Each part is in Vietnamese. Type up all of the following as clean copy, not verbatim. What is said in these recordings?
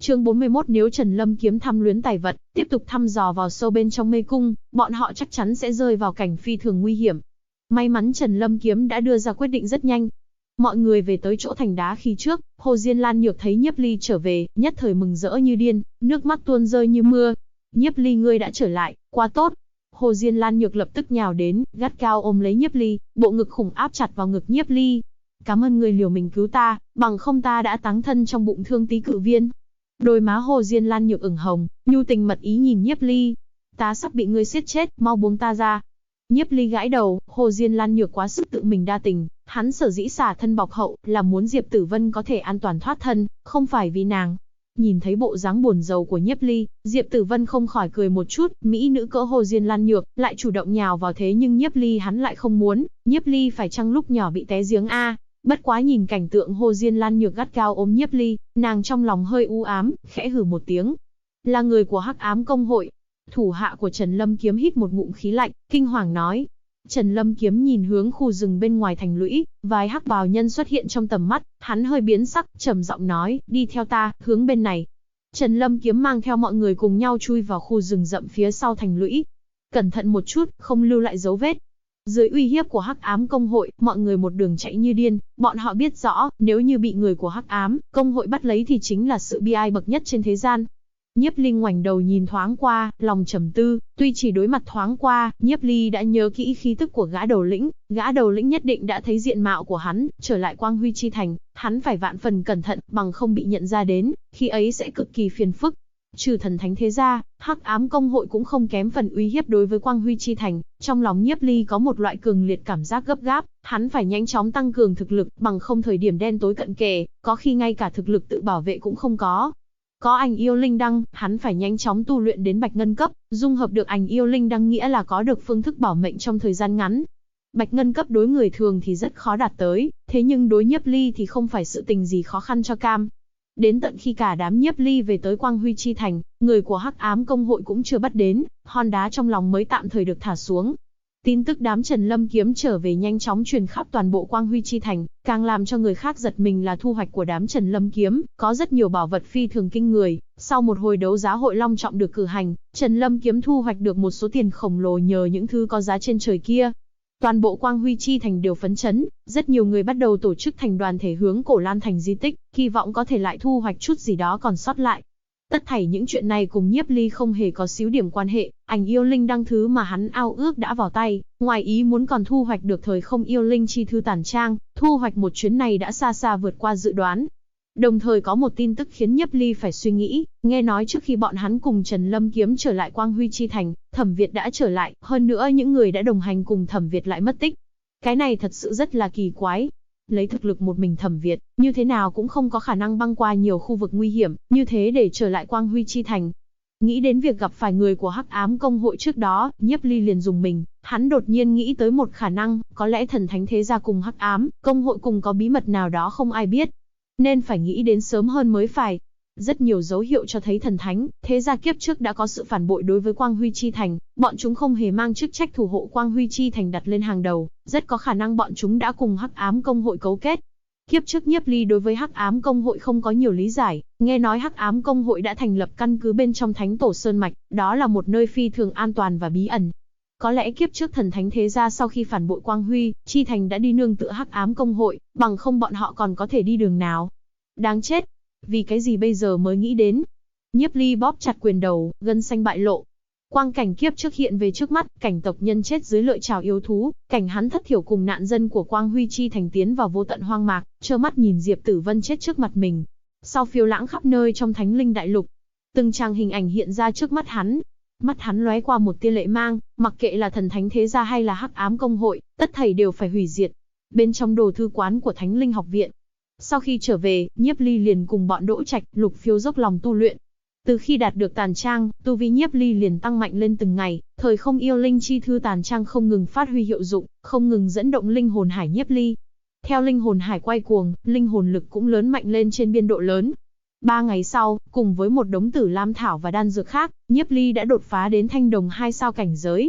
Chương 41 Nếu Trần Lâm Kiếm tham luyến tài vật, tiếp tục thăm dò vào sâu bên trong mê cung, bọn họ chắc chắn sẽ rơi vào cảnh phi thường nguy hiểm. May mắn Trần Lâm Kiếm đã đưa ra quyết định rất nhanh. Mọi người về tới chỗ thành đá khi trước, Hồ Diên Lan Nhược thấy Nhiếp Ly trở về, nhất thời mừng rỡ như điên, nước mắt tuôn rơi như mưa. Nhiếp Ly ngươi đã trở lại, quá tốt. Hồ Diên Lan Nhược lập tức nhào đến, gắt cao ôm lấy Nhiếp Ly, bộ ngực khủng áp chặt vào ngực Nhiếp Ly. Cảm ơn ngươi liều mình cứu ta, bằng không ta đã táng thân trong bụng Thương Tý Cự Viên. Đôi má Hồ Diên Lan Nhược ửng hồng, nhu tình mật ý nhìn Nhiếp Ly. Ta sắp bị ngươi siết chết, mau buông ta ra. Nhiếp Ly gãi đầu, Hồ Diên Lan Nhược quá sức tự mình đa tình, hắn sở dĩ xả thân bọc hậu, là muốn Diệp Tử Vân có thể an toàn thoát thân, không phải vì nàng. Nhìn thấy bộ dáng buồn rầu của Nhiếp Ly, Diệp Tử Vân không khỏi cười một chút, mỹ nữ cỡ Hồ Diên Lan Nhược, lại chủ động nhào vào thế nhưng Nhiếp Ly hắn lại không muốn, Nhiếp Ly phải chăng lúc nhỏ bị té giếng a. Bất quá nhìn cảnh tượng Hồ Diên Lan Nhược gắt cao ôm Nhiếp Ly, nàng trong lòng hơi u ám, khẽ hừ một tiếng. Là người của Hắc Ám Công hội. Thủ hạ của Trần Lâm Kiếm hít một ngụm khí lạnh, kinh hoàng nói. Trần Lâm Kiếm nhìn hướng khu rừng bên ngoài thành lũy, vài hắc bào nhân xuất hiện trong tầm mắt, hắn hơi biến sắc, trầm giọng nói, đi theo ta, hướng bên này. Trần Lâm Kiếm mang theo mọi người cùng nhau chui vào khu rừng rậm phía sau thành lũy. Cẩn thận một chút, không lưu lại dấu vết. Dưới uy hiếp của Hắc Ám Công hội, mọi người một đường chạy như điên, bọn họ biết rõ, nếu như bị người của Hắc Ám Công hội bắt lấy thì chính là sự bi ai bậc nhất trên thế gian. Nhiếp Ly ngoảnh đầu nhìn thoáng qua, lòng trầm tư, tuy chỉ đối mặt thoáng qua, Nhiếp Ly đã nhớ kỹ khí tức của gã đầu lĩnh nhất định đã thấy diện mạo của hắn, trở lại Quang Huy Chi Thành, hắn phải vạn phần cẩn thận, bằng không bị nhận ra đến, khi ấy sẽ cực kỳ phiền phức. Trừ thần thánh thế gia, Hắc Ám Công hội cũng không kém phần uy hiếp đối với Quang Huy Chi Thành, trong lòng Nhiếp Ly có một loại cường liệt cảm giác gấp gáp, hắn phải nhanh chóng tăng cường thực lực, bằng không thời điểm đen tối cận kề, có khi ngay cả thực lực tự bảo vệ cũng không có. Có ảnh yêu linh đăng, hắn phải nhanh chóng tu luyện đến Bạch Ngân cấp, dung hợp được ảnh yêu linh đăng nghĩa là có được phương thức bảo mệnh trong thời gian ngắn. Bạch Ngân cấp đối người thường thì rất khó đạt tới, thế nhưng đối Nhiếp Ly thì không phải sự tình gì khó khăn cho cam. Đến tận khi cả đám Nhiếp Ly về tới Quang Huy Chi Thành, người của Hắc Ám Công hội cũng chưa bắt đến, hòn đá trong lòng mới tạm thời được thả xuống. Tin tức đám Trần Lâm Kiếm trở về nhanh chóng truyền khắp toàn bộ Quang Huy Chi Thành, càng làm cho người khác giật mình là thu hoạch của đám Trần Lâm Kiếm, có rất nhiều bảo vật phi thường kinh người. Sau một hồi đấu giá hội long trọng được cử hành, Trần Lâm Kiếm thu hoạch được một số tiền khổng lồ nhờ những thứ có giá trên trời kia. Toàn bộ Quang Huy Chi Thành đều phấn chấn, rất nhiều người bắt đầu tổ chức thành đoàn thể hướng Cổ Lan Thành di tích, hy vọng có thể lại thu hoạch chút gì đó còn sót lại. Tất thảy những chuyện này cùng Nhiếp Ly không hề có xíu điểm quan hệ, ảnh yêu linh đăng thứ mà hắn ao ước đã vào tay, ngoài ý muốn còn thu hoạch được thời không yêu linh chi thư tản trang, thu hoạch một chuyến này đã xa xa vượt qua dự đoán. Đồng thời có một tin tức khiến Nhiếp Ly phải suy nghĩ, nghe nói trước khi bọn hắn cùng Trần Lâm Kiếm trở lại Quang Huy Chi Thành, Thẩm Việt đã trở lại, hơn nữa những người đã đồng hành cùng Thẩm Việt lại mất tích. Cái này thật sự rất là kỳ quái. Lấy thực lực một mình Thẩm Việt, như thế nào cũng không có khả năng băng qua nhiều khu vực nguy hiểm, như thế để trở lại Quang Huy Chi Thành. Nghĩ đến việc gặp phải người của Hắc Ám Công hội trước đó, Nhiếp Ly liền dùng mình, hắn đột nhiên nghĩ tới một khả năng, có lẽ thần thánh thế gia cùng Hắc Ám Công hội cùng có bí mật nào đó không ai biết. Nên phải nghĩ đến sớm hơn mới phải. Rất nhiều dấu hiệu cho thấy thần thánh thế gia kiếp trước đã có sự phản bội đối với Quang Huy Chi Thành, bọn chúng không hề mang chức trách thủ hộ Quang Huy Chi Thành đặt lên hàng đầu, rất có khả năng bọn chúng đã cùng Hắc Ám Công hội cấu kết. Kiếp trước Nhiếp Ly đối với Hắc Ám Công hội không có nhiều lý giải, nghe nói Hắc Ám Công hội đã thành lập căn cứ bên trong Thánh Tổ Sơn Mạch, đó là một nơi phi thường an toàn và bí ẩn. Có lẽ kiếp trước thần thánh thế gia sau khi phản bội Quang Huy Chi Thành đã đi nương tựa Hắc Ám Công hội, bằng không bọn họ còn có thể đi đường nào. Đáng chết! Vì cái gì bây giờ mới nghĩ đến? Nhiếp Ly bóp chặt quyền đầu, gân xanh bại lộ. Quang cảnh kiếp trước hiện về trước mắt, cảnh tộc nhân chết dưới lợi trảo yêu thú, cảnh hắn thất thiểu cùng nạn dân của Quang Huy Chi Thành tiến vào vô tận hoang mạc, trơ mắt nhìn Diệp Tử Vân chết trước mặt mình. Sau phiêu lãng khắp nơi trong Thánh Linh Đại Lục, từng trang hình ảnh hiện ra trước mắt hắn. Mắt hắn lóe qua một tia lệ mang, mặc kệ là thần thánh thế gia hay là Hắc Ám Công hội, tất thảy đều phải hủy diệt. Bên trong đồ thư quán của Thánh Linh học viện, sau khi trở về, Nhiếp Ly liền cùng bọn Đỗ Trạch, Lục Phiêu dốc lòng tu luyện. Từ khi đạt được tàn trang, tu vi Nhiếp Ly liền tăng mạnh lên từng ngày, thời không yêu linh chi thư tàn trang không ngừng phát huy hiệu dụng, không ngừng dẫn động linh hồn hải Nhiếp Ly. Theo linh hồn hải quay cuồng, linh hồn lực cũng lớn mạnh lên trên biên độ lớn. 3 ngày sau, cùng với một đống tử lam thảo và đan dược khác, Nhiếp Ly đã đột phá đến thanh đồng 2 sao cảnh giới.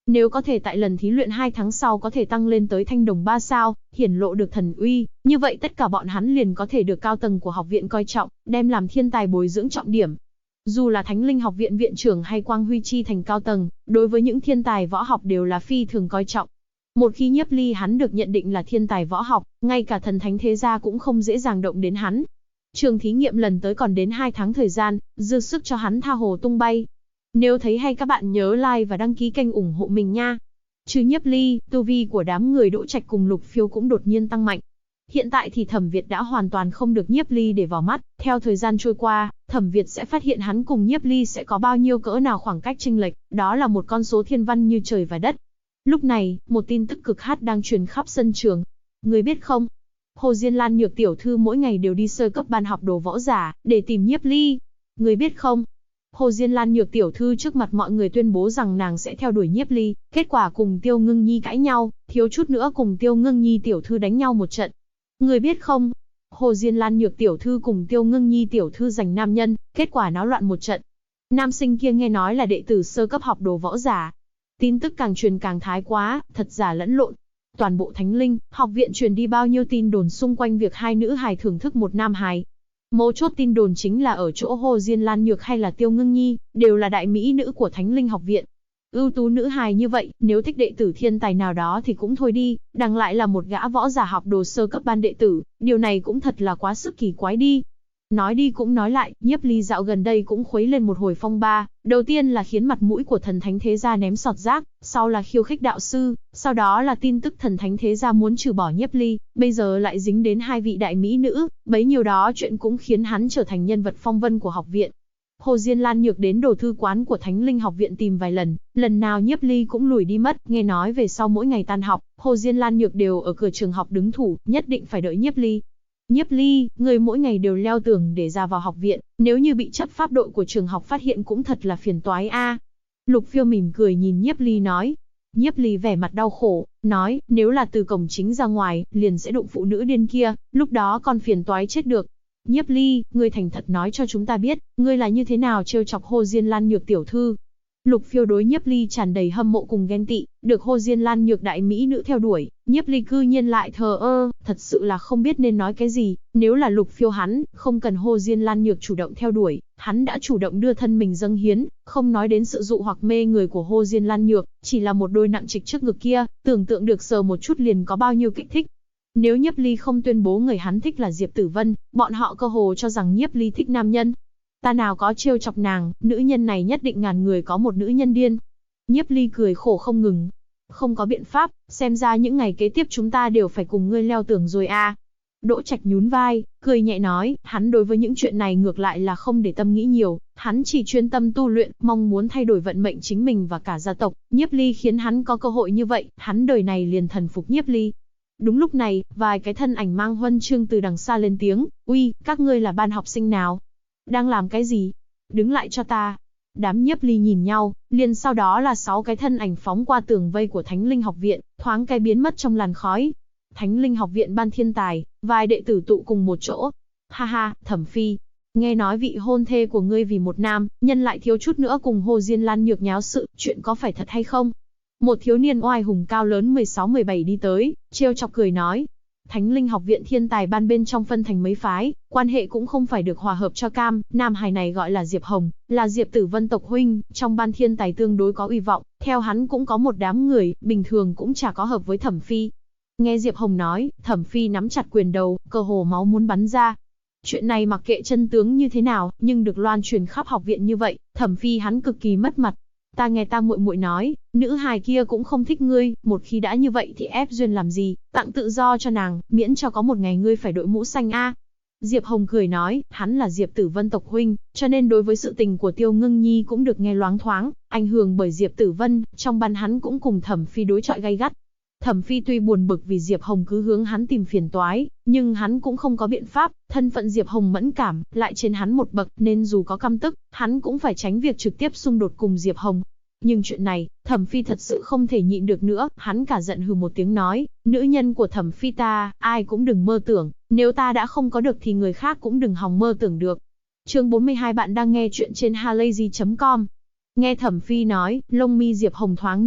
Nếu có thể tại lần thí luyện 2 tháng sau có thể tăng lên tới thanh đồng 3 sao, hiển lộ được thần uy, như vậy tất cả bọn hắn liền có thể được cao tầng của học viện coi trọng, đem làm thiên tài bồi dưỡng trọng điểm. Dù là Thánh Linh học viện viện trưởng hay Quang Huy Chi thành cao tầng, đối với những thiên tài võ học đều là phi thường coi trọng. Một khi Nhiếp Ly hắn được nhận định là thiên tài võ học, ngay cả thần thánh thế gia cũng không dễ dàng động đến hắn. Trường thí nghiệm lần tới còn đến 2 tháng thời gian, dư sức cho hắn tha hồ tung bay. Nếu thấy hay các bạn nhớ like và đăng ký kênh ủng hộ mình nha. Trừ Nhiếp Ly, tu vi của đám người Đỗ Trạch cùng Lục Phiêu cũng đột nhiên tăng mạnh. Hiện tại thì Thẩm Việt đã hoàn toàn không được Nhiếp Ly để vào mắt, theo thời gian trôi qua, Thẩm Việt sẽ phát hiện hắn cùng Nhiếp Ly sẽ có bao nhiêu cỡ nào khoảng cách chênh lệch, đó là một con số thiên văn như trời và đất. Lúc này, một tin tức cực hot đang truyền khắp sân trường. Người biết không? Hồ Diên Lan Nhược tiểu thư mỗi ngày đều đi sơ cấp ban học đồ võ giả, để tìm Nhiếp Ly. Người biết không? Hồ Diên Lan Nhược tiểu thư trước mặt mọi người tuyên bố rằng nàng sẽ theo đuổi Nhiếp Ly, kết quả cùng Tiêu Ngưng Nhi cãi nhau, thiếu chút nữa cùng Tiêu Ngưng Nhi tiểu thư đánh nhau một trận. Người biết không? Hồ Diên Lan Nhược tiểu thư cùng Tiêu Ngưng Nhi tiểu thư giành nam nhân, kết quả náo loạn một trận. Nam sinh kia nghe nói là đệ tử sơ cấp học đồ võ giả. Tin tức càng truyền càng thái quá, thật giả lẫn lộn. Toàn bộ Thánh Linh học viện truyền đi bao nhiêu tin đồn xung quanh việc hai nữ hài thưởng thức một nam hài. Mấu chốt tin đồn chính là ở chỗ Hồ Diên Lan Nhược hay là Tiêu Ngưng Nhi, đều là đại mỹ nữ của Thánh Linh học viện. Ưu tú nữ hài như vậy, nếu thích đệ tử thiên tài nào đó thì cũng thôi đi, đằng lại là một gã võ giả học đồ sơ cấp ban đệ tử, điều này cũng thật là quá sức kỳ quái đi. Nói đi cũng nói lại, Nhiếp Ly dạo gần đây cũng khuấy lên một hồi phong ba, đầu tiên là khiến mặt mũi của thần thánh thế gia ném sọt rác, sau là khiêu khích đạo sư, sau đó là tin tức thần thánh thế gia muốn trừ bỏ Nhiếp Ly, bây giờ lại dính đến hai vị đại mỹ nữ, bấy nhiêu đó chuyện cũng khiến hắn trở thành nhân vật phong vân của học viện. Hồ Diên Lan Nhược đến đồ thư quán của Thánh Linh học viện tìm vài lần nào Nhiếp Ly cũng lùi đi mất, nghe nói về sau mỗi ngày tan học, Hồ Diên Lan Nhược đều ở cửa trường học đứng thủ, nhất định phải đợi Nhiếp Ly. Nhiếp Ly, người mỗi ngày đều leo tường để ra vào học viện, nếu như bị chấp pháp đội của trường học phát hiện cũng thật là phiền toái a. Lục Phiêu mỉm cười nhìn Nhiếp Ly nói. Nhiếp Ly vẻ mặt đau khổ, nói, nếu là từ cổng chính ra ngoài, liền sẽ đụng phụ nữ điên kia, lúc đó còn phiền toái chết được. Nhiếp Ly, ngươi thành thật nói cho chúng ta biết, ngươi là như thế nào trêu chọc Hồ Diên Lan Nhược tiểu thư. Lục Phiêu đối Nhiếp Ly tràn đầy hâm mộ cùng ghen tị, được Hồ Diên Lan Nhược đại mỹ nữ theo đuổi, Nhiếp Ly cư nhiên lại thờ ơ, thật sự là không biết nên nói cái gì. Nếu là Lục Phiêu hắn, không cần Hồ Diên Lan Nhược chủ động theo đuổi, hắn đã chủ động đưa thân mình dâng hiến, không nói đến sự dụ hoặc mê người của Hồ Diên Lan Nhược, chỉ là một đôi nặng trịch trước ngực kia, tưởng tượng được sờ một chút liền có bao nhiêu kích thích. Nếu Nhiếp Ly không tuyên bố người hắn thích là Diệp Tử Vân, bọn họ cơ hồ cho rằng Nhiếp Ly thích nam nhân. Ta nào có trêu chọc nàng, nữ nhân này nhất định ngàn người có một nữ nhân điên. Nhiếp Ly cười khổ không ngừng. Không có biện pháp, xem ra những ngày kế tiếp chúng ta đều phải cùng ngươi leo tường rồi a. Đỗ Trạch nhún vai, cười nhẹ nói, hắn đối với những chuyện này ngược lại là không để tâm nghĩ nhiều, hắn chỉ chuyên tâm tu luyện, mong muốn thay đổi vận mệnh chính mình và cả gia tộc. Nhiếp Ly khiến hắn có cơ hội như vậy, hắn đời này liền thần phục Nhiếp Ly. Đúng lúc này, vài cái thân ảnh mang huân chương từ đằng xa lên tiếng, uy, các ngươi là ban học sinh nào? Đang làm cái gì? Đứng lại cho ta. Đám Nhiếp Ly nhìn nhau, liền sau đó là 6 cái thân ảnh phóng qua tường vây của Thánh Linh học viện, thoáng cái biến mất trong làn khói. Thánh Linh học viện ban thiên tài, vài đệ tử tụ cùng một chỗ. Ha ha, Thẩm Phi, nghe nói vị hôn thê của ngươi vì một nam nhân lại thiếu chút nữa cùng Hồ Diên Lan Nhược nháo sự, chuyện có phải thật hay không? Một thiếu niên oai hùng cao lớn 16-17 đi tới, trêu chọc cười nói. Thánh Linh học viện thiên tài ban bên trong phân thành mấy phái, quan hệ cũng không phải được hòa hợp cho cam, nam hài này gọi là Diệp Hồng, là Diệp Tử Vân tộc huynh, trong ban thiên tài tương đối có uy vọng, theo hắn cũng có một đám người, bình thường cũng chả có hợp với Thẩm Phi. Nghe Diệp Hồng nói, Thẩm Phi nắm chặt quyền đầu, cơ hồ máu muốn bắn ra. Chuyện này mặc kệ chân tướng như thế nào, nhưng được loan truyền khắp học viện như vậy, Thẩm Phi hắn cực kỳ mất mặt. Ta nghe ta muội muội nói, nữ hài kia cũng không thích ngươi, một khi đã như vậy thì ép duyên làm gì, tặng tự do cho nàng, miễn cho có một ngày ngươi phải đội mũ xanh a. Diệp Hồng cười nói, hắn là Diệp Tử Vân tộc huynh, cho nên đối với sự tình của Tiêu Ngưng Nhi cũng được nghe loáng thoáng, ảnh hưởng bởi Diệp Tử Vân, trong ban hắn cũng cùng Thẩm Phi đối chọi gay gắt. Thẩm Phi tuy buồn bực vì Diệp Hồng cứ hướng hắn tìm phiền toái, nhưng hắn cũng không có biện pháp, thân phận Diệp Hồng mẫn cảm, lại trên hắn một bậc, nên dù có căm tức, hắn cũng phải tránh việc trực tiếp xung đột cùng Diệp Hồng. Nhưng chuyện này, Thẩm Phi thật sự không thể nhịn được nữa, hắn cả giận hừ một tiếng nói, nữ nhân của Thẩm Phi ta, ai cũng đừng mơ tưởng, nếu ta đã không có được thì người khác cũng đừng hòng mơ tưởng được. Chương 42 bạn đang nghe chuyện trên halayzi.com. Nghe Thẩm Phi nói, lông mi Diệp Hồng thoáng nhướng,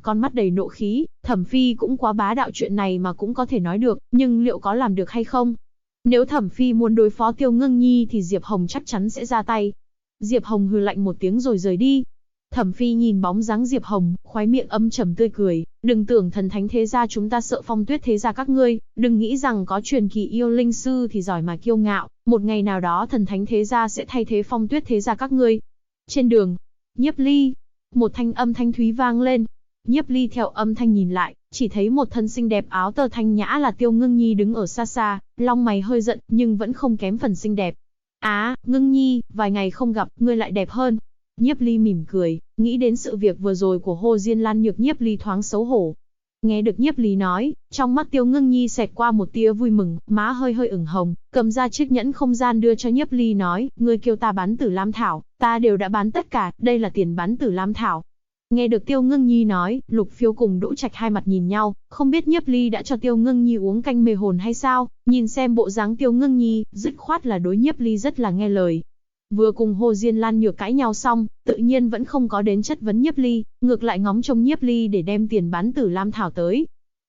con mắt đầy nộ khí, Thẩm Phi cũng quá bá đạo, chuyện này mà cũng có thể nói được, nhưng liệu có làm được hay không? Nếu Thẩm Phi muốn đối phó Tiêu Ngưng Nhi thì Diệp Hồng chắc chắn sẽ ra tay. Diệp Hồng hừ lạnh một tiếng rồi rời đi. Thẩm Phi nhìn bóng dáng Diệp Hồng, khóe miệng âm trầm tươi cười, đừng tưởng Thần Thánh thế gia chúng ta sợ Phong Tuyết thế gia các ngươi, đừng nghĩ rằng có truyền kỳ yêu linh sư thì giỏi mà kiêu ngạo, một ngày nào đó Thần Thánh thế gia sẽ thay thế Phong Tuyết thế gia các ngươi. Trên đường, Nhiếp Ly, một thanh âm thanh thúy vang lên. Nhiếp Ly theo âm thanh nhìn lại, chỉ thấy một thân xinh đẹp áo tơ thanh nhã là Tiêu Ngưng Nhi đứng ở xa xa, long mày hơi giận nhưng vẫn không kém phần xinh đẹp. Ngưng Nhi, vài ngày không gặp, ngươi lại đẹp hơn. Nhiếp Ly mỉm cười, nghĩ đến sự việc vừa rồi của Hồ Diên Lan Nhược, Nhiếp Ly thoáng xấu hổ. Nghe được Nhiếp Ly nói, trong mắt Tiêu Ngưng Nhi xẹt qua một tia vui mừng, má hơi hơi ửng hồng, cầm ra chiếc nhẫn không gian đưa cho Nhiếp Ly nói, ngươi kêu ta bán Tử Lam Thảo, ta đều đã bán tất cả, đây là tiền bán Tử Lam Thảo. Nghe được Tiêu Ngưng Nhi nói, Lục Phiêu cùng Đỗ Trạch hai mặt nhìn nhau, không biết Nhiếp Ly đã cho Tiêu Ngưng Nhi uống canh mê hồn hay sao, nhìn xem bộ dáng Tiêu Ngưng Nhi, dứt khoát là đối Nhiếp Ly rất là nghe lời. Vừa cùng Hồ Diên Lan Nhược cãi nhau xong, tự nhiên vẫn không có đến chất vấn Nhiếp Ly, ngược lại ngóng trông Nhiếp Ly để đem tiền bán Tử Lam Thảo tới.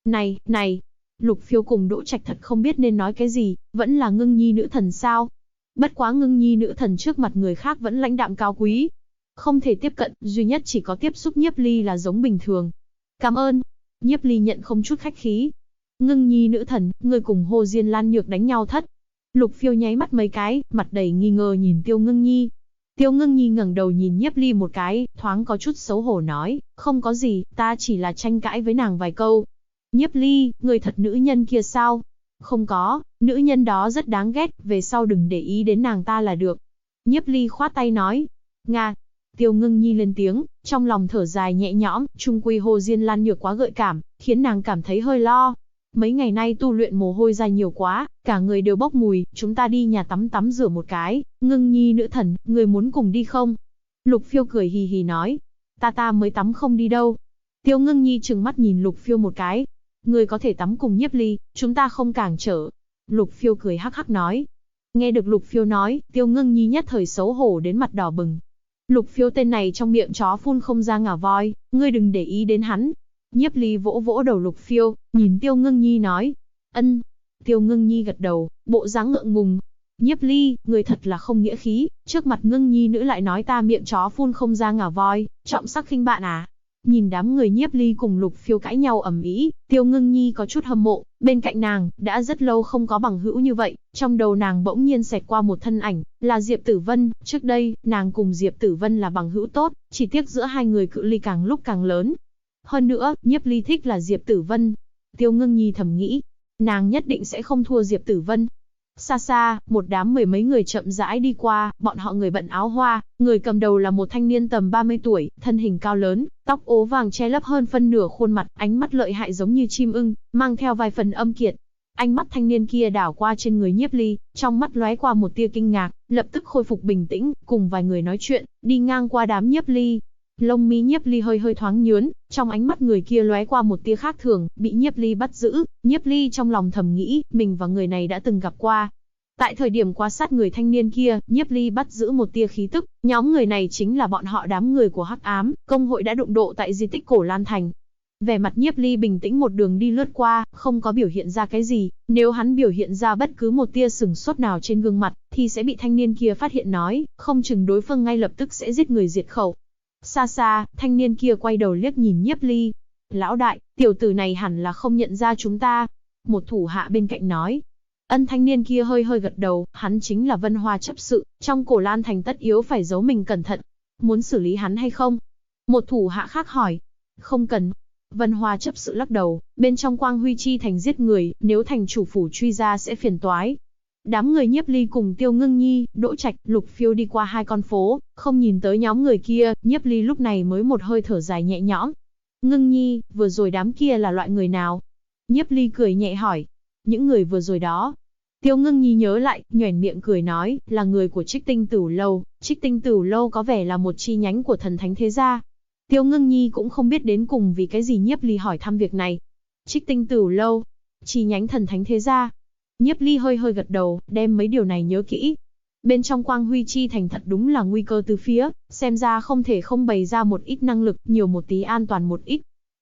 Này, Lục Phiêu cùng Đỗ Trạch thật không biết nên nói cái gì, vẫn là Ngưng Nhi nữ thần sao? Bất quá Ngưng Nhi nữ thần trước mặt người khác vẫn lãnh đạm cao quý, không thể tiếp cận, duy nhất chỉ có tiếp xúc Nhiếp Ly là giống bình thường. Cảm ơn. Nhiếp Ly nhận không chút khách khí. Ngưng Nhi nữ thần, người cùng Hồ Diên Lan Nhược đánh nhau thất. Lục Phiêu nháy mắt mấy cái, mặt đầy nghi ngờ nhìn Tiêu Ngưng Nhi. Tiêu Ngưng Nhi ngẩng đầu nhìn Nhiếp Ly một cái, thoáng có chút xấu hổ nói, không có gì, ta chỉ là tranh cãi với nàng vài câu. Nhiếp Ly, người thật nữ nhân kia sao? Không có, nữ nhân đó rất đáng ghét, về sau đừng để ý đến nàng ta là được. Nhiếp Ly khoát tay nói. Nga. Tiêu Ngưng Nhi lên tiếng, trong lòng thở dài nhẹ nhõm, chung quy Hồ Diên Lan Nhược quá gợi cảm, khiến nàng cảm thấy hơi lo. Mấy ngày nay tu luyện mồ hôi ra nhiều quá, cả người đều bốc mùi, chúng ta đi nhà tắm tắm rửa một cái. Ngưng Nhi nữ thần, người muốn cùng đi không? Lục Phiêu cười hì hì nói. Ta mới tắm không đi đâu. Tiêu Ngưng Nhi trừng mắt nhìn Lục Phiêu một cái. Người có thể tắm cùng Nhiếp Ly, chúng ta không cản trở. Lục Phiêu cười hắc hắc nói. Nghe được Lục Phiêu nói, Tiêu Ngưng Nhi nhất thời xấu hổ đến mặt đỏ bừng. Lục Phiêu tên này trong miệng chó phun không ra ngà voi, ngươi đừng để ý đến hắn. Nhiếp Ly vỗ vỗ đầu Lục Phiêu, nhìn Tiêu Ngưng Nhi nói. Ân. Tiêu Ngưng Nhi gật đầu, bộ dáng ngượng ngùng. Nhiếp Ly, người thật là không nghĩa khí, trước mặt Ngưng Nhi nữ lại nói ta miệng chó phun không ra ngà voi, trọng sắc khinh bạn à? Nhìn đám người Nhiếp Ly cùng Lục Phiêu cãi nhau ầm ĩ, Tiêu Ngưng Nhi có chút hâm mộ, bên cạnh nàng, đã rất lâu không có bằng hữu như vậy, trong đầu nàng bỗng nhiên xẹt qua một thân ảnh, là Diệp Tử Vân, trước đây, nàng cùng Diệp Tử Vân là bằng hữu tốt, chỉ tiếc giữa hai người cự ly càng lúc càng lớn. Hơn nữa, Nhiếp Ly thích là Diệp Tử Vân. Tiêu Ngưng Nhi thầm nghĩ, nàng nhất định sẽ không thua Diệp Tử Vân. Xa xa, một đám mười mấy người chậm rãi đi qua, bọn họ người bận áo hoa, người cầm đầu là một thanh niên tầm 30 tuổi, thân hình cao lớn, tóc ố vàng che lấp hơn phân nửa khuôn mặt, ánh mắt lợi hại giống như chim ưng, mang theo vài phần âm kiệt. Ánh mắt thanh niên kia đảo qua trên người Nhiếp Ly, trong mắt lóe qua một tia kinh ngạc, lập tức khôi phục bình tĩnh, cùng vài người nói chuyện, đi ngang qua đám Nhiếp Ly. Lông mi Nhiếp Ly hơi hơi thoáng nhướn, trong ánh mắt người kia lóe qua một tia khác thường, bị Nhiếp Ly bắt giữ. Nhiếp Ly trong lòng thầm nghĩ, mình và người này đã từng gặp qua. Tại thời điểm quan sát người thanh niên kia, Nhiếp Ly bắt giữ một tia khí tức, nhóm người này chính là bọn họ đám người của Hắc Ám, công hội đã đụng độ tại di tích Cổ Lan Thành. Vẻ mặt Nhiếp Ly bình tĩnh một đường đi lướt qua, không có biểu hiện ra cái gì, nếu hắn biểu hiện ra bất cứ một tia sừng sốt nào trên gương mặt, thì sẽ bị thanh niên kia phát hiện nói, không chừng đối phương ngay lập tức sẽ giết người diệt khẩu. Xa xa, thanh niên kia quay đầu liếc nhìn Nhiếp Ly. Lão đại, tiểu tử này hẳn là không nhận ra chúng ta. Một thủ hạ bên cạnh nói. Ân, thanh niên kia hơi hơi gật đầu, hắn chính là Vân Hoa chấp sự, trong Cổ Lan Thành tất yếu phải giấu mình cẩn thận. Muốn xử lý hắn hay không? Một thủ hạ khác hỏi. Không cần. Vân Hoa chấp sự lắc đầu, bên trong Quang Huy Chi thành giết người, nếu thành chủ phủ truy ra sẽ phiền toái. Đám người Nhiếp Ly cùng Tiêu Ngưng Nhi, Đỗ Trạch, Lục Phiêu đi qua hai con phố, không nhìn tới nhóm người kia, Nhiếp Ly lúc này mới một hơi thở dài nhẹ nhõm. Ngưng Nhi, vừa rồi đám kia là loại người nào? Nhiếp Ly cười nhẹ hỏi. Những người vừa rồi đó. Tiêu Ngưng Nhi nhớ lại, nhoẻn miệng cười nói, là người của Trích Tinh Tửu Lâu. Trích Tinh Tửu Lâu có vẻ là một chi nhánh của Thần Thánh thế gia. Tiêu Ngưng Nhi cũng không biết đến cùng vì cái gì Nhiếp Ly hỏi thăm việc này. Trích Tinh Tửu Lâu, chi nhánh Thần Thánh thế gia. Nhiếp Ly hơi hơi gật đầu, đem mấy điều này nhớ kỹ. Bên trong Quang Huy Chi thành thật đúng là nguy cơ từ phía, xem ra không thể không bày ra một ít năng lực, nhiều một tí an toàn một ít.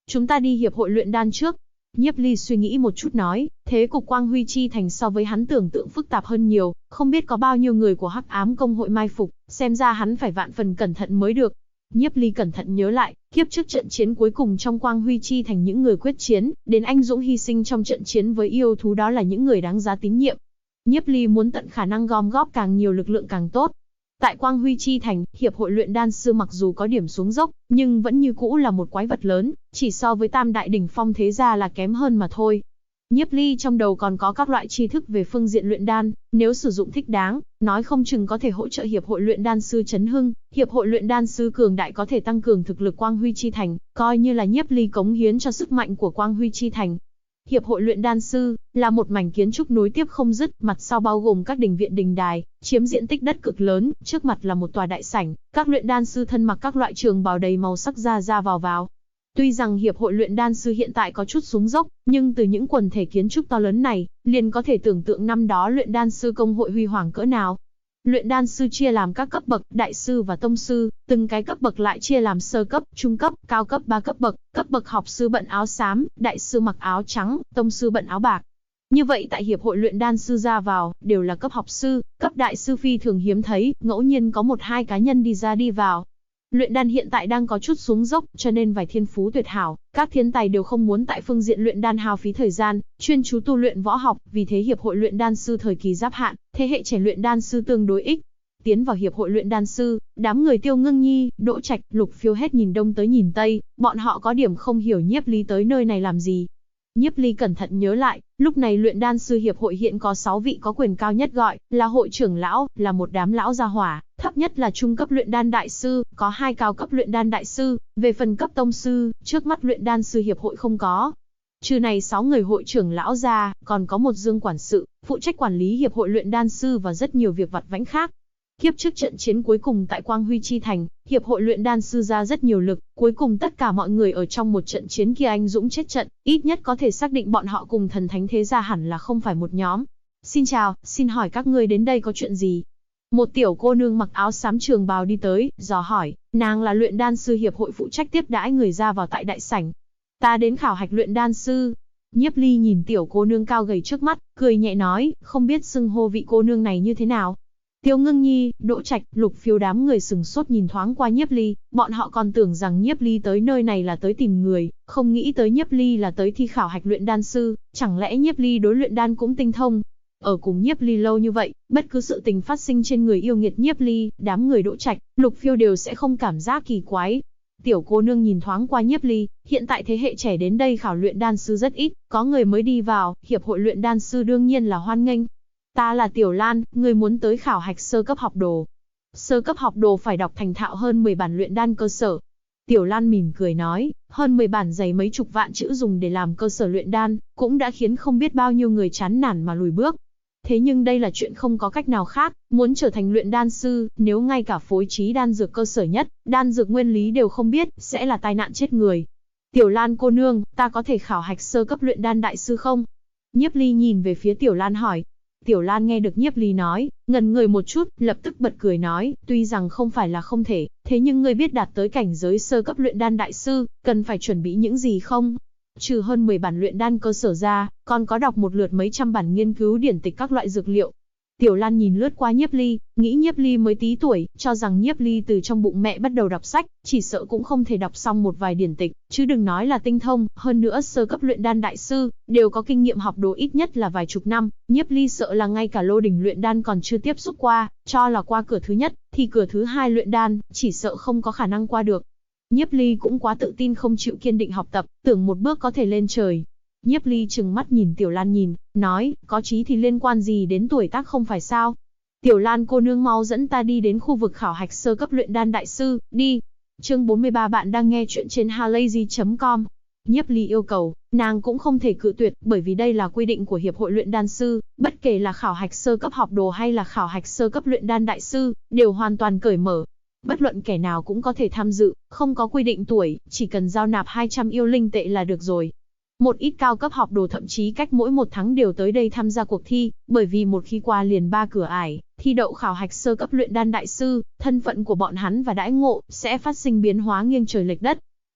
Chúng ta đi hiệp hội luyện đan trước. Nhiếp Ly suy nghĩ một chút nói, thế cục Quang Huy Chi Thành so với hắn tưởng tượng phức tạp hơn nhiều, không biết có bao nhiêu người của Hắc Ám Công hội mai phục, xem ra hắn phải vạn phần cẩn thận mới được. Nhiếp Ly cẩn thận nhớ lại, kiếp trước trận chiến cuối cùng trong Quang Huy Chi Thành những người quyết chiến, đến anh dũng hy sinh trong trận chiến với yêu thú đó là những người đáng giá tín nhiệm. Nhiếp Ly muốn tận khả năng gom góp càng nhiều lực lượng càng tốt. Tại Quang Huy Chi Thành, hiệp hội luyện đan sư mặc dù có điểm xuống dốc, nhưng vẫn như cũ là một quái vật lớn, chỉ so với Tam đại đỉnh phong thế gia là kém hơn mà thôi. Nhiếp Ly trong đầu còn có các loại tri thức về phương diện luyện đan, nếu sử dụng thích đáng, nói không chừng có thể hỗ trợ hiệp hội luyện đan sư chấn hưng, hiệp hội luyện đan sư cường đại có thể tăng cường thực lực Quang Huy Chi Thành, coi như là Nhiếp Ly cống hiến cho sức mạnh của Quang Huy Chi Thành. Hiệp hội luyện đan sư là một mảnh kiến trúc nối tiếp không dứt, mặt sau bao gồm các đình viện đình đài, chiếm diện tích đất cực lớn, trước mặt là một tòa đại sảnh, các luyện đan sư thân mặc các loại trường bào đầy màu sắc ra ra vào vào. Tuy rằng hiệp hội luyện đan sư hiện tại có chút xuống dốc, nhưng từ những quần thể kiến trúc to lớn này, liền có thể tưởng tượng năm đó luyện đan sư công hội huy hoàng cỡ nào. Luyện đan sư chia làm các cấp bậc, đại sư và tông sư, từng cái cấp bậc lại chia làm sơ cấp, trung cấp, cao cấp 3 cấp bậc học sư bận áo xám, đại sư mặc áo trắng, tông sư bận áo bạc. Như vậy tại hiệp hội luyện đan sư ra vào, đều là cấp học sư, cấp đại sư phi thường hiếm thấy, ngẫu nhiên có 1-2 cá nhân đi ra đi vào. Luyện đan hiện tại đang có chút xuống dốc, cho nên vài thiên phú tuyệt hảo, các thiên tài đều không muốn tại phương diện luyện đan hao phí thời gian, chuyên chú tu luyện võ học, vì thế hiệp hội luyện đan sư thời kỳ giáp hạn, thế hệ trẻ luyện đan sư tương đối ít. Tiến vào hiệp hội luyện đan sư, đám người Tiêu Ngưng Nhi, Đỗ Trạch, Lục Phiêu hết nhìn đông tới nhìn tây, bọn họ có điểm không hiểu Nhiếp Ly tới nơi này làm gì. Nhiếp Ly cẩn thận nhớ lại, lúc này luyện đan sư hiệp hội hiện có 6 vị có quyền cao nhất gọi là hội trưởng lão, là một đám lão gia hỏa, thấp nhất là trung cấp luyện đan đại sư, có 2 cao cấp luyện đan đại sư, về phần cấp tông sư, trước mắt luyện đan sư hiệp hội không có. Trừ này 6 người hội trưởng lão ra, còn có một Dương quản sự, phụ trách quản lý hiệp hội luyện đan sư và rất nhiều việc vặt vãnh khác. Kiếp trước trận chiến cuối cùng tại Quang Huy Chi Thành, hiệp hội luyện đan sư ra rất nhiều lực, cuối cùng tất cả mọi người ở trong một trận chiến kia anh dũng chết trận, ít nhất có thể xác định bọn họ cùng thần thánh thế gia hẳn là không phải một nhóm. Xin chào, xin hỏi các ngươi đến đây có chuyện gì? Một tiểu cô nương mặc áo xám trường bào đi tới, dò hỏi, nàng là luyện đan sư hiệp hội phụ trách tiếp đãi người ra vào tại đại sảnh. Ta đến khảo hạch luyện đan sư. Nhiếp Ly nhìn tiểu cô nương cao gầy trước mắt, cười nhẹ nói, không biết xưng hô vị cô nương này như thế nào. Tiêu Ngưng Nhi, Đỗ Trạch, Lục Phiêu đám người sừng sốt nhìn thoáng qua Nhiếp Ly, bọn họ còn tưởng rằng Nhiếp Ly tới nơi này là tới tìm người, không nghĩ tới Nhiếp Ly là tới thi khảo hạch luyện đan sư, chẳng lẽ Nhiếp Ly đối luyện đan cũng tinh thông. Ở cùng Nhiếp Ly lâu như vậy, bất cứ sự tình phát sinh trên người yêu nghiệt Nhiếp Ly, đám người Đỗ Trạch, Lục Phiêu đều sẽ không cảm giác kỳ quái. Tiểu cô nương nhìn thoáng qua Nhiếp Ly, hiện tại thế hệ trẻ đến đây khảo luyện đan sư rất ít, có người mới đi vào, hiệp hội luyện đan sư đương nhiên là hoan nghênh. Ta là Tiểu Lan, người muốn tới khảo hạch sơ cấp học đồ. Sơ cấp học đồ phải đọc thành thạo hơn 10 bản luyện đan cơ sở. Tiểu Lan mỉm cười nói, hơn 10 bản dày mấy chục vạn chữ dùng để làm cơ sở luyện đan, cũng đã khiến không biết bao nhiêu người chán nản mà lùi bước. Thế nhưng đây là chuyện không có cách nào khác, muốn trở thành luyện đan sư, nếu ngay cả phối trí đan dược cơ sở nhất, đan dược nguyên lý đều không biết, sẽ là tai nạn chết người. Tiểu Lan cô nương, ta có thể khảo hạch sơ cấp luyện đan đại sư không? Nhiếp Ly nhìn về phía Tiểu Lan hỏi. Tiểu Lan nghe được Nhiếp Ly nói, ngẩn người một chút, lập tức bật cười nói, tuy rằng không phải là không thể, thế nhưng ngươi biết đạt tới cảnh giới sơ cấp luyện đan đại sư, cần phải chuẩn bị những gì không? Trừ hơn 10 bản luyện đan cơ sở ra, còn có đọc một lượt mấy trăm bản nghiên cứu điển tịch các loại dược liệu. Tiểu Lan nhìn lướt qua Nhiếp Ly, nghĩ Nhiếp Ly mới tí tuổi, cho rằng Nhiếp Ly từ trong bụng mẹ bắt đầu đọc sách, chỉ sợ cũng không thể đọc xong một vài điển tịch, chứ đừng nói là tinh thông, hơn nữa sơ cấp luyện đan đại sư, đều có kinh nghiệm học đồ ít nhất là vài chục năm, Nhiếp Ly sợ là ngay cả lô đỉnh luyện đan còn chưa tiếp xúc qua, cho là qua cửa thứ nhất, thì cửa thứ hai luyện đan, chỉ sợ không có khả năng qua được. Nhiếp Ly cũng quá tự tin không chịu kiên định học tập, tưởng một bước có thể lên trời. Nhiếp Ly trừng mắt nhìn Tiểu Lan nhìn, nói, có chí thì liên quan gì đến tuổi tác không phải sao? Tiểu Lan cô nương mau dẫn ta đi đến khu vực khảo hạch sơ cấp luyện đan đại sư, đi. Chương 43 bạn đang nghe chuyện trên halayzi.com. Nhiếp Ly yêu cầu, nàng cũng không thể cự tuyệt, bởi vì đây là quy định của hiệp hội luyện đan sư, bất kể là khảo hạch sơ cấp học đồ hay là khảo hạch sơ cấp luyện đan đại sư, đều hoàn toàn cởi mở. Bất luận kẻ nào cũng có thể tham dự, không có quy định tuổi, chỉ cần giao nạp 200 yêu linh tệ là được rồi. Một ít cao cấp học đồ thậm chí cách mỗi 1 tháng đều tới đây tham gia cuộc thi, bởi vì một khi qua liền 3 cửa ải, thi đậu khảo hạch sơ cấp luyện đan đại sư, thân phận của bọn hắn và đãi ngộ sẽ phát sinh biến hóa nghiêng trời lệch đất.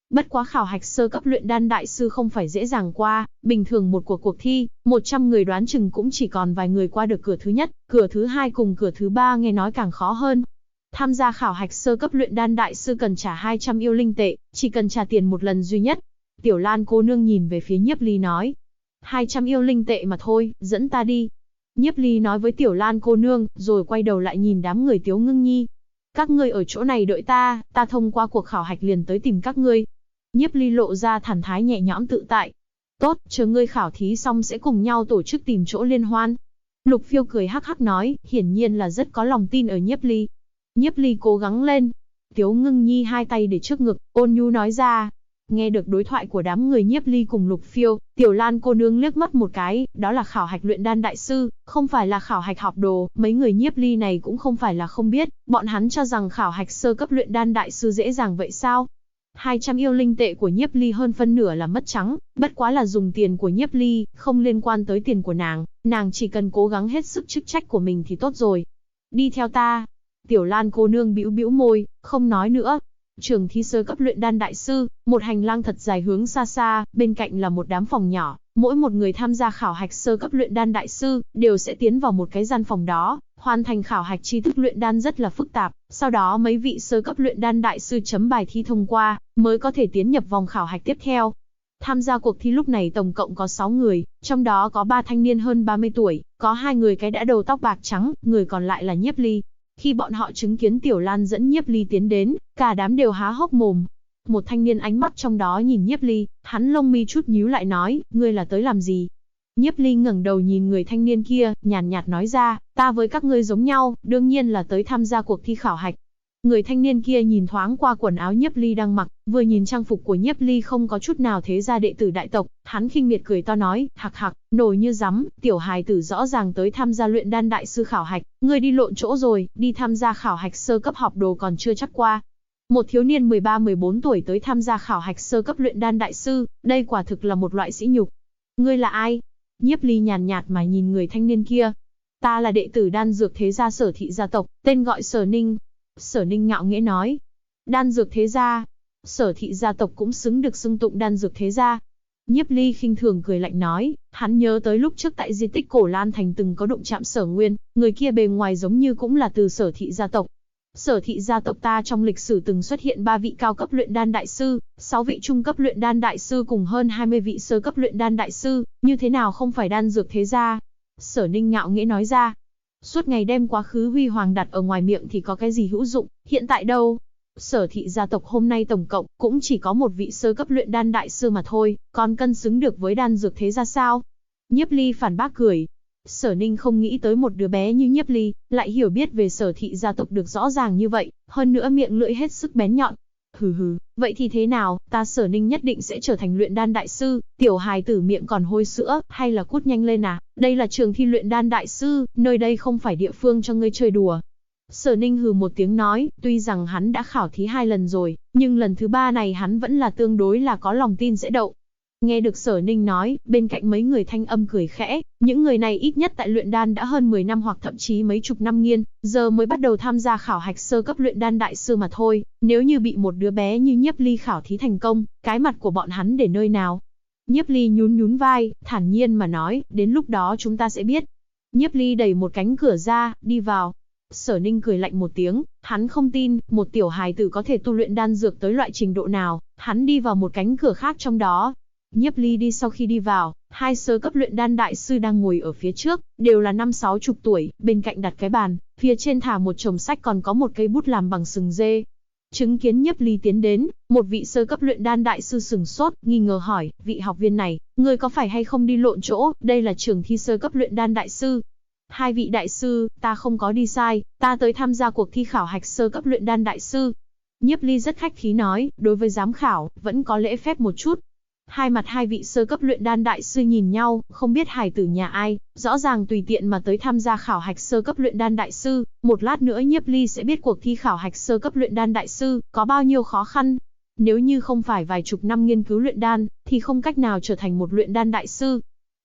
Bất quá khảo hạch sơ cấp luyện đan đại sư không phải dễ dàng qua, bình thường một cuộc thi, 100 người đoán chừng cũng chỉ còn vài người qua được cửa thứ nhất, cửa thứ hai cùng cửa thứ ba nghe nói càng khó hơn. Tham gia khảo hạch sơ cấp luyện đan đại sư cần trả 200 yêu linh tệ, chỉ cần trả tiền một lần duy nhất. Tiểu Lan cô nương nhìn về phía Nhiếp Ly nói, 200 yêu linh tệ mà thôi, dẫn ta đi. Nhiếp Ly nói với Tiểu Lan cô nương, rồi quay đầu lại nhìn đám người Tiếu Ngưng Nhi. Các ngươi ở chỗ này đợi ta thông qua cuộc khảo hạch liền tới tìm các ngươi. Nhiếp Ly lộ ra thản thái nhẹ nhõm tự tại. Tốt, chờ ngươi khảo thí xong sẽ cùng nhau tổ chức tìm chỗ liên hoan. Lục Phiêu cười hắc hắc nói, hiển nhiên là rất có lòng tin ở Nhiếp Ly. Nhiếp Ly cố gắng lên. Tiếu Ngưng Nhi hai tay để trước ngực, ôn nhu nói ra. Nghe được đối thoại của đám người Nhiếp Ly cùng Lục Phiêu, Tiểu Lan cô nương liếc mắt một cái, đó là khảo hạch luyện đan đại sư, không phải là khảo hạch học đồ, mấy người Nhiếp Ly này cũng không phải là không biết, bọn hắn cho rằng khảo hạch sơ cấp luyện đan đại sư dễ dàng vậy sao? 200 yêu linh tệ của Nhiếp Ly hơn phân nửa là mất trắng, bất quá là dùng tiền của Nhiếp Ly, không liên quan tới tiền của nàng chỉ cần cố gắng hết sức chức trách của mình thì tốt rồi. Đi theo ta. Tiểu Lan cô nương bĩu bĩu môi, không nói nữa. Trường thi sơ cấp luyện đan đại sư, một hành lang thật dài hướng xa xa, bên cạnh là một đám phòng nhỏ, mỗi một người tham gia khảo hạch sơ cấp luyện đan đại sư, đều sẽ tiến vào một cái gian phòng đó, hoàn thành khảo hạch tri thức luyện đan rất là phức tạp, sau đó mấy vị sơ cấp luyện đan đại sư chấm bài thi thông qua, mới có thể tiến nhập vòng khảo hạch tiếp theo. Tham gia cuộc thi lúc này tổng cộng có 6 người, trong đó có 3 thanh niên hơn 30 tuổi, có 2 người cái đã đầu tóc bạc trắng, người còn lại là Nhiếp Ly. Khi bọn họ chứng kiến Tiểu Lan dẫn Nhiếp Ly tiến đến, cả đám đều há hốc mồm. Một thanh niên ánh mắt trong đó nhìn Nhiếp Ly, hắn lông mi chút nhíu lại nói, ngươi là tới làm gì? Nhiếp Ly ngẩng đầu nhìn người thanh niên kia, nhàn nhạt nói ra, ta với các ngươi giống nhau, đương nhiên là tới tham gia cuộc thi khảo hạch. Người thanh niên kia nhìn thoáng qua quần áo Nhiếp Ly đang mặc, vừa nhìn trang phục của Nhiếp Ly không có chút nào thế gia đệ tử đại tộc, hắn khinh miệt cười to nói, hặc hặc, nổi như rắm, tiểu hài tử rõ ràng tới tham gia luyện đan đại sư khảo hạch, ngươi đi lộn chỗ rồi, đi tham gia khảo hạch sơ cấp học đồ còn chưa chắc qua. Một thiếu niên 13-14 tuổi tới tham gia khảo hạch sơ cấp luyện đan đại sư, đây quả thực là một loại sỉ nhục. Ngươi là ai? Nhiếp Ly nhàn nhạt mà nhìn người thanh niên kia. Ta là đệ tử đan dược thế gia Sở thị gia tộc, tên gọi Sở Ninh. Sở Ninh ngạo nghễ nói. Đan dược thế gia. Sở thị gia tộc cũng xứng được xưng tụng đan dược thế gia. Nhiếp Ly khinh thường cười lạnh nói, hắn nhớ tới lúc trước tại di tích Cổ Lan Thành từng có đụng chạm Sở Nguyên, người kia bề ngoài giống như cũng là từ Sở thị gia tộc. Sở thị gia tộc ta trong lịch sử từng xuất hiện 3 vị cao cấp luyện đan đại sư, 6 vị trung cấp luyện đan đại sư cùng hơn 20 vị sơ cấp luyện đan đại sư, như thế nào không phải đan dược thế gia? Sở Ninh ngạo nghễ nói ra. Suốt ngày đem quá khứ huy hoàng đặt ở ngoài miệng thì có cái gì hữu dụng, hiện tại đâu? Sở thị gia tộc hôm nay tổng cộng cũng chỉ có một vị sơ cấp luyện đan đại sư mà thôi, còn cân xứng được với đan dược thế gia sao? Nhiếp Ly phản bác cười. Sở Ninh không nghĩ tới một đứa bé như Nhiếp Ly, lại hiểu biết về Sở thị gia tộc được rõ ràng như vậy, hơn nữa miệng lưỡi hết sức bén nhọn. Hừ hừ, vậy thì thế nào, ta Sở Ninh nhất định sẽ trở thành luyện đan đại sư, tiểu hài tử miệng còn hôi sữa, hay là cút nhanh lên à, đây là trường thi luyện đan đại sư, nơi đây không phải địa phương cho ngươi chơi đùa. Sở Ninh hừ một tiếng nói, tuy rằng hắn đã khảo thí 2 lần rồi, nhưng lần thứ 3 này hắn vẫn là tương đối là có lòng tin sẽ đậu. Nghe được Sở Ninh nói, bên cạnh mấy người thanh âm cười khẽ, những người này ít nhất tại luyện đan đã hơn 10 năm hoặc thậm chí mấy chục năm nghiên, giờ mới bắt đầu tham gia khảo hạch sơ cấp luyện đan đại sư mà thôi, nếu như bị một đứa bé như Nhiếp Ly khảo thí thành công, cái mặt của bọn hắn để nơi nào? Nhiếp Ly nhún vai, thản nhiên mà nói, đến lúc đó chúng ta sẽ biết. Nhiếp Ly đẩy một cánh cửa ra, đi vào. Sở Ninh cười lạnh một tiếng, hắn không tin, một tiểu hài tử có thể tu luyện đan dược tới loại trình độ nào, hắn đi vào một cánh cửa khác trong đó. Nhiếp Ly đi sau khi đi vào, 2 sơ cấp luyện đan đại sư đang ngồi ở phía trước, đều là 50-60 tuổi, bên cạnh đặt cái bàn, phía trên thả một chồng sách còn có một cây bút làm bằng sừng dê. Chứng kiến Nhiếp Ly tiến đến, một vị sơ cấp luyện đan đại sư sừng sốt, nghi ngờ hỏi, vị học viên này, người có phải hay không đi lộn chỗ, đây là trường thi sơ cấp luyện đan đại sư. 2 vị đại sư, ta không có đi sai, ta tới tham gia cuộc thi khảo hạch sơ cấp luyện đan đại sư. Nhiếp Ly rất khách khí nói, đối với giám khảo, vẫn có lễ phép một chút. Hai mặt 2 vị sơ cấp luyện đan đại sư nhìn nhau, không biết hài tử nhà ai, rõ ràng tùy tiện mà tới tham gia khảo hạch sơ cấp luyện đan đại sư, một lát nữa Nhiếp Ly sẽ biết cuộc thi khảo hạch sơ cấp luyện đan đại sư có bao nhiêu khó khăn. Nếu như không phải vài chục năm nghiên cứu luyện đan, thì không cách nào trở thành một luyện đan đại sư.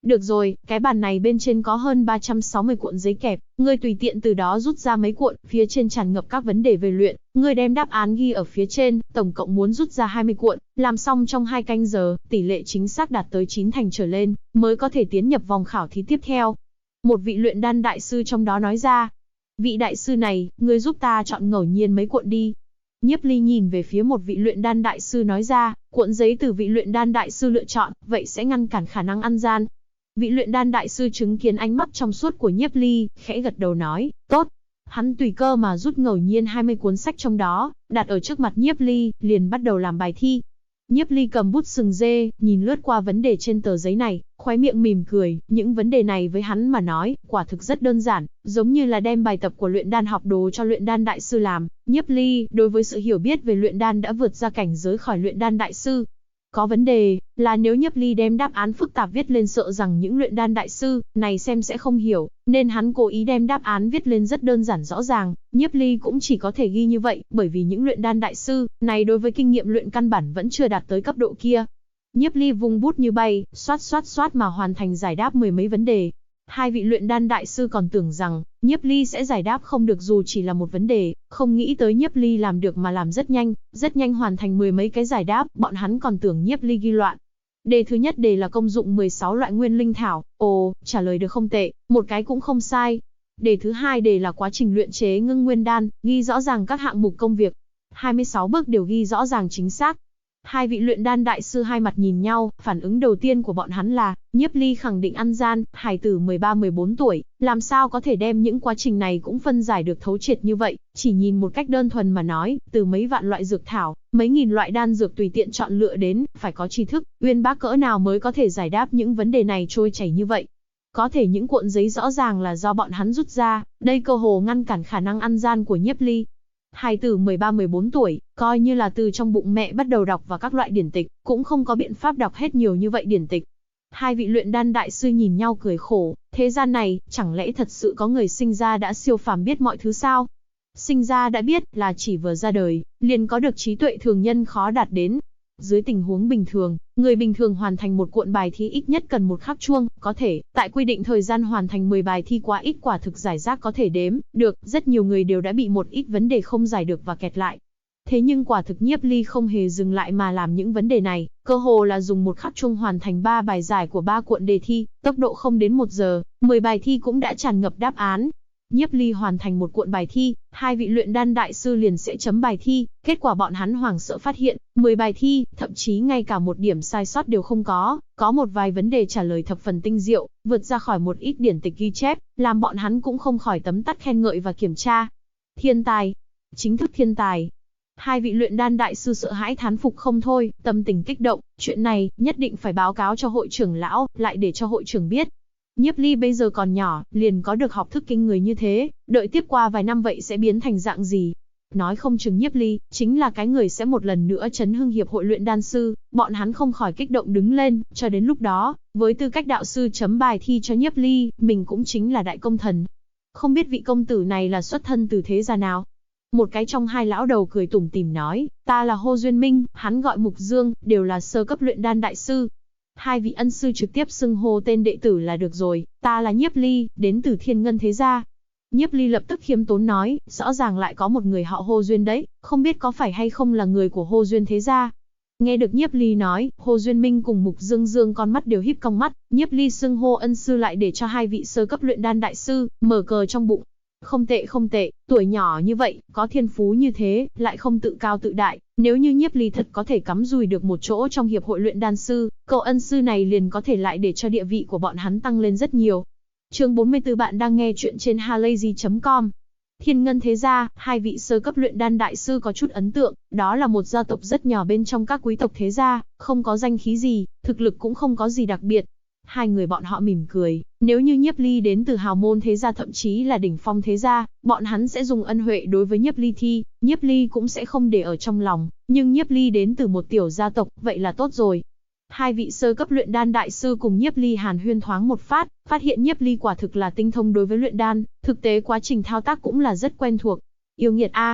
Được rồi, cái bàn này bên trên có hơn 360 cuộn giấy kẹp, ngươi tùy tiện từ đó rút ra mấy cuộn, phía trên tràn ngập các vấn đề về luyện, ngươi đem đáp án ghi ở phía trên, tổng cộng muốn rút ra 20 cuộn, làm xong trong 2 canh giờ, tỷ lệ chính xác đạt tới 9 thành trở lên, mới có thể tiến nhập vòng khảo thí tiếp theo. Một vị luyện đan đại sư trong đó nói ra. Vị đại sư này, ngươi giúp ta chọn ngẫu nhiên mấy cuộn đi. Nhiếp Ly nhìn về phía một vị luyện đan đại sư nói ra, cuộn giấy từ vị luyện đan đại sư lựa chọn, vậy sẽ ngăn cản khả năng ăn gian. Vị luyện đan đại sư chứng kiến ánh mắt trong suốt của Nhiếp Ly, khẽ gật đầu nói, tốt. Hắn tùy cơ mà rút ngẫu nhiên 20 cuốn sách trong đó, đặt ở trước mặt Nhiếp Ly, liền bắt đầu làm bài thi. Nhiếp Ly cầm bút sừng dê, nhìn lướt qua vấn đề trên tờ giấy này, khóe miệng mỉm cười, những vấn đề này với hắn mà nói, quả thực rất đơn giản, giống như là đem bài tập của luyện đan học đồ cho luyện đan đại sư làm. Nhiếp Ly, đối với sự hiểu biết về luyện đan đã vượt ra cảnh giới khỏi luyện đan đại sư. Có vấn đề, là nếu Nhiếp Ly đem đáp án phức tạp viết lên sợ rằng những luyện đan đại sư này xem sẽ không hiểu, nên hắn cố ý đem đáp án viết lên rất đơn giản rõ ràng. Nhiếp Ly cũng chỉ có thể ghi như vậy, bởi vì những luyện đan đại sư này đối với kinh nghiệm luyện căn bản vẫn chưa đạt tới cấp độ kia. Nhiếp Ly vung bút như bay, xoát mà hoàn thành giải đáp mười mấy vấn đề. Hai vị luyện đan đại sư còn tưởng rằng Nhiếp Ly sẽ giải đáp không được dù chỉ là một vấn đề, không nghĩ tới Nhiếp Ly làm được mà làm rất nhanh hoàn thành mười mấy cái giải đáp, bọn hắn còn tưởng Nhiếp Ly ghi loạn. Đề thứ nhất đề là công dụng 16 loại nguyên linh thảo, ồ, trả lời được không tệ, một cái cũng không sai. Đề thứ hai đề là quá trình luyện chế ngưng nguyên đan, ghi rõ ràng các hạng mục công việc. 26 bước đều ghi rõ ràng chính xác. Hai vị luyện đan đại sư hai mặt nhìn nhau, phản ứng đầu tiên của bọn hắn là, Nhiếp Ly khẳng định ăn gian, hài tử 13-14 tuổi, làm sao có thể đem những quá trình này cũng phân giải được thấu triệt như vậy, chỉ nhìn một cách đơn thuần mà nói, từ mấy vạn loại dược thảo, mấy nghìn loại đan dược tùy tiện chọn lựa đến, phải có tri thức, uyên bác cỡ nào mới có thể giải đáp những vấn đề này trôi chảy như vậy. Có thể những cuộn giấy rõ ràng là do bọn hắn rút ra, đây cơ hồ ngăn cản khả năng ăn gian của Nhiếp Ly. Hài tử 13-14 tuổi, coi như là từ trong bụng mẹ bắt đầu đọc vào các loại điển tịch, cũng không có biện pháp đọc hết nhiều như vậy điển tịch. Hai vị luyện đan đại sư nhìn nhau cười khổ, thế gian này, chẳng lẽ thật sự có người sinh ra đã siêu phàm biết mọi thứ sao? Sinh ra đã biết là chỉ vừa ra đời, liền có được trí tuệ thường nhân khó đạt đến. Dưới tình huống bình thường, người bình thường hoàn thành một cuộn bài thi ít nhất cần 1 khắc chuông, có thể, tại quy định thời gian hoàn thành 10 bài thi quá ít quả thực giải rác có thể đếm được, rất nhiều người đều đã bị một ít vấn đề không giải được và kẹt lại. Thế nhưng quả thực Nhiếp Ly không hề dừng lại mà làm những vấn đề này, cơ hồ là dùng 1 khắc chuông hoàn thành 3 bài giải của 3 cuộn đề thi, tốc độ không đến 1 giờ, 10 bài thi cũng đã tràn ngập đáp án. Nhiếp Ly hoàn thành một cuộn bài thi, hai vị luyện đan đại sư liền sẽ chấm bài thi, kết quả bọn hắn hoảng sợ phát hiện, 10 bài thi, thậm chí ngay cả một điểm sai sót đều không có một vài vấn đề trả lời thập phần tinh diệu, vượt ra khỏi một ít điển tịch ghi chép, làm bọn hắn cũng không khỏi tấm tắc khen ngợi và kiểm tra. Thiên tài, chính thức thiên tài. Hai vị luyện đan đại sư sợ hãi thán phục không thôi, tâm tình kích động, chuyện này nhất định phải báo cáo cho hội trưởng lão, lại để cho hội trưởng biết. Nhiếp Ly bây giờ còn nhỏ, liền có được học thức kinh người như thế, đợi tiếp qua vài năm vậy sẽ biến thành dạng gì? Nói không chừng Nhiếp Ly chính là cái người sẽ một lần nữa chấn hưng hiệp hội luyện đan sư, bọn hắn không khỏi kích động đứng lên, cho đến lúc đó, với tư cách đạo sư chấm bài thi cho Nhiếp Ly, mình cũng chính là đại công thần. Không biết vị công tử này là xuất thân từ thế gia nào? Một cái trong hai lão đầu cười tủm tỉm nói, ta là Hồ Duyên Minh, hắn gọi Mục Dương, đều là sơ cấp luyện đan đại sư. Hai vị ân sư trực tiếp xưng hô tên đệ tử là được rồi, ta là Nhiếp Ly, đến từ Thiên Ngân thế gia. Nhiếp Ly lập tức khiêm tốn nói, rõ ràng lại có một người họ Hồ Duyên đấy, không biết có phải hay không là người của Hồ Duyên thế gia. Nghe được Nhiếp Ly nói, Hồ Duyên Minh cùng Mục Dương Dương con mắt đều híp cong mắt, Nhiếp Ly xưng hô ân sư lại để cho hai vị sơ cấp luyện đan đại sư mở cờ trong bụng. Không tệ, tuổi nhỏ như vậy, có thiên phú như thế, lại không tự cao tự đại, nếu như Nhiếp Ly thật có thể cắm dùi được một chỗ trong hiệp hội luyện đan sư, cậu ân sư này liền có thể lại để cho địa vị của bọn hắn tăng lên rất nhiều. Chương 44 bạn đang nghe chuyện trên halayzi.com. Thiên Ngân thế gia, hai vị sơ cấp luyện đan đại sư có chút ấn tượng, đó là một gia tộc rất nhỏ bên trong các quý tộc thế gia, không có danh khí gì, thực lực cũng không có gì đặc biệt. Hai người bọn họ mỉm cười, nếu như Nhiếp Ly đến từ hào môn thế gia thậm chí là đỉnh phong thế gia, bọn hắn sẽ dùng ân huệ đối với Nhiếp Ly thi, Nhiếp Ly cũng sẽ không để ở trong lòng, nhưng Nhiếp Ly đến từ một tiểu gia tộc, vậy là tốt rồi. Hai vị sơ cấp luyện đan đại sư cùng Nhiếp Ly hàn huyên thoáng một phát hiện Nhiếp Ly quả thực là tinh thông đối với luyện đan, thực tế quá trình thao tác cũng là rất quen thuộc. Yêu nghiệt a.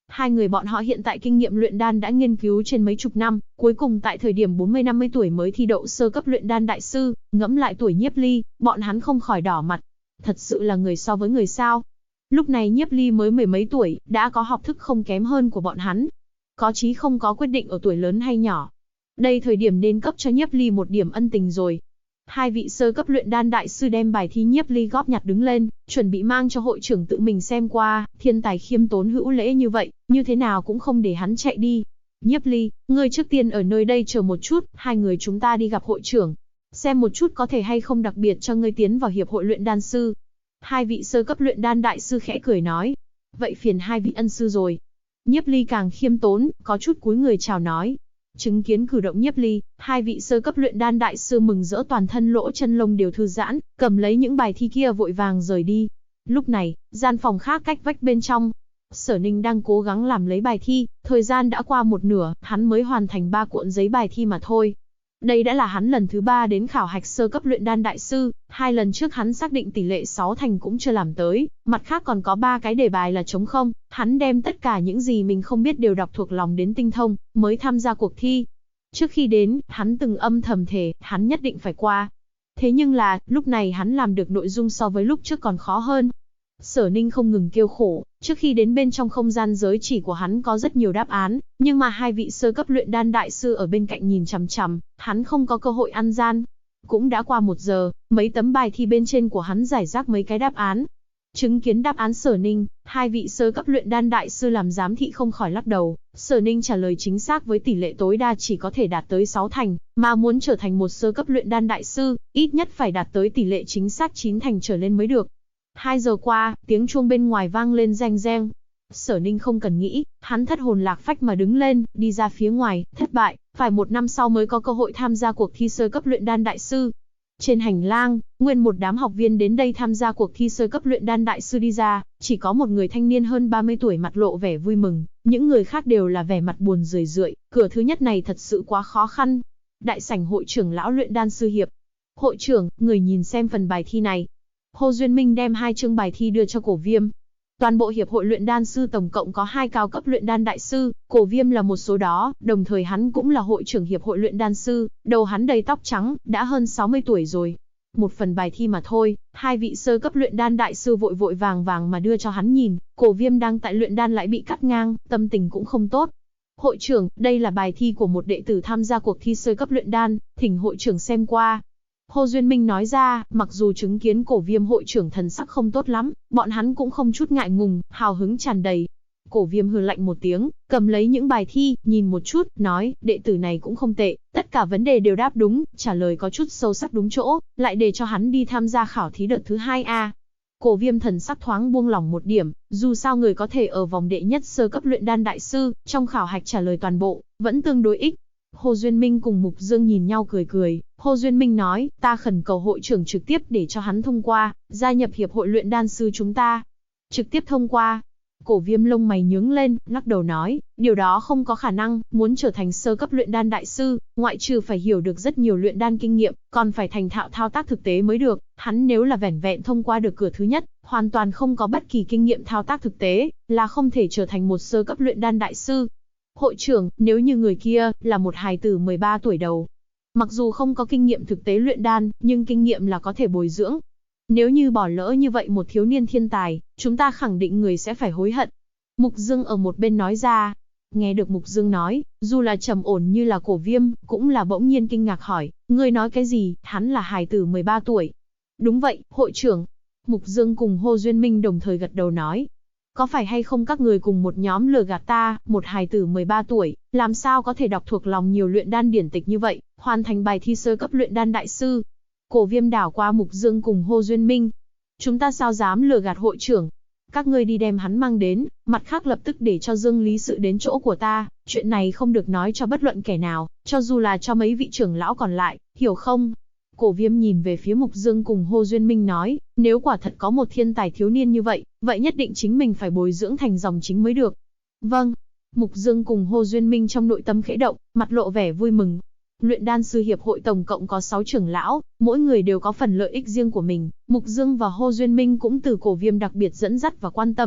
Hai người bọn họ hiện tại kinh nghiệm luyện đan đã nghiên cứu trên mấy chục năm, cuối cùng tại thời điểm 40-50 tuổi mới thi đậu sơ cấp luyện đan đại sư, ngẫm lại tuổi Nhiếp Ly, bọn hắn không khỏi đỏ mặt. Thật sự là người so với người sao. Lúc này Nhiếp Ly mới mười mấy tuổi, đã có học thức không kém hơn của bọn hắn. Có chí không có quyết định ở tuổi lớn hay nhỏ. Đây thời điểm nên cấp cho Nhiếp Ly một điểm ân tình rồi. Hai vị sơ cấp luyện đan đại sư đem bài thi Nhiếp Ly góp nhặt đứng lên, chuẩn bị mang cho hội trưởng tự mình xem qua, thiên tài khiêm tốn hữu lễ như vậy, như thế nào cũng không để hắn chạy đi. Nhiếp Ly, ngươi trước tiên ở nơi đây chờ một chút, hai người chúng ta đi gặp hội trưởng. Xem một chút có thể hay không đặc biệt cho ngươi tiến vào hiệp hội luyện đan sư. Hai vị sơ cấp luyện đan đại sư khẽ cười nói. Vậy phiền hai vị ân sư rồi. Nhiếp Ly càng khiêm tốn, có chút cúi người chào nói. Chứng kiến cử động Nhiếp Ly, hai vị sơ cấp luyện đan đại sư mừng rỡ toàn thân lỗ chân lông đều thư giãn, cầm lấy những bài thi kia vội vàng rời đi. Lúc này, gian phòng khác cách vách bên trong, Sở Ninh đang cố gắng làm lấy bài thi, thời gian đã qua một nửa, hắn mới hoàn thành 3 cuộn giấy bài thi mà thôi. Đây đã là hắn lần thứ 3 đến khảo hạch sơ cấp luyện đan đại sư, 2 lần trước hắn xác định tỷ lệ 6 thành cũng chưa làm tới, mặt khác còn có 3 cái đề bài là trống không, hắn đem tất cả những gì mình không biết đều đọc thuộc lòng đến tinh thông, mới tham gia cuộc thi. Trước khi đến, hắn từng âm thầm thề, hắn nhất định phải qua. Thế nhưng là, lúc này hắn làm được nội dung so với lúc trước còn khó hơn. Sở Ninh không ngừng kêu khổ, trước khi đến bên trong không gian giới chỉ của hắn có rất nhiều đáp án, nhưng mà hai vị sơ cấp luyện đan đại sư ở bên cạnh nhìn chằm chằm, hắn không có cơ hội ăn gian. Cũng đã qua 1 giờ, mấy tấm bài thi bên trên của hắn giải rác mấy cái đáp án. Chứng kiến đáp án Sở Ninh, hai vị sơ cấp luyện đan đại sư làm giám thị không khỏi lắc đầu. Sở Ninh trả lời chính xác với tỷ lệ tối đa chỉ có thể đạt tới 6 thành, mà muốn trở thành một sơ cấp luyện đan đại sư, ít nhất phải đạt tới tỷ lệ chính xác 9 thành trở lên mới được. 2 giờ qua, tiếng chuông bên ngoài vang lên reng reng. Sở Ninh không cần nghĩ, hắn thất hồn lạc phách mà đứng lên, đi ra phía ngoài, thất bại, phải 1 năm sau mới có cơ hội tham gia cuộc thi sơ cấp luyện đan đại sư. Trên hành lang, nguyên một đám học viên đến đây tham gia cuộc thi sơ cấp luyện đan đại sư đi ra, chỉ có một người thanh niên hơn 30 tuổi mặt lộ vẻ vui mừng, những người khác đều là vẻ mặt buồn rười rượi, cửa thứ nhất này thật sự quá khó khăn. Đại sảnh hội trưởng lão luyện đan sư hiệp. Hội trưởng, người nhìn xem phần bài thi này. Hồ Duyên Minh đem 2 chương bài thi đưa cho Cổ Viêm. Toàn bộ hiệp hội luyện đan sư tổng cộng có 2 cao cấp luyện đan đại sư, Cổ Viêm là một số đó, đồng thời hắn cũng là hội trưởng hiệp hội luyện đan sư, đầu hắn đầy tóc trắng, đã hơn 60 tuổi rồi. Một phần bài thi mà thôi, hai vị sơ cấp luyện đan đại sư vội vội vàng vàng mà đưa cho hắn nhìn, Cổ Viêm đang tại luyện đan lại bị cắt ngang, tâm tình cũng không tốt. Hội trưởng, đây là bài thi của một đệ tử tham gia cuộc thi sơ cấp luyện đan, thỉnh hội trưởng xem qua. Hồ Duyên Minh nói ra, mặc dù chứng kiến Cổ Viêm hội trưởng thần sắc không tốt lắm, bọn hắn cũng không chút ngại ngùng, hào hứng tràn đầy. Cổ Viêm hừ lạnh một tiếng, cầm lấy những bài thi, nhìn một chút, nói, đệ tử này cũng không tệ, tất cả vấn đề đều đáp đúng, trả lời có chút sâu sắc đúng chỗ, lại để cho hắn đi tham gia khảo thí đợt thứ 2A. Cổ Viêm thần sắc thoáng buông lỏng một điểm, dù sao người có thể ở vòng đệ nhất sơ cấp luyện đan đại sư, trong khảo hạch trả lời toàn bộ, vẫn tương đối ích. Hồ Duyên Minh cùng Mục Dương nhìn nhau cười cười, Hồ Duyên Minh nói, ta khẩn cầu hội trưởng trực tiếp để cho hắn thông qua, gia nhập hiệp hội luyện đan sư chúng ta. Trực tiếp thông qua. Cổ Viêm lông mày nhướng lên, lắc đầu nói, điều đó không có khả năng, muốn trở thành sơ cấp luyện đan đại sư, ngoại trừ phải hiểu được rất nhiều luyện đan kinh nghiệm, còn phải thành thạo thao tác thực tế mới được, hắn nếu là vẻn vẹn thông qua được cửa thứ nhất, hoàn toàn không có bất kỳ kinh nghiệm thao tác thực tế, là không thể trở thành một sơ cấp luyện đan đại sư. Hội trưởng, nếu như người kia là một hài tử 13 tuổi đầu, mặc dù không có kinh nghiệm thực tế luyện đan, nhưng kinh nghiệm là có thể bồi dưỡng. Nếu như bỏ lỡ như vậy một thiếu niên thiên tài, chúng ta khẳng định người sẽ phải hối hận. Mục Dương ở một bên nói ra. Nghe được Mục Dương nói, dù là trầm ổn như là Cổ Viêm, cũng là bỗng nhiên kinh ngạc hỏi, ngươi nói cái gì, hắn là hài tử 13 tuổi. Đúng vậy, hội trưởng. Mục Dương cùng Hồ Duyên Minh đồng thời gật đầu nói. Có phải hay không các người cùng một nhóm lừa gạt ta, một hài tử 13 tuổi, làm sao có thể đọc thuộc lòng nhiều luyện đan điển tịch như vậy, hoàn thành bài thi sơ cấp luyện đan đại sư. Cổ Viêm đảo qua Mục Dương cùng Hồ Duyên Minh. Chúng ta sao dám lừa gạt hội trưởng? Các ngươi đi đem hắn mang đến, mặt khác lập tức để cho Dương Lý Sự đến chỗ của ta, chuyện này không được nói cho bất luận kẻ nào, cho dù là cho mấy vị trưởng lão còn lại, hiểu không? Cổ Viêm nhìn về phía Mục Dương cùng Hồ Duyên Minh nói, nếu quả thật có một thiên tài thiếu niên như vậy, vậy nhất định chính mình phải bồi dưỡng thành dòng chính mới được. Vâng. Mục Dương cùng Hồ Duyên Minh trong nội tâm khẽ động, mặt lộ vẻ vui mừng. Luyện đan sư hiệp hội tổng cộng có 6 trưởng lão, mỗi người đều có phần lợi ích riêng của mình, Mục Dương và Hồ Duyên Minh cũng từ Cổ Viêm đặc biệt dẫn dắt và quan tâm.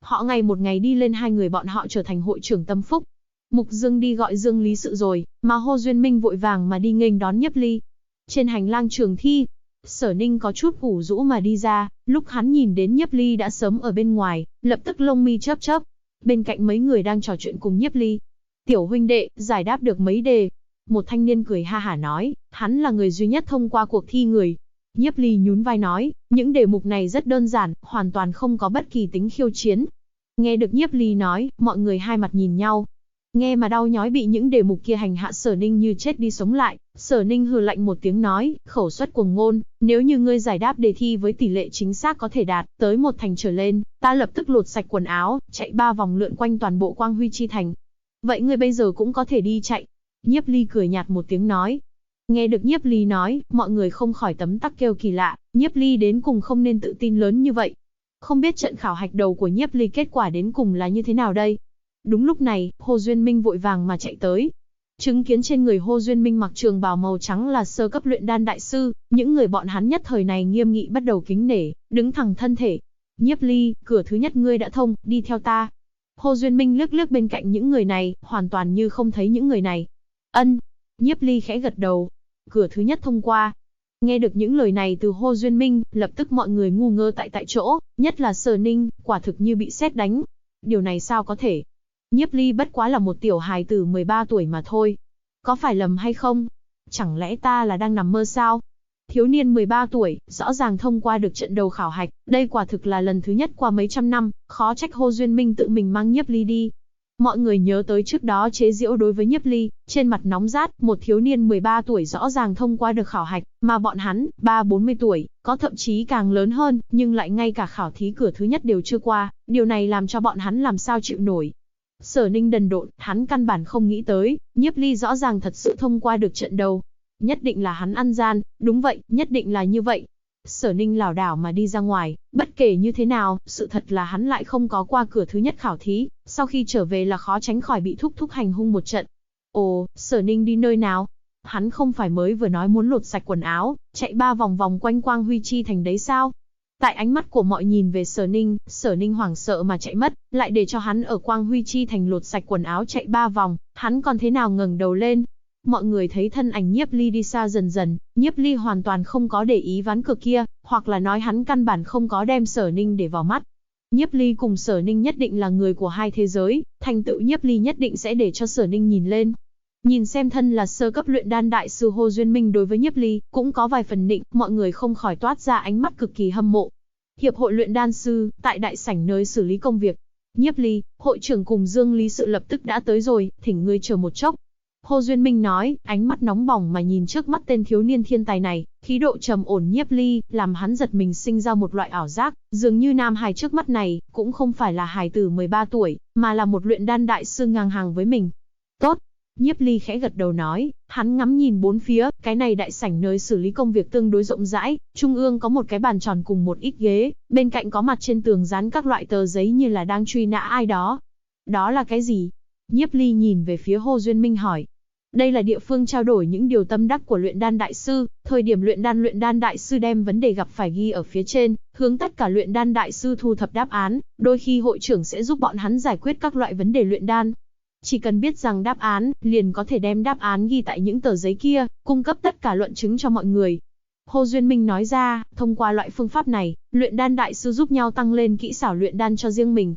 Họ ngày một ngày đi lên, hai người bọn họ trở thành hội trưởng tâm phúc. Mục Dương đi gọi Dương Lý Sự rồi, mà Hồ Duyên Minh vội vàng mà đi nghênh đón Nhiếp Ly. Trên hành lang trường thi, Sở Ninh có chút ủ rũ mà đi ra, lúc hắn nhìn đến Nhiếp Ly đã sớm ở bên ngoài, lập tức lông mi chớp chớp. Bên cạnh mấy người đang trò chuyện cùng Nhiếp Ly. Tiểu huynh đệ, giải đáp được mấy đề. Một thanh niên cười ha hả nói, hắn là người duy nhất thông qua cuộc thi người. Nhiếp Ly nhún vai nói, những đề mục này rất đơn giản, hoàn toàn không có bất kỳ tính khiêu chiến. Nghe được Nhiếp Ly nói, mọi người hai mặt nhìn nhau. Nghe mà đau nhói bị những đề mục kia hành hạ Sở Ninh như chết đi sống lại. Sở Ninh hừ lạnh một tiếng nói, khẩu suất cuồng ngôn, nếu như ngươi giải đáp đề thi với tỷ lệ chính xác có thể đạt tới 1 thành trở lên, ta lập tức lột sạch quần áo, chạy 3 vòng lượn quanh toàn bộ Quang Huy Chi Thành. Vậy ngươi bây giờ cũng có thể đi chạy. Nhiếp Ly cười nhạt một tiếng nói. Nghe được Nhiếp Ly nói, mọi người không khỏi tấm tắc kêu kỳ lạ, Nhiếp Ly đến cùng không nên tự tin lớn như vậy. Không biết trận khảo hạch đầu của Nhiếp Ly kết quả đến cùng là như thế nào đây? Đúng lúc này, Hồ Duyên Minh vội vàng mà chạy tới. Chứng kiến trên người Hồ Duyên Minh mặc trường bào màu trắng là sơ cấp luyện đan đại sư, những người bọn hắn nhất thời này nghiêm nghị bắt đầu kính nể, đứng thẳng thân thể. Nhiếp Ly, cửa thứ nhất ngươi đã thông, đi theo ta. Hồ Duyên Minh liếc liếc bên cạnh những người này, hoàn toàn như không thấy những người này. Ân. Nhiếp Ly khẽ gật đầu. Cửa thứ nhất thông qua. Nghe được những lời này từ Hồ Duyên Minh, lập tức mọi người ngu ngơ tại chỗ, nhất là Sở Ninh, quả thực như bị sét đánh. Điều này sao có thể? Nhiếp Ly bất quá là một tiểu hài tử 13 tuổi mà thôi. Có phải lầm hay không? Chẳng lẽ ta là đang nằm mơ sao? Thiếu niên 13 tuổi, rõ ràng thông qua được trận đầu khảo hạch, đây quả thực là lần thứ nhất qua mấy trăm năm, khó trách Hồ Duyên Minh tự mình mang Nhiếp Ly đi. Mọi người nhớ tới trước đó chế giễu đối với Nhiếp Ly, trên mặt nóng rát, một thiếu niên 13 tuổi rõ ràng thông qua được khảo hạch, mà bọn hắn, 30-40 tuổi, có thậm chí càng lớn hơn, nhưng lại ngay cả khảo thí cửa thứ nhất đều chưa qua, điều này làm cho bọn hắn làm sao chịu nổi. Sở Ninh đần độn, hắn căn bản không nghĩ tới, Nhiếp Ly rõ ràng thật sự thông qua được trận đầu. Nhất định là hắn ăn gian, đúng vậy, nhất định là như vậy. Sở Ninh lảo đảo mà đi ra ngoài, bất kể như thế nào, sự thật là hắn lại không có qua cửa thứ nhất khảo thí, sau khi trở về là khó tránh khỏi bị thúc hành hung một trận. Ồ, Sở Ninh đi nơi nào? Hắn không phải mới vừa nói muốn lột sạch quần áo, chạy 3 vòng vòng quanh Quang Huy Chi Thành đấy sao? Tại ánh mắt của mọi nhìn về Sở Ninh hoảng sợ mà chạy mất, lại để cho hắn ở Quang Huy Chi Thành lột sạch quần áo chạy 3 vòng, hắn còn thế nào ngẩng đầu lên. Mọi người thấy thân ảnh Nhiếp Ly đi xa dần dần, Nhiếp Ly hoàn toàn không có để ý ván cược kia, hoặc là nói hắn căn bản không có đem Sở Ninh để vào mắt. Nhiếp Ly cùng Sở Ninh nhất định là người của hai thế giới, thành tựu Nhiếp Ly nhất định sẽ để cho Sở Ninh nhìn lên. Nhìn xem thân là sơ cấp luyện đan đại sư Hồ Duyên Minh đối với Nhiếp Ly, cũng có vài phần nịnh, mọi người không khỏi toát ra ánh mắt cực kỳ hâm mộ. Hiệp hội luyện đan sư, tại đại sảnh nơi xử lý công việc. Nhiếp Ly, hội trưởng cùng Dương Lý Sự lập tức đã tới rồi, thỉnh ngươi chờ một chốc. Hồ Duyên Minh nói, ánh mắt nóng bỏng mà nhìn trước mắt tên thiếu niên thiên tài này, khí độ trầm ổn Nhiếp Ly, làm hắn giật mình sinh ra một loại ảo giác, dường như nam hài trước mắt này, cũng không phải là hài tử 13 tuổi, mà là một luyện đan đại sư ngang hàng với mình. Tốt. Nhiếp Ly khẽ gật đầu nói, hắn ngắm nhìn bốn phía, cái này đại sảnh nơi xử lý công việc tương đối rộng rãi, trung ương có một cái bàn tròn cùng một ít ghế, bên cạnh có mặt trên tường dán các loại tờ giấy như là đang truy nã ai đó. Đó là cái gì? Nhiếp Ly nhìn về phía Hồ Duyên Minh hỏi. Đây là địa phương trao đổi những điều tâm đắc của luyện đan đại sư, thời điểm luyện đan đại sư đem vấn đề gặp phải ghi ở phía trên, hướng tất cả luyện đan đại sư thu thập đáp án, đôi khi hội trưởng sẽ giúp bọn hắn giải quyết các loại vấn đề luyện đan. Chỉ cần biết rằng đáp án, liền có thể đem đáp án ghi tại những tờ giấy kia, cung cấp tất cả luận chứng cho mọi người. Hồ Duyên Minh nói ra, thông qua loại phương pháp này, luyện đan đại sư giúp nhau tăng lên kỹ xảo luyện đan cho riêng mình.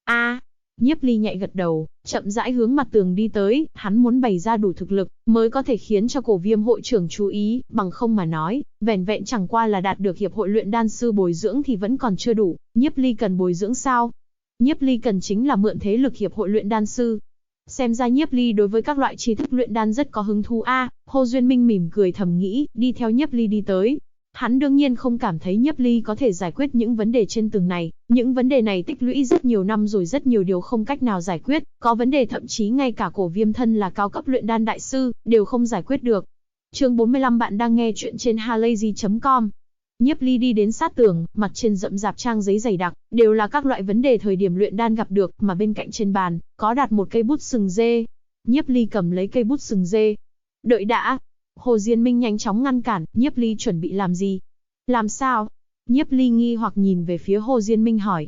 Nhiếp Ly nhẹ gật đầu, chậm rãi hướng mặt tường đi tới, hắn muốn bày ra đủ thực lực, mới có thể khiến cho Cổ Viêm hội trưởng chú ý, bằng không mà nói, vẻn vẹn chẳng qua là đạt được hiệp hội luyện đan sư bồi dưỡng thì vẫn còn chưa đủ, Nhiếp Ly cần bồi dưỡng sao? Nhiếp Ly cần chính là mượn thế lực hiệp hội luyện đan sư. Xem ra Nhiếp Ly đối với các loại tri thức luyện đan rất có hứng thú Hồ Duyên Minh mỉm cười thầm nghĩ, đi theo Nhiếp Ly đi tới. Hắn đương nhiên không cảm thấy Nhiếp Ly có thể giải quyết những vấn đề trên tường này, những vấn đề này tích lũy rất nhiều năm rồi, rất nhiều điều không cách nào giải quyết, có vấn đề thậm chí ngay cả Cổ Viêm thân là cao cấp luyện đan đại sư, đều không giải quyết được. Chương 45 bạn đang nghe chuyện trên halayzi.com. Nhiếp Ly đi đến sát tường, mặt trên rậm rạp trang giấy dày đặc, đều là các loại vấn đề thời điểm luyện đan gặp được, mà bên cạnh trên bàn, có đặt một cây bút sừng dê. Nhiếp Ly cầm lấy cây bút sừng dê. Đợi đã. Hồ Duyên Minh nhanh chóng ngăn cản, Nhiếp Ly chuẩn bị làm gì? Làm sao? Nhiếp Ly nghi hoặc nhìn về phía Hồ Duyên Minh hỏi.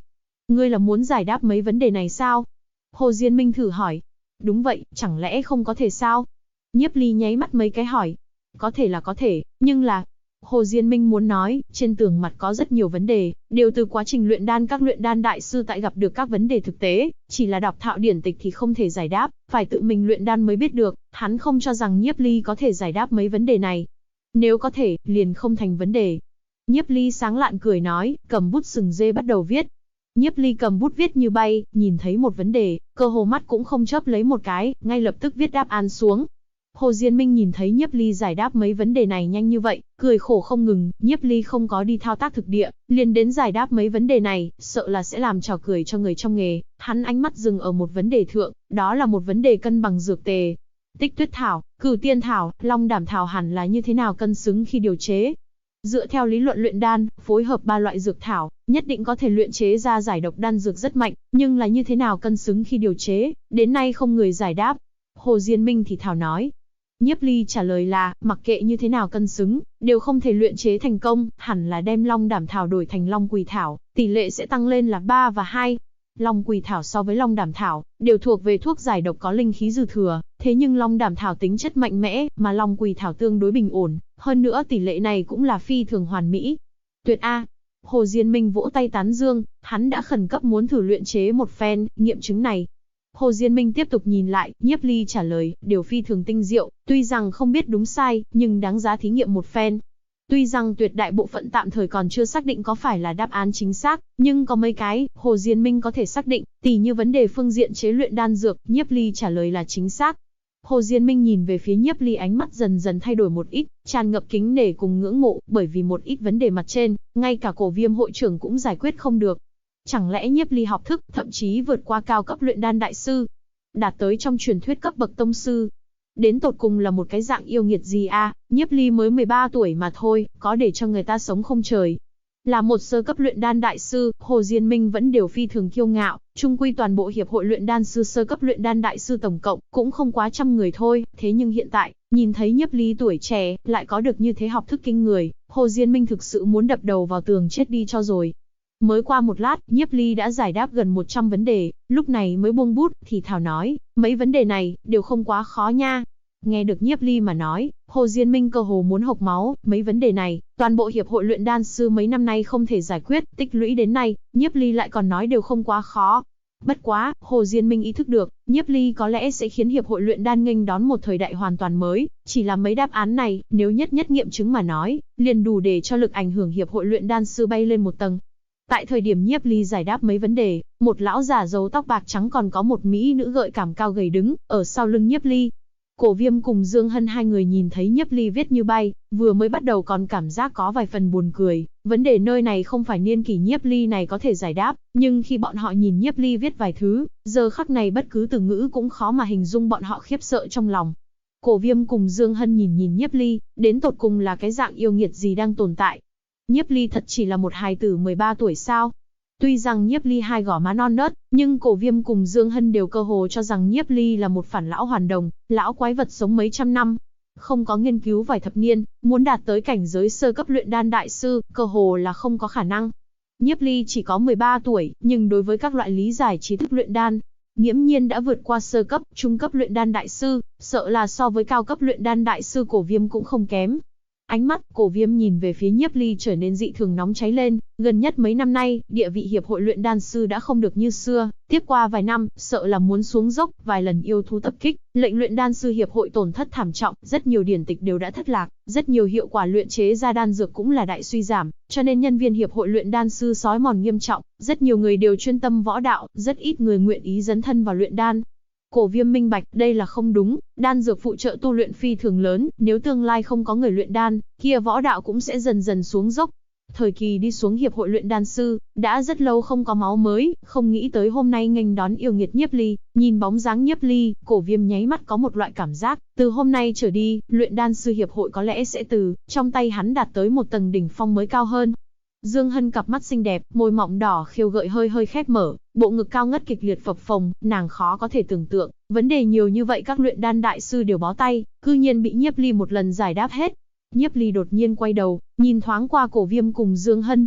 Ngươi là muốn giải đáp mấy vấn đề này sao? Hồ Diên Minh thử hỏi. Đúng vậy, chẳng lẽ không có thể sao? Nhiếp Ly nháy mắt mấy cái hỏi. Có thể là có thể, nhưng là... Hồ Diên Minh muốn nói, trên tường mặt có rất nhiều vấn đề, đều từ quá trình luyện đan các luyện đan đại sư tại gặp được các vấn đề thực tế, chỉ là đọc thạo điển tịch thì không thể giải đáp, phải tự mình luyện đan mới biết được, hắn không cho rằng Nhiếp Ly có thể giải đáp mấy vấn đề này. Nếu có thể, liền không thành vấn đề. Nhiếp Ly sáng lạn cười nói, cầm bút sừng dê bắt đầu viết. Nhiếp Ly cầm bút viết như bay, nhìn thấy một vấn đề, cơ hồ mắt cũng không chớp lấy một cái, ngay lập tức viết đáp án xuống. Hồ Diên Minh nhìn thấy Nhiếp Ly giải đáp mấy vấn đề này nhanh như vậy, cười khổ không ngừng, Nhiếp Ly không có đi thao tác thực địa, liền đến giải đáp mấy vấn đề này, sợ là sẽ làm trò cười cho người trong nghề. Hắn ánh mắt dừng ở một vấn đề thượng, đó là một vấn đề cân bằng dược tề. Tích Tuyết thảo, Cửu Tiên thảo, Long Đảm thảo hẳn là như thế nào cân xứng khi điều chế? Dựa theo lý luận luyện đan, phối hợp ba loại dược thảo, nhất định có thể luyện chế ra giải độc đan dược rất mạnh, nhưng là như thế nào cân xứng khi điều chế, đến nay không người giải đáp. Hồ Diên Minh thì thảo nói. Nhiếp Ly trả lời là, mặc kệ như thế nào cân xứng, đều không thể luyện chế thành công, hẳn là đem Long Đảm thảo đổi thành Long Quỳ thảo, tỷ lệ sẽ tăng lên là 3 và 2. Long Quỳ thảo so với Long Đảm thảo, đều thuộc về thuốc giải độc có linh khí dư thừa, thế nhưng Long Đảm thảo tính chất mạnh mẽ, mà Long Quỳ thảo tương đối bình ổn, hơn nữa tỷ lệ này cũng là phi thường hoàn mỹ. Tuyệt a! Hồ Diên Minh vỗ tay tán dương, hắn đã khẩn cấp muốn thử luyện chế một phen, nghiệm chứng này. Hồ Diên Minh tiếp tục nhìn lại, Nhiếp Ly trả lời, đều phi thường tinh diệu, tuy rằng không biết đúng sai, nhưng đáng giá thí nghiệm một phen. Tuy rằng tuyệt đại bộ phận tạm thời còn chưa xác định có phải là đáp án chính xác, nhưng có mấy cái, Hồ Diên Minh có thể xác định, tỉ như vấn đề phương diện chế luyện đan dược, Nhiếp Ly trả lời là chính xác. Hồ Diên Minh nhìn về phía Nhiếp Ly ánh mắt dần dần thay đổi một ít, tràn ngập kính nể cùng ngưỡng mộ, bởi vì một ít vấn đề mặt trên, ngay cả Cổ Viêm hội trưởng cũng giải quyết không được. Chẳng lẽ Nhiếp Ly học thức, thậm chí vượt qua cao cấp luyện đan đại sư, đạt tới trong truyền thuyết cấp bậc tông sư. Đến tột cùng là một cái dạng yêu nghiệt gì a? Nhiếp Ly mới 13 tuổi mà thôi, có để cho người ta sống không trời. Là một sơ cấp luyện đan đại sư, Hồ Diên Minh vẫn đều phi thường kiêu ngạo, chung quy toàn bộ hiệp hội luyện đan sư sơ cấp luyện đan đại sư tổng cộng cũng không quá 100 người thôi, thế nhưng hiện tại, nhìn thấy Nhiếp Ly tuổi trẻ, lại có được như thế học thức kinh người, Hồ Diên Minh thực sự muốn đập đầu vào tường chết đi cho rồi. Mới qua một lát, Nhiếp Ly đã giải đáp gần 100 vấn đề, lúc này mới buông bút, thì thảo nói, mấy vấn đề này, đều không quá khó nha. Nghe được Nhiếp Ly mà nói, Hồ Diên Minh cơ hồ muốn hộc máu, mấy vấn đề này, toàn bộ hiệp hội luyện đan sư mấy năm nay không thể giải quyết, tích lũy đến nay, Nhiếp Ly lại còn nói đều không quá khó. Bất quá, Hồ Diên Minh ý thức được, Nhiếp Ly có lẽ sẽ khiến hiệp hội luyện đan nghênh đón một thời đại hoàn toàn mới, chỉ là mấy đáp án này, nếu nhất nghiệm chứng mà nói, liền đủ để cho lực ảnh hưởng hiệp hội luyện đan sư bay lên một tầng. Tại thời điểm Nhiếp Ly giải đáp mấy vấn đề, một lão già râu tóc bạc trắng còn có một mỹ nữ gợi cảm cao gầy đứng ở sau lưng Nhiếp Ly. Cổ Viêm cùng Dương Hân hai người nhìn thấy Nhiếp Ly viết như bay, vừa mới bắt đầu còn cảm giác có vài phần buồn cười, vấn đề nơi này không phải niên kỷ Nhiếp Ly này có thể giải đáp, nhưng khi bọn họ nhìn Nhiếp Ly viết vài thứ, giờ khắc này bất cứ từ ngữ cũng khó mà hình dung bọn họ khiếp sợ trong lòng. Cổ Viêm cùng Dương Hân nhìn Nhiếp Ly, đến tột cùng là cái dạng yêu nghiệt gì đang tồn tại. Nhiếp Ly thật chỉ là một hài tử 13 tuổi sao? Tuy rằng Nhiếp Ly hai gò má non nớt, nhưng Cổ Viêm cùng Dương Hân đều cơ hồ cho rằng Nhiếp Ly là một phản lão hoàn đồng, lão quái vật sống mấy trăm năm. Không có nghiên cứu vài thập niên, muốn đạt tới cảnh giới sơ cấp luyện đan đại sư, cơ hồ là không có khả năng. Nhiếp Ly chỉ có 13 tuổi, nhưng đối với các loại lý giải trí thức luyện đan, nghiễm nhiên đã vượt qua sơ cấp, trung cấp luyện đan đại sư, sợ là so với cao cấp luyện đan đại sư Cổ Viêm cũng không kém. Ánh mắt Cổ Viêm nhìn về phía Nhiếp Ly trở nên dị thường nóng cháy lên, gần nhất mấy năm nay, địa vị hiệp hội luyện đan sư đã không được như xưa, tiếp qua vài năm, sợ là muốn xuống dốc, vài lần yêu thú tập kích, lệnh luyện đan sư hiệp hội tổn thất thảm trọng, rất nhiều điển tịch đều đã thất lạc, rất nhiều hiệu quả luyện chế ra đan dược cũng là đại suy giảm, cho nên nhân viên hiệp hội luyện đan sư xói mòn nghiêm trọng, rất nhiều người đều chuyên tâm võ đạo, rất ít người nguyện ý dấn thân vào luyện đan. Cổ Viêm minh bạch, đây là không đúng, đan dược phụ trợ tu luyện phi thường lớn, nếu tương lai không có người luyện đan, kia võ đạo cũng sẽ dần dần xuống dốc. Thời kỳ đi xuống hiệp hội luyện đan sư, đã rất lâu không có máu mới, không nghĩ tới hôm nay nghênh đón yêu nghiệt Nhiếp Ly, nhìn bóng dáng Nhiếp Ly, Cổ Viêm nháy mắt có một loại cảm giác, từ hôm nay trở đi, luyện đan sư hiệp hội có lẽ sẽ từ trong tay hắn đạt tới một tầng đỉnh phong mới cao hơn. Dương Hân cặp mắt xinh đẹp, môi mọng đỏ khiêu gợi hơi khép mở, bộ ngực cao ngất kịch liệt phập phồng, nàng khó có thể tưởng tượng, vấn đề nhiều như vậy các luyện đan đại sư đều bó tay, cư nhiên bị Nhiếp Ly một lần giải đáp hết. Nhiếp Ly đột nhiên quay đầu, nhìn thoáng qua Cổ Viêm cùng Dương Hân.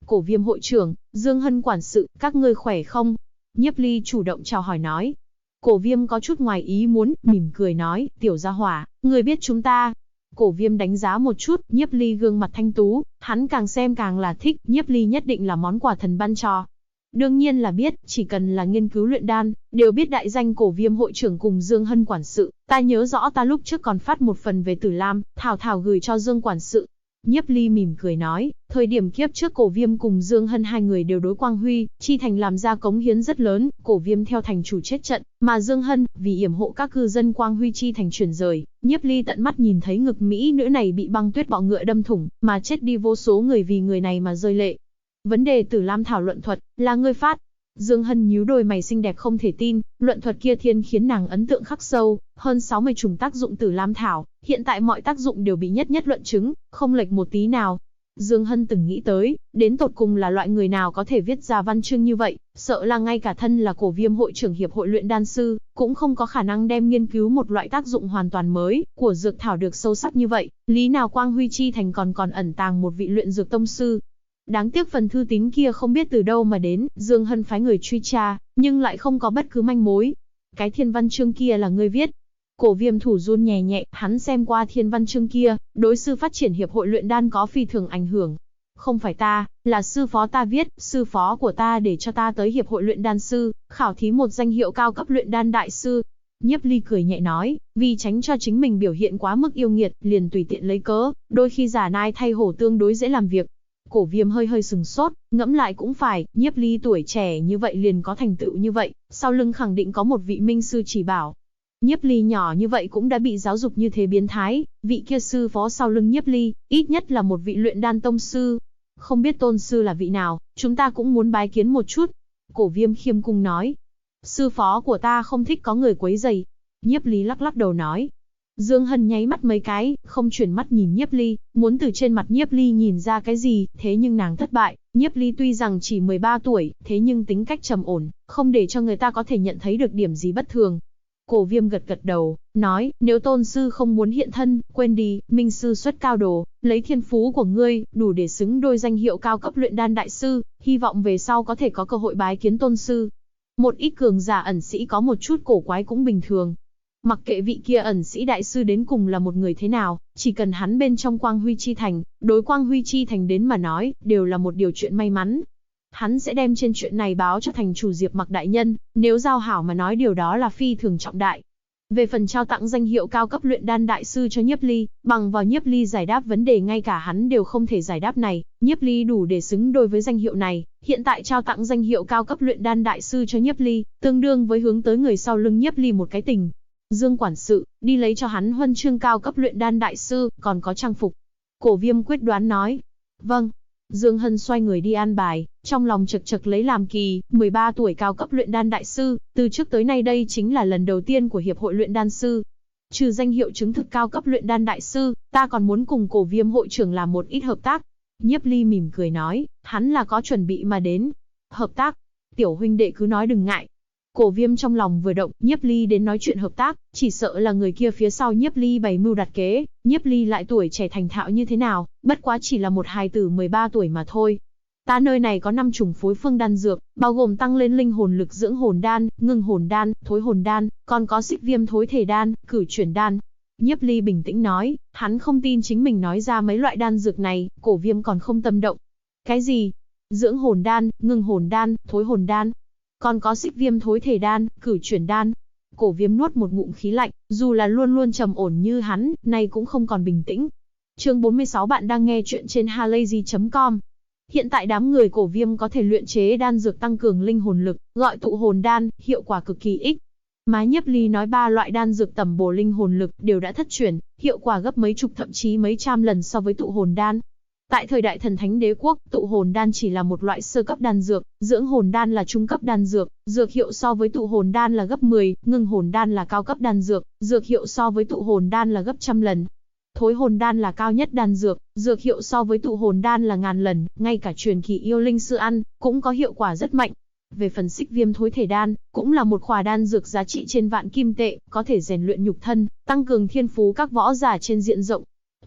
Cổ Viêm hội trưởng, Dương Hân quản sự, các ngươi khỏe không? Nhiếp Ly chủ động chào hỏi nói. Cổ Viêm có chút ngoài ý muốn, mỉm cười nói, tiểu gia hỏa, ngươi biết chúng ta. Cổ Viêm đánh giá một chút, Nhiếp Ly gương mặt thanh tú, hắn càng xem càng là thích, Nhiếp Ly nhất định là món quà thần ban cho. Đương nhiên là biết, chỉ cần là nghiên cứu luyện đan, đều biết đại danh Cổ Viêm hội trưởng cùng Dương Hân quản sự, ta nhớ rõ ta lúc trước còn phát một phần về Tử Lam, thảo gửi cho Dương quản sự. Nhiếp Ly mỉm cười nói, thời điểm kiếp trước Cổ Viêm cùng Dương Hân hai người đều đối Quang Huy Chi thành làm ra cống hiến rất lớn, Cổ Viêm theo thành chủ chết trận, mà Dương Hân vì yểm hộ các cư dân Quang Huy Chi thành chuyển rời, Nhiếp Ly tận mắt nhìn thấy ngực mỹ nữ này bị băng tuyết bọ ngựa đâm thủng, mà chết đi vô số người vì người này mà rơi lệ. Vấn đề Tử Lam thảo luận thuật, là ngươi phát. Dương Hân nhíu đôi mày xinh đẹp không thể tin, luận thuật kia thiên khiến nàng ấn tượng khắc sâu, hơn 60 chủng tác dụng Tử Lam thảo, hiện tại mọi tác dụng đều bị nhất luận chứng, không lệch một tí nào. Dương Hân từng nghĩ tới, đến tột cùng là loại người nào có thể viết ra văn chương như vậy, sợ là ngay cả thân là Cổ Viêm hội trưởng hiệp hội luyện đan sư, cũng không có khả năng đem nghiên cứu một loại tác dụng hoàn toàn mới của dược thảo được sâu sắc như vậy, lý nào Quang Huy Chi thành còn ẩn tàng một vị luyện dược tông sư. Đáng tiếc phần thư tín kia không biết từ đâu mà đến, Dương Hân phái người truy tra, nhưng lại không có bất cứ manh mối. Cái thiên văn chương kia là ngươi viết? Cổ Viêm thủ run nhẹ nhẹ, hắn xem qua thiên văn chương kia, đối sư phát triển hiệp hội luyện đan có phi thường ảnh hưởng. Không phải ta, là sư phó ta viết, sư phó của ta để cho ta tới hiệp hội luyện đan sư, khảo thí một danh hiệu cao cấp luyện đan đại sư. Nhiếp Ly cười nhẹ nói, vì tránh cho chính mình biểu hiện quá mức yêu nghiệt, liền tùy tiện lấy cớ, đôi khi giả nai thay hổ tương đối dễ làm việc. Cổ Viêm hơi sừng sốt, ngẫm lại cũng phải, Nhiếp Ly tuổi trẻ như vậy liền có thành tựu như vậy, sau lưng khẳng định có một vị minh sư chỉ bảo. Nhiếp Ly nhỏ như vậy cũng đã bị giáo dục như thế biến thái, vị kia sư phó sau lưng Nhiếp Ly, ít nhất là một vị luyện đan tông sư. Không biết tôn sư là vị nào, chúng ta cũng muốn bái kiến một chút. Cổ Viêm khiêm cung nói. Sư phó của ta không thích có người quấy rầy. Nhiếp Ly lắc đầu nói. Dương Hân nháy mắt mấy cái, không chuyển mắt nhìn Nhiếp Ly, muốn từ trên mặt Nhiếp Ly nhìn ra cái gì, thế nhưng nàng thất bại. Nhiếp Ly tuy rằng chỉ 13 tuổi, thế nhưng tính cách trầm ổn, không để cho người ta có thể nhận thấy được điểm gì bất thường. Cổ Viêm gật đầu, nói, nếu tôn sư không muốn hiện thân, quên đi, minh sư xuất cao đồ, lấy thiên phú của ngươi, đủ để xứng đôi danh hiệu cao cấp luyện đan đại sư, hy vọng về sau có thể có cơ hội bái kiến tôn sư. Một ít cường giả ẩn sĩ có một chút cổ quái cũng bình thường. Mặc kệ vị kia ẩn sĩ đại sư đến cùng là một người thế nào, chỉ cần hắn bên trong Quang Huy Chi thành, đối Quang Huy Chi thành đến mà nói, đều là một điều chuyện may mắn. Hắn sẽ đem trên chuyện này báo cho thành chủ Diệp Mặc đại nhân, nếu giao hảo mà nói điều đó là phi thường trọng đại. Về phần trao tặng danh hiệu cao cấp luyện đan đại sư cho Nhiếp Ly, bằng vào Nhiếp Ly giải đáp vấn đề ngay cả hắn đều không thể giải đáp này, Nhiếp Ly đủ để xứng đôi với danh hiệu này, hiện tại trao tặng danh hiệu cao cấp luyện đan đại sư cho Nhiếp Ly, tương đương với hướng tới người sau lưng Nhiếp Ly một cái tình. Dương quản sự, đi lấy cho hắn huân chương cao cấp luyện đan đại sư, còn có trang phục. Cổ Viêm quyết đoán nói. Vâng. Dương Hân xoay người đi an bài, trong lòng chật lấy làm kỳ, 13 tuổi cao cấp luyện đan đại sư, từ trước tới nay đây chính là lần đầu tiên của hiệp hội luyện đan sư. Trừ danh hiệu chứng thực cao cấp luyện đan đại sư, ta còn muốn cùng Cổ Viêm hội trưởng làm một ít hợp tác. Nhiếp Ly mỉm cười nói, hắn là có chuẩn bị mà đến. Hợp tác? Tiểu huynh đệ cứ nói đừng ngại. Cổ Viêm trong lòng vừa động, Nhiếp Ly đến nói chuyện hợp tác, chỉ sợ là người kia phía sau Nhiếp Ly bày mưu đặt kế, Nhiếp Ly lại tuổi trẻ thành thạo như thế nào, bất quá chỉ là một hài tử 13 tuổi mà thôi. Ta nơi này có 5 chủng phối phương đan dược, bao gồm tăng lên linh hồn lực dưỡng hồn đan, ngưng hồn đan, thối hồn đan, còn có xích viêm thối thể đan, cửu chuyển đan. Nhiếp Ly bình tĩnh nói, hắn không tin chính mình nói ra mấy loại đan dược này, Cổ Viêm còn không tâm động. Cái gì? Dưỡng hồn đan, ngưng hồn đan, thối hồn đan. Còn có xích viêm thối thể đan, cửu chuyển đan. Cổ Viêm nuốt một ngụm khí lạnh, dù là luôn luôn trầm ổn như hắn, nay cũng không còn bình tĩnh. Chương 46 bạn đang nghe chuyện trên halayzi.com. Hiện tại đám người Cổ Viêm có thể luyện chế đan dược tăng cường linh hồn lực, gọi tụ hồn đan, hiệu quả cực kỳ ích. Mà Nhiếp Ly nói 3 loại đan dược tầm bổ linh hồn lực đều đã thất truyền, hiệu quả gấp mấy chục thậm chí mấy trăm lần so với tụ hồn đan. Tại thời đại Thần Thánh Đế quốc, tụ hồn đan chỉ là một loại sơ cấp đan dược, dưỡng hồn đan là trung cấp đan dược, dược hiệu so với tụ hồn đan là gấp 10, ngưng hồn đan là cao cấp đan dược, dược hiệu so với tụ hồn đan là gấp trăm lần. Thối hồn đan là cao nhất đan dược, dược hiệu so với tụ hồn đan là ngàn lần, ngay cả truyền kỳ yêu linh sư ăn, cũng có hiệu quả rất mạnh. Về phần xích viêm thối thể đan, cũng là một khỏa đan dược giá trị trên vạn kim tệ, có thể rèn luyện nhục thân, tăng cường thiên phú các võ giả trên diện rộng.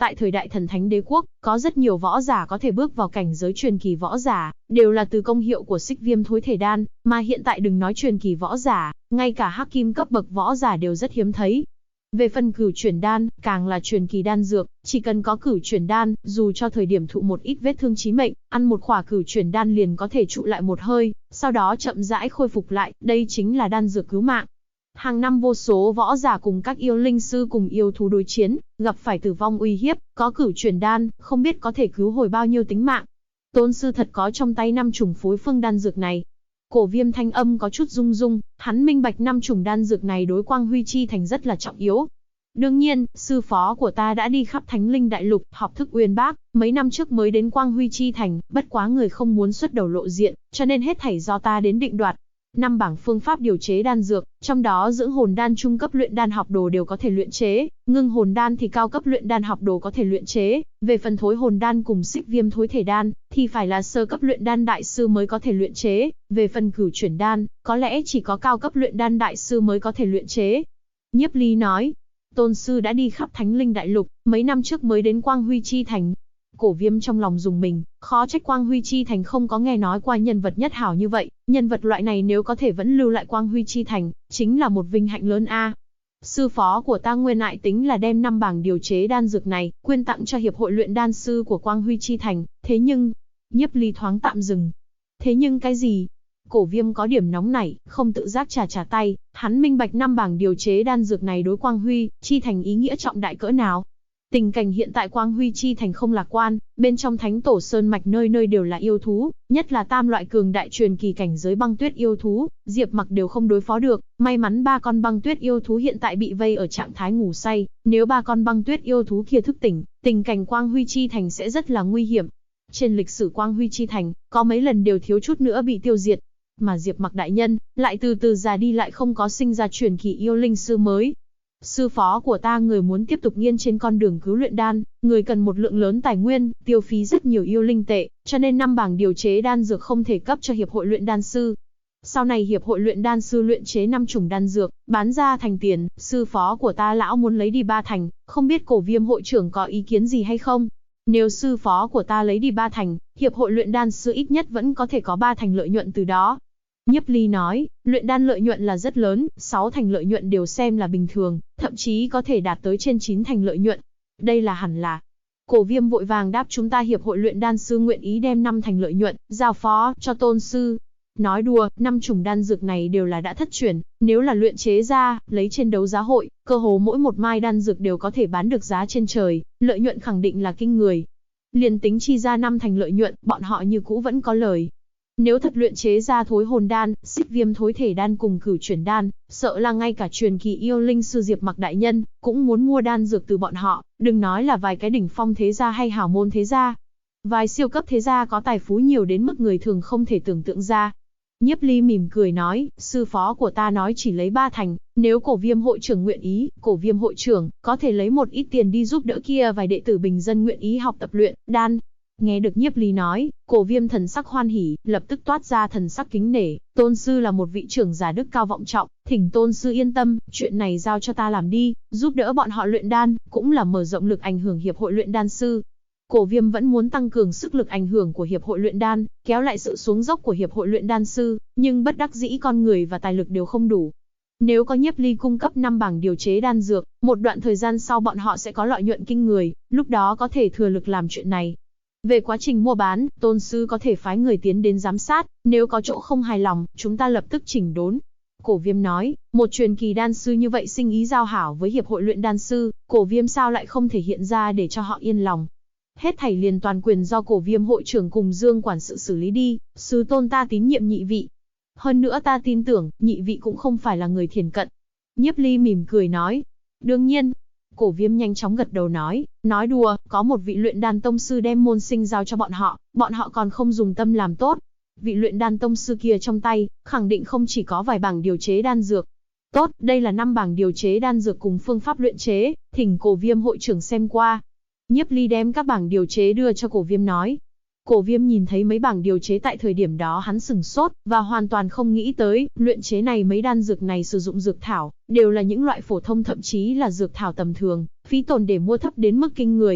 tại thời đại thần thánh đế quốc, có rất nhiều võ giả có thể bước vào cảnh giới truyền kỳ võ giả, đều là từ công hiệu của xích viêm thối thể đan, mà hiện tại đừng nói truyền kỳ võ giả, ngay cả hắc kim cấp bậc võ giả đều rất hiếm thấy. Về phần cửu chuyển đan, càng là truyền kỳ đan dược, chỉ cần có cửu chuyển đan, dù cho thời điểm thụ một ít vết thương chí mệnh, ăn một khỏa cửu chuyển đan liền có thể trụ lại một hơi, sau đó chậm rãi khôi phục lại, đây chính là đan dược cứu mạng. Hàng năm vô số võ giả cùng các yêu linh sư cùng yêu thú đối chiến, gặp phải tử vong uy hiếp, có cửu chuyển đan, không biết có thể cứu hồi bao nhiêu tính mạng. Tôn sư thật có trong tay 5 chủng phối phương đan dược này. Cổ Viêm thanh âm có chút rung rung, hắn minh bạch 5 chủng đan dược này đối Quang Huy Chi Thành rất là trọng yếu. Đương nhiên, sư phó của ta đã đi khắp Thánh Linh Đại Lục, học thức uyên bác, mấy năm trước mới đến Quang Huy Chi Thành, bất quá người không muốn xuất đầu lộ diện, cho nên hết thảy do ta đến định đoạt. 5 bảng phương pháp điều chế đan dược, trong đó dưỡng hồn đan trung cấp luyện đan học đồ đều có thể luyện chế, ngưng hồn đan thì cao cấp luyện đan học đồ có thể luyện chế, về phần thối hồn đan cùng xích viêm thối thể đan, thì phải là sơ cấp luyện đan đại sư mới có thể luyện chế, về phần cửu chuyển đan, có lẽ chỉ có cao cấp luyện đan đại sư mới có thể luyện chế. Nhiếp Ly nói, tôn sư đã đi khắp Thánh Linh Đại Lục, mấy năm trước mới đến Quang Huy Chi Thành. Cổ Viêm trong lòng rùng mình, khó trách Quang Huy Chi Thành không có nghe nói qua nhân vật nhất hảo như vậy, nhân vật loại này nếu có thể vẫn lưu lại Quang Huy Chi Thành, chính là một vinh hạnh lớn a. Sư phó của ta nguyên lại tính là đem 5 bảng điều chế đan dược này, quyên tặng cho hiệp hội luyện đan sư của Quang Huy Chi Thành, thế nhưng... Nhiếp Ly thoáng tạm dừng. Thế nhưng cái gì? Cổ Viêm có điểm nóng nảy, không tự giác chà tay, hắn minh bạch 5 bảng điều chế đan dược này đối Quang Huy Chi Thành ý nghĩa trọng đại cỡ nào. Tình cảnh hiện tại Quang Huy Chi Thành không lạc quan, bên trong Thánh Tổ Sơn mạch nơi nơi đều là yêu thú, nhất là tam loại cường đại truyền kỳ cảnh giới băng tuyết yêu thú, Diệp Mặc đều không đối phó được, may mắn 3 con băng tuyết yêu thú hiện tại bị vây ở trạng thái ngủ say, nếu 3 con băng tuyết yêu thú kia thức tỉnh, tình cảnh Quang Huy Chi Thành sẽ rất là nguy hiểm. Trên lịch sử Quang Huy Chi Thành, có mấy lần đều thiếu chút nữa bị tiêu diệt, mà Diệp Mặc đại nhân lại từ từ già đi, lại không có sinh ra truyền kỳ yêu linh sư mới. Sư phó của ta người muốn tiếp tục nghiên trên con đường cứu luyện đan, người cần một lượng lớn tài nguyên, tiêu phí rất nhiều yêu linh tệ, cho nên 5 bảng điều chế đan dược không thể cấp cho hiệp hội luyện đan sư. Sau này hiệp hội luyện đan sư luyện chế 5 chủng đan dược, bán ra thành tiền, sư phó của ta lão muốn lấy đi 3 thành, không biết Cổ Viêm hội trưởng có ý kiến gì hay không? Nếu sư phó của ta lấy đi 3 thành, hiệp hội luyện đan sư ít nhất vẫn có thể có 3 thành lợi nhuận từ đó. Nhiếp Ly nói, luyện đan lợi nhuận là rất lớn, 6 thành lợi nhuận đều xem là bình thường, thậm chí có thể đạt tới trên 9 thành lợi nhuận. Đây là hẳn là. Cổ Viêm vội vàng đáp, chúng ta hiệp hội luyện đan sư nguyện ý đem 5 thành lợi nhuận, giao phó cho tôn sư. Nói đùa, 5 chủng đan dược này đều là đã thất truyền, nếu là luyện chế ra, lấy trên đấu giá hội, cơ hồ mỗi một mai đan dược đều có thể bán được giá trên trời, lợi nhuận khẳng định là kinh người. Liền tính chi ra 5 thành lợi nhuận, bọn họ như cũ vẫn có lời. Nếu thật luyện chế ra thối hồn đan, xích viêm thối thể đan cùng cửu chuyển đan, sợ là ngay cả truyền kỳ yêu linh sư Diệp Mặc đại nhân cũng muốn mua đan dược từ bọn họ, đừng nói là vài cái đỉnh phong thế gia hay hảo môn thế gia. Vài siêu cấp thế gia có tài phú nhiều đến mức người thường không thể tưởng tượng ra. Nhiếp Ly mỉm cười nói, sư phó của ta nói chỉ lấy 3 thành, nếu Cổ Viêm hội trưởng nguyện ý, Cổ Viêm hội trưởng có thể lấy một ít tiền đi giúp đỡ kia vài đệ tử bình dân nguyện ý học tập luyện đan. Nghe được Nhiếp Ly nói, Cổ Viêm thần sắc hoan hỉ, lập tức toát ra thần sắc kính nể, tôn sư là một vị trưởng giả đức cao vọng trọng, thỉnh tôn sư yên tâm, chuyện này giao cho ta làm đi, giúp đỡ bọn họ luyện đan, cũng là mở rộng lực ảnh hưởng hiệp hội luyện đan sư. Cổ Viêm vẫn muốn tăng cường sức lực ảnh hưởng của hiệp hội luyện đan, kéo lại sự xuống dốc của hiệp hội luyện đan sư, nhưng bất đắc dĩ con người và tài lực đều không đủ. Nếu có Nhiếp Ly cung cấp 5 bảng điều chế đan dược, một đoạn thời gian sau bọn họ sẽ có lợi nhuận kinh người, lúc đó có thể thừa lực làm chuyện này. Về quá trình mua bán, tôn sư có thể phái người tiến đến giám sát, nếu có chỗ không hài lòng, chúng ta lập tức chỉnh đốn. Cổ Viêm nói, một truyền kỳ đan sư như vậy sinh ý giao hảo với hiệp hội luyện đan sư, Cổ Viêm sao lại không thể hiện ra để cho họ yên lòng. Hết thảy liền toàn quyền do Cổ Viêm hội trưởng cùng Dương quản sự xử lý đi, sư tôn ta tín nhiệm nhị vị. Hơn nữa ta tin tưởng, nhị vị cũng không phải là người thiển cận. Nhiếp Ly mỉm cười nói, đương nhiên. Cổ Viêm nhanh chóng gật đầu nói đùa, có một vị luyện đan tông sư đem môn sinh giao cho bọn họ còn không dùng tâm làm tốt. Vị luyện đan tông sư kia trong tay, khẳng định không chỉ có vài bảng điều chế đan dược. Tốt, đây là 5 bảng điều chế đan dược cùng phương pháp luyện chế, thỉnh Cổ Viêm hội trưởng xem qua. Nhiếp Ly đem các bảng điều chế đưa cho Cổ Viêm nói. Cổ Viêm nhìn thấy mấy bảng điều chế tại thời điểm đó hắn sửng sốt, và hoàn toàn không nghĩ tới, luyện chế này mấy đan dược này sử dụng dược thảo, đều là những loại phổ thông thậm chí là dược thảo tầm thường, phí tổn để mua thấp đến mức kinh người.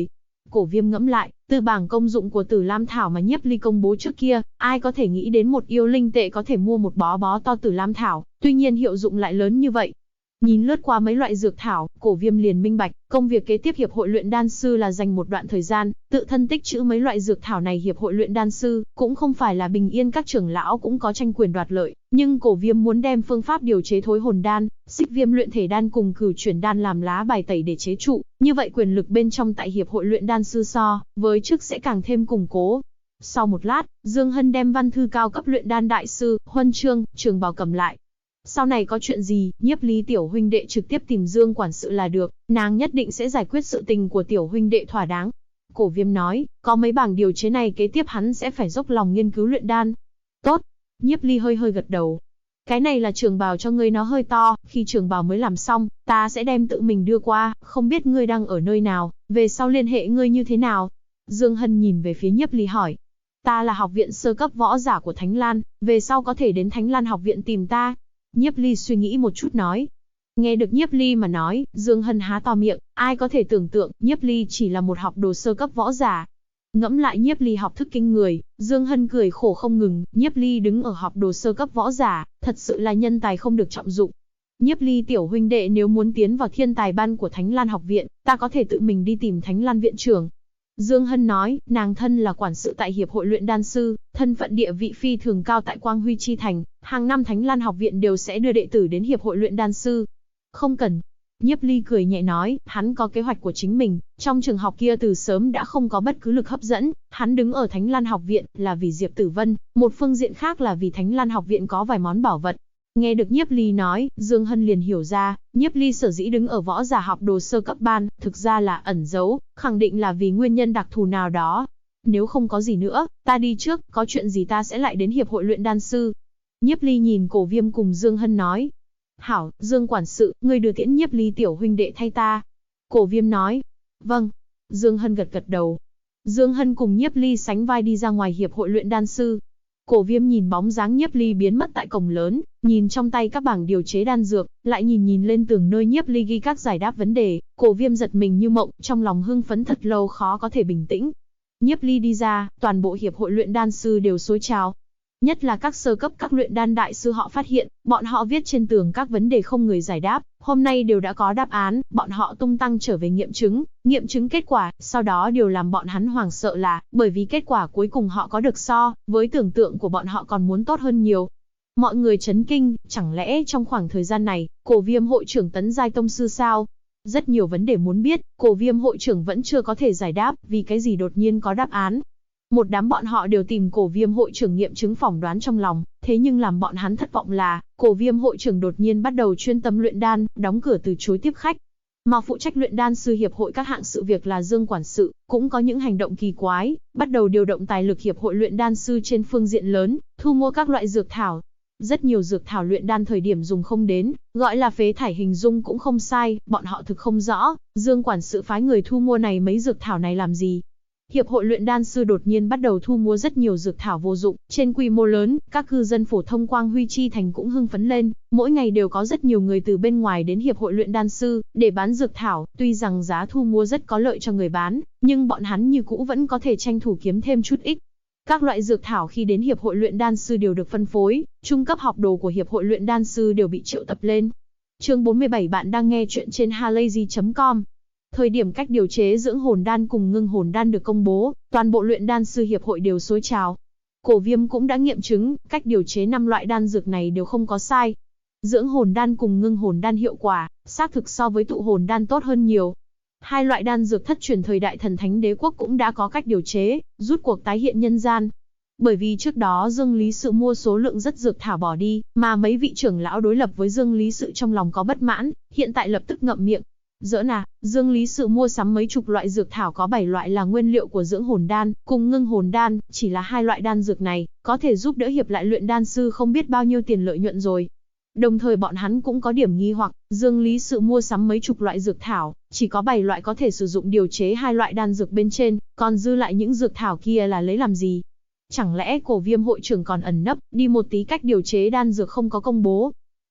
Cổ Viêm ngẫm lại, từ bảng công dụng của Tử Lam Thảo mà Nhiếp Ly công bố trước kia, ai có thể nghĩ đến một yêu linh tệ có thể mua một bó bó to Tử Lam Thảo, tuy nhiên hiệu dụng lại lớn như vậy. Nhìn lướt qua mấy loại dược thảo, Cổ Viêm liền minh bạch, công việc kế tiếp hiệp hội luyện đan sư là dành một đoạn thời gian, tự thân tích trữ mấy loại dược thảo này. Hiệp hội luyện đan sư cũng không phải là bình yên, các trưởng lão cũng có tranh quyền đoạt lợi, nhưng Cổ Viêm muốn đem phương pháp điều chế thối hồn đan, xích viêm luyện thể đan cùng cửu chuyển đan làm lá bài tẩy để chế trụ, như vậy quyền lực bên trong tại hiệp hội luyện đan sư so với trước sẽ càng thêm củng cố. Sau một lát, Dương Hân đem văn thư cao cấp luyện đan đại sư, huân chương, trường bào cầm lại. Sau này có chuyện gì, Nhiếp Ly tiểu huynh đệ trực tiếp tìm Dương quản sự là được, nàng nhất định sẽ giải quyết sự tình của tiểu huynh đệ thỏa đáng. Cổ Viêm nói, có mấy bảng điều chế này kế tiếp hắn sẽ phải dốc lòng nghiên cứu luyện đan. Tốt. Nhiếp Ly hơi hơi gật đầu. Cái này là trường bào cho ngươi, nó hơi to, khi trường bào mới làm xong, ta sẽ đem tự mình đưa qua, không biết ngươi đang ở nơi nào, về sau liên hệ ngươi như thế nào. Dương Hân nhìn về phía Nhiếp Ly hỏi. Ta là học viện sơ cấp võ giả của Thánh Lan, về sau có thể đến Thánh Lan học viện tìm ta. Nhiếp Ly suy nghĩ một chút nói. Nghe được Nhiếp Ly mà nói, Dương Hân há to miệng, ai có thể tưởng tượng, Nhiếp Ly chỉ là một học đồ sơ cấp võ giả. Ngẫm lại Nhiếp Ly học thức kinh người, Dương Hân cười khổ không ngừng, Nhiếp Ly đứng ở học đồ sơ cấp võ giả, thật sự là nhân tài không được trọng dụng. Nhiếp Ly tiểu huynh đệ nếu muốn tiến vào thiên tài ban của Thánh Lan học viện, ta có thể tự mình đi tìm Thánh Lan viện trưởng. Dương Hân nói, nàng thân là quản sự tại hiệp hội luyện đan sư, thân phận địa vị phi thường cao tại Quang Huy Chi Thành, hàng năm Thánh Lan học viện đều sẽ đưa đệ tử đến hiệp hội luyện đan sư. Không cần. Nhiếp Ly cười nhẹ nói, hắn có kế hoạch của chính mình, trong trường học kia từ sớm đã không có bất cứ lực hấp dẫn, hắn đứng ở Thánh Lan học viện là vì Diệp Tử Vân, một phương diện khác là vì Thánh Lan học viện có vài món bảo vật. Nghe được Nhiếp Ly nói, Dương Hân liền hiểu ra, Nhiếp Ly sở dĩ đứng ở võ giả học đồ sơ cấp ban, thực ra là ẩn giấu, khẳng định là vì nguyên nhân đặc thù nào đó. Nếu không có gì nữa, ta đi trước, có chuyện gì ta sẽ lại đến hiệp hội luyện đan sư. Nhiếp Ly nhìn Cổ Viêm cùng Dương Hân nói. Hảo, Dương quản sự, ngươi đưa tiễn Nhiếp Ly tiểu huynh đệ thay ta. Cổ Viêm nói. Vâng. Dương Hân gật gật đầu. Dương Hân cùng Nhiếp Ly sánh vai đi ra ngoài hiệp hội luyện đan sư. Cổ Viêm nhìn bóng dáng Nhiếp Ly biến mất tại cổng lớn, nhìn trong tay các bảng điều chế đan dược, lại nhìn lên tường nơi Nhiếp Ly ghi các giải đáp vấn đề, Cổ Viêm giật mình như mộng, trong lòng hưng phấn thật lâu khó có thể bình tĩnh. Nhiếp Ly đi ra, toàn bộ hiệp hội luyện đan sư đều xối chào. Nhất là các sơ cấp các luyện đan đại sư họ phát hiện, bọn họ viết trên tường các vấn đề không người giải đáp, hôm nay đều đã có đáp án, bọn họ tung tăng trở về nghiệm chứng kết quả, sau đó điều làm bọn hắn hoảng sợ là, bởi vì kết quả cuối cùng họ có được so với tưởng tượng của bọn họ còn muốn tốt hơn nhiều. Mọi người chấn kinh, chẳng lẽ trong khoảng thời gian này, Cổ Viêm hội trưởng tấn giai tông sư sao? Rất nhiều vấn đề muốn biết, Cổ Viêm hội trưởng vẫn chưa có thể giải đáp, vì cái gì đột nhiên có đáp án. Một đám bọn họ đều tìm Cổ Viêm hội trưởng nghiệm chứng phỏng đoán trong lòng, thế nhưng làm bọn hắn thất vọng là, Cổ Viêm hội trưởng đột nhiên bắt đầu chuyên tâm luyện đan, đóng cửa từ chối tiếp khách. Mà phụ trách luyện đan sư hiệp hội các hạng sự việc là Dương quản sự, cũng có những hành động kỳ quái, bắt đầu điều động tài lực hiệp hội luyện đan sư trên phương diện lớn, thu mua các loại dược thảo. Rất nhiều dược thảo luyện đan thời điểm dùng không đến, gọi là phế thải hình dung cũng không sai, bọn họ thực không rõ, Dương quản sự phái người thu mua này mấy dược thảo này làm gì. Hiệp hội luyện đan sư đột nhiên bắt đầu thu mua rất nhiều dược thảo vô dụng, trên quy mô lớn, các cư dân phổ thông Quang Huy Chi Thành cũng hưng phấn lên, mỗi ngày đều có rất nhiều người từ bên ngoài đến hiệp hội luyện đan sư, để bán dược thảo, tuy rằng giá thu mua rất có lợi cho người bán, nhưng bọn hắn như cũ vẫn có thể tranh thủ kiếm thêm chút ít. Các loại dược thảo khi đến hiệp hội luyện đan sư đều được phân phối, trung cấp học đồ của hiệp hội luyện đan sư đều bị triệu tập lên. Chương 47 bạn đang nghe chuyện trên halayzi.com. Thời điểm cách điều chế dưỡng hồn đan cùng ngưng hồn đan được công bố, toàn bộ luyện đan sư hiệp hội đều xối chào. Cổ Viêm cũng đã nghiệm chứng, cách điều chế 5 loại đan dược này đều không có sai. Dưỡng hồn đan cùng ngưng hồn đan hiệu quả, xác thực so với tụ hồn đan tốt hơn nhiều. Hai loại đan dược thất truyền thời đại Thần Thánh Đế quốc cũng đã có cách điều chế, rút cuộc tái hiện nhân gian. Bởi vì trước đó Dương Lý Sự mua số lượng rất dược thảo bỏ đi, mà mấy vị trưởng lão đối lập với Dương Lý Sự trong lòng có bất mãn, hiện tại lập tức ngậm miệng. Giỡn à, Dương Lý Sự mua sắm mấy chục loại dược thảo có 7 loại là nguyên liệu của dưỡng hồn đan, cùng ngưng hồn đan, chỉ là 2 loại đan dược này, có thể giúp đỡ hiệp lại luyện đan sư không biết bao nhiêu tiền lợi nhuận rồi. Đồng thời bọn hắn cũng có điểm nghi hoặc, Dương Lý Sự mua sắm mấy chục loại dược thảo, chỉ có 7 loại có thể sử dụng điều chế 2 loại đan dược bên trên, còn dư lại những dược thảo kia là lấy làm gì? Chẳng lẽ Cổ Viêm hội trưởng còn ẩn nấp, đi một tí cách điều chế đan dược không có công bố?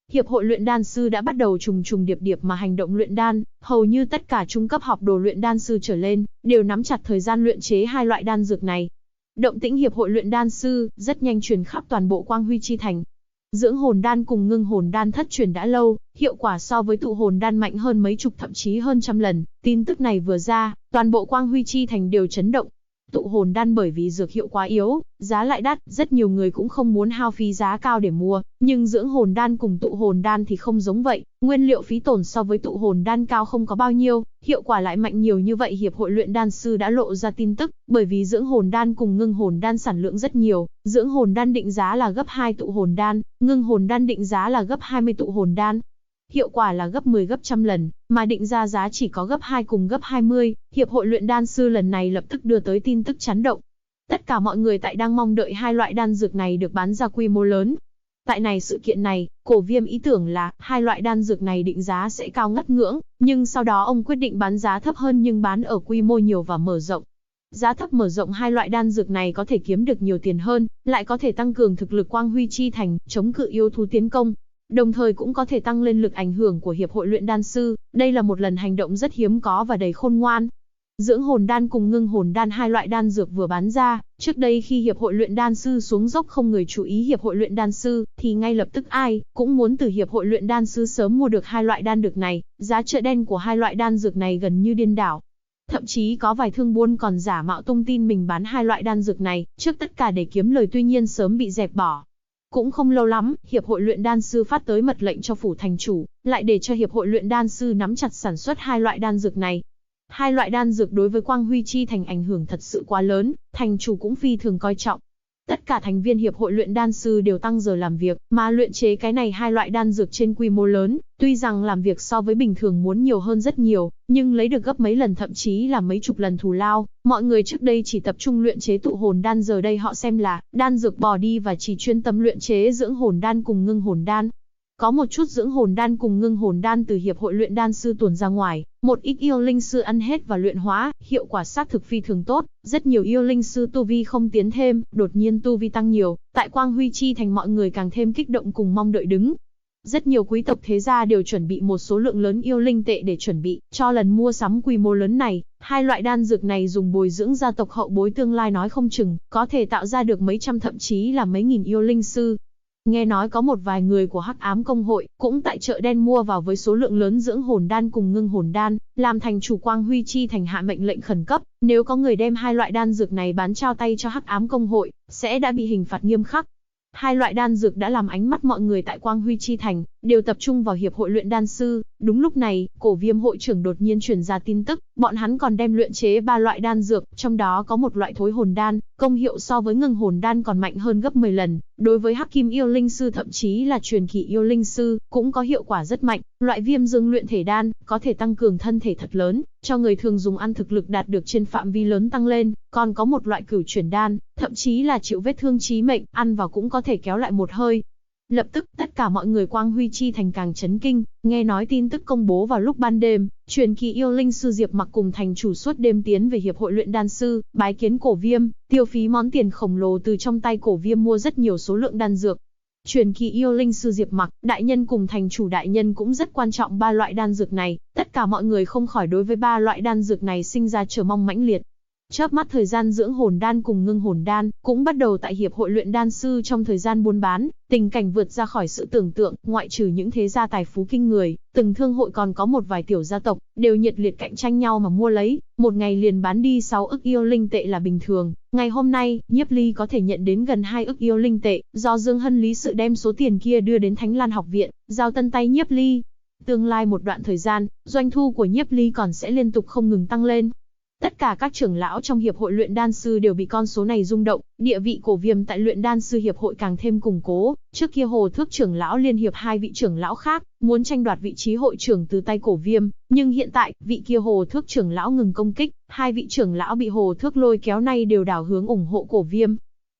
Hiệp hội luyện đan sư đã bắt đầu trùng trùng điệp điệp mà hành động luyện đan, hầu như tất cả trung cấp học đồ luyện đan sư trở lên, đều nắm chặt thời gian luyện chế hai loại đan dược này. Động tĩnh hiệp hội luyện đan sư, rất nhanh truyền khắp toàn bộ Quang Huy Chi Thành. Dưỡng hồn đan cùng ngưng hồn đan thất truyền đã lâu, hiệu quả so với tụ hồn đan mạnh hơn mấy chục thậm chí hơn trăm lần, tin tức này vừa ra, toàn bộ Quang Huy Chi Thành đều chấn động. Tụ hồn đan bởi vì dược hiệu quá yếu, giá lại đắt, rất nhiều người cũng không muốn hao phí giá cao để mua, nhưng dưỡng hồn đan cùng tụ hồn đan thì không giống vậy, nguyên liệu phí tổn so với tụ hồn đan cao không có bao nhiêu, hiệu quả lại mạnh nhiều như vậy. Hiệp hội luyện đan sư đã lộ ra tin tức, bởi vì dưỡng hồn đan cùng ngưng hồn đan sản lượng rất nhiều, dưỡng hồn đan định giá là gấp 2 tụ hồn đan, ngưng hồn đan định giá là gấp 20 tụ hồn đan. Hiệu quả là gấp 10 gấp trăm lần, mà định ra giá chỉ có gấp 2 cùng gấp 20, Hiệp hội luyện đan sư lần này lập tức đưa tới tin tức chấn động. Tất cả mọi người tại đang mong đợi hai loại đan dược này được bán ra quy mô lớn. Tại sự kiện này, Cổ Viêm ý tưởng là hai loại đan dược này định giá sẽ cao ngất ngưỡng, nhưng sau đó ông quyết định bán giá thấp hơn nhưng bán ở quy mô nhiều và mở rộng. Giá thấp mở rộng hai loại đan dược này có thể kiếm được nhiều tiền hơn, lại có thể tăng cường thực lực Quang Huy Chi Thành, chống cự yêu thú tiến công. Đồng thời cũng có thể tăng lên lực ảnh hưởng của Hiệp hội luyện đan sư, đây là một lần hành động rất hiếm có và đầy khôn ngoan. Dưỡng hồn đan cùng ngưng hồn đan hai loại đan dược vừa bán ra, trước đây khi Hiệp hội luyện đan sư xuống dốc không người chú ý Hiệp hội luyện đan sư, thì ngay lập tức ai cũng muốn từ Hiệp hội luyện đan sư sớm mua được hai loại đan dược này, giá chợ đen của hai loại đan dược này gần như điên đảo. Thậm chí có vài thương buôn còn giả mạo tung tin mình bán hai loại đan dược này, trước tất cả để kiếm lời, tuy nhiên sớm bị dẹp bỏ. Cũng không lâu lắm, Hiệp hội luyện đan sư phát tới mật lệnh cho phủ thành chủ, lại để cho Hiệp hội luyện đan sư nắm chặt sản xuất hai loại đan dược này. Hai loại đan dược đối với Quang Huy Chi Thành ảnh hưởng thật sự quá lớn, thành chủ cũng phi thường coi trọng. Tất cả thành viên Hiệp hội luyện đan sư đều tăng giờ làm việc, mà luyện chế cái này hai loại đan dược trên quy mô lớn, tuy rằng làm việc so với bình thường muốn nhiều hơn rất nhiều, nhưng lấy được gấp mấy lần thậm chí là mấy chục lần thù lao. Mọi người trước đây chỉ tập trung luyện chế tụ hồn đan, giờ đây họ xem là đan dược bỏ đi và chỉ chuyên tâm luyện chế dưỡng hồn đan cùng ngưng hồn đan. Có một chút dưỡng hồn đan cùng ngưng hồn đan từ Hiệp hội luyện đan sư tuồn ra ngoài, một ít yêu linh sư ăn hết và luyện hóa, hiệu quả xác thực phi thường tốt, rất nhiều yêu linh sư tu vi không tiến thêm, đột nhiên tu vi tăng nhiều, tại Quang Huy Chi Thành mọi người càng thêm kích động cùng mong đợi đứng. Rất nhiều quý tộc thế gia đều chuẩn bị một số lượng lớn yêu linh tệ để chuẩn bị cho lần mua sắm quy mô lớn này. Hai loại đan dược này dùng bồi dưỡng gia tộc hậu bối tương lai nói không chừng có thể tạo ra được mấy trăm thậm chí là mấy nghìn yêu linh sư. Nghe nói có một vài người của Hắc Ám Công hội cũng tại chợ đen mua vào với số lượng lớn dưỡng hồn đan cùng ngưng hồn đan, làm thành chủ Quang Huy Chi Thành hạ mệnh lệnh khẩn cấp, nếu có người đem hai loại đan dược này bán trao tay cho Hắc Ám Công hội, sẽ đã bị hình phạt nghiêm khắc. Hai loại đan dược đã làm ánh mắt mọi người tại Quang Huy Chi Thành đều tập trung vào Hiệp hội luyện đan sư. Đúng lúc này, Cổ Viêm hội trưởng đột nhiên truyền ra tin tức, bọn hắn còn đem luyện chế 3 loại đan dược, trong đó có một loại thối hồn đan, công hiệu so với ngưng hồn đan còn mạnh hơn gấp 10 lần, đối với Hắc Kim yêu linh sư thậm chí là truyền kỳ yêu linh sư cũng có hiệu quả rất mạnh. Loại Viêm Dương luyện thể đan có thể tăng cường thân thể thật lớn, cho người thường dùng ăn thực lực đạt được trên phạm vi lớn tăng lên, còn có một loại Cửu Chuyển đan, thậm chí là chịu vết thương chí mệnh, ăn vào cũng có thể kéo lại một hơi. Lập tức, tất cả mọi người Quang Huy Chi Thành càng chấn kinh, nghe nói tin tức công bố vào lúc ban đêm, truyền kỳ yêu linh sư Diệp Mặc cùng thành chủ suốt đêm tiến về Hiệp hội luyện đan sư, bái kiến Cổ Viêm, tiêu phí món tiền khổng lồ từ trong tay Cổ Viêm mua rất nhiều số lượng đan dược. Truyền kỳ yêu linh sư Diệp Mặc, đại nhân cùng thành chủ đại nhân cũng rất quan trọng 3 loại đan dược này, tất cả mọi người không khỏi đối với 3 loại đan dược này sinh ra chờ mong mãnh liệt. Chớp mắt thời gian dưỡng hồn đan cùng ngưng hồn đan cũng bắt đầu tại Hiệp hội luyện đan sư trong thời gian buôn bán, tình cảnh vượt ra khỏi sự tưởng tượng, ngoại trừ những thế gia tài phú kinh người, từng thương hội còn có một vài tiểu gia tộc, đều nhiệt liệt cạnh tranh nhau mà mua lấy, một ngày liền bán đi 6 ức yêu linh tệ là bình thường. Ngày hôm nay, Nhiếp Ly có thể nhận đến gần 2 ức yêu linh tệ, do Dương Hân lý sự đem số tiền kia đưa đến Thánh Lan học viện, giao tân tay Nhiếp Ly. Tương lai một đoạn thời gian, doanh thu của Nhiếp Ly còn sẽ liên tục không ngừng tăng lên. Tất cả các trưởng lão trong Hiệp hội luyện đan sư đều bị con số này rung động, địa vị Cổ Viêm tại luyện đan sư hiệp hội càng thêm củng cố. Trước kia Hồ Thước trưởng lão liên hiệp 2 vị trưởng lão khác, muốn tranh đoạt vị trí hội trưởng từ tay Cổ Viêm, nhưng hiện tại, vị kia Hồ Thước trưởng lão ngừng công kích, 2 vị trưởng lão bị Hồ Thước lôi kéo nay đều đảo hướng ủng hộ Cổ Viêm.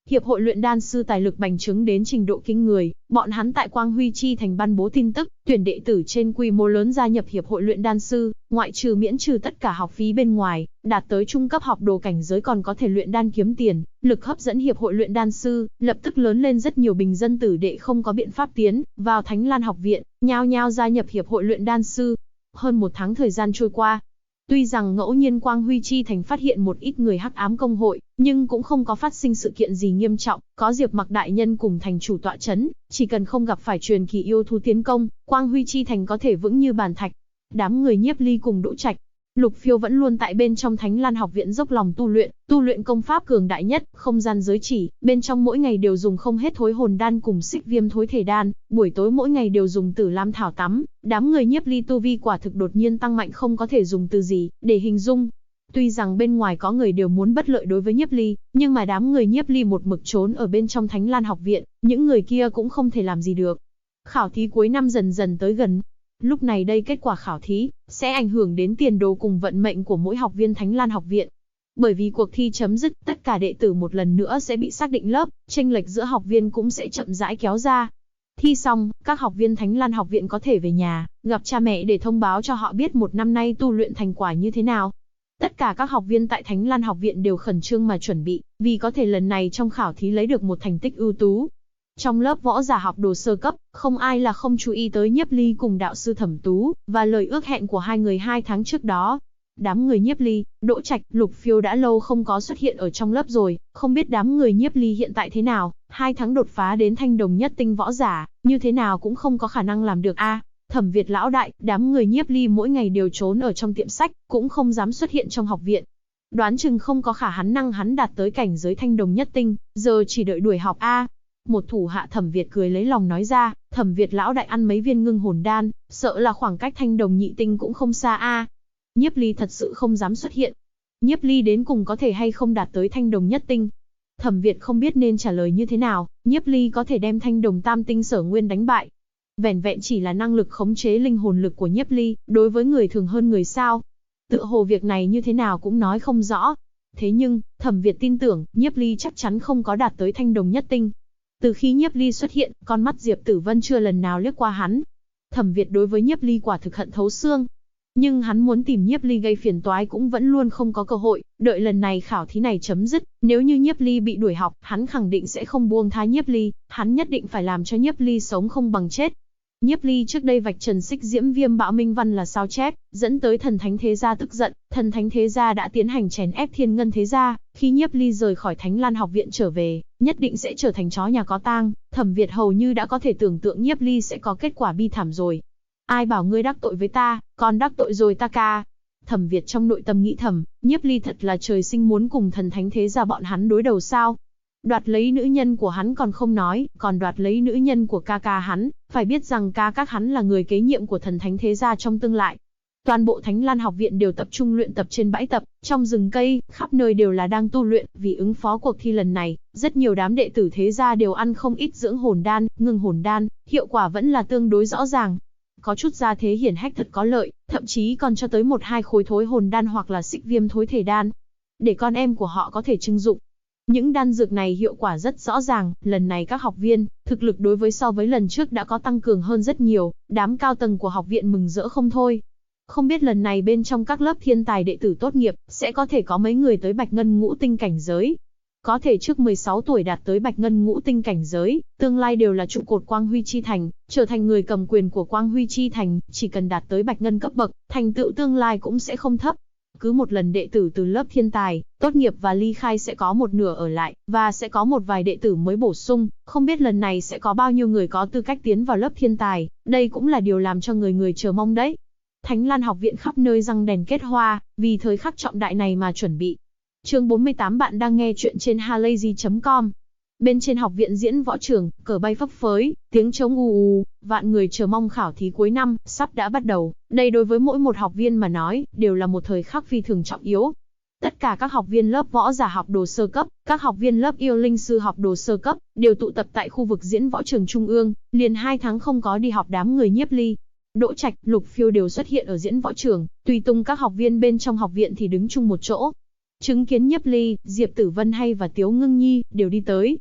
Hiệp hội luyện đan sư tài lực bành trướng đến trình độ kinh người, bọn hắn tại Quang Huy Chi thành ban bố tin tức, tuyển đệ tử trên quy mô lớn gia nhập hiệp hội luyện đan sư, ngoại trừ miễn trừ tất cả học phí bên ngoài, đạt tới trung cấp học đồ cảnh giới còn có thể luyện đan kiếm tiền, lực hấp dẫn hiệp hội luyện đan sư, lập tức lớn lên rất nhiều bình dân tử đệ không có biện pháp tiến vào Thánh Lan học viện, nhao nhao gia nhập hiệp hội luyện đan sư. Hơn 1 tháng thời gian trôi qua, tuy rằng ngẫu nhiên Quang Huy Chi thành phát hiện một ít người hắc ám công hội, nhưng cũng không có phát sinh sự kiện gì nghiêm trọng, có Diệp Mặc đại nhân cùng thành chủ tọa chấn, chỉ cần không gặp phải truyền kỳ yêu thú tiến công, Quang Huy Chi thành có thể vững như bàn thạch. Đám người Nhiếp Ly cùng Đỗ Trạch, Lục Phiêu vẫn luôn tại bên trong Thánh Lan học viện dốc lòng tu luyện công pháp cường đại nhất, không gian giới chỉ, bên trong mỗi ngày đều dùng không hết thối hồn đan cùng xích viêm thối thể đan, buổi tối mỗi ngày đều dùng tử lam thảo tắm. Đám người Nhiếp Ly tu vi quả thực đột nhiên tăng mạnh không có thể dùng từ gì để hình dung. Tuy rằng bên ngoài có người đều muốn bất lợi đối với Nhiếp Ly, nhưng mà đám người Nhiếp Ly một mực trốn ở bên trong Thánh Lan học viện, những người kia cũng không thể làm gì được. Khảo thí cuối năm dần dần tới gần. Lúc này đây kết quả khảo thí sẽ ảnh hưởng đến tiền đồ cùng vận mệnh của mỗi học viên Thánh Lan học viện. Bởi vì cuộc thi chấm dứt, tất cả đệ tử một lần nữa sẽ bị xác định lớp, chênh lệch giữa học viên cũng sẽ chậm rãi kéo ra. Thi xong, các học viên Thánh Lan học viện có thể về nhà, gặp cha mẹ để thông báo cho họ biết một năm nay tu luyện thành quả như thế nào. Tất cả các học viên tại Thánh Lan học viện đều khẩn trương mà chuẩn bị, vì có thể lần này trong khảo thí lấy được một thành tích ưu tú. Trong lớp võ giả học đồ sơ cấp, không ai là không chú ý tới Nhiếp Ly cùng đạo sư Thẩm Tú, và lời ước hẹn của hai người 2 tháng trước đó. Đám người Nhiếp Ly, Đỗ Trạch, Lục Phiêu đã lâu không có xuất hiện ở trong lớp rồi, không biết đám người Nhiếp Ly hiện tại thế nào, 2 tháng đột phá đến thanh đồng nhất tinh võ giả, như thế nào cũng không có khả năng làm được a. Thẩm Việt lão đại, đám người Nhiếp Ly mỗi ngày đều trốn ở trong tiệm sách, cũng không dám xuất hiện trong học viện. Đoán chừng không có khả năng hắn đạt tới cảnh giới thanh đồng nhất tinh, giờ chỉ đợi đuổi học a. Một thủ hạ Thẩm Việt cười lấy lòng nói ra, Thẩm Việt lão đại ăn mấy viên ngưng hồn đan, sợ là khoảng cách thanh đồng nhị tinh cũng không xa a. Nhiếp Ly thật sự không dám xuất hiện. Nhiếp Ly đến cùng có thể hay không đạt tới thanh đồng nhất tinh? Thẩm Việt không biết nên trả lời như thế nào, Nhiếp Ly có thể đem thanh đồng tam tinh Sở Nguyên đánh bại. Vẻn vẹn chỉ là năng lực khống chế linh hồn lực của Nhiếp Ly, đối với người thường hơn người sao? Tựa hồ việc này như thế nào cũng nói không rõ. Thế nhưng, Thẩm Việt tin tưởng, Nhiếp Ly chắc chắn không có đạt tới thanh đồng nhất tinh. Từ khi Nhiếp Ly xuất hiện, con mắt Diệp Tử Vân chưa lần nào liếc qua hắn. Thẩm Việt đối với Nhiếp Ly quả thực hận thấu xương. Nhưng hắn muốn tìm Nhiếp Ly gây phiền toái cũng vẫn luôn không có cơ hội, đợi lần này khảo thí này chấm dứt, nếu như Nhiếp Ly bị đuổi học, hắn khẳng định sẽ không buông tha Nhiếp Ly, hắn nhất định phải làm cho Nhiếp Ly sống không bằng chết. Nhiếp Ly trước đây vạch trần xích diễm viêm bạo minh văn là sao chép, dẫn tới thần thánh thế gia tức giận, thần thánh thế gia đã tiến hành chèn ép thiên ngân thế gia, khi Nhiếp Ly rời khỏi Thánh Lan học viện trở về, nhất định sẽ trở thành chó nhà có tang. Thẩm Việt hầu như đã có thể tưởng tượng Nhiếp Ly sẽ có kết quả bi thảm rồi. Ai bảo ngươi đắc tội với ta, còn đắc tội rồi ta ca. Thẩm Việt trong nội tâm nghĩ thầm, Nhiếp Ly thật là trời sinh muốn cùng thần thánh thế gia bọn hắn đối đầu sao? Đoạt lấy nữ nhân của hắn còn không nói, còn đoạt lấy nữ nhân của ca ca hắn, phải biết rằng ca các hắn là người kế nhiệm của thần thánh thế gia trong tương lai. Toàn bộ Thánh Lan học viện đều tập trung luyện tập trên bãi tập, trong rừng cây, khắp nơi đều là đang tu luyện, vì ứng phó cuộc thi lần này, rất nhiều đám đệ tử thế gia đều ăn không ít dưỡng hồn đan, ngưng hồn đan, hiệu quả vẫn là tương đối rõ ràng. Có chút gia thế hiển hách thật có lợi, thậm chí còn cho tới 1-2 khối thối hồn đan hoặc là xích viêm thối thể đan, để con em của họ có thể trưng dụng. Những đan dược này hiệu quả rất rõ ràng, lần này các học viên, thực lực đối với so với lần trước đã có tăng cường hơn rất nhiều, đám cao tầng của học viện mừng rỡ không thôi. Không biết lần này bên trong các lớp thiên tài đệ tử tốt nghiệp, sẽ có thể có mấy người tới Bạch Ngân ngũ tinh cảnh giới. Có thể trước 16 tuổi đạt tới Bạch Ngân ngũ tinh cảnh giới, tương lai đều là trụ cột Quang Huy Chi thành, trở thành người cầm quyền của Quang Huy Chi thành, chỉ cần đạt tới Bạch Ngân cấp bậc, thành tựu tương lai cũng sẽ không thấp. Cứ một lần đệ tử từ lớp thiên tài, tốt nghiệp và ly khai sẽ có một nửa ở lại, và sẽ có một vài đệ tử mới bổ sung, không biết lần này sẽ có bao nhiêu người có tư cách tiến vào lớp thiên tài, đây cũng là điều làm cho người chờ mong đấy. Thánh Lan học viện khắp nơi răng đèn kết hoa, vì thời khắc trọng đại này mà chuẩn bị. Chương 48 bạn đang nghe chuyện trên halayzi.com. Bên trên học viện diễn võ trường, cờ bay phấp phới, tiếng trống ù ù, vạn người chờ mong khảo thí cuối năm, sắp đã bắt đầu. Đây đối với mỗi một học viên mà nói, đều là một thời khắc phi thường trọng yếu. Tất cả các học viên lớp võ giả học đồ sơ cấp, các học viên lớp yêu linh sư học đồ sơ cấp, đều tụ tập tại khu vực diễn võ trường trung ương, liền 2 tháng không có đi học đám người Nhiếp Ly. Đỗ Trạch, Lục Phiêu đều xuất hiện ở diễn võ trường, tùy tung các học viên bên trong học viện thì đứng chung một chỗ. Chứng kiến Nhiếp Ly, Diệp Tử Vân hay và Tiếu Ngưng Nhi đều đi tới,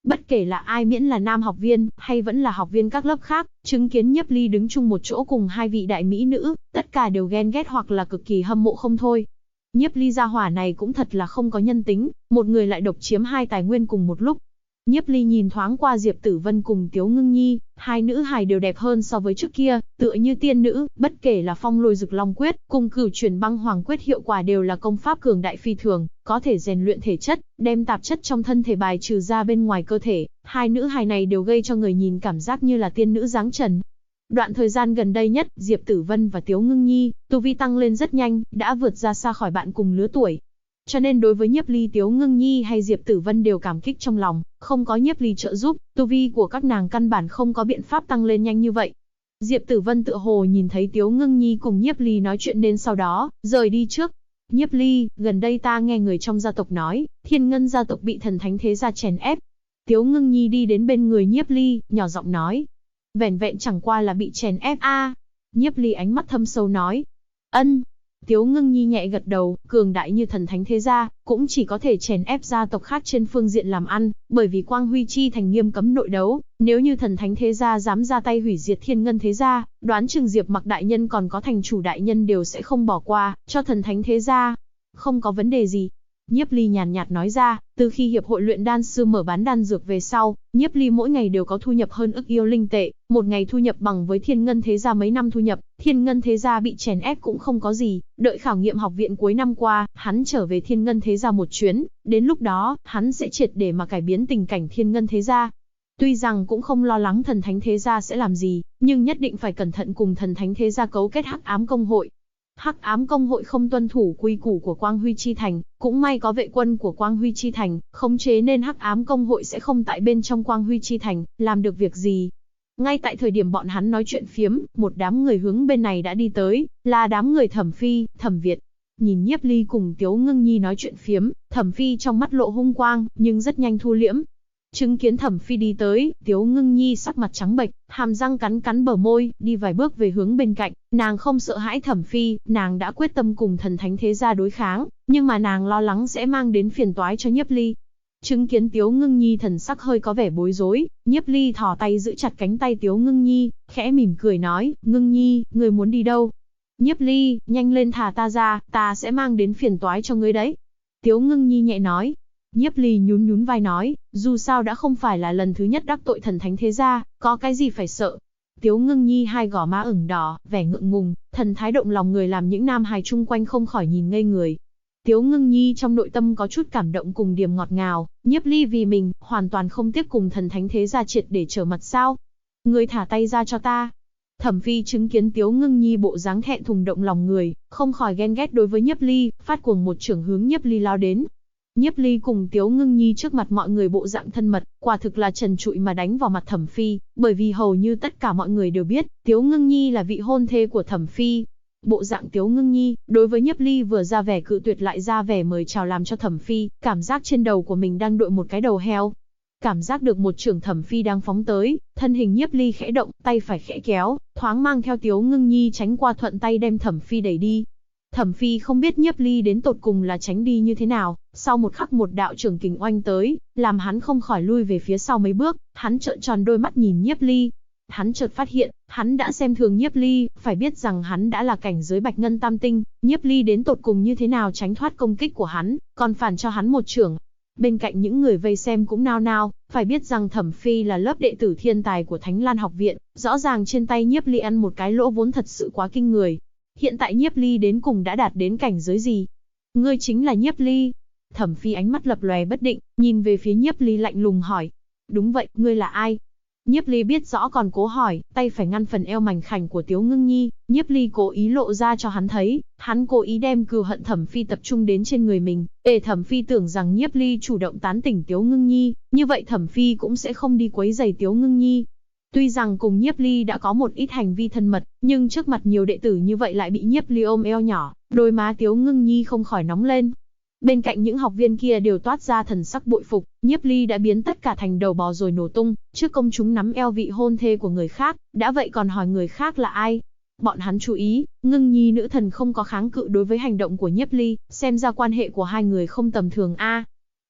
Bất kể là ai miễn là nam học viên, hay vẫn là học viên các lớp khác, chứng kiến Nhiếp Ly đứng chung một chỗ cùng hai vị đại mỹ nữ, tất cả đều ghen ghét hoặc là cực kỳ hâm mộ không thôi. Nhiếp Ly gia hỏa này cũng thật là không có nhân tính, một người lại độc chiếm hai tài nguyên cùng một lúc. Nhiếp Ly nhìn thoáng qua Diệp Tử Vân cùng Tiếu Ngưng Nhi, hai nữ hài đều đẹp hơn so với trước kia, tựa như tiên nữ, bất kể là Phong Lôi Dực Long Quyết, cùng Cửu Chuyển Băng Hoàng Quyết hiệu quả đều là công pháp cường đại phi thường, có thể rèn luyện thể chất, đem tạp chất trong thân thể bài trừ ra bên ngoài cơ thể, hai nữ hài này đều gây cho người nhìn cảm giác như là tiên nữ dáng trần. Đoạn thời gian gần đây nhất, Diệp Tử Vân và Tiếu Ngưng Nhi, tu vi tăng lên rất nhanh, đã vượt ra xa khỏi bạn cùng lứa tuổi. Cho nên đối với Nhiếp Ly, Tiếu Ngưng Nhi hay Diệp Tử Vân đều cảm kích trong lòng, không có Nhiếp Ly trợ giúp, tu vi của các nàng căn bản không có biện pháp tăng lên nhanh như vậy. Diệp Tử Vân tựa hồ nhìn thấy Tiếu Ngưng Nhi cùng Nhiếp Ly nói chuyện nên sau đó, rời đi trước. Nhiếp Ly, gần đây ta nghe người trong gia tộc nói, Thiên Ngân gia tộc bị Thần Thánh thế gia chèn ép. Tiếu Ngưng Nhi đi đến bên người Nhiếp Ly, nhỏ giọng nói. Vẻn vẹn chẳng qua là bị chèn ép a. Nhiếp Ly ánh mắt thâm sâu nói. Ân. Tiếu Ngưng Nhi nhẹ gật đầu, cường đại như Thần Thánh thế gia, cũng chỉ có thể chèn ép gia tộc khác trên phương diện làm ăn, bởi vì Quang Huy Chi thành nghiêm cấm nội đấu, nếu như Thần Thánh thế gia dám ra tay hủy diệt Thiên Ngân thế gia, đoán chừng Diệp Mặc đại nhân còn có thành chủ đại nhân đều sẽ không bỏ qua cho Thần Thánh thế gia. Không có vấn đề gì. Nhiếp Ly nhàn nhạt nói ra, từ khi hiệp hội luyện đan sư mở bán đan dược về sau, Nhiếp Ly mỗi ngày đều có thu nhập hơn ức yêu linh tệ, một ngày thu nhập bằng với Thiên Ngân thế gia mấy năm thu nhập, Thiên Ngân thế gia bị chèn ép cũng không có gì, đợi khảo nghiệm học viện cuối năm qua, hắn trở về Thiên Ngân thế gia một chuyến, đến lúc đó, hắn sẽ triệt để mà cải biến tình cảnh Thiên Ngân thế gia. Tuy rằng cũng không lo lắng Thần Thánh thế gia sẽ làm gì, nhưng nhất định phải cẩn thận cùng Thần Thánh thế gia cấu kết Hắc Ám công hội. Hắc Ám công hội không tuân thủ quy củ của Quang Huy Chi thành, cũng may có vệ quân của Quang Huy Chi thành, khống chế nên Hắc Ám công hội sẽ không tại bên trong Quang Huy Chi thành làm được việc gì. Ngay tại thời điểm bọn hắn nói chuyện phiếm, một đám người hướng bên này đã đi tới, là đám người Thẩm Phi, Thẩm Việt. Nhìn Nhiếp Ly cùng Tiếu Ngưng Nhi nói chuyện phiếm, Thẩm Phi trong mắt lộ hung quang, nhưng rất nhanh thu liễm. Chứng kiến Thẩm Phi đi tới, Tiếu Ngưng Nhi sắc mặt trắng bệch, hàm răng cắn cắn bờ môi, đi vài bước về hướng bên cạnh, nàng không sợ hãi Thẩm Phi, nàng đã quyết tâm cùng Thần Thánh thế gia đối kháng, nhưng mà nàng lo lắng sẽ mang đến phiền toái cho Nhiếp Ly. Chứng kiến Tiếu Ngưng Nhi thần sắc hơi có vẻ bối rối, Nhiếp Ly thò tay giữ chặt cánh tay Tiếu Ngưng Nhi, khẽ mỉm cười nói, Ngưng Nhi, ngươi muốn đi đâu? Nhiếp Ly, nhanh lên thả ta ra, ta sẽ mang đến phiền toái cho ngươi đấy. Tiếu Ngưng Nhi nhẹ nói. Nhiếp Ly nhún nhún vai nói, dù sao đã không phải là lần thứ nhất đắc tội Thần Thánh thế gia, có cái gì phải sợ. Tiếu Ngưng Nhi hai gò má ửng đỏ, vẻ ngượng ngùng, thần thái động lòng người làm những nam hài chung quanh không khỏi nhìn ngây người. Tiếu Ngưng Nhi trong nội tâm có chút cảm động cùng điềm ngọt ngào, Nhiếp Ly vì mình, hoàn toàn không tiếc cùng Thần Thánh thế gia triệt để trở mặt sao. Ngươi thả tay ra cho ta. Thẩm Phi chứng kiến Tiếu Ngưng Nhi bộ dáng thẹn thùng động lòng người, không khỏi ghen ghét đối với Nhiếp Ly, phát cuồng một chưởng hướng Nhiếp Ly lao đến. Nhiếp Ly cùng Tiếu Ngưng Nhi trước mặt mọi người bộ dạng thân mật, quả thực là trần trụi mà đánh vào mặt Thẩm Phi, bởi vì hầu như tất cả mọi người đều biết, Tiếu Ngưng Nhi là vị hôn thê của Thẩm Phi. Bộ dạng Tiếu Ngưng Nhi, đối với Nhiếp Ly vừa ra vẻ cự tuyệt lại ra vẻ mời chào làm cho Thẩm Phi, cảm giác trên đầu của mình đang đội một cái đầu heo. Cảm giác được một chưởng Thẩm Phi đang phóng tới, thân hình Nhiếp Ly khẽ động, tay phải khẽ kéo, thoáng mang theo Tiếu Ngưng Nhi tránh qua thuận tay đem Thẩm Phi đẩy đi. Thẩm Phi không biết Nhiếp Ly đến tột cùng là tránh đi như thế nào, sau một khắc một đạo chưởng kình oanh tới, làm hắn không khỏi lui về phía sau mấy bước, hắn trợn tròn đôi mắt nhìn Nhiếp Ly. Hắn chợt phát hiện, hắn đã xem thường Nhiếp Ly, phải biết rằng hắn đã là cảnh giới Bạch Ngân Tam Tinh, Nhiếp Ly đến tột cùng như thế nào tránh thoát công kích của hắn, còn phản cho hắn một chưởng. Bên cạnh những người vây xem cũng nao nao, phải biết rằng Thẩm Phi là lớp đệ tử thiên tài của Thánh Lan học viện, rõ ràng trên tay Nhiếp Ly ăn một cái lỗ vốn thật sự quá kinh người. Hiện tại Nhiếp Ly đến cùng đã đạt đến cảnh giới gì? Ngươi chính là Nhiếp Ly. Thẩm Phi ánh mắt lập lòe bất định, nhìn về phía Nhiếp Ly lạnh lùng hỏi. Đúng vậy, ngươi là ai? Nhiếp Ly biết rõ còn cố hỏi, tay phải ngăn phần eo mảnh khảnh của Tiếu Ngưng Nhi, Nhiếp Ly cố ý lộ ra cho hắn thấy, hắn cố ý đem cừu hận Thẩm Phi tập trung đến trên người mình, để Thẩm Phi tưởng rằng Nhiếp Ly chủ động tán tỉnh Tiếu Ngưng Nhi, như vậy Thẩm Phi cũng sẽ không đi quấy rầy Tiếu Ngưng Nhi. Tuy rằng cùng Nhiếp Ly đã có một ít hành vi thân mật, nhưng trước mặt nhiều đệ tử như vậy lại bị Nhiếp Ly ôm eo nhỏ, đôi má Tiếu Ngưng Nhi không khỏi nóng lên. Bên cạnh những học viên kia đều toát ra thần sắc bội phục, Nhiếp Ly đã biến tất cả thành đầu bò rồi nổ tung, trước công chúng nắm eo vị hôn thê của người khác, đã vậy còn hỏi người khác là ai. Bọn hắn chú ý, Ngưng Nhi nữ thần không có kháng cự đối với hành động của Nhiếp Ly, xem ra quan hệ của hai người không tầm thường a.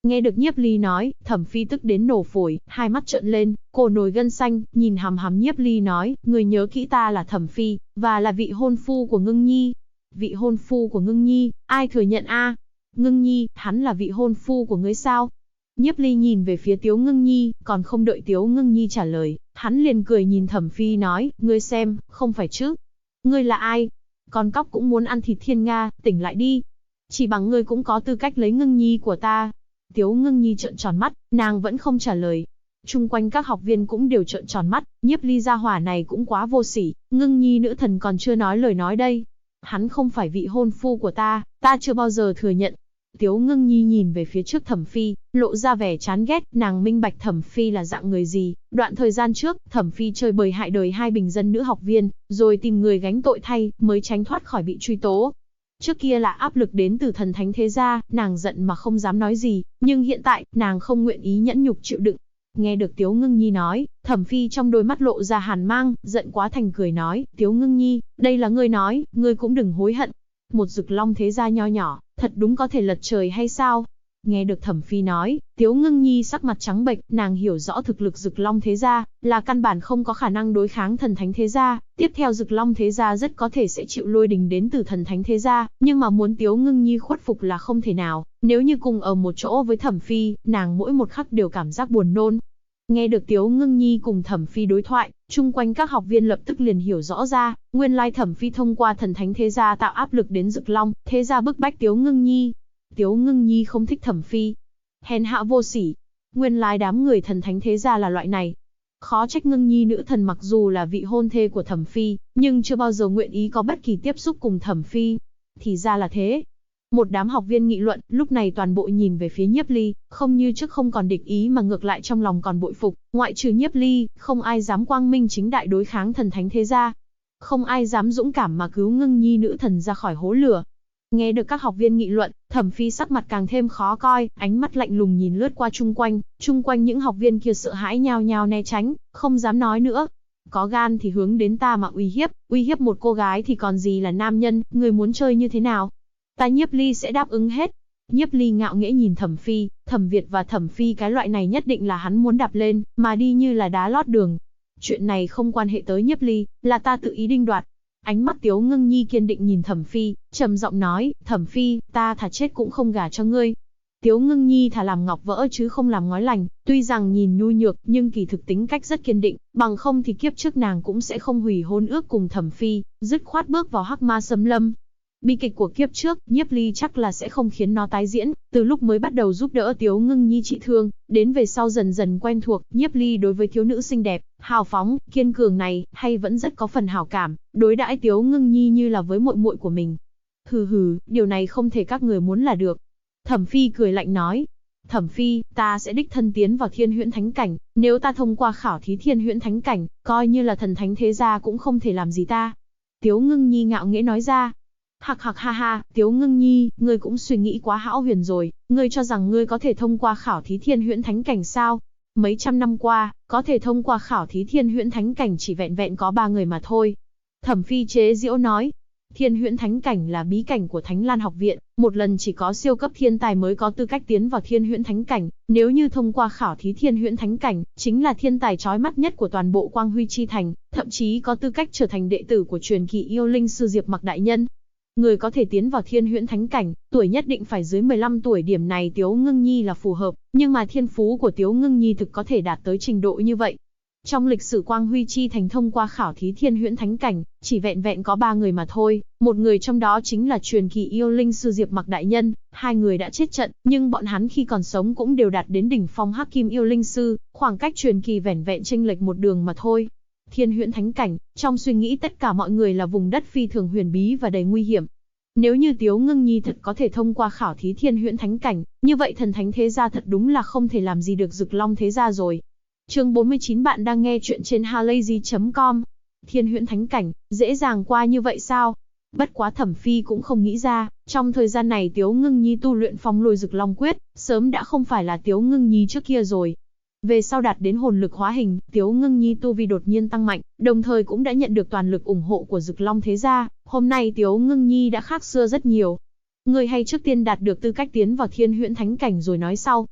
Nghe được Nhiếp Ly nói, Thẩm Phi tức đến nổ phổi, hai mắt trợn lên, cổ nổi gân xanh, nhìn hằm hằm Nhiếp Ly nói, người nhớ kỹ ta là Thẩm Phi, và là vị hôn phu của Ngưng Nhi. Vị hôn phu của Ngưng Nhi, ai thừa nhận a? Ngưng Nhi, hắn là vị hôn phu của ngươi sao? Nhiếp Ly nhìn về phía Tiếu Ngưng Nhi, còn không đợi Tiếu Ngưng Nhi trả lời, hắn liền cười nhìn Thẩm Phi nói, ngươi xem, không phải chứ? Ngươi là ai? Con cóc cũng muốn ăn thịt thiên nga, tỉnh lại đi. Chỉ bằng ngươi cũng có tư cách lấy Ngưng Nhi của ta. Tiếu Ngưng Nhi trợn tròn mắt, nàng vẫn không trả lời. Chung quanh các học viên cũng đều trợn tròn mắt, Nhiếp Ly gia hỏa này cũng quá vô sỉ, Ngưng Nhi nữ thần còn chưa nói lời nói đây. Hắn không phải vị hôn phu của ta chưa bao giờ thừa nhận. Tiếu Ngưng Nhi nhìn về phía trước Thẩm Phi, lộ ra vẻ chán ghét, nàng minh bạch Thẩm Phi là dạng người gì. Đoạn thời gian trước, Thẩm Phi chơi bời hại đời hai bình dân nữ học viên, rồi tìm người gánh tội thay, mới tránh thoát khỏi bị truy tố. Trước kia là áp lực đến từ thần thánh thế gia, nàng giận mà không dám nói gì, nhưng hiện tại, nàng không nguyện ý nhẫn nhục chịu đựng. Nghe được Tiếu Ngưng Nhi nói, Thẩm Phi trong đôi mắt lộ ra hàn mang, giận quá thành cười nói, Tiếu Ngưng Nhi, đây là ngươi nói, ngươi cũng đừng hối hận. Một Dực Long thế gia nho nhỏ, thật đúng có thể lật trời hay sao? Nghe được Thẩm Phi nói, Tiếu Ngưng Nhi sắc mặt trắng bệch, nàng hiểu rõ thực lực Dực Long thế gia, là căn bản không có khả năng đối kháng thần thánh thế gia, tiếp theo Dực Long thế gia rất có thể sẽ chịu lôi đình đến từ thần thánh thế gia, nhưng mà muốn Tiếu Ngưng Nhi khuất phục là không thể nào, nếu như cùng ở một chỗ với Thẩm Phi, nàng mỗi một khắc đều cảm giác buồn nôn. Nghe được Tiếu Ngưng Nhi cùng Thẩm Phi đối thoại, chung quanh các học viên lập tức liền hiểu rõ ra, nguyên lai Thẩm Phi thông qua thần thánh thế gia tạo áp lực đến Dực Long, thế gia bức bách Tiếu Ngưng Nhi. Tiếu Ngưng Nhi không thích Thẩm Phi. Hèn hạ vô sỉ. Nguyên lai đám người thần thánh thế gia là loại này. Khó trách Ngưng Nhi nữ thần mặc dù là vị hôn thê của Thẩm Phi, nhưng chưa bao giờ nguyện ý có bất kỳ tiếp xúc cùng Thẩm Phi. Thì ra là thế. Một đám học viên nghị luận, lúc này toàn bộ nhìn về phía Nhiếp Ly, không như trước không còn địch ý mà ngược lại trong lòng còn bội phục, ngoại trừ Nhiếp Ly, không ai dám quang minh chính đại đối kháng thần thánh thế gia. Không ai dám dũng cảm mà cứu Ngưng Nhi nữ thần ra khỏi hố lửa. Nghe được các học viên nghị luận, Thẩm Phi sắc mặt càng thêm khó coi, ánh mắt lạnh lùng nhìn lướt qua chung quanh những học viên kia sợ hãi nhao nhao né tránh, không dám nói nữa. Có gan thì hướng đến ta mà uy hiếp một cô gái thì còn gì là nam nhân, người muốn chơi như thế nào? Ta Nhiếp Ly sẽ đáp ứng hết. Nhiếp Ly ngạo nghễ nhìn Thẩm Phi, Thẩm Việt và Thẩm Phi cái loại này nhất định là hắn muốn đạp lên, mà đi như là đá lót đường. Chuyện này không quan hệ tới Nhiếp Ly, là ta tự ý định đoạt. Ánh mắt Tiếu Ngưng Nhi kiên định nhìn Thẩm Phi, trầm giọng nói, Thẩm Phi, ta thà chết cũng không gả cho ngươi. Tiếu Ngưng Nhi thà làm ngọc vỡ chứ không làm ngói lành, tuy rằng nhìn nhu nhược nhưng kỳ thực tính cách rất kiên định, bằng không thì kiếp trước nàng cũng sẽ không hủy hôn ước cùng Thẩm Phi, dứt khoát bước vào hắc ma xâm lâm. Bi kịch của kiếp trước, Nhiếp Ly chắc là sẽ không khiến nó tái diễn, từ lúc mới bắt đầu giúp đỡ Tiếu Ngưng Nhi trị thương, đến về sau dần dần quen thuộc, Nhiếp Ly đối với thiếu nữ xinh đẹp, hào phóng, kiên cường này, hay vẫn rất có phần hảo cảm, đối đãi Tiếu Ngưng Nhi như là với muội muội của mình. Hừ, điều này không thể các người muốn là được. Thẩm Phi cười lạnh nói. Thẩm Phi, ta sẽ đích thân tiến vào Thiên Huyễn Thánh Cảnh, nếu ta thông qua khảo thí Thiên Huyễn Thánh Cảnh, coi như là thần thánh thế gia cũng không thể làm gì ta. Tiếu Ngưng Nhi ngạo nghễ nói ra. Hạc hạc ha ha, Tiếu Ngưng Nhi, ngươi cũng suy nghĩ quá hão huyền rồi, ngươi cho rằng ngươi có thể thông qua khảo thí Thiên Huyễn Thánh Cảnh sao? Mấy trăm năm qua, có thể thông qua khảo thí Thiên Huyễn Thánh Cảnh chỉ vẹn vẹn có 3 người mà thôi. Thẩm Phi chế giễu nói, Thiên Huyễn Thánh Cảnh là bí cảnh của Thánh Lan học viện, một lần chỉ có siêu cấp thiên tài mới có tư cách tiến vào Thiên Huyễn Thánh Cảnh, nếu như thông qua khảo thí Thiên Huyễn Thánh Cảnh, chính là thiên tài chói mắt nhất của toàn bộ Quang Huy Chi Thành, thậm chí có tư cách trở thành đệ tử của truyền kỳ yêu linh sư Diệp Mặc đại nhân. Người có thể tiến vào Thiên Huyễn Thánh Cảnh, tuổi nhất định phải dưới 15 tuổi, điểm này Tiếu Ngưng Nhi là phù hợp, nhưng mà thiên phú của Tiếu Ngưng Nhi thực có thể đạt tới trình độ như vậy. Trong lịch sử Quang Huy Chi Thành thông qua khảo thí Thiên Huyễn Thánh Cảnh, chỉ vẹn vẹn có 3 người mà thôi, một người trong đó chính là truyền kỳ yêu linh sư Diệp Mặc đại nhân, 2 người đã chết trận, nhưng bọn hắn khi còn sống cũng đều đạt đến đỉnh phong Hắc Kim yêu linh sư, khoảng cách truyền kỳ vẻn vẹn chênh lệch một đường mà thôi. Thiên Huyễn Thánh Cảnh, trong suy nghĩ tất cả mọi người là vùng đất phi thường huyền bí và đầy nguy hiểm. Nếu như Tiếu Ngưng Nhi thật có thể thông qua khảo thí Thiên Huyễn Thánh Cảnh, như vậy thần thánh thế gia thật đúng là không thể làm gì được Dực Long thế gia rồi. Chương 49, bạn đang nghe chuyện trên halayzi.com. Thiên Huyễn Thánh Cảnh, dễ dàng qua như vậy sao? Bất quá Thẩm Phi cũng không nghĩ ra, trong thời gian này Tiếu Ngưng Nhi tu luyện Phong Lôi Dực Long Quyết, sớm đã không phải là Tiếu Ngưng Nhi trước kia rồi. Về sau đạt đến hồn lực hóa hình, Tiếu Ngưng Nhi tu vi đột nhiên tăng mạnh, đồng thời cũng đã nhận được toàn lực ủng hộ của Dực Long thế gia, hôm nay Tiếu Ngưng Nhi đã khác xưa rất nhiều. Người hay trước tiên đạt được tư cách tiến vào Thiên Huyễn Thánh Cảnh rồi nói sau.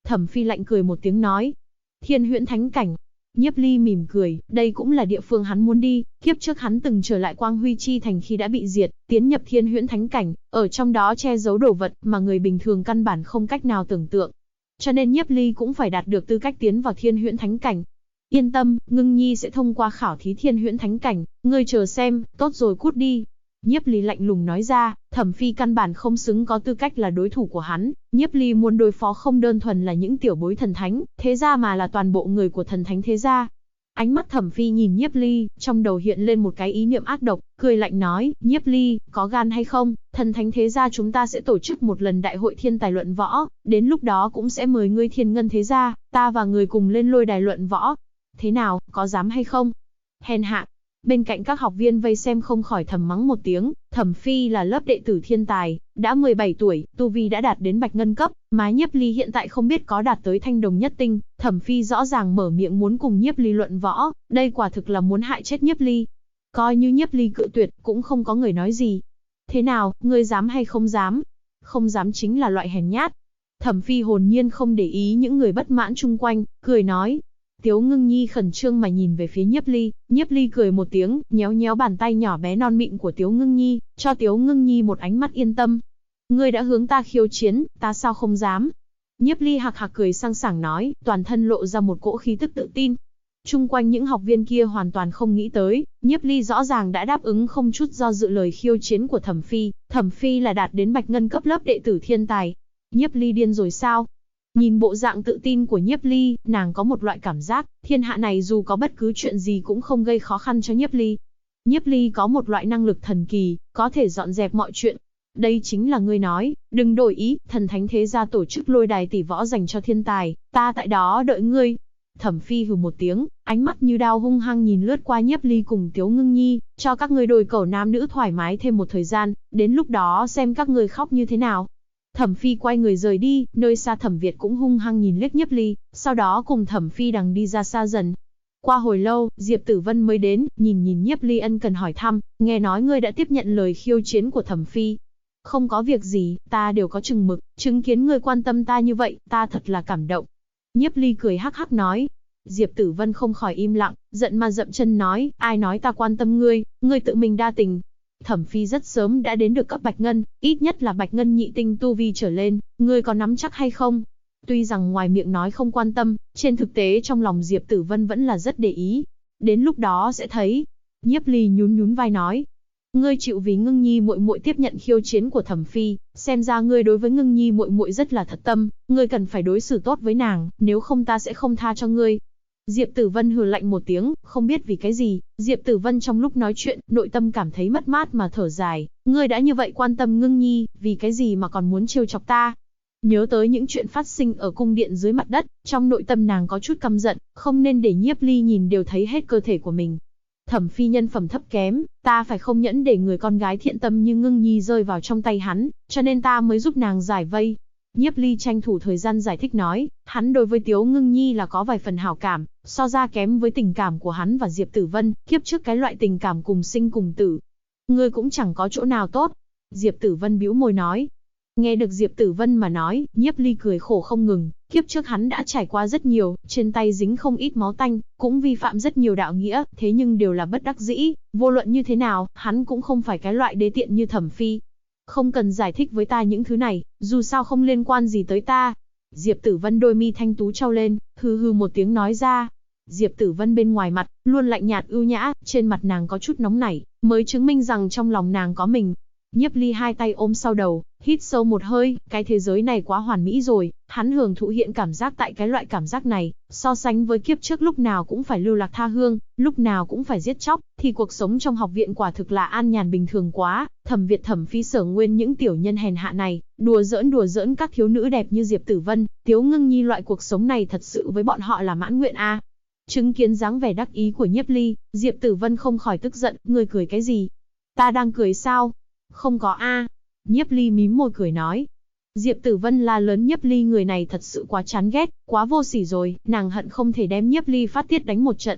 Thẩm Phi lạnh cười một tiếng nói. Thiên Huyễn Thánh Cảnh. Nhiếp Ly mỉm cười, đây cũng là địa phương hắn muốn đi, kiếp trước hắn từng trở lại Quang Huy Chi Thành khi đã bị diệt, tiến nhập Thiên Huyễn Thánh Cảnh, ở trong đó che giấu đồ vật mà người bình thường căn bản không cách nào tưởng tượng. Cho nên Nhiếp Ly cũng phải đạt được tư cách tiến vào Thiên Huyễn Thánh Cảnh. Yên tâm, Ngưng Nhi sẽ thông qua khảo thí Thiên Huyễn Thánh Cảnh, ngươi chờ xem, tốt rồi cút đi. Nhiếp Ly lạnh lùng nói ra, Thẩm Phi căn bản không xứng có tư cách là đối thủ của hắn, Nhiếp Ly muốn đối phó không đơn thuần là những tiểu bối thần thánh, thế gia mà là toàn bộ người của thần thánh thế gia. Ánh mắt Thẩm Phi nhìn Nhiếp Ly, trong đầu hiện lên một cái ý niệm ác độc, cười lạnh nói, Nhiếp Ly, có gan hay không, thần thánh thế gia chúng ta sẽ tổ chức một lần đại hội thiên tài luận võ, đến lúc đó cũng sẽ mời ngươi Thiên Ngân thế gia, ta và người cùng lên lôi đài luận võ. Thế nào, có dám hay không? Hèn hạ. Bên cạnh các học viên vây xem không khỏi thầm mắng một tiếng, Thẩm Phi là lớp đệ tử thiên tài, đã 17 tuổi, tu vi đã đạt đến bạch ngân cấp, mà Nhiếp Ly hiện tại không biết có đạt tới thanh đồng nhất tinh, Thẩm Phi rõ ràng mở miệng muốn cùng Nhiếp Ly luận võ, đây quả thực là muốn hại chết Nhiếp Ly. Coi như Nhiếp Ly cự tuyệt, cũng không có người nói gì. Thế nào, ngươi dám hay không dám? Không dám chính là loại hèn nhát. Thẩm Phi hồn nhiên không để ý những người bất mãn chung quanh, cười nói. Tiếu Ngưng Nhi khẩn trương mà nhìn về phía Nhiếp Ly cười một tiếng, nhéo nhéo bàn tay nhỏ bé non mịn của Tiếu Ngưng Nhi, cho Tiếu Ngưng Nhi một ánh mắt yên tâm. Ngươi đã hướng ta khiêu chiến, ta sao không dám? Nhiếp Ly hạc hạc cười sang sảng nói, toàn thân lộ ra một cỗ khí tức tự tin. Chung quanh những học viên kia hoàn toàn không nghĩ tới, Nhiếp Ly rõ ràng đã đáp ứng không chút do dự lời khiêu chiến của Thẩm Phi là đạt đến bạch ngân cấp lớp đệ tử thiên tài. Nhiếp Ly điên rồi sao? Nhìn bộ dạng tự tin của Nhiếp Ly, nàng có một loại cảm giác, thiên hạ này dù có bất cứ chuyện gì cũng không gây khó khăn cho Nhiếp Ly. Nhiếp Ly có một loại năng lực thần kỳ, có thể dọn dẹp mọi chuyện. Đây chính là ngươi nói, đừng đổi ý, thần thánh thế gia tổ chức lôi đài tỷ võ dành cho thiên tài, ta tại đó đợi ngươi. Thẩm Phi hừ một tiếng, ánh mắt như đao hung hăng nhìn lướt qua Nhiếp Ly cùng Tiếu Ngưng Nhi, cho các ngươi đôi cẩu nam nữ thoải mái thêm một thời gian, đến lúc đó xem các ngươi khóc như thế nào. Thẩm Phi quay người rời đi, nơi xa Thẩm Việt cũng hung hăng nhìn liếc Nhiếp Ly, sau đó cùng Thẩm Phi đằng đi ra xa dần. Qua hồi lâu, Diệp Tử Vân mới đến, nhìn Nhiếp Ly ân cần hỏi thăm, nghe nói ngươi đã tiếp nhận lời khiêu chiến của Thẩm Phi. Không có việc gì, ta đều có chừng mực, chứng kiến ngươi quan tâm ta như vậy, ta thật là cảm động. Nhiếp Ly cười hắc hắc nói. Diệp Tử Vân không khỏi im lặng, giận mà dậm chân nói, ai nói ta quan tâm ngươi, ngươi tự mình đa tình. Thẩm Phi rất sớm đã đến được cấp bạch ngân, ít nhất là bạch ngân nhị tinh tu vi trở lên, ngươi có nắm chắc hay không? Tuy rằng ngoài miệng nói không quan tâm, trên thực tế trong lòng Diệp Tử Vân vẫn là rất để ý. Đến lúc đó sẽ thấy. Nhiếp Ly nhún vai nói, ngươi chịu vì Ngưng Nhi muội muội tiếp nhận khiêu chiến của Thẩm Phi, xem ra ngươi đối với Ngưng Nhi muội muội rất là thật tâm, ngươi cần phải đối xử tốt với nàng, nếu không ta sẽ không tha cho ngươi. Diệp Tử Vân hừ lạnh một tiếng, không biết vì cái gì, Diệp Tử Vân trong lúc nói chuyện, nội tâm cảm thấy mất mát mà thở dài, ngươi đã như vậy quan tâm Ngưng Nhi, vì cái gì mà còn muốn trêu chọc ta? Nhớ tới những chuyện phát sinh ở cung điện dưới mặt đất, trong nội tâm nàng có chút căm giận, không nên để Nhiếp Ly nhìn đều thấy hết cơ thể của mình. Thẩm Phi nhân phẩm thấp kém, ta phải không nhẫn để người con gái thiện tâm như Ngưng Nhi rơi vào trong tay hắn, cho nên ta mới giúp nàng giải vây. Nhiếp Ly tranh thủ thời gian giải thích nói, hắn đối với Tiếu Ngưng Nhi là có vài phần hảo cảm, so ra kém với tình cảm của hắn và Diệp Tử Vân, kiếp trước cái loại tình cảm cùng sinh cùng tử. Ngươi cũng chẳng có chỗ nào tốt. Diệp Tử Vân bĩu môi nói. Nghe được Diệp Tử Vân mà nói, Nhiếp Ly cười khổ không ngừng, kiếp trước hắn đã trải qua rất nhiều, trên tay dính không ít máu tanh, cũng vi phạm rất nhiều đạo nghĩa, thế nhưng đều là bất đắc dĩ, vô luận như thế nào, hắn cũng không phải cái loại đê tiện như Thẩm Phi. Không cần giải thích với ta những thứ này, dù sao không liên quan gì tới ta. Diệp Tử Vân đôi mi thanh tú trao lên, hừ hừ một tiếng nói ra. Diệp Tử Vân bên ngoài mặt, luôn lạnh nhạt ưu nhã, trên mặt nàng có chút nóng nảy, mới chứng minh rằng trong lòng nàng có mình. Nhiếp Ly hai tay ôm sau đầu, hít sâu một hơi, cái thế giới này quá hoàn mỹ rồi, hắn hưởng thụ hiện cảm giác tại cái loại cảm giác này, so sánh với kiếp trước lúc nào cũng phải lưu lạc tha hương, lúc nào cũng phải giết chóc, thì cuộc sống trong học viện quả thực là an nhàn bình thường quá. Thẩm Việt Thẩm Phi Sở Nguyên những tiểu nhân hèn hạ này, đùa giỡn các thiếu nữ đẹp như Diệp Tử Vân, Tiếu Ngưng Nhi loại cuộc sống này thật sự với bọn họ là mãn nguyện a. Chứng kiến dáng vẻ đắc ý của Nhiếp Ly, Diệp Tử Vân không khỏi tức giận, ngươi cười cái gì? Ta đang cười sao? Không có a. Nhiếp Ly mím môi cười nói. Diệp Tử Vân la lớn Nhiếp Ly người này thật sự quá chán ghét, quá vô sỉ rồi, nàng hận không thể đem Nhiếp Ly phát tiết đánh một trận.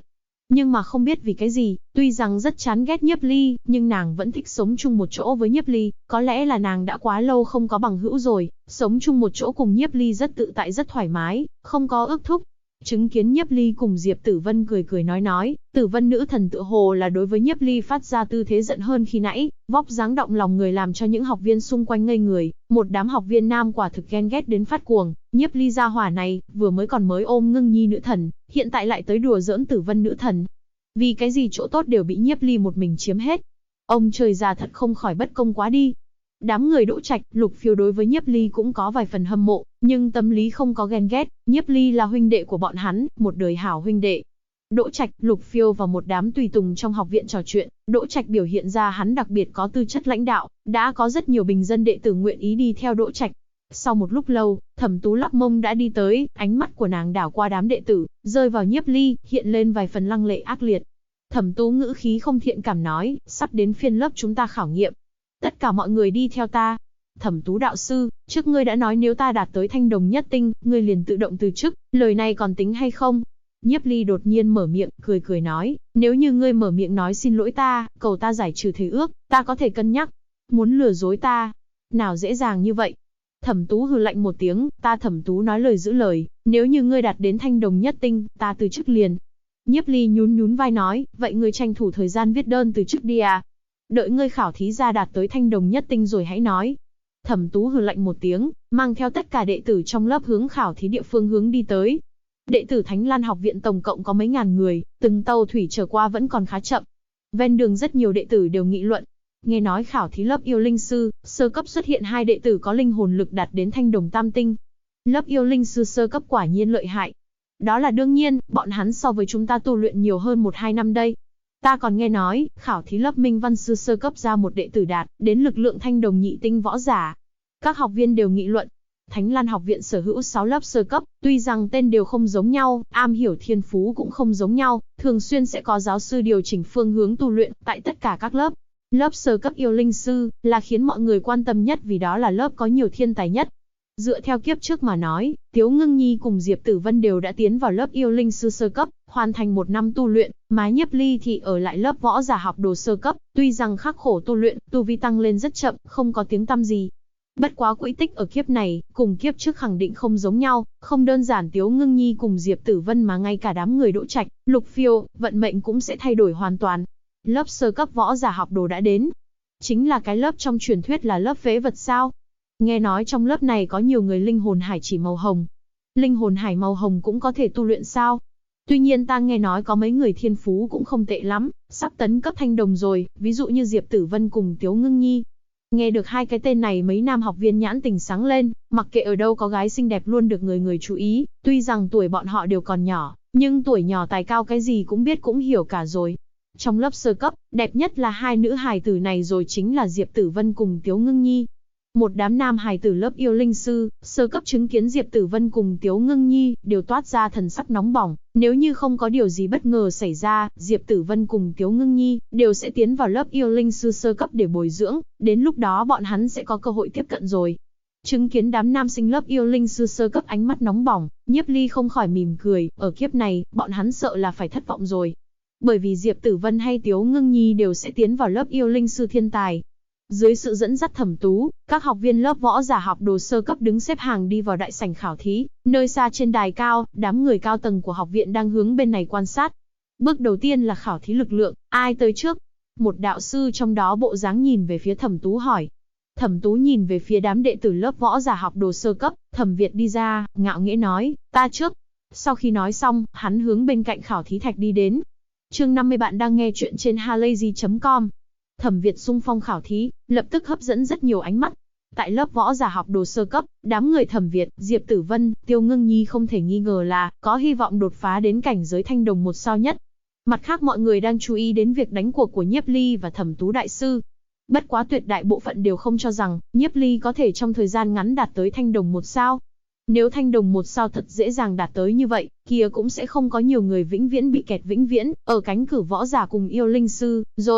Nhưng mà không biết vì cái gì, tuy rằng rất chán ghét Nhiếp Ly, nhưng nàng vẫn thích sống chung một chỗ với Nhiếp Ly, có lẽ là nàng đã quá lâu không có bằng hữu rồi, sống chung một chỗ cùng Nhiếp Ly rất tự tại rất thoải mái, không có ước thúc. Chứng kiến Nhiếp Ly cùng Diệp Tử Vân cười cười nói, Tử Vân nữ thần tựa hồ là đối với Nhiếp Ly phát ra tư thế giận hơn khi nãy, vóc dáng động lòng người làm cho những học viên xung quanh ngây người, một đám học viên nam quả thực ghen ghét đến phát cuồng, Nhiếp Ly gia hỏa này, vừa mới ôm Ngưng Nhi nữ thần, hiện tại lại tới đùa giỡn Tử Vân nữ thần. Vì cái gì chỗ tốt đều bị Nhiếp Ly một mình chiếm hết. Ông trời già thật không khỏi bất công quá đi. Đám người Đỗ Trạch, Lục Phiêu đối với Nhiếp Ly cũng có vài phần hâm mộ, nhưng tâm lý không có ghen ghét, Nhiếp Ly là huynh đệ của bọn hắn, một đời hảo huynh đệ. Đỗ Trạch, Lục Phiêu và một đám tùy tùng trong học viện trò chuyện, Đỗ Trạch biểu hiện ra hắn đặc biệt có tư chất lãnh đạo, đã có rất nhiều bình dân đệ tử nguyện ý đi theo Đỗ Trạch. Sau một lúc lâu, Thẩm Tú Lắc Mông đã đi tới, ánh mắt của nàng đảo qua đám đệ tử, rơi vào Nhiếp Ly, hiện lên vài phần lăng lệ ác liệt. Thẩm Tú ngữ khí không thiện cảm nói, sắp đến phiên lớp chúng ta khảo nghiệm. Tất cả mọi người đi theo ta. Thẩm Tú đạo sư, trước ngươi đã nói nếu ta đạt tới thanh đồng nhất tinh, ngươi liền tự động từ chức, lời này còn tính hay không? Nhiếp Ly đột nhiên mở miệng, cười nói, nếu như ngươi mở miệng nói xin lỗi ta, cầu ta giải trừ thề ước, ta có thể cân nhắc. Muốn lừa dối ta? Nào dễ dàng như vậy. Thẩm Tú hừ lạnh một tiếng, ta Thẩm Tú nói lời giữ lời, nếu như ngươi đạt đến thanh đồng nhất tinh, ta từ chức liền. Nhiếp Ly nhún vai nói, vậy ngươi tranh thủ thời gian viết đơn từ chức đi à? Đợi ngươi khảo thí ra đạt tới thanh đồng nhất tinh rồi hãy nói. Thẩm Tú hừ lạnh một tiếng, mang theo tất cả đệ tử trong lớp hướng khảo thí địa phương hướng đi tới. Đệ tử Thánh Lan học viện tổng cộng có mấy ngàn người, từng tàu thủy trở qua vẫn còn khá chậm. Ven đường rất nhiều đệ tử đều nghị luận. Nghe nói khảo thí lớp yêu linh sư, sơ cấp xuất hiện 2 đệ tử có linh hồn lực đạt đến thanh đồng tam tinh. Lớp yêu linh sư sơ cấp quả nhiên lợi hại. Đó là đương nhiên, bọn hắn so với chúng ta tu luyện nhiều hơn 1-2 năm đây. Ta còn nghe nói, khảo thí lớp minh văn sư sơ cấp ra một đệ tử đạt đến lực lượng thanh đồng nhị tinh võ giả. Các học viên đều nghị luận. Thánh Lan học viện sở hữu 6 lớp sơ cấp, tuy rằng tên đều không giống nhau, am hiểu thiên phú cũng không giống nhau, thường xuyên sẽ có giáo sư điều chỉnh phương hướng tu luyện tại tất cả các lớp. Lớp sơ cấp yêu linh sư là khiến mọi người quan tâm nhất vì đó là lớp có nhiều thiên tài nhất. Dựa theo kiếp trước mà nói, Tiếu Ngưng Nhi cùng Diệp Tử Vân đều đã tiến vào lớp yêu linh sư sơ cấp, hoàn thành 1 năm tu luyện, mà Nhiếp Ly thì ở lại lớp võ giả học đồ sơ cấp, tuy rằng khắc khổ tu luyện, tu vi tăng lên rất chậm, không có tiếng tăm gì. Bất quá quỹ tích ở kiếp này, cùng kiếp trước khẳng định không giống nhau, không đơn giản Tiếu Ngưng Nhi cùng Diệp Tử Vân mà ngay cả đám người Đỗ Trạch, Lục Phiêu, vận mệnh cũng sẽ thay đổi hoàn toàn. Lớp sơ cấp võ giả học đồ đã đến. Chính là cái lớp trong truyền thuyết là lớp phế vật sao? Nghe nói trong lớp này có nhiều người linh hồn hải chỉ màu hồng. Linh hồn hải màu hồng cũng có thể tu luyện sao? Tuy nhiên ta nghe nói có mấy người thiên phú cũng không tệ lắm, sắp tấn cấp thanh đồng rồi, ví dụ như Diệp Tử Vân cùng Tiếu Ngưng Nhi. Nghe được 2 cái tên này mấy nam học viên nhãn tình sáng lên, mặc kệ ở đâu có gái xinh đẹp luôn được người chú ý, tuy rằng tuổi bọn họ đều còn nhỏ, nhưng tuổi nhỏ tài cao cái gì cũng biết cũng hiểu cả rồi. Trong lớp sơ cấp, đẹp nhất là 2 nữ hài tử này rồi chính là Diệp Tử Vân cùng Tiếu Ngưng Nhi. Một đám nam hài tử lớp yêu linh sư, sơ cấp chứng kiến Diệp Tử Vân cùng Tiếu Ngưng Nhi, đều toát ra thần sắc nóng bỏng, nếu như không có điều gì bất ngờ xảy ra, Diệp Tử Vân cùng Tiếu Ngưng Nhi, đều sẽ tiến vào lớp yêu linh sư sơ cấp để bồi dưỡng, đến lúc đó bọn hắn sẽ có cơ hội tiếp cận rồi. Chứng kiến đám nam sinh lớp yêu linh sư sơ cấp ánh mắt nóng bỏng, Nhiếp Ly không khỏi mỉm cười, ở kiếp này, bọn hắn sợ là phải thất vọng rồi. Bởi vì Diệp Tử Vân hay Tiếu Ngưng Nhi đều sẽ tiến vào lớp yêu linh sư thiên tài. Dưới sự dẫn dắt Thẩm Tú, các học viên lớp võ giả học đồ sơ cấp đứng xếp hàng đi vào đại sảnh khảo thí, nơi xa trên đài cao, đám người cao tầng của học viện đang hướng bên này quan sát. Bước đầu tiên là khảo thí lực lượng, ai tới trước? Một đạo sư trong đó bộ dáng nhìn về phía Thẩm Tú hỏi. Thẩm Tú nhìn về phía đám đệ tử lớp võ giả học đồ sơ cấp, Thẩm Việt đi ra, ngạo nghễ nói, ta trước. Sau khi nói xong, hắn hướng bên cạnh khảo thí thạch đi đến. Chương 50 bạn đang nghe chuyện trên halayzi.com. Thẩm Việt xung phong khảo thí, lập tức hấp dẫn rất nhiều ánh mắt. Tại lớp võ giả học đồ sơ cấp, đám người Thẩm Việt, Diệp Tử Vân, Tiêu Ngưng Nhi không thể nghi ngờ là có hy vọng đột phá đến cảnh giới thanh đồng 1 sao nhất. Mặt khác mọi người đang chú ý đến việc đánh cuộc của Nhiếp Ly và Thẩm Tú đại sư. Bất quá tuyệt đại bộ phận đều không cho rằng Nhiếp Ly có thể trong thời gian ngắn đạt tới thanh đồng 1 sao. Nếu thanh đồng 1 sao thật dễ dàng đạt tới như vậy, kia cũng sẽ không có nhiều người vĩnh viễn bị kẹt vĩnh viễn ở cánh cửa võ giả cùng yêu linh sư, rồi.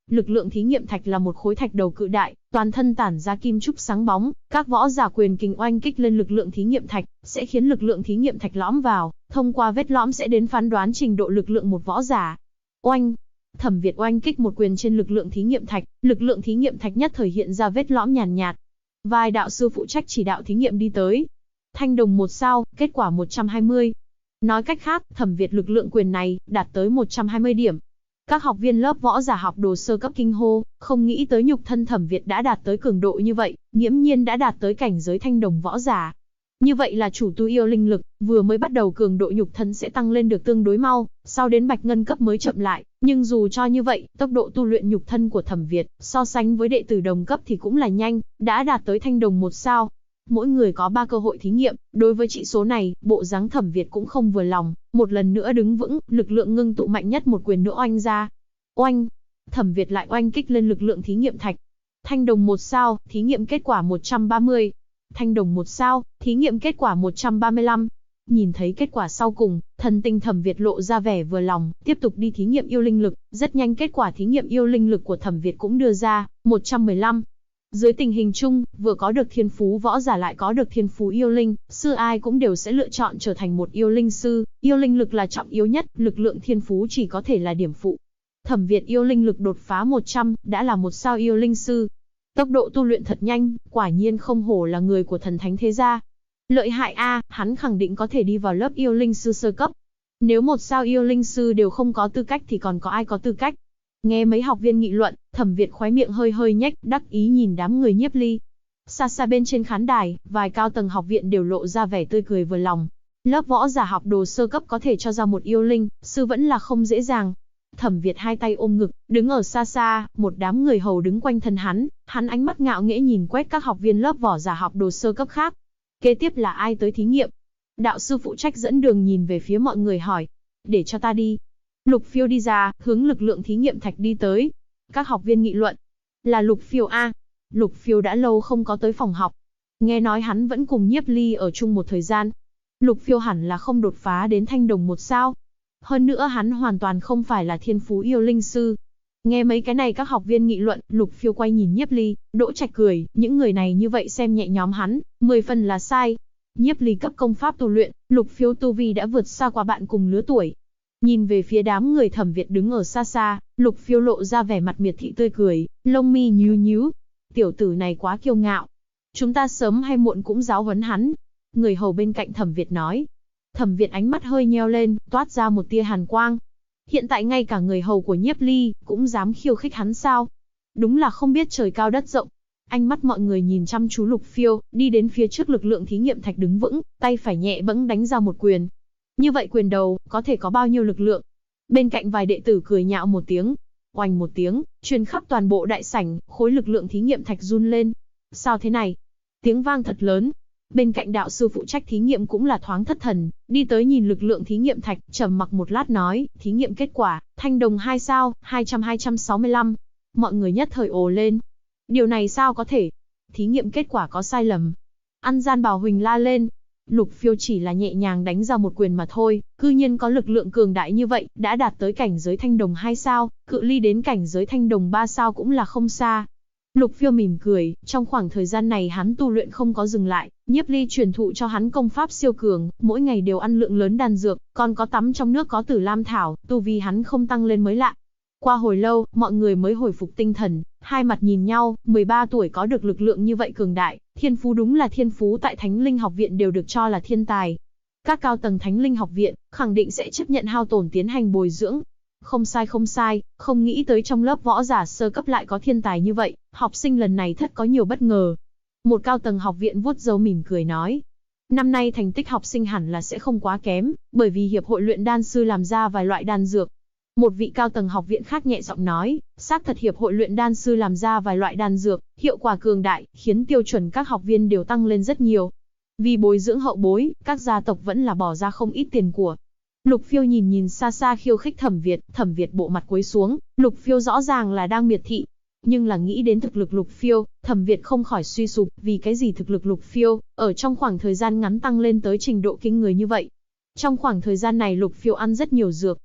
Lực lượng thí nghiệm thạch là một khối thạch đầu cự đại, toàn thân tản ra kim trúc sáng bóng, các võ giả quyền kình oanh kích lên lực lượng thí nghiệm thạch, sẽ khiến lực lượng thí nghiệm thạch lõm vào, thông qua vết lõm sẽ đến phán đoán trình độ lực lượng một võ giả. Oanh! Thẩm Việt oanh kích một quyền trên lực lượng thí nghiệm thạch nhất thời hiện ra vết lõm nhàn nhạt. Vài đạo sư phụ trách chỉ đạo thí nghiệm đi tới. Thanh đồng 1 sao, kết quả 120. Nói cách khác, Thẩm Việt lực lượng quyền này đạt tới 120 điểm. Các học viên lớp võ giả học đồ sơ cấp kinh hô, không nghĩ tới nhục thân Thẩm Việt đã đạt tới cường độ như vậy, nghiễm nhiên đã đạt tới cảnh giới thanh đồng võ giả. Như vậy là chủ tu yêu linh lực, vừa mới bắt đầu cường độ nhục thân sẽ tăng lên được tương đối mau, sau đến bạch ngân cấp mới chậm lại, nhưng dù cho như vậy, tốc độ tu luyện nhục thân của Thẩm Việt, so sánh với đệ tử đồng cấp thì cũng là nhanh, đã đạt tới thanh đồng 1 sao. Mỗi người có 3 cơ hội thí nghiệm, đối với trị số này, bộ dáng Thẩm Việt cũng không vừa lòng, một lần nữa đứng vững, lực lượng ngưng tụ mạnh nhất một quyền nữa oanh ra. Oanh! Thẩm Việt lại oanh kích lên lực lượng thí nghiệm thạch. Thanh đồng 1 sao, thí nghiệm kết quả 130. Thanh đồng 1 sao, thí nghiệm kết quả 135. Nhìn thấy kết quả sau cùng, thần tinh Thẩm Việt lộ ra vẻ vừa lòng, tiếp tục đi thí nghiệm yêu linh lực, rất nhanh kết quả thí nghiệm yêu linh lực của Thẩm Việt cũng đưa ra, 115. Dưới tình hình chung, vừa có được thiên phú võ giả lại có được thiên phú yêu linh, sư ai cũng đều sẽ lựa chọn trở thành một yêu linh sư, yêu linh lực là trọng yếu nhất, lực lượng thiên phú chỉ có thể là điểm phụ. Thẩm Việt yêu linh lực đột phá 100, đã là 1 sao yêu linh sư. Tốc độ tu luyện thật nhanh, quả nhiên không hổ là người của thần thánh thế gia. Lợi hại a, hắn khẳng định có thể đi vào lớp yêu linh sư sơ cấp. Nếu 1 sao yêu linh sư đều không có tư cách thì còn có ai có tư cách? Nghe mấy học viên nghị luận, Thẩm Việt khóe miệng hơi hơi nhếch, đắc ý nhìn đám người Nhiếp Ly. Xa xa bên trên khán đài, vài cao tầng học viện đều lộ ra vẻ tươi cười vừa lòng. Lớp võ giả học đồ sơ cấp có thể cho ra một yêu linh sư vẫn là không dễ dàng. Thẩm Việt hai tay ôm ngực, đứng ở xa xa, một đám người hầu đứng quanh thân hắn ánh mắt ngạo nghễ nhìn quét các học viên lớp võ giả học đồ sơ cấp khác. Kế tiếp là ai tới thí nghiệm? Đạo sư phụ trách dẫn đường nhìn về phía mọi người hỏi. Để cho ta đi. Lục Phiêu đi ra, hướng lực lượng thí nghiệm thạch đi tới. Các học viên nghị luận. Là Lục Phiêu a? Lục Phiêu đã lâu không có tới phòng học. Nghe nói hắn vẫn cùng Nhiếp Ly ở chung một thời gian. Lục Phiêu hẳn là không đột phá đến thanh đồng 1 sao. Hơn nữa hắn hoàn toàn không phải là thiên phú yêu linh sư. Nghe mấy cái này các học viên nghị luận, Lục Phiêu quay nhìn Nhiếp Ly, Đỗ Trạch cười, những người này như vậy xem nhẹ nhóm hắn, 10 phần là sai. Nhiếp Ly cấp công pháp tu luyện, Lục Phiêu tu vi đã vượt xa qua bạn cùng lứa tuổi. Nhìn về phía đám người Thẩm Việt đứng ở xa xa, Lục Phiêu lộ ra vẻ mặt miệt thị tươi cười, lông mi nhíu nhíu. Tiểu tử này quá kiêu ngạo. Chúng ta sớm hay muộn cũng giáo huấn hắn. Người hầu bên cạnh Thẩm Việt nói. Thẩm Việt ánh mắt hơi nheo lên, toát ra một tia hàn quang. Hiện tại ngay cả người hầu của Nhiếp Ly cũng dám khiêu khích hắn sao? Đúng là không biết trời cao đất rộng. Ánh mắt mọi người nhìn chăm chú Lục Phiêu, đi đến phía trước lực lượng thí nghiệm thạch đứng vững, tay phải nhẹ bẫng đánh ra một quyền. Như vậy quyền đầu, có thể có bao nhiêu lực lượng? Bên cạnh vài đệ tử cười nhạo một tiếng. Oanh một tiếng, truyền khắp toàn bộ đại sảnh, khối lực lượng thí nghiệm thạch run lên. Sao thế này? Tiếng vang thật lớn. Bên cạnh đạo sư phụ trách thí nghiệm cũng là thoáng thất thần, đi tới nhìn lực lượng thí nghiệm thạch, trầm mặc một lát nói, thí nghiệm kết quả, thanh đồng 2 sao, 265. Mọi người nhất thời ồ lên. Điều này sao có thể? Thí nghiệm kết quả có sai lầm. Ăn gian Bảo Huỳnh la lên. Lục Phiêu chỉ là nhẹ nhàng đánh ra một quyền mà thôi, cư nhiên có lực lượng cường đại như vậy, đã đạt tới cảnh giới thanh đồng 2 sao, cự ly đến cảnh giới thanh đồng 3 sao cũng là không xa. Lục Phiêu mỉm cười, trong khoảng thời gian này hắn tu luyện không có dừng lại, Nhiếp Ly truyền thụ cho hắn công pháp siêu cường, mỗi ngày đều ăn lượng lớn đan dược, còn có tắm trong nước có Tử Lam thảo, tu vi hắn không tăng lên mới lạ. Qua hồi lâu, mọi người mới hồi phục tinh thần, hai mặt nhìn nhau, 13 tuổi có được lực lượng như vậy cường đại, thiên phú đúng là thiên phú tại Thánh Linh học viện đều được cho là thiên tài. Các cao tầng Thánh Linh học viện khẳng định sẽ chấp nhận hao tổn tiến hành bồi dưỡng. Không sai, không nghĩ tới trong lớp võ giả sơ cấp lại có thiên tài như vậy, học sinh lần này thật có nhiều bất ngờ. Một cao tầng học viện vuốt râu mỉm cười nói. Năm nay thành tích học sinh hẳn là sẽ không quá kém, bởi vì hiệp hội luyện đan sư làm ra vài loại đan dược. Một vị cao tầng học viện khác nhẹ giọng nói, xác thật hiệp hội luyện đan sư làm ra vài loại đan dược, hiệu quả cường đại, khiến tiêu chuẩn các học viên đều tăng lên rất nhiều. Vì bồi dưỡng hậu bối, các gia tộc vẫn là bỏ ra không ít tiền của. Lục Phiêu nhìn xa xa khiêu khích Thẩm Việt bộ mặt cúi xuống, Lục Phiêu rõ ràng là đang miệt thị. Nhưng là nghĩ đến thực lực Lục Phiêu, Thẩm Việt không khỏi suy sụp, vì cái gì thực lực Lục Phiêu, ở trong khoảng thời gian ngắn tăng lên tới trình độ kinh người như vậy. Trong khoảng thời gian này Lục Phiêu ăn rất nhiều dược.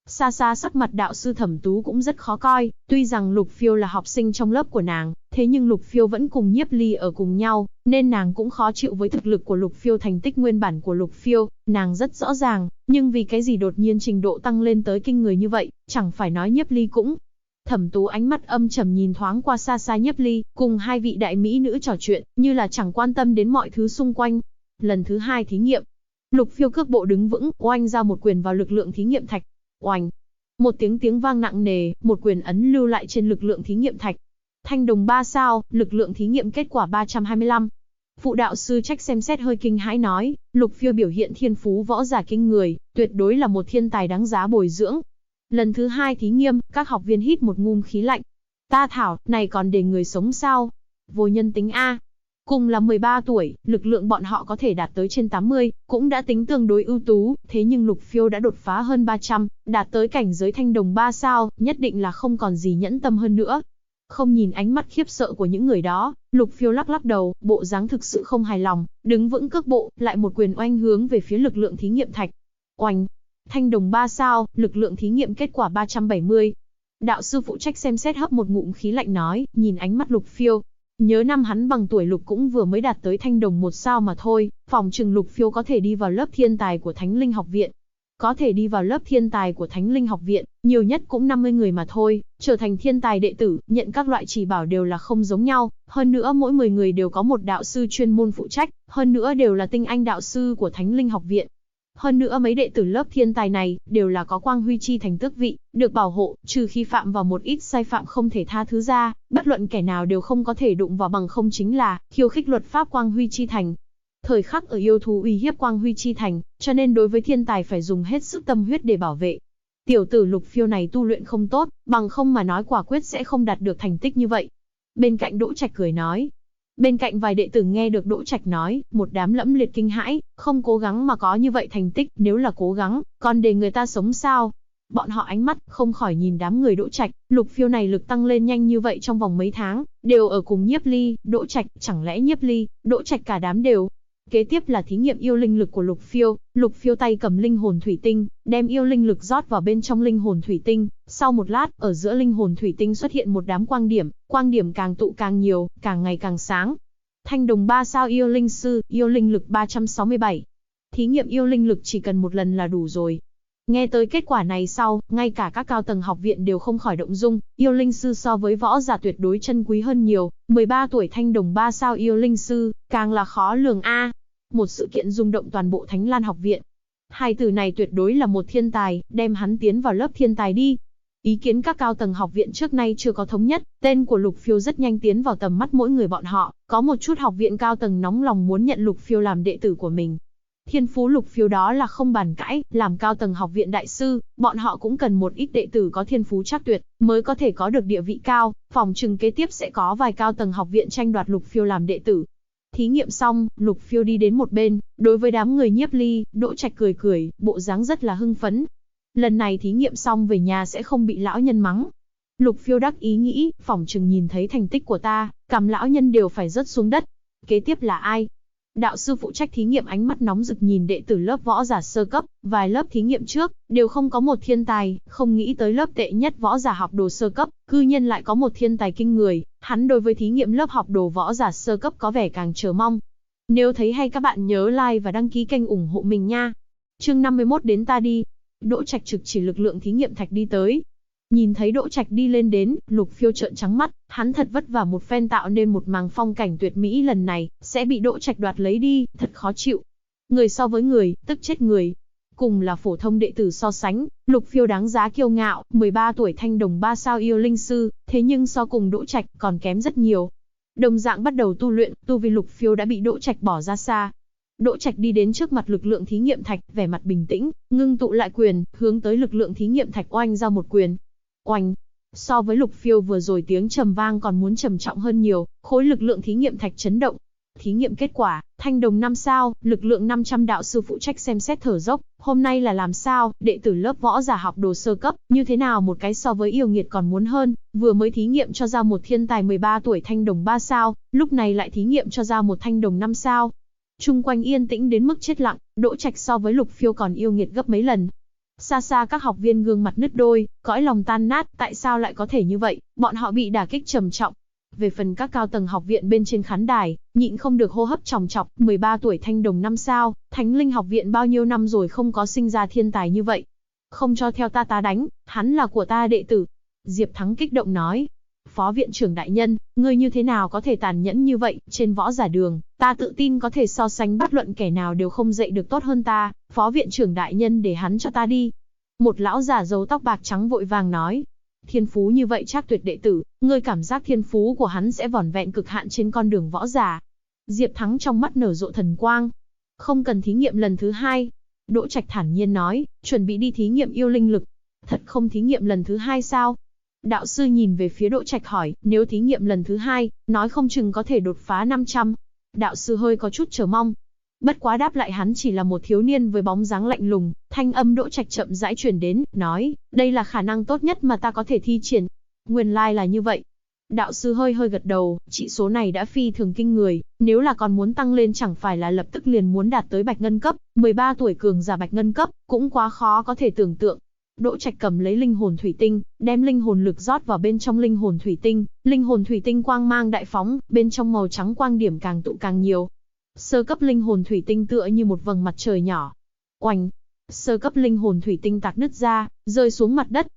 Xa xa sắc mặt đạo sư Thẩm Tú cũng rất khó coi, tuy rằng Lục Phiêu là học sinh trong lớp của nàng, thế nhưng Lục Phiêu vẫn cùng Nhiếp Ly ở cùng nhau, nên nàng cũng khó chịu với thực lực của Lục Phiêu. Thành tích nguyên bản của Lục Phiêu, nàng rất rõ ràng, nhưng vì cái gì đột nhiên trình độ tăng lên tới kinh người như vậy, chẳng phải nói Nhiếp Ly cũng. Thẩm Tú ánh mắt âm trầm nhìn thoáng qua xa xa Nhiếp Ly, cùng hai vị đại mỹ nữ trò chuyện, như là chẳng quan tâm đến mọi thứ xung quanh. Lần thứ 2 thí nghiệm, Lục Phiêu cước bộ đứng vững, oanh ra một quyền vào lực lượng thí nghiệm thạch. Oanh! Một tiếng vang nặng nề, một quyền ấn lưu lại trên lực lượng thí nghiệm thạch. Thanh đồng 3 sao, lực lượng thí nghiệm kết quả 325. Phụ đạo sư Trách xem xét hơi kinh hãi nói, Lục Phiêu biểu hiện thiên phú võ giả kinh người, tuyệt đối là một thiên tài đáng giá bồi dưỡng. Lần thứ 2 thí nghiệm, các học viên hít một ngụm khí lạnh. Ta thảo, này còn để người sống sao? Vô nhân tính a. Cùng là 13 tuổi, lực lượng bọn họ có thể đạt tới trên 80, cũng đã tính tương đối ưu tú, thế nhưng Lục Phiêu đã đột phá hơn 300, đạt tới cảnh giới thanh đồng 3 sao, nhất định là không còn gì nhẫn tâm hơn nữa. Không nhìn ánh mắt khiếp sợ của những người đó, Lục Phiêu lắc lắc đầu, bộ dáng thực sự không hài lòng, đứng vững cước bộ, lại một quyền oanh hướng về phía lực lượng thí nghiệm thạch. Oanh! Thanh đồng 3 sao, lực lượng thí nghiệm kết quả 370. Đạo sư phụ Trách xem xét hấp một ngụm khí lạnh nói, nhìn ánh mắt Lục Phiêu. Nhớ năm hắn bằng tuổi Lục cũng vừa mới đạt tới thanh đồng 1 sao mà thôi, phỏng chừng Lục Phiêu có thể đi vào lớp thiên tài của Thánh Linh học viện. Có thể đi vào lớp thiên tài của Thánh Linh học viện, nhiều nhất cũng 50 người mà thôi, trở thành thiên tài đệ tử, nhận các loại chỉ bảo đều là không giống nhau, hơn nữa mỗi 10 người đều có một đạo sư chuyên môn phụ trách, hơn nữa đều là tinh anh đạo sư của Thánh Linh học viện. Hơn nữa mấy đệ tử lớp thiên tài này, đều là có quang huy chi thành tước vị, được bảo hộ, trừ khi phạm vào một ít sai phạm không thể tha thứ ra, bất luận kẻ nào đều không có thể đụng vào, bằng không chính là khiêu khích luật pháp quang huy chi thành. Thời khắc ở yêu thú uy hiếp quang huy chi thành, cho nên đối với thiên tài phải dùng hết sức tâm huyết để bảo vệ. Tiểu tử Lục Phiêu này tu luyện không tốt, bằng không mà nói quả quyết sẽ không đạt được thành tích như vậy. Bên cạnh Đỗ Trạch cười nói. Bên cạnh vài đệ tử nghe được Đỗ Trạch nói, một đám lẫm liệt kinh hãi, không cố gắng mà có như vậy thành tích, nếu là cố gắng, còn để người ta sống sao? Bọn họ ánh mắt không khỏi nhìn đám người Đỗ Trạch, Lục Phiêu này lực tăng lên nhanh như vậy trong vòng mấy tháng, đều ở cùng Nhiếp Ly, Đỗ Trạch, chẳng lẽ Nhiếp Ly, Đỗ Trạch cả đám đều. Kế tiếp là thí nghiệm yêu linh lực của Lục Phiêu tay cầm linh hồn thủy tinh, đem yêu linh lực rót vào bên trong linh hồn thủy tinh, sau một lát, ở giữa linh hồn thủy tinh xuất hiện một đám quang điểm càng tụ càng nhiều, càng ngày càng sáng. Thanh đồng 3 sao yêu linh sư, yêu linh lực 367. Thí nghiệm yêu linh lực chỉ cần một lần là đủ rồi. Nghe tới kết quả này sau, ngay cả các cao tầng học viện đều không khỏi động dung, yêu linh sư so với võ giả tuyệt đối chân quý hơn nhiều, 13 tuổi thanh đồng 3 sao yêu linh sư, càng là khó lường a. Một sự kiện rung động toàn bộ Thánh Lan học viện. Hai từ này tuyệt đối là một thiên tài, đem hắn tiến vào lớp thiên tài đi. Ý kiến các cao tầng học viện trước nay chưa có thống nhất, tên của Lục Phiêu rất nhanh tiến vào tầm mắt mỗi người bọn họ, có một chút học viện cao tầng nóng lòng muốn nhận Lục Phiêu làm đệ tử của mình. Thiên phú Lục Phiêu đó là không bàn cãi, làm cao tầng học viện đại sư, bọn họ cũng cần một ít đệ tử có thiên phú chắc tuyệt, mới có thể có được địa vị cao, phòng trừng kế tiếp sẽ có vài cao tầng học viện tranh đoạt Lục Phiêu làm đệ tử. Thí nghiệm xong, Lục Phiêu đi đến một bên, đối với đám người Nhiếp Ly, Đỗ Trạch cười, bộ dáng rất là hưng phấn. Lần này thí nghiệm xong về nhà sẽ không bị lão nhân mắng. Lục Phiêu đắc ý nghĩ, phỏng chừng nhìn thấy thành tích của ta, cằm lão nhân đều phải rớt xuống đất. Kế tiếp là ai? Đạo sư phụ trách thí nghiệm ánh mắt nóng rực nhìn đệ tử lớp võ giả sơ cấp, vài lớp thí nghiệm trước, đều không có một thiên tài, không nghĩ tới lớp tệ nhất võ giả học đồ sơ cấp, cư nhiên lại có một thiên tài kinh người, hắn đối với thí nghiệm lớp học đồ võ giả sơ cấp có vẻ càng chờ mong. Nếu thấy hay các bạn nhớ like và đăng ký kênh ủng hộ mình nha. Chương 51 đến ta đi. Đỗ Trạch trực chỉ lực lượng thí nghiệm thạch đi tới. Nhìn thấy Đỗ Trạch đi lên đến, Lục Phiêu trợn trắng mắt, hắn thật vất vả một phen tạo nên một màng phong cảnh tuyệt mỹ, lần này sẽ bị Đỗ Trạch đoạt lấy đi, thật khó chịu. Người so với người, tức chết người. Cùng là phổ thông đệ tử so sánh, Lục Phiêu đáng giá kiêu ngạo, 13 tuổi thanh đồng 3 sao yêu linh sư, thế nhưng so cùng Đỗ Trạch còn kém rất nhiều. Đồng dạng bắt đầu tu luyện, tu vi Lục Phiêu đã bị Đỗ Trạch bỏ ra xa. Đỗ Trạch đi đến trước mặt lực lượng thí nghiệm thạch, vẻ mặt bình tĩnh, ngưng tụ lại quyền, hướng tới lực lượng thí nghiệm thạch oanh ra một quyền. Oanh! So với Lục Phiêu vừa rồi tiếng trầm vang còn muốn trầm trọng hơn nhiều, khối lực lượng thí nghiệm thạch chấn động. Thí nghiệm kết quả, thanh đồng 5 sao, lực lượng 500 đạo sư phụ trách xem xét thở dốc, hôm nay là làm sao, đệ tử lớp võ giả học đồ sơ cấp, như thế nào một cái so với yêu nghiệt còn muốn hơn, vừa mới thí nghiệm cho ra một thiên tài 13 tuổi thanh đồng 3 sao, lúc này lại thí nghiệm cho ra một thanh đồng 5 sao. Chung quanh yên tĩnh đến mức chết lặng, Đỗ Trạch so với Lục Phiêu còn yêu nghiệt gấp mấy lần. Xa xa các học viên gương mặt nứt đôi, cõi lòng tan nát, tại sao lại có thể như vậy, bọn họ bị đả kích trầm trọng. Về phần các cao tầng học viện bên trên khán đài, nhịn không được hô hấp tròng trọc, 13 tuổi thanh đồng 5 sao, Thánh Linh học viện bao nhiêu năm rồi không có sinh ra thiên tài như vậy. Không cho theo ta đánh, hắn là của ta đệ tử. Diệp Thắng kích động nói. Phó viện trưởng đại nhân, ngươi như thế nào có thể tàn nhẫn như vậy, trên võ giả đường, ta tự tin có thể so sánh bất luận kẻ nào đều không dạy được tốt hơn ta, phó viện trưởng đại nhân để hắn cho ta đi. Một lão giả râu tóc bạc trắng vội vàng nói. Thiên phú như vậy Trác Tuyệt đệ tử, ngươi cảm giác thiên phú của hắn sẽ vỏn vẹn cực hạn trên con đường võ giả. Diệp Thắng trong mắt nở rộ thần quang. Không cần thí nghiệm lần thứ 2. Đỗ Trạch thản nhiên nói, chuẩn bị đi thí nghiệm yêu linh lực. Thật không thí nghiệm lần thứ 2 sao? Đạo sư nhìn về phía Đỗ Trạch hỏi, nếu thí nghiệm lần thứ 2, nói không chừng có thể đột phá 500. Đạo sư hơi có chút chờ mong. Bất quá đáp lại hắn chỉ là một thiếu niên với bóng dáng lạnh lùng, thanh âm Đỗ Trạch chậm rãi truyền đến, nói, đây là khả năng tốt nhất mà ta có thể thi triển. Nguyên lai là như vậy. Đạo sư hơi gật đầu, chỉ số này đã phi thường kinh người, nếu là còn muốn tăng lên chẳng phải là lập tức liền muốn đạt tới bạch ngân cấp, 13 tuổi cường giả bạch ngân cấp, cũng quá khó có thể tưởng tượng. Đỗ Trạch cầm lấy linh hồn thủy tinh, đem linh hồn lực rót vào bên trong linh hồn thủy tinh quang mang đại phóng, bên trong màu trắng quang điểm càng tụ càng nhiều. Sơ cấp linh hồn thủy tinh tựa như một vầng mặt trời nhỏ. Oành! Sơ cấp linh hồn thủy tinh tạc nứt ra, rơi xuống mặt đất.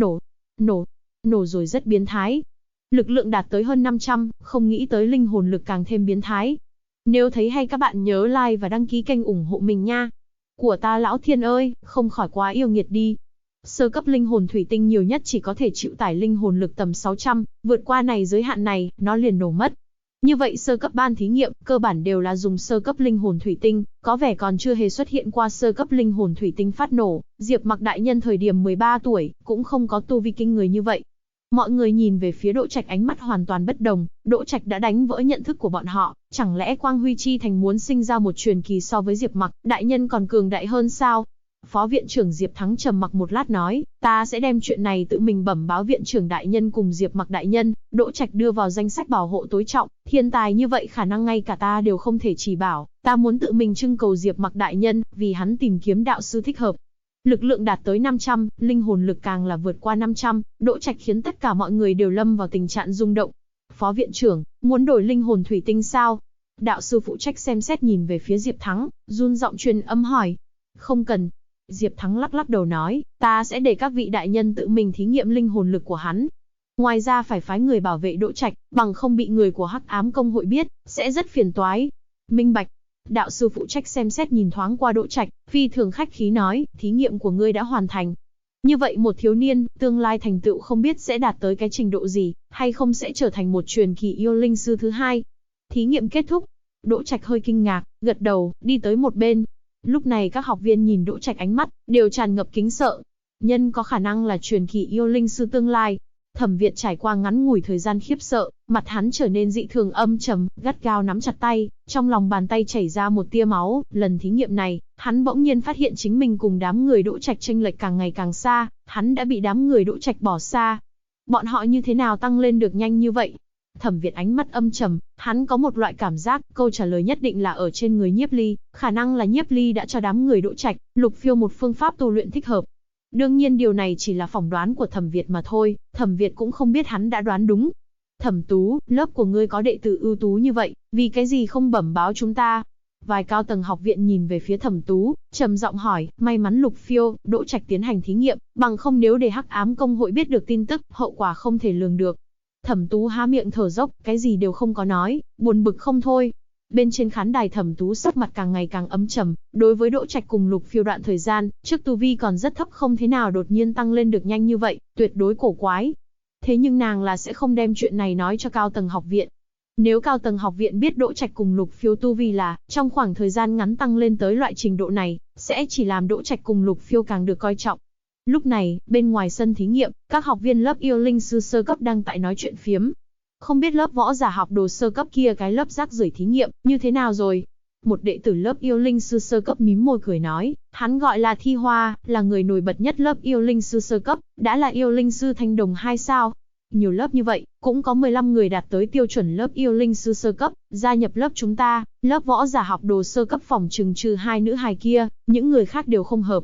Nổ rồi rất biến thái. Lực lượng đạt tới hơn 500, không nghĩ tới linh hồn lực càng thêm biến thái. Nếu thấy hay các bạn nhớ like và đăng ký kênh ủng hộ mình nha. Của ta lão thiên ơi, không khỏi quá yêu nghiệt đi. Sơ cấp linh hồn thủy tinh nhiều nhất chỉ có thể chịu tải linh hồn lực tầm 600, vượt qua này giới hạn này, nó liền nổ mất. Như vậy sơ cấp ban thí nghiệm, cơ bản đều là dùng sơ cấp linh hồn thủy tinh, có vẻ còn chưa hề xuất hiện qua sơ cấp linh hồn thủy tinh phát nổ, Diệp Mặc đại nhân thời điểm 13 tuổi, cũng không có tu vi kinh người như vậy. Mọi người nhìn về phía Đỗ Trạch ánh mắt hoàn toàn bất đồng, Đỗ Trạch đã đánh vỡ nhận thức của bọn họ, chẳng lẽ Quang Huy Chi Thành muốn sinh ra một truyền kỳ so với Diệp Mặc, đại nhân còn cường đại hơn sao? Phó viện trưởng Diệp Thắng trầm mặc một lát nói, ta sẽ đem chuyện này tự mình bẩm báo viện trưởng đại nhân cùng Diệp Mặc đại nhân, Đỗ Trạch đưa vào danh sách bảo hộ tối trọng, thiên tài như vậy khả năng ngay cả ta đều không thể chỉ bảo, ta muốn tự mình trưng cầu Diệp Mặc đại nhân, vì hắn tìm kiếm đạo sư thích hợp. Lực lượng đạt tới 500, linh hồn lực càng là vượt qua 500, Đỗ Trạch khiến tất cả mọi người đều lâm vào tình trạng rung động. Phó viện trưởng, muốn đổi linh hồn thủy tinh sao? Đạo sư phụ trách xem xét nhìn về phía Diệp Thắng, run giọng truyền âm hỏi. Không cần. Diệp Thắng lắc đầu nói, ta sẽ để các vị đại nhân tự mình thí nghiệm linh hồn lực của hắn. Ngoài ra phải phái người bảo vệ Đỗ Trạch, bằng không bị người của Hắc Ám Công hội biết, sẽ rất phiền toái. Minh bạch. Đạo sư phụ trách xem xét nhìn thoáng qua Đỗ Trạch, phi thường khách khí nói, thí nghiệm của ngươi đã hoàn thành. Như vậy một thiếu niên, tương lai thành tựu không biết sẽ đạt tới cái trình độ gì, hay không sẽ trở thành một truyền kỳ yêu linh sư thứ 2. Thí nghiệm kết thúc. Đỗ Trạch hơi kinh ngạc, gật đầu, đi tới một bên. Lúc này các học viên nhìn Đỗ Trạch ánh mắt, đều tràn ngập kính sợ. Nhân có khả năng là truyền kỳ yêu linh sư tương lai. Thẩm Việt trải qua ngắn ngủi thời gian khiếp sợ, mặt hắn trở nên dị thường âm trầm, gắt gao nắm chặt tay, trong lòng bàn tay chảy ra một tia máu. Lần thí nghiệm này, hắn bỗng nhiên phát hiện chính mình cùng đám người Đỗ Trạch chênh lệch càng ngày càng xa, hắn đã bị đám người Đỗ Trạch bỏ xa. Bọn họ như thế nào tăng lên được nhanh như vậy? Thẩm Việt ánh mắt âm trầm, hắn có một loại cảm giác, câu trả lời nhất định là ở trên người Nhiếp Ly, khả năng là Nhiếp Ly đã cho đám người Đỗ Trạch, Lục Phiêu một phương pháp tu luyện thích hợp. Đương nhiên điều này chỉ là phỏng đoán của Thẩm Việt mà thôi, Thẩm Việt cũng không biết hắn đã đoán đúng. Thẩm Tú, lớp của ngươi có đệ tử ưu tú như vậy, vì cái gì không bẩm báo chúng ta? Vài cao tầng học viện nhìn về phía Thẩm Tú, trầm giọng hỏi, may mắn Lục Phiêu, Đỗ Trạch tiến hành thí nghiệm, bằng không nếu để Hắc Ám Công hội biết được tin tức, hậu quả không thể lường được. Thẩm Tú há miệng thở dốc, cái gì đều không có nói, buồn bực không thôi. Bên trên khán đài Thẩm Tú sắc mặt càng ngày càng ấm trầm, đối với Đỗ Trạch cùng Lục Phiêu đoạn thời gian, trước tu vi còn rất thấp không thế nào đột nhiên tăng lên được nhanh như vậy, tuyệt đối cổ quái. Thế nhưng nàng là sẽ không đem chuyện này nói cho cao tầng học viện. Nếu cao tầng học viện biết Đỗ Trạch cùng Lục Phiêu tu vi là, trong khoảng thời gian ngắn tăng lên tới loại trình độ này, sẽ chỉ làm Đỗ Trạch cùng Lục Phiêu càng được coi trọng. Lúc này, bên ngoài sân thí nghiệm, các học viên lớp yêu linh sư sơ cấp đang tại nói chuyện phiếm. Không biết lớp võ giả học đồ sơ cấp kia cái lớp rác rưởi thí nghiệm, như thế nào rồi? Một đệ tử lớp yêu linh sư sơ cấp mím môi cười nói, hắn gọi là Thi Hoa, là người nổi bật nhất lớp yêu linh sư sơ cấp, đã là yêu linh sư thanh đồng 2 sao. Nhiều lớp như vậy, cũng có 15 người đạt tới tiêu chuẩn lớp yêu linh sư sơ cấp, gia nhập lớp chúng ta, lớp võ giả học đồ sơ cấp phòng trừng trừ 2 nữ hài kia, những người khác đều không hợp.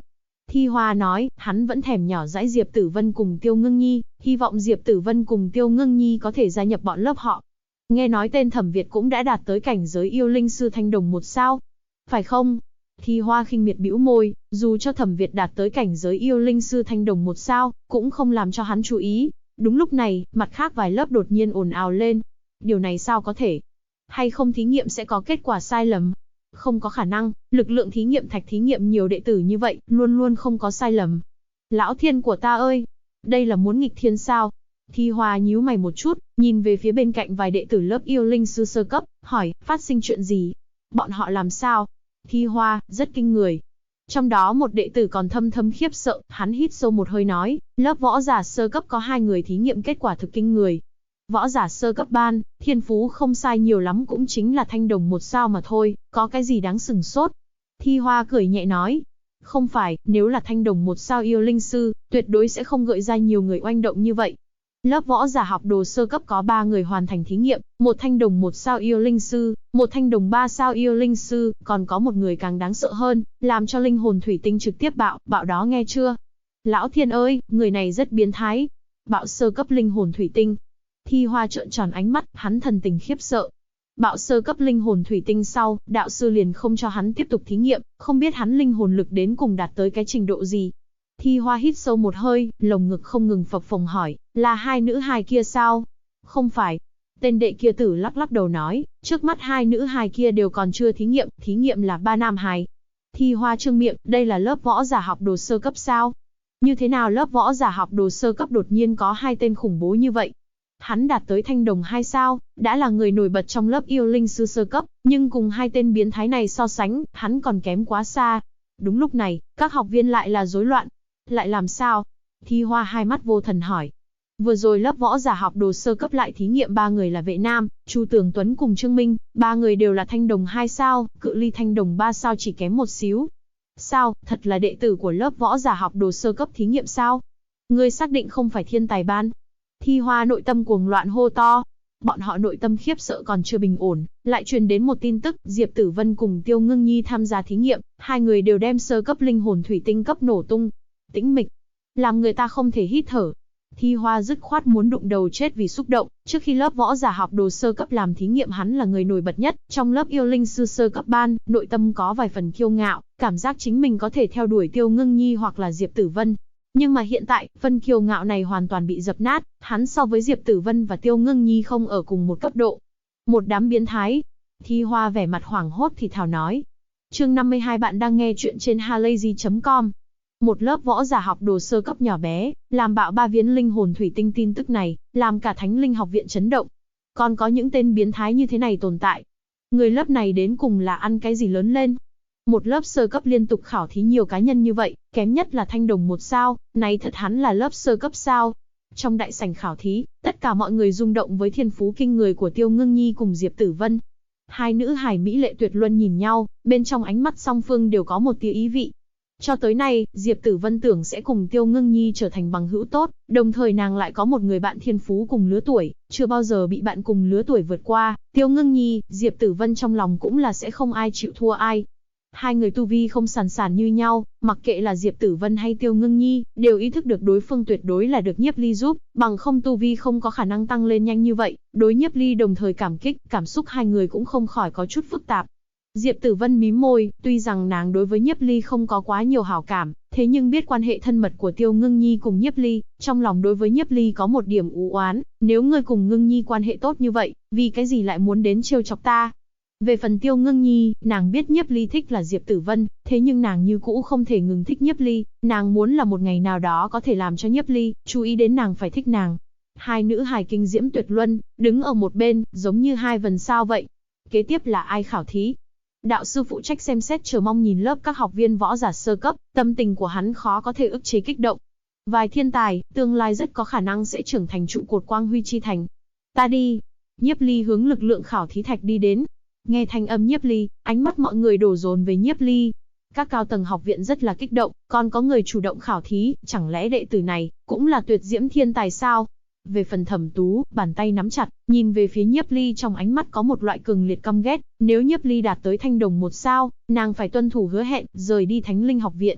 Thi Hoa nói, hắn vẫn thèm nhỏ dãi Diệp Tử Vân cùng Tiêu Ngưng Nhi, hy vọng Diệp Tử Vân cùng Tiêu Ngưng Nhi có thể gia nhập bọn lớp họ. Nghe nói tên Thẩm Việt cũng đã đạt tới cảnh giới yêu linh sư thanh đồng 1 sao. Phải không? Thi Hoa khinh miệt bĩu môi, dù cho Thẩm Việt đạt tới cảnh giới yêu linh sư thanh đồng 1 sao, cũng không làm cho hắn chú ý. Đúng lúc này, mặt khác vài lớp đột nhiên ồn ào lên. Điều này sao có thể? Hay không thí nghiệm sẽ có kết quả sai lầm? Không có khả năng, lực lượng thí nghiệm thạch thí nghiệm nhiều đệ tử như vậy, luôn luôn không có sai lầm. Lão thiên của ta ơi! Đây là muốn nghịch thiên sao? Thi Hoa nhíu mày một chút, nhìn về phía bên cạnh vài đệ tử lớp yêu linh sư sơ cấp, hỏi, phát sinh chuyện gì? Bọn họ làm sao? Thi Hoa, rất kinh người. Trong đó một đệ tử còn thâm thâm khiếp sợ, hắn hít sâu một hơi nói, lớp võ giả sơ cấp có 2 người thí nghiệm kết quả thực kinh người. Võ giả sơ cấp ban, thiên phú không sai nhiều lắm cũng chính là thanh đồng 1 sao mà thôi, có cái gì đáng sừng sốt. Thi Hoa cười nhẹ nói, không phải, nếu là thanh đồng 1 sao yêu linh sư, tuyệt đối sẽ không gợi ra nhiều người oanh động như vậy. Lớp võ giả học đồ sơ cấp có 3 người hoàn thành thí nghiệm, một thanh đồng 1 sao yêu linh sư, một thanh đồng 3 sao yêu linh sư, còn có một người càng đáng sợ hơn, làm cho linh hồn thủy tinh trực tiếp bạo đó nghe chưa? Lão thiên ơi, người này rất biến thái. Bạo sơ cấp linh hồn thủy tinh. Thi Hoa trợn tròn ánh mắt, hắn thần tình khiếp sợ. Bạo sơ cấp linh hồn thủy tinh sau, đạo sư liền không cho hắn tiếp tục thí nghiệm, không biết hắn linh hồn lực đến cùng đạt tới cái trình độ gì. Thi Hoa hít sâu một hơi, lồng ngực không ngừng phập phồng hỏi, là 2 nữ hài kia sao? Không phải. Tên đệ kia tử lắc lắc đầu nói, trước mắt 2 nữ hài kia đều còn chưa thí nghiệm là 3 nam hài. Thi Hoa trương miệng, đây là lớp võ giả học đồ sơ cấp sao? Như thế nào lớp võ giả học đồ sơ cấp đột nhiên có 2 tên khủng bố như vậy? Hắn đạt tới thanh đồng 2 sao, đã là người nổi bật trong lớp yêu linh sư sơ cấp, nhưng cùng 2 tên biến thái này so sánh, hắn còn kém quá xa. Đúng lúc này, các học viên lại là rối loạn. Lại làm sao? Thi Hoa hai mắt vô thần hỏi. Vừa rồi lớp võ giả học đồ sơ cấp lại thí nghiệm 3 người là Vệ Nam, Chu Tường Tuấn cùng Trương Minh, 3 người đều là thanh đồng 2 sao, cự ly thanh đồng 3 sao chỉ kém một xíu. Sao, thật là đệ tử của lớp võ giả học đồ sơ cấp thí nghiệm sao? Ngươi xác định không phải thiên tài ban? Thi Hoa nội tâm cuồng loạn hô to. Bọn họ nội tâm khiếp sợ còn chưa bình ổn, lại truyền đến một tin tức, Diệp Tử Vân cùng Tiêu Ngưng Nhi tham gia thí nghiệm, 2 người đều đem sơ cấp linh hồn thủy tinh cấp nổ tung. Tĩnh mịch, làm người ta không thể hít thở. Thi Hoa dứt khoát muốn đụng đầu chết vì xúc động, trước khi lớp võ giả học đồ sơ cấp làm thí nghiệm hắn là người nổi bật nhất, trong lớp yêu linh sư sơ cấp ban, nội tâm có vài phần kiêu ngạo, cảm giác chính mình có thể theo đuổi Tiêu Ngưng Nhi hoặc là Diệp Tử Vân. Nhưng mà hiện tại, phân kiêu ngạo này hoàn toàn bị dập nát, hắn so với Diệp Tử Vân và Tiêu Ngưng Nhi không ở cùng một cấp độ. Một đám biến thái. Thi Hoa vẻ mặt hoảng hốt thì thào nói. Chương 52 bạn đang nghe chuyện trên halayzi.com. Một lớp võ giả học đồ sơ cấp nhỏ bé, làm bạo 3 viên linh hồn thủy tinh tin tức này, làm cả Thánh Linh học viện chấn động. Còn có những tên biến thái như thế này tồn tại. Người lớp này đến cùng là ăn cái gì lớn lên? Một lớp sơ cấp liên tục khảo thí nhiều cá nhân như vậy, kém nhất là thanh đồng 1 sao, này thật hắn là lớp sơ cấp sao? Trong đại sảnh khảo thí, tất cả mọi người rung động với thiên phú kinh người của Tiêu Ngưng Nhi cùng Diệp Tử Vân. 2 nữ hài mỹ lệ tuyệt luân nhìn nhau, bên trong ánh mắt song phương đều có một tia ý vị. Cho tới nay, Diệp Tử Vân tưởng sẽ cùng Tiêu Ngưng Nhi trở thành bằng hữu tốt, đồng thời nàng lại có một người bạn thiên phú cùng lứa tuổi, chưa bao giờ bị bạn cùng lứa tuổi vượt qua. Tiêu Ngưng Nhi, Diệp Tử Vân trong lòng cũng là sẽ không ai chịu thua ai. 2 người tu vi không sàn sàn như nhau, mặc kệ là Diệp Tử Vân hay Tiêu Ngưng Nhi, đều ý thức được đối phương tuyệt đối là được Nhiếp Ly giúp, bằng không tu vi không có khả năng tăng lên nhanh như vậy. Đối Nhiếp Ly đồng thời cảm kích, cảm xúc 2 người cũng không khỏi có chút phức tạp. Diệp Tử Vân mím môi, tuy rằng nàng đối với Nhiếp Ly không có quá nhiều hảo cảm, thế nhưng biết quan hệ thân mật của Tiêu Ngưng Nhi cùng Nhiếp Ly, trong lòng đối với Nhiếp Ly có một điểm u oán, nếu ngươi cùng Ngưng Nhi quan hệ tốt như vậy, vì cái gì lại muốn đến trêu chọc ta? Về phần Tiêu Ngưng Nhi, nàng biết Nhiếp Ly thích là Diệp Tử Vân, thế nhưng nàng như cũ không thể ngừng thích Nhiếp Ly, nàng muốn là một ngày nào đó có thể làm cho Nhiếp Ly chú ý đến nàng phải thích nàng. 2 nữ hài kinh diễm tuyệt luân, đứng ở một bên, giống như 2 vầng sao vậy. Kế tiếp là ai khảo thí? Đạo sư phụ trách xem xét chờ mong nhìn lớp các học viên võ giả sơ cấp, tâm tình của hắn khó có thể ức chế kích động. Vài thiên tài, tương lai rất có khả năng sẽ trưởng thành trụ cột quang huy chi thành. Ta đi. Nhiếp Ly hướng lực lượng khảo thí thạch đi đến. Nghe thanh âm Nhiếp Ly, ánh mắt mọi người đổ dồn về Nhiếp Ly. Các cao tầng học viện rất là kích động, còn có người chủ động khảo thí, chẳng lẽ đệ tử này cũng là tuyệt diễm thiên tài sao? Về phần Thẩm Tú, bàn tay nắm chặt, nhìn về phía Nhiếp Ly trong ánh mắt có một loại cường liệt căm ghét, nếu Nhiếp Ly đạt tới thanh đồng 1 sao, nàng phải tuân thủ hứa hẹn, rời đi Thánh Linh học viện.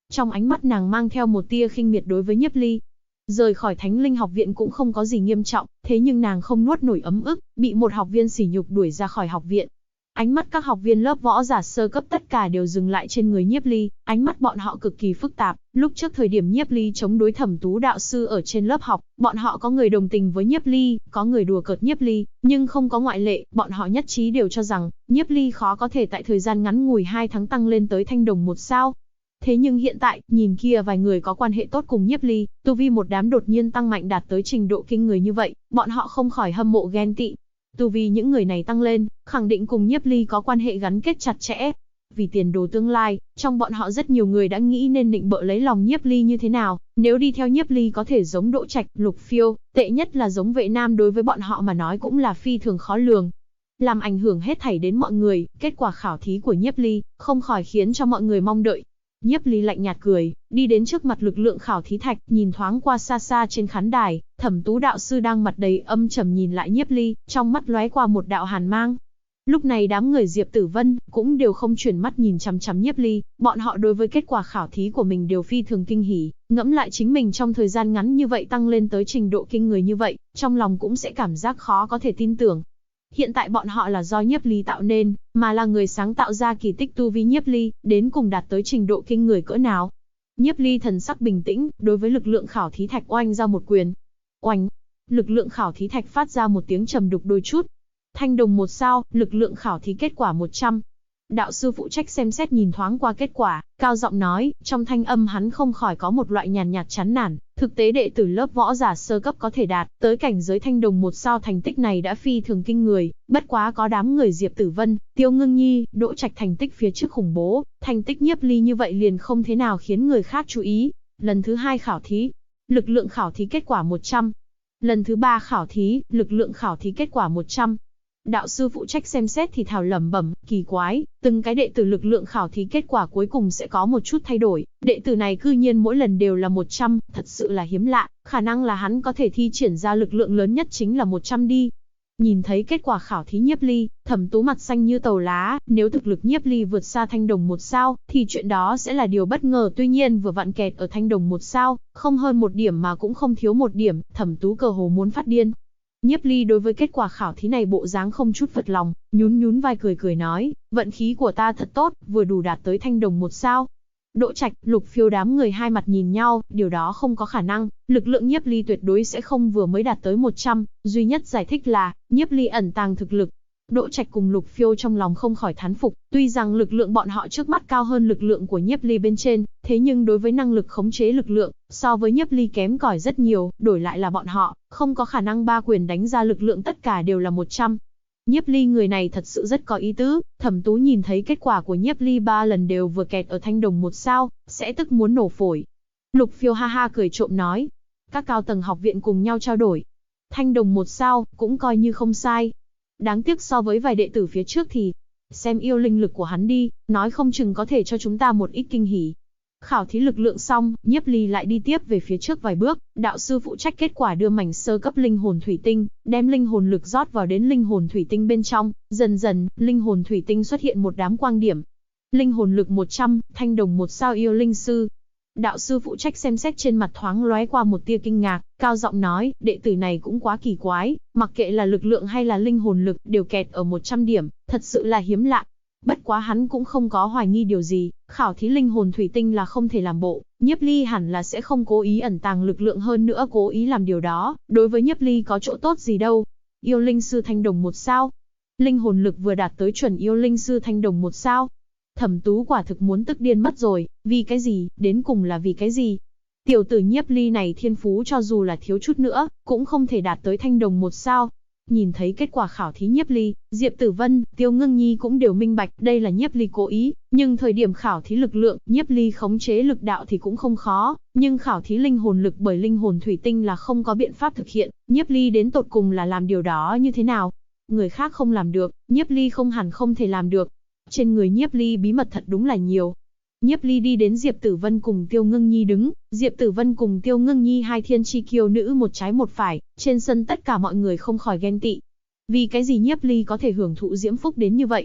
Trong ánh mắt nàng mang theo một tia khinh miệt đối với Nhiếp Ly. Rời khỏi Thánh Linh học viện cũng không có gì nghiêm trọng, thế nhưng nàng không nuốt nổi ấm ức, bị một học viên sỉ nhục đuổi ra khỏi học viện. Ánh mắt các học viên lớp võ giả sơ cấp tất cả đều dừng lại trên người Nhiếp Ly, ánh mắt bọn họ cực kỳ phức tạp. Lúc trước thời điểm Nhiếp Ly chống đối Thẩm Tú đạo sư ở trên lớp học, bọn họ có người đồng tình với Nhiếp Ly, có người đùa cợt Nhiếp Ly, nhưng không có ngoại lệ, bọn họ nhất trí đều cho rằng Nhiếp Ly khó có thể tại thời gian ngắn ngủi 2 tháng tăng lên tới thanh đồng 1 sao. Thế nhưng hiện tại, nhìn kia vài người có quan hệ tốt cùng Nhiếp Ly, tu vi một đám đột nhiên tăng mạnh đạt tới trình độ kinh người như vậy, bọn họ không khỏi hâm mộ ghen tị. Tu vi những người này tăng lên, khẳng định cùng Nhiếp Ly có quan hệ gắn kết chặt chẽ. Vì tiền đồ tương lai, trong bọn họ rất nhiều người đã nghĩ nên nịnh bợ lấy lòng Nhiếp Ly như thế nào, nếu đi theo Nhiếp Ly có thể giống Đỗ Trạch, Lục Phiêu, tệ nhất là giống Vệ Nam, đối với bọn họ mà nói cũng là phi thường khó lường. Làm ảnh hưởng hết thảy đến mọi người, kết quả khảo thí của Nhiếp Ly không khỏi khiến cho mọi người mong đợi. Nhiếp Ly lạnh nhạt cười, đi đến trước mặt lực lượng khảo thí thạch, nhìn thoáng qua xa xa trên khán đài, Thẩm Tú đạo sư đang mặt đầy âm trầm nhìn lại Nhiếp Ly, trong mắt lóe qua một đạo hàn mang. Lúc này đám người Diệp Tử Vân cũng đều không chuyển mắt nhìn chằm chằm Nhiếp Ly, bọn họ đối với kết quả khảo thí của mình đều phi thường kinh hỉ, ngẫm lại chính mình trong thời gian ngắn như vậy tăng lên tới trình độ kinh người như vậy, trong lòng cũng sẽ cảm giác khó có thể tin tưởng. Hiện tại bọn họ là do Nhiếp Ly tạo nên, mà là người sáng tạo ra kỳ tích tu vi Nhiếp Ly, đến cùng đạt tới trình độ kinh người cỡ nào. Nhiếp Ly thần sắc bình tĩnh, đối với lực lượng khảo thí thạch oanh ra một quyền. Oanh! Lực lượng khảo thí thạch phát ra một tiếng trầm đục đôi chút. Thanh đồng 1 sao, lực lượng khảo thí kết quả 100. Đạo sư phụ trách xem xét nhìn thoáng qua kết quả, cao giọng nói, trong thanh âm hắn không khỏi có một loại nhàn nhạt chán nản. Thực tế đệ tử lớp võ giả sơ cấp có thể đạt tới cảnh giới thanh đồng 1 sao thành tích này đã phi thường kinh người, bất quá có đám người Diệp Tử Vân, Tiêu Ngưng Nhi, Đỗ Trạch thành tích phía trước khủng bố, thành tích Nhiếp Ly như vậy liền không thế nào khiến người khác chú ý. Lần thứ 2 khảo thí, lực lượng khảo thí kết quả 100. Lần thứ 3 khảo thí, lực lượng khảo thí kết quả 100. Đạo sư phụ trách xem xét thì thào lẩm bẩm, kỳ quái, từng cái đệ tử lực lượng khảo thí kết quả cuối cùng sẽ có một chút thay đổi, đệ tử này cư nhiên mỗi lần đều là 100, thật sự là hiếm lạ, khả năng là hắn có thể thi triển ra lực lượng lớn nhất chính là 100 đi. Nhìn thấy kết quả khảo thí Nhiếp Ly, Thẩm Tú mặt xanh như tàu lá, nếu thực lực Nhiếp Ly vượt xa thanh đồng 1 sao, thì chuyện đó sẽ là điều bất ngờ, tuy nhiên vừa vặn kẹt ở thanh đồng 1 sao, không hơn 1 điểm mà cũng không thiếu 1 điểm, Thẩm Tú cơ hồ muốn phát điên. Nhiếp Ly đối với kết quả khảo thí này bộ dáng không chút phật lòng, nhún vai cười cười nói, vận khí của ta thật tốt, vừa đủ đạt tới thanh đồng 1 sao. Đỗ Trạch, Lục Phiêu đám người hai mặt nhìn nhau, điều đó không có khả năng, lực lượng Nhiếp Ly tuyệt đối sẽ không vừa mới đạt tới 100, duy nhất giải thích là, Nhiếp Ly ẩn tàng thực lực. Đỗ Trạch cùng Lục Phiêu trong lòng không khỏi thán phục, tuy rằng lực lượng bọn họ trước mắt cao hơn lực lượng của Nhiếp Ly bên trên, thế nhưng đối với năng lực khống chế lực lượng, so với Nhiếp Ly kém cỏi rất nhiều, đổi lại là bọn họ, không có khả năng 3 quyền đánh ra lực lượng tất cả đều là 100. Nhiếp Ly người này thật sự rất có ý tứ, Thẩm Tú nhìn thấy kết quả của Nhiếp Ly 3 lần đều vừa kẹt ở thanh đồng 1 sao, sẽ tức muốn nổ phổi. Lục Phiêu ha ha cười trộm nói, các cao tầng học viện cùng nhau trao đổi. Thanh đồng 1 sao, cũng coi như không sai. Đáng tiếc so với vài đệ tử phía trước thì, xem yêu linh lực của hắn đi, nói không chừng có thể cho chúng ta một ít kinh hỉ. Khảo thí lực lượng xong, Nhiếp Ly lại đi tiếp về phía trước vài bước, đạo sư phụ trách kết quả đưa mảnh sơ cấp linh hồn thủy tinh, đem linh hồn lực rót vào đến linh hồn thủy tinh bên trong, dần dần, linh hồn thủy tinh xuất hiện một đám quang điểm. Linh hồn lực 100, thanh đồng 1 sao yêu linh sư. Đạo sư phụ trách xem xét trên mặt thoáng lóe qua một tia kinh ngạc, cao giọng nói, đệ tử này cũng quá kỳ quái, mặc kệ là lực lượng hay là linh hồn lực, đều kẹt ở 100 điểm, thật sự là hiếm lạ. Bất quá hắn cũng không có hoài nghi điều gì, khảo thí linh hồn thủy tinh là không thể làm bộ, Nhiếp Ly hẳn là sẽ không cố ý ẩn tàng lực lượng, hơn nữa cố ý làm điều đó, đối với Nhiếp Ly có chỗ tốt gì đâu. Yêu linh sư thanh đồng 1 sao, linh hồn lực vừa đạt tới chuẩn yêu linh sư thanh đồng 1 sao. Thẩm Tú quả thực muốn tức điên mất rồi, vì cái gì, đến cùng là vì cái gì? Tiểu tử Nhiếp Ly này thiên phú cho dù là thiếu chút nữa, cũng không thể đạt tới thanh đồng 1 sao. Nhìn thấy kết quả khảo thí Nhiếp Ly, Diệp Tử Vân, Tiêu Ngưng Nhi cũng đều minh bạch đây là Nhiếp Ly cố ý, nhưng thời điểm khảo thí lực lượng, Nhiếp Ly khống chế lực đạo thì cũng không khó, nhưng khảo thí linh hồn lực bởi linh hồn thủy tinh là không có biện pháp thực hiện, Nhiếp Ly đến tột cùng là làm điều đó như thế nào? Người khác không làm được, Nhiếp Ly không hẳn không thể làm được. Trên người Nhiếp Ly bí mật thật đúng là nhiều. Nhiếp Ly đi đến Diệp Tử Vân cùng Tiêu Ngưng Nhi đứng, Diệp Tử Vân cùng Tiêu Ngưng Nhi hai thiên chi kiêu nữ một trái một phải, trên sân tất cả mọi người không khỏi ghen tị. Vì cái gì Nhiếp Ly có thể hưởng thụ diễm phúc đến như vậy?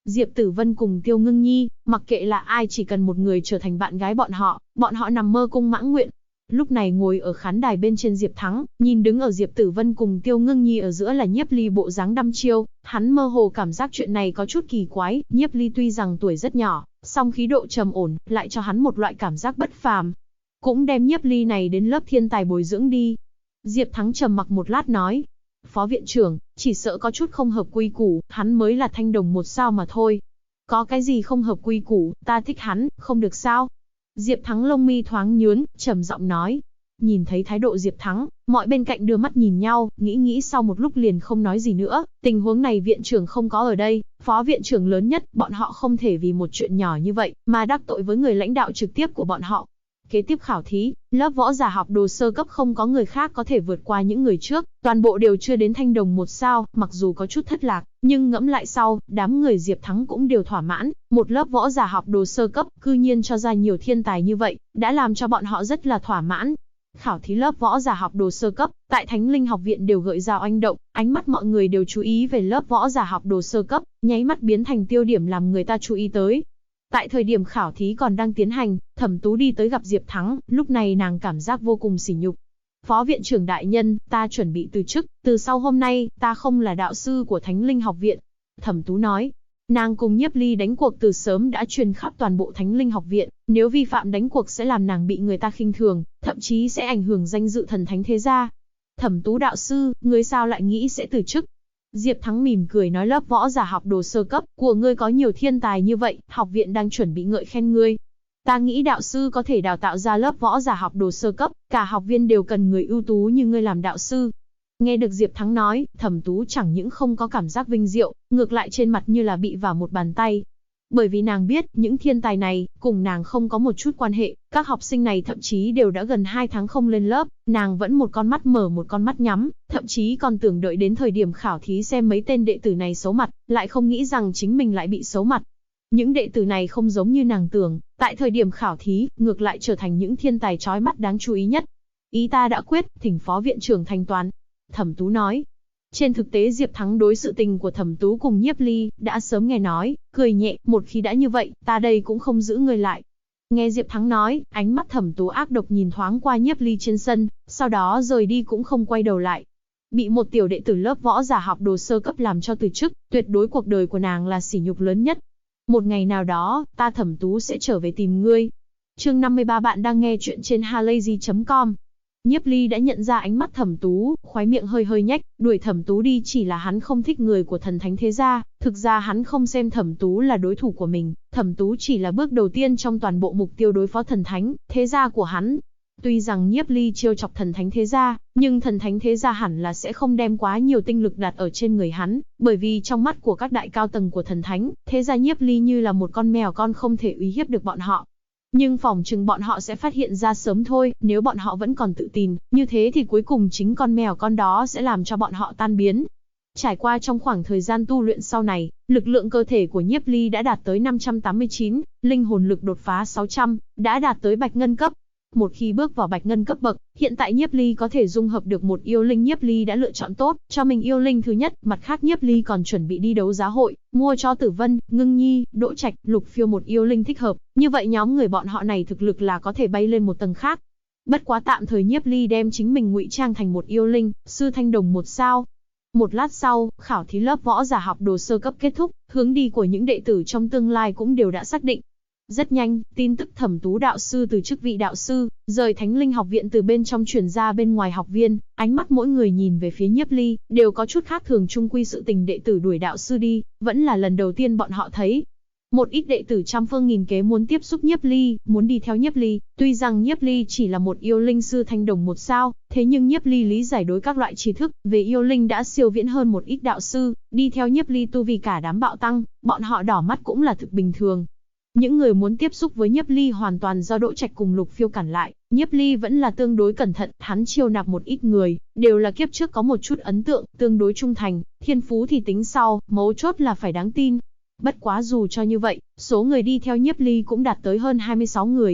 Diệp Tử Vân cùng Tiêu Ngưng Nhi, mặc kệ là ai chỉ cần một người trở thành bạn gái bọn họ nằm mơ cung mãng nguyện. Lúc này ngồi ở khán đài bên trên Diệp Thắng, nhìn đứng ở Diệp Tử Vân cùng Tiêu Ngưng Nhi ở giữa là Nhiếp Ly bộ dáng đăm chiêu, hắn mơ hồ cảm giác chuyện này có chút kỳ quái, Nhiếp Ly tuy rằng tuổi rất nhỏ, song khí độ trầm ổn, lại cho hắn một loại cảm giác bất phàm. Cũng đem Nhiếp Ly này đến lớp thiên tài bồi dưỡng đi. Diệp Thắng trầm mặc một lát nói, Phó viện trưởng, chỉ sợ có chút không hợp quy củ, hắn mới là thanh đồng 1 sao mà thôi. Có cái gì không hợp quy củ, ta thích hắn, không được sao? Diệp Thắng lông mi thoáng nhướng, trầm giọng nói. Nhìn thấy thái độ Diệp Thắng, mọi bên cạnh đưa mắt nhìn nhau, nghĩ sau một lúc liền không nói gì nữa. Tình huống này viện trưởng không có ở đây, phó viện trưởng lớn nhất, bọn họ không thể vì một chuyện nhỏ như vậy mà đắc tội với người lãnh đạo trực tiếp của bọn họ. Kế tiếp khảo thí, lớp võ giả học đồ sơ cấp không có người khác có thể vượt qua những người trước, toàn bộ đều chưa đến thanh đồng 1 sao, mặc dù có chút thất lạc, nhưng ngẫm lại sau, đám người Diệp Thắng cũng đều thỏa mãn, một lớp võ giả học đồ sơ cấp, cư nhiên cho ra nhiều thiên tài như vậy, đã làm cho bọn họ rất là thỏa mãn. Khảo thí lớp võ giả học đồ sơ cấp, tại Thánh Linh học viện đều gợi ra oanh động, ánh mắt mọi người đều chú ý về lớp võ giả học đồ sơ cấp, nháy mắt biến thành tiêu điểm làm người ta chú ý tới. Tại thời điểm khảo thí còn đang tiến hành, Thẩm Tú đi tới gặp Diệp Thắng, lúc này nàng cảm giác vô cùng sỉ nhục. Phó viện trưởng đại nhân, ta chuẩn bị từ chức, từ sau hôm nay, ta không là đạo sư của Thánh Linh học viện. Thẩm Tú nói, nàng cùng Nhiếp Ly đánh cuộc từ sớm đã truyền khắp toàn bộ Thánh Linh học viện, nếu vi phạm đánh cuộc sẽ làm nàng bị người ta khinh thường, thậm chí sẽ ảnh hưởng danh dự thần thánh thế gia. Thẩm Tú đạo sư, ngươi sao lại nghĩ sẽ từ chức? Diệp Thắng mỉm cười nói lớp võ giả học đồ sơ cấp của ngươi có nhiều thiên tài như vậy, học viện đang chuẩn bị ngợi khen ngươi. Ta nghĩ đạo sư có thể đào tạo ra lớp võ giả học đồ sơ cấp, cả học viên đều cần người ưu tú như ngươi làm đạo sư. Nghe được Diệp Thắng nói, Thẩm Tú chẳng những không có cảm giác vinh diệu, ngược lại trên mặt như là bị vào một bàn tay. Bởi vì nàng biết, những thiên tài này, cùng nàng không có một chút quan hệ, các học sinh này thậm chí đều đã gần 2 tháng không lên lớp, nàng vẫn một con mắt mở một con mắt nhắm, thậm chí còn tưởng đợi đến thời điểm khảo thí xem mấy tên đệ tử này xấu mặt, lại không nghĩ rằng chính mình lại bị xấu mặt. Những đệ tử này không giống như nàng tưởng, tại thời điểm khảo thí, ngược lại trở thành những thiên tài chói mắt đáng chú ý nhất. Ý ta đã quyết, thỉnh phó viện trưởng thanh toán. Thẩm Tú nói. Trên thực tế Diệp Thắng đối sự tình của Thẩm Tú cùng Nhiếp Ly, đã sớm nghe nói, cười nhẹ, một khi đã như vậy, ta đây cũng không giữ ngươi lại. Nghe Diệp Thắng nói, ánh mắt Thẩm Tú ác độc nhìn thoáng qua Nhiếp Ly trên sân, sau đó rời đi cũng không quay đầu lại. Bị một tiểu đệ tử lớp võ giả học đồ sơ cấp làm cho từ chức, tuyệt đối cuộc đời của nàng là sỉ nhục lớn nhất. Một ngày nào đó, ta Thẩm Tú sẽ trở về tìm ngươi. Chương 53 bạn đang nghe chuyện trên halayzi.com. Nhiếp Ly đã nhận ra ánh mắt Thẩm Tú, khóe miệng hơi hơi nhếch, đuổi Thẩm Tú đi chỉ là hắn không thích người của thần thánh thế gia, thực ra hắn không xem Thẩm Tú là đối thủ của mình, Thẩm Tú chỉ là bước đầu tiên trong toàn bộ mục tiêu đối phó thần thánh thế gia của hắn. Tuy rằng Nhiếp Ly trêu chọc thần thánh thế gia, nhưng thần thánh thế gia hẳn là sẽ không đem quá nhiều tinh lực đặt ở trên người hắn, bởi vì trong mắt của các đại cao tầng của thần thánh thế gia Nhiếp Ly như là một con mèo con không thể uy hiếp được bọn họ. Nhưng phỏng chừng bọn họ sẽ phát hiện ra sớm thôi, nếu bọn họ vẫn còn tự tin, như thế thì cuối cùng chính con mèo con đó sẽ làm cho bọn họ tan biến. Trải qua trong khoảng thời gian tu luyện sau này, lực lượng cơ thể của Nhiếp Ly đã đạt tới 589, linh hồn lực đột phá 600, đã đạt tới bạch ngân cấp. Một khi bước vào bạch ngân cấp bậc, hiện tại Nhiếp Ly có thể dung hợp được một yêu linh. Nhiếp Ly đã lựa chọn tốt cho mình yêu linh thứ nhất, mặt khác Nhiếp Ly còn chuẩn bị đi đấu giá hội, mua cho Tử Vân, Ngưng Nhi, Đỗ Trạch, Lục Phiêu một yêu linh thích hợp, như vậy nhóm người bọn họ này thực lực là có thể bay lên một tầng khác. Bất quá tạm thời Nhiếp Ly đem chính mình ngụy trang thành một yêu linh, sư thanh đồng 1 sao. Một lát sau, khảo thí lớp võ giả học đồ sơ cấp kết thúc, hướng đi của những đệ tử trong tương lai cũng đều đã xác định. Rất nhanh, tin tức Thẩm Tú đạo sư từ chức vị đạo sư, rời Thánh Linh học viện từ bên trong truyền ra bên ngoài học viên, ánh mắt mỗi người nhìn về phía Nhiếp Ly, đều có chút khác thường. Chung quy sự tình đệ tử đuổi đạo sư đi, vẫn là lần đầu tiên bọn họ thấy. Một ít đệ tử trăm phương nghìn kế muốn tiếp xúc Nhiếp Ly, muốn đi theo Nhiếp Ly, tuy rằng Nhiếp Ly chỉ là một yêu linh sư thanh đồng 1 sao, thế nhưng Nhiếp Ly lý giải đối các loại tri thức về yêu linh đã siêu viễn hơn một ít đạo sư, đi theo Nhiếp Ly tu vi cả đám bạo tăng, bọn họ đỏ mắt cũng là thực bình thường. Những người muốn tiếp xúc với Nhiếp Ly hoàn toàn do Đỗ Trạch cùng Lục Phiêu cản lại, Nhiếp Ly vẫn là tương đối cẩn thận, hắn chiêu nạp một ít người, đều là kiếp trước có một chút ấn tượng, tương đối trung thành, thiên phú thì tính sau, mấu chốt là phải đáng tin. Bất quá dù cho như vậy, số người đi theo Nhiếp Ly cũng đạt tới hơn 26 người.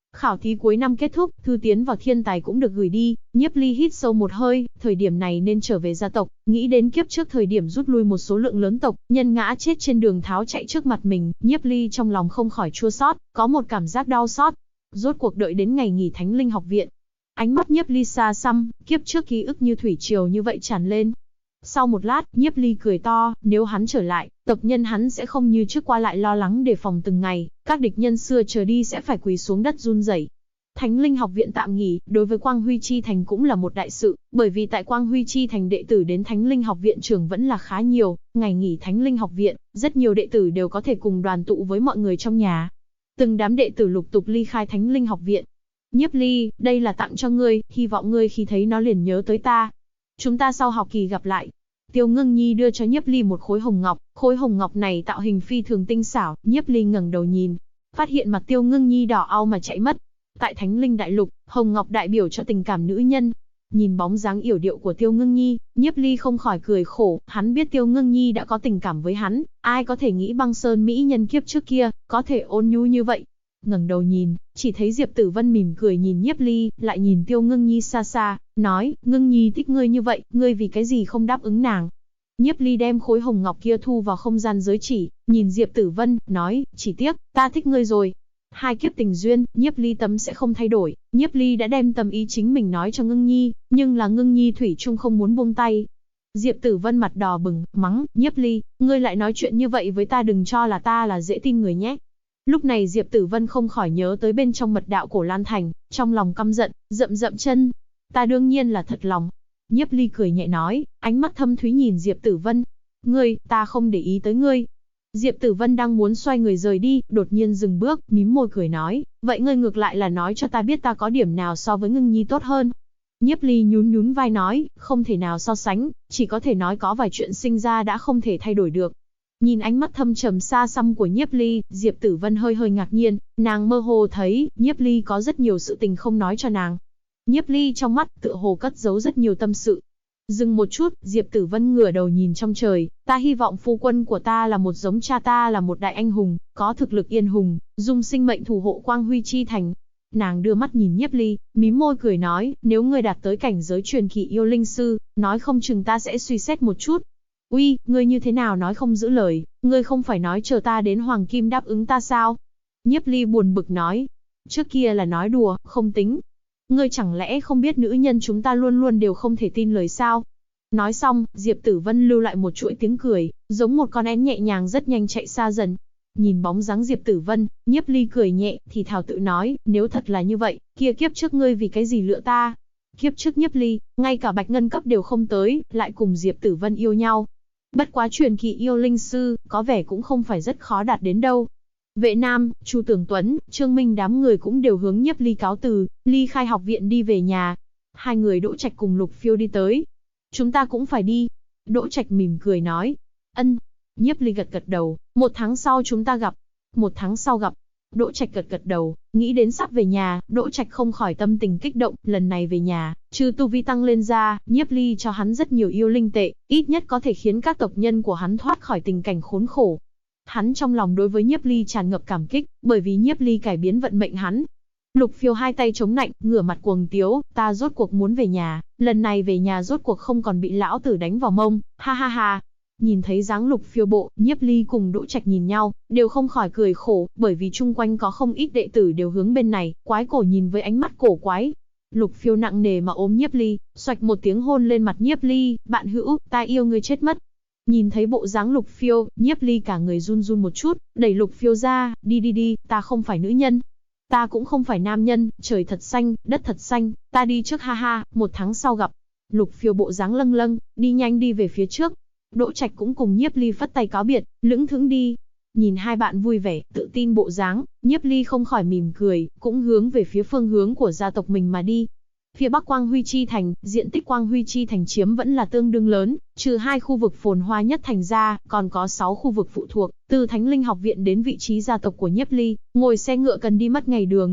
Khảo thí cuối năm kết thúc, thư tiến vào thiên tài cũng được gửi đi, Nhiếp Ly hít sâu một hơi, thời điểm này nên trở về gia tộc, nghĩ đến kiếp trước thời điểm rút lui một số lượng lớn tộc, nhân ngã chết trên đường tháo chạy trước mặt mình, Nhiếp Ly trong lòng không khỏi chua xót, có một cảm giác đau xót. Rốt cuộc đợi đến ngày nghỉ Thánh Linh học viện, ánh mắt Nhiếp Ly xa xăm, kiếp trước ký ức như thủy triều như vậy tràn lên. Sau một lát, Nhiếp Ly cười to, nếu hắn trở lại, tộc nhân hắn sẽ không như trước qua lại lo lắng đề phòng từng ngày, các địch nhân xưa trở đi sẽ phải quỳ xuống đất run rẩy. Thánh Linh học viện tạm nghỉ, đối với Quang Huy Chi Thành cũng là một đại sự, bởi vì tại Quang Huy Chi Thành đệ tử đến Thánh Linh học viện trường vẫn là khá nhiều, ngày nghỉ Thánh Linh học viện, rất nhiều đệ tử đều có thể cùng đoàn tụ với mọi người trong nhà. Từng đám đệ tử lục tục ly khai Thánh Linh học viện. Nhiếp Ly, đây là tặng cho ngươi, hy vọng ngươi khi thấy nó liền nhớ tới ta. Chúng ta sau học kỳ gặp lại. Tiêu Ngưng Nhi đưa cho Nhiếp Ly một khối hồng ngọc này tạo hình phi thường tinh xảo, Nhiếp Ly ngẩng đầu nhìn, phát hiện mặt Tiêu Ngưng Nhi đỏ au mà chạy mất. Tại Thánh Linh đại lục, hồng ngọc đại biểu cho tình cảm nữ nhân. Nhìn bóng dáng yểu điệu của Tiêu Ngưng Nhi, Nhiếp Ly không khỏi cười khổ, hắn biết Tiêu Ngưng Nhi đã có tình cảm với hắn, ai có thể nghĩ Băng Sơn mỹ nhân kiếp trước kia, có thể ôn nhu như vậy. Ngẩng đầu nhìn, chỉ thấy Diệp Tử Vân mỉm cười nhìn Nhiếp Ly, lại nhìn Tiêu Ngưng Nhi xa xa, nói, Ngưng Nhi thích ngươi như vậy, ngươi vì cái gì không đáp ứng nàng. Nhiếp Ly đem khối hồng ngọc kia thu vào không gian giới chỉ, nhìn Diệp Tử Vân, nói, chỉ tiếc, ta thích ngươi rồi. Hai kiếp tình duyên, Nhiếp Ly tâm sẽ không thay đổi, Nhiếp Ly đã đem tâm ý chính mình nói cho Ngưng Nhi, nhưng là Ngưng Nhi thủy chung không muốn buông tay. Diệp Tử Vân mặt đỏ bừng, mắng, Nhiếp Ly, ngươi lại nói chuyện như vậy với ta, đừng cho là ta là dễ tin người nhé. Lúc này Diệp Tử Vân không khỏi nhớ tới bên trong mật đạo Cổ Lan Thành, trong lòng căm giận, dậm chân. Ta đương nhiên là thật lòng. Nhiếp Ly cười nhẹ nói, ánh mắt thâm thúy nhìn Diệp Tử Vân. Ngươi, ta không để ý tới ngươi. Diệp Tử Vân đang muốn xoay người rời đi, đột nhiên dừng bước, mím môi cười nói, vậy ngươi ngược lại là nói cho ta biết ta có điểm nào so với Ngưng Nhi tốt hơn. Nhiếp Ly nhún vai nói, không thể nào so sánh, chỉ có thể nói có vài chuyện sinh ra đã không thể thay đổi được. Nhìn ánh mắt thâm trầm xa xăm của Nhiếp Ly, Diệp Tử Vân hơi ngạc nhiên, nàng mơ hồ thấy, Nhiếp Ly có rất nhiều sự tình không nói cho nàng. Nhiếp Ly trong mắt, tựa hồ cất giấu rất nhiều tâm sự. Dừng một chút, Diệp Tử Vân ngửa đầu nhìn trong trời, ta hy vọng phu quân của ta là một giống cha ta là một đại anh hùng, có thực lực yên hùng, dùng sinh mệnh thủ hộ Quang Huy Chi Thành. Nàng đưa mắt nhìn Nhiếp Ly, mím môi cười nói, nếu ngươi đạt tới cảnh giới truyền kỳ yêu linh sư, nói không chừng ta sẽ suy xét một chút. Uy, ngươi như thế nào nói không giữ lời, ngươi không phải nói chờ ta đến Hoàng Kim đáp ứng ta sao? Nhiếp Ly buồn bực nói, trước kia là nói đùa, không tính. Ngươi chẳng lẽ không biết nữ nhân chúng ta luôn luôn đều không thể tin lời sao? Nói xong, Diệp Tử Vân lưu lại một chuỗi tiếng cười, giống một con én nhẹ nhàng rất nhanh chạy xa dần. Nhìn bóng dáng Diệp Tử Vân, Nhiếp Ly cười nhẹ, thì thào tự nói, nếu thật là như vậy, kia kiếp trước ngươi vì cái gì lựa ta? Kiếp trước Nhiếp Ly, ngay cả Bạch Ngân cấp đều không tới, lại cùng Diệp Tử Vân yêu nhau. Bất quá truyền kỳ yêu linh sư, có vẻ cũng không phải rất khó đạt đến đâu. Vệ Nam, Chu Tưởng Tuấn, Trương Minh đám người cũng đều hướng Nhiếp Ly cáo từ, ly khai học viện đi về nhà. Hai người Đỗ Trạch cùng Lục Phiêu đi tới. Chúng ta cũng phải đi. Đỗ Trạch mỉm cười nói. Ân. Nhiếp Ly gật đầu, 1 tháng sau chúng ta gặp. 1 tháng sau gặp. Đỗ Trạch gật đầu, nghĩ đến sắp về nhà, Đỗ Trạch không khỏi tâm tình kích động, lần này về nhà, trừ tu vi tăng lên ra, Nhiếp Ly cho hắn rất nhiều yêu linh tệ, ít nhất có thể khiến các tộc nhân của hắn thoát khỏi tình cảnh khốn khổ. Hắn trong lòng đối với Nhiếp Ly tràn ngập cảm kích, bởi vì Nhiếp Ly cải biến vận mệnh hắn. Lục Phiêu hai tay chống nạnh, ngửa mặt cuồng tiếu, ta rốt cuộc muốn về nhà, lần này về nhà rốt cuộc không còn bị lão tử đánh vào mông, ha ha ha. Nhìn thấy dáng Lục Phiêu bộ, Nhiếp Ly cùng Đỗ Trạch nhìn nhau, đều không khỏi cười khổ, bởi vì chung quanh có không ít đệ tử đều hướng bên này, quái cổ nhìn với ánh mắt cổ quái. Lục Phiêu nặng nề mà ôm Nhiếp Ly, xoạch một tiếng hôn lên mặt Nhiếp Ly, bạn hữu, ta yêu ngươi chết mất. Nhìn thấy bộ dáng Lục Phiêu, Nhiếp Ly cả người run run một chút, đẩy Lục Phiêu ra, đi, ta không phải nữ nhân. Ta cũng không phải nam nhân, trời thật xanh, đất thật xanh, ta đi trước ha ha, 1 tháng sau gặp. Lục Phiêu bộ dáng lâng lâng, đi nhanh đi về phía trước. Đỗ Trạch cũng cùng Nhiếp Ly phất tay cáo biệt, lững thững đi. Nhìn hai bạn vui vẻ, tự tin bộ dáng, Nhiếp Ly không khỏi mỉm cười, cũng hướng về phía phương hướng của gia tộc mình mà đi. Phía Bắc Quang Huy Chi Thành, diện tích Quang Huy Chi Thành chiếm vẫn là tương đương lớn, trừ 2 khu vực phồn hoa nhất thành ra, còn có 6 khu vực phụ thuộc, từ Thánh Linh học viện đến vị trí gia tộc của Nhiếp Ly, ngồi xe ngựa cần đi mất ngày đường.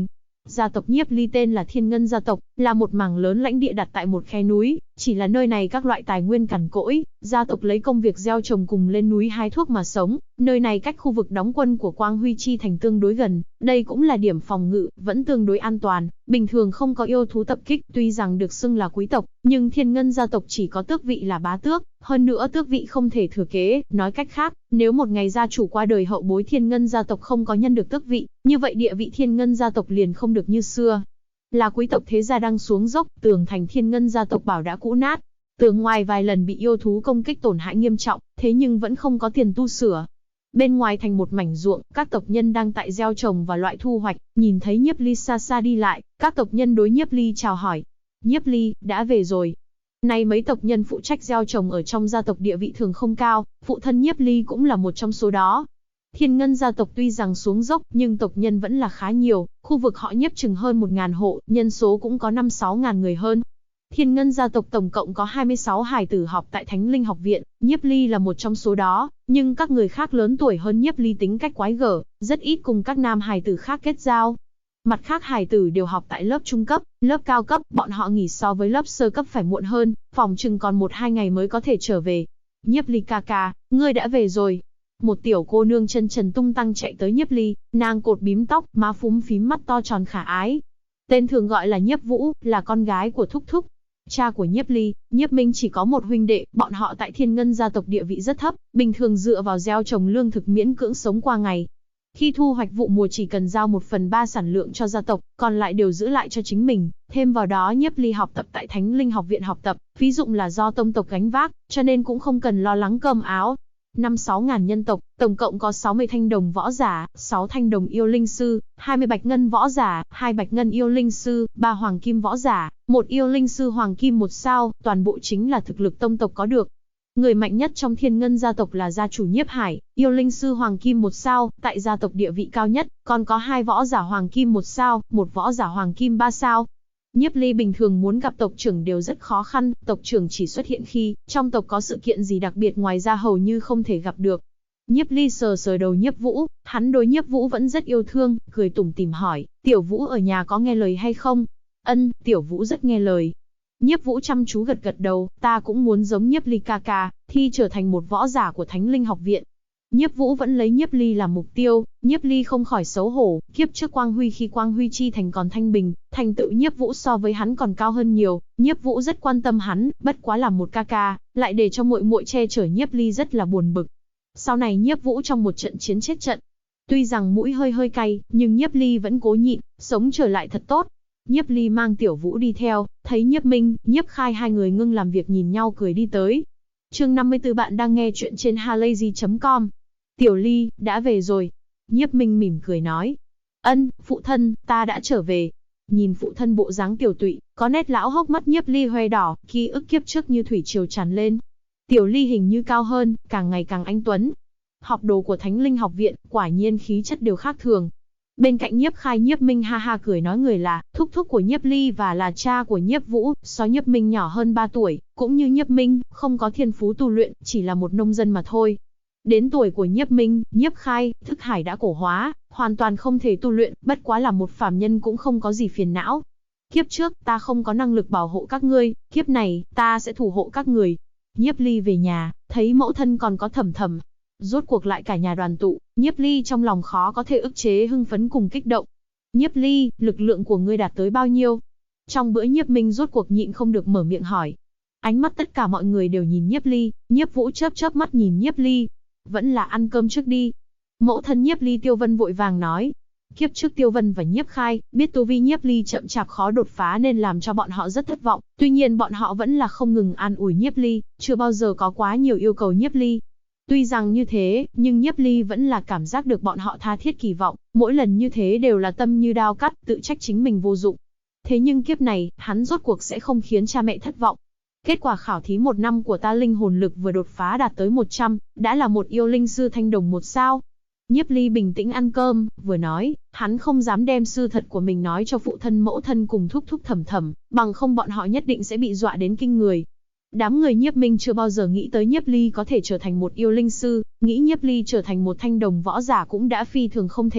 Gia tộc Nhiếp Ly tên là Thiên Ngân gia tộc, là một mảng lớn lãnh địa đặt tại một khe núi, chỉ là nơi này các loại tài nguyên cằn cỗi, gia tộc lấy công việc gieo trồng cùng lên núi hái thuốc mà sống, nơi này cách khu vực đóng quân của Quang Huy Chi thành tương đối gần, đây cũng là điểm phòng ngự, vẫn tương đối an toàn, bình thường không có yêu thú tập kích, tuy rằng được xưng là quý tộc, nhưng Thiên Ngân gia tộc chỉ có tước vị là bá tước, hơn nữa tước vị không thể thừa kế, nói cách khác, nếu một ngày gia chủ qua đời hậu bối Thiên Ngân gia tộc không có nhân được tước vị, như vậy địa vị Thiên Ngân gia tộc liền không được như xưa. Là quý tộc thế gia đang xuống dốc, tường thành Thiên Ngân gia tộc bảo đã cũ nát, tường ngoài vài lần bị yêu thú công kích tổn hại nghiêm trọng, thế nhưng vẫn không có tiền tu sửa. Bên ngoài thành một mảnh ruộng, các tộc nhân đang tại gieo trồng và loại thu hoạch, nhìn thấy Nhiếp Ly xa xa đi lại, các tộc nhân đối Nhiếp Ly chào hỏi. Nhiếp Ly, đã về rồi. Nay mấy tộc nhân phụ trách gieo trồng ở trong gia tộc địa vị thường không cao, phụ thân Nhiếp Ly cũng là một trong số đó. Thiên Ngân gia tộc tuy rằng xuống dốc, nhưng tộc nhân vẫn là khá nhiều, khu vực họ Nhiếp chừng hơn 1.000 hộ, nhân số cũng có 5-6 ngàn người hơn. Thiên Ngân gia tộc tổng cộng có 26 hài tử học tại Thánh Linh học viện, Nhiếp Ly là một trong số đó, nhưng các người khác lớn tuổi hơn Nhiếp Ly tính cách quái gở, rất ít cùng các nam hài tử khác kết giao. Mặt khác hài tử đều học tại lớp trung cấp, lớp cao cấp, bọn họ nghỉ so với lớp sơ cấp phải muộn hơn, phòng chừng còn 1-2 ngày mới có thể trở về. Nhiếp Ly ca ca, ngươi đã về rồi. Một tiểu cô nương chân trần tung tăng chạy tới Nhiếp Ly, nàng cột bím tóc, má phúm phím mắt to tròn khả ái. Tên thường gọi là Nhiếp Vũ, là con gái của Thúc Thúc. Cha của Nhiếp Ly, Nhiếp Minh chỉ có một huynh đệ, bọn họ tại Thiên Ngân gia tộc địa vị rất thấp, bình thường dựa vào gieo trồng lương thực miễn cưỡng sống qua ngày. Khi thu hoạch vụ mùa chỉ cần giao 1/3 sản lượng cho gia tộc, còn lại đều giữ lại cho chính mình. Thêm vào đó Nhiếp Ly học tập tại Thánh Linh học viện học tập, phí dụng là do tông tộc gánh vác, cho nên cũng không cần lo lắng cơm áo. 5-6 ngàn nhân tộc, tổng cộng có 60 thanh đồng võ giả, 6 thanh đồng yêu linh sư, 20 bạch ngân võ giả, 2 bạch ngân yêu linh sư, 3 hoàng kim võ giả, 1 yêu linh sư hoàng kim 1 sao, toàn bộ chính là thực lực tông tộc có được. Người mạnh nhất trong Thiên Ngân gia tộc là gia chủ Nhiếp Hải, yêu linh sư hoàng kim 1 sao, tại gia tộc địa vị cao nhất, còn có 2 võ giả hoàng kim 1 sao, 1 võ giả hoàng kim 3 sao. Nhiếp Ly bình thường muốn gặp tộc trưởng đều rất khó khăn, tộc trưởng chỉ xuất hiện khi trong tộc có sự kiện gì đặc biệt, ngoài ra hầu như không thể gặp được. Nhiếp Ly sờ sờ đầu Nhiếp Vũ, hắn đối Nhiếp Vũ vẫn rất yêu thương, cười tủm tỉm hỏi, Tiểu Vũ ở nhà có nghe lời hay không? Ân, Tiểu Vũ rất nghe lời. Nhiếp Vũ chăm chú gật gật đầu, ta cũng muốn giống Nhiếp Ly ca ca, thi trở thành một võ giả của Thánh Linh học viện. Nhiếp Vũ vẫn lấy Nhiếp Ly làm mục tiêu, Nhiếp Ly không khỏi xấu hổ, kiếp trước Quang Huy khi Quang Huy Chi thành còn thanh bình, thành tựu Nhiếp Vũ so với hắn còn cao hơn nhiều, Nhiếp Vũ rất quan tâm hắn, bất quá làm một ca ca, lại để cho muội muội che chở Nhiếp Ly rất là buồn bực. Sau này Nhiếp Vũ trong một trận chiến chết trận, tuy rằng mũi hơi hơi cay, nhưng Nhiếp Ly vẫn cố nhịn, sống trở lại thật tốt. Nhiếp Ly mang Tiểu Vũ đi theo, thấy Nhiếp Minh, Nhiếp Khai hai người ngưng làm việc nhìn nhau cười đi tới. Chương 54 bạn đang nghe chuyện trên halayzi.com. Tiểu Ly, đã về rồi. Nhiếp Minh mỉm cười nói. Ân, phụ thân, ta đã trở về. Nhìn phụ thân bộ dáng tiểu tụy, có nét lão hốc mắt Nhiếp Ly hoe đỏ, ký ức kiếp trước như thủy triều tràn lên. Tiểu Ly hình như cao hơn, càng ngày càng anh tuấn. Học đồ của Thánh Linh học viện, quả nhiên khí chất đều khác thường. Bên cạnh Nhiếp Khai, Nhiếp Minh ha ha cười nói người là thúc thúc của Nhiếp Ly và là cha của Nhiếp Vũ, so Nhiếp Minh nhỏ hơn 3 tuổi, cũng như Nhiếp Minh, không có thiên phú tu luyện, chỉ là một nông dân mà thôi. Đến tuổi của Nhiếp Minh, Nhiếp Khai, thức hải đã cổ hóa, hoàn toàn không thể tu luyện, bất quá là một phàm nhân cũng không có gì phiền não. Kiếp trước, ta không có năng lực bảo hộ các ngươi, kiếp này, ta sẽ thủ hộ các người. Nhiếp Ly về nhà, thấy mẫu thân còn có Thẩm Thẩm. Rốt cuộc lại cả nhà đoàn tụ, Nhiếp Ly trong lòng khó có thể ức chế hưng phấn cùng kích động. Nhiếp Ly, lực lượng của ngươi đạt tới bao nhiêu? Trong bữa Nhiếp Minh rốt cuộc nhịn không được mở miệng hỏi. Ánh mắt tất cả mọi người đều nhìn Nhiếp Ly, Nhiếp Vũ chớp chớp mắt nhìn Nhiếp Ly. Vẫn là ăn cơm trước đi. Mẫu thân Nhiếp Ly Tiêu Vân vội vàng nói. Kiếp trước Tiêu Vân và Nhiếp Khai, biết tu vi Nhiếp Ly chậm chạp khó đột phá nên làm cho bọn họ rất thất vọng. Tuy nhiên bọn họ vẫn là không ngừng an ủi Nhiếp Ly, chưa bao giờ có quá nhiều yêu cầu Nhiếp Ly. Tuy rằng như thế, nhưng Nhiếp Ly vẫn là cảm giác được bọn họ tha thiết kỳ vọng, mỗi lần như thế đều là tâm như đao cắt, tự trách chính mình vô dụng. Thế nhưng kiếp này, hắn rốt cuộc sẽ không khiến cha mẹ thất vọng. Kết quả khảo thí 1 năm của ta linh hồn lực vừa đột phá đạt tới 100, đã là một yêu linh sư thanh đồng 1 sao. Nhiếp Ly bình tĩnh ăn cơm, vừa nói, hắn không dám đem sự thật của mình nói cho phụ thân mẫu thân cùng thúc thúc Thẩm Thẩm, bằng không bọn họ nhất định sẽ bị dọa đến kinh người. Đám người Nhiếp Minh chưa bao giờ nghĩ tới Nhiếp Ly có thể trở thành một yêu linh sư, nghĩ Nhiếp Ly trở thành một thanh đồng võ giả cũng đã phi thường không thể.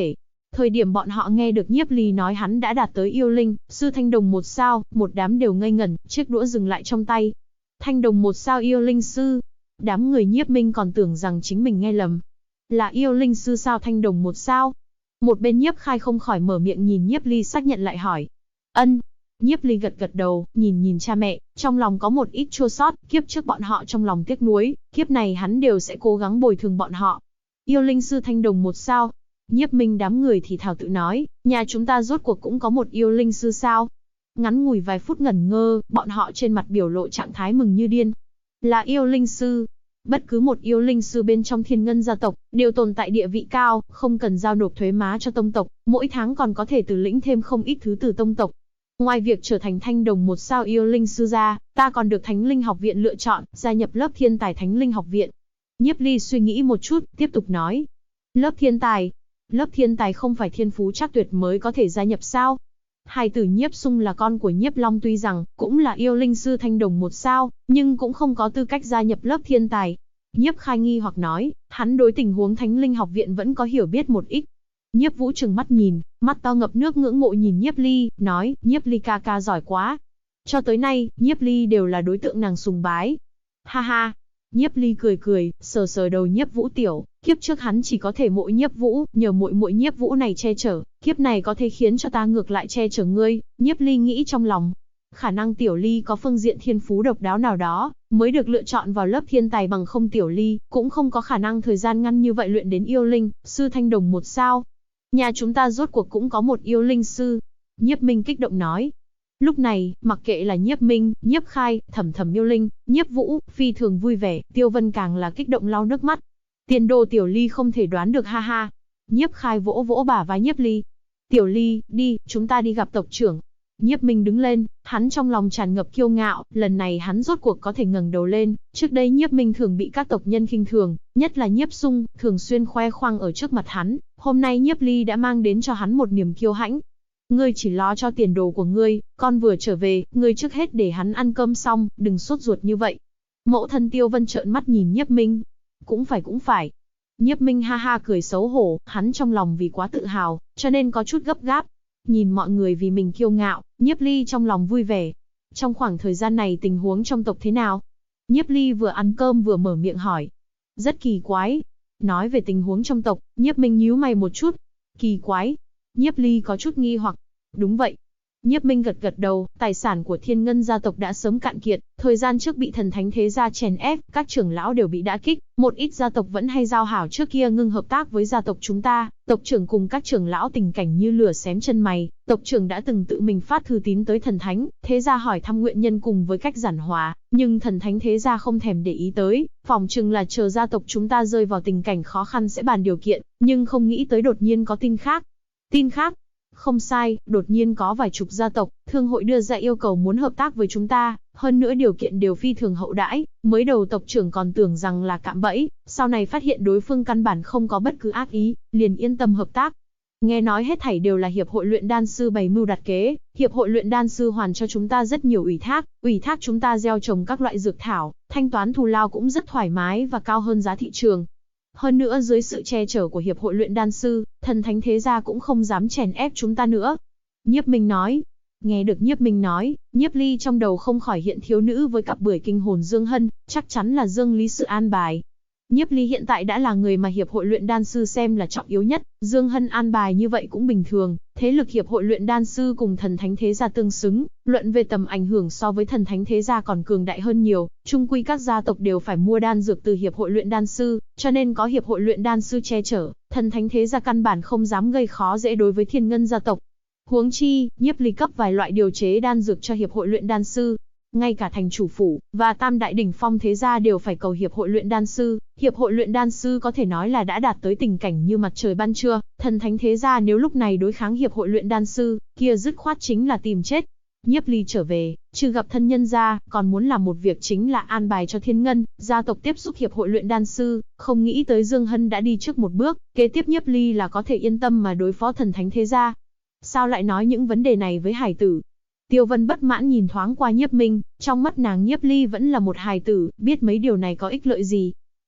Thời điểm bọn họ nghe được Nhiếp Ly nói hắn đã đạt tới yêu linh, sư thanh đồng 1 sao, một đám đều ngây ngẩn, chiếc đũa dừng lại trong tay. Thanh đồng 1 sao yêu linh sư. Đám người Nhiếp Minh còn tưởng rằng chính mình nghe lầm. Là yêu linh sư sao thanh đồng 1 sao? Một bên Nhiếp Khai không khỏi mở miệng nhìn Nhiếp Ly xác nhận lại hỏi. Ân. Nhiếp Ly gật gật đầu, nhìn cha mẹ, trong lòng có một ít chua xót, kiếp trước bọn họ trong lòng tiếc nuối, kiếp này hắn đều sẽ cố gắng bồi thường bọn họ. Yêu linh sư thanh đồng 1 sao? Nhiếp Minh đám người thì thào tự nói, nhà chúng ta rốt cuộc cũng có một yêu linh sư sao? Ngắn ngủi vài phút ngẩn ngơ, bọn họ trên mặt biểu lộ trạng thái mừng như điên. Là yêu linh sư. Bất cứ một yêu linh sư bên trong Thiên Ngân gia tộc, đều tồn tại địa vị cao, không cần giao nộp thuế má cho tông tộc, mỗi tháng còn có thể từ lĩnh thêm không ít thứ từ tông tộc. Ngoài việc trở thành thanh đồng 1 sao yêu linh sư ra, ta còn được Thánh Linh học viện lựa chọn, gia nhập lớp thiên tài Thánh Linh học viện. Nhiếp Ly suy nghĩ một chút, tiếp tục nói. Lớp thiên tài? Lớp thiên tài không phải thiên phú chắc tuyệt mới có thể gia nhập sao? Hài tử Nhiếp Sung là con của Nhiếp Long tuy rằng cũng là yêu linh sư thanh đồng 1 sao, nhưng cũng không có tư cách gia nhập lớp thiên tài. Nhiếp Khai nghi hoặc nói, hắn đối tình huống Thánh Linh học viện vẫn có hiểu biết một ít. Nhiếp Vũ trừng mắt nhìn, mắt to ngập nước ngưỡng mộ nhìn Nhiếp Ly, nói, Nhiếp Ly ca ca giỏi quá. Cho tới nay, Nhiếp Ly đều là đối tượng nàng sùng bái. Ha ha. Nhiếp Ly cười, sờ sờ đầu Nhiếp Vũ tiểu, kiếp trước hắn chỉ có thể mộ Nhiếp Vũ, nhờ muội muội Nhiếp Vũ này che chở, kiếp này có thể khiến cho ta ngược lại che chở ngươi, Nhiếp Ly nghĩ trong lòng. Khả năng Tiểu Ly có phương diện thiên phú độc đáo nào đó, mới được lựa chọn vào lớp thiên tài, bằng không Tiểu Ly cũng không có khả năng thời gian ngắn như vậy luyện đến yêu linh, sư thanh đồng 1 sao. Nhà chúng ta rốt cuộc cũng có một yêu linh sư. Nhiếp Minh kích động nói. Lúc này, mặc kệ là Nhiếp Minh, Nhiếp Khai, Thẩm yêu linh, Nhiếp Vũ, phi thường vui vẻ, Tiêu Vân càng là kích động lau nước mắt. Tiền đồ Tiểu Ly không thể đoán được ha ha. Nhiếp Khai vỗ vỗ bả vai Nhiếp Ly. Tiểu Ly, đi, chúng ta đi gặp tộc trưởng. Nhiếp Minh đứng lên, hắn trong lòng tràn ngập kiêu ngạo, lần này hắn rốt cuộc có thể ngẩng đầu lên, trước đây Nhiếp Minh thường bị các tộc nhân khinh thường, nhất là Nhiếp Sung, thường xuyên khoe khoang ở trước mặt hắn, hôm nay Nhiếp Ly đã mang đến cho hắn một niềm kiêu hãnh. Ngươi chỉ lo cho tiền đồ của ngươi, con vừa trở về, ngươi trước hết để hắn ăn cơm xong, đừng sốt ruột như vậy. Mẫu thân Tiêu Vân trợn mắt nhìn Nhiếp Minh. Cũng phải. Nhiếp Minh ha ha cười xấu hổ, hắn trong lòng vì quá tự hào, cho nên có chút gấp gáp. Nhìn mọi người vì mình kiêu ngạo, Nhiếp Ly trong lòng vui vẻ. Trong khoảng thời gian này tình huống trong tộc thế nào? Nhiếp Ly vừa ăn cơm vừa mở miệng hỏi. Rất kỳ quái. Nói về tình huống trong tộc, Nhiếp Minh nhíu mày một chút. Kỳ quái? Nhiếp Ly có chút nghi hoặc. Đúng vậy. Nhiếp Minh gật gật đầu, tài sản của Thiên Ngân gia tộc đã sớm cạn kiệt, thời gian trước bị Thần Thánh thế gia chèn ép, các trưởng lão đều bị đả kích, một ít gia tộc vẫn hay giao hảo trước kia ngưng hợp tác với gia tộc chúng ta, tộc trưởng cùng các trưởng lão tình cảnh như lửa xém chân mày, tộc trưởng đã từng tự mình phát thư tín tới Thần Thánh thế gia hỏi thăm nguyện nhân cùng với cách giản hòa, nhưng Thần Thánh thế gia không thèm để ý tới, phỏng chừng là chờ gia tộc chúng ta rơi vào tình cảnh khó khăn sẽ bàn điều kiện, nhưng không nghĩ tới đột nhiên có tin khác. Tin khác? Không sai, đột nhiên có vài chục gia tộc, thương hội đưa ra yêu cầu muốn hợp tác với chúng ta, hơn nữa điều kiện đều phi thường hậu đãi, mới đầu tộc trưởng còn tưởng rằng là cạm bẫy, sau này phát hiện đối phương căn bản không có bất cứ ác ý, liền yên tâm hợp tác. Nghe nói hết thảy đều là hiệp hội luyện đan sư bày mưu đặt kế, hiệp hội luyện đan sư hoàn cho chúng ta rất nhiều ủy thác chúng ta gieo trồng các loại dược thảo, thanh toán thù lao cũng rất thoải mái và cao hơn giá thị trường. Hơn nữa dưới sự che chở của hiệp hội luyện đan sư, Thần Thánh thế gia cũng không dám chèn ép chúng ta nữa. Nhiếp Minh nói. Nghe được Nhiếp Minh nói, Nhiếp Ly trong đầu không khỏi hiện thiếu nữ với cặp bưởi kinh hồn Dương Hân, chắc chắn là Dương Lý sự an bài. Nhiếp Ly hiện tại đã là người mà hiệp hội luyện đan sư xem là trọng yếu nhất, Dương Hân an bài như vậy cũng bình thường, thế lực hiệp hội luyện đan sư cùng Thần Thánh thế gia tương xứng, luận về tầm ảnh hưởng so với Thần Thánh thế gia còn cường đại hơn nhiều, chung quy các gia tộc đều phải mua đan dược từ hiệp hội luyện đan sư, cho nên có hiệp hội luyện đan sư che chở, Thần Thánh thế gia căn bản không dám gây khó dễ đối với Thiên Ngân gia tộc. Huống chi, Nhiếp Ly cấp vài loại điều chế đan dược cho hiệp hội luyện đan sư. Ngay cả thành chủ phủ và tam đại đỉnh phong thế gia đều phải cầu hiệp hội luyện đan sư. Hiệp hội luyện đan sư có thể nói là đã đạt tới tình cảnh như mặt trời ban trưa. Thần Thánh thế gia nếu lúc này đối kháng hiệp hội luyện đan sư, kia dứt khoát chính là tìm chết. Nhiếp Ly trở về, trừ gặp thân nhân ra, còn muốn làm một việc chính là an bài cho Thiên Ngân gia tộc tiếp xúc hiệp hội luyện đan sư. Không nghĩ tới Dương Hân đã đi trước một bước, kế tiếp Nhiếp Ly là có thể yên tâm mà đối phó Thần Thánh thế gia. Sao lại nói những vấn đề này với hải tử? Tiêu Vân bất mãn nhìn thoáng qua Nhiếp Minh, trong mắt nàng Nhiếp Ly vẫn là một hài tử, biết mấy điều này có ích lợi gì.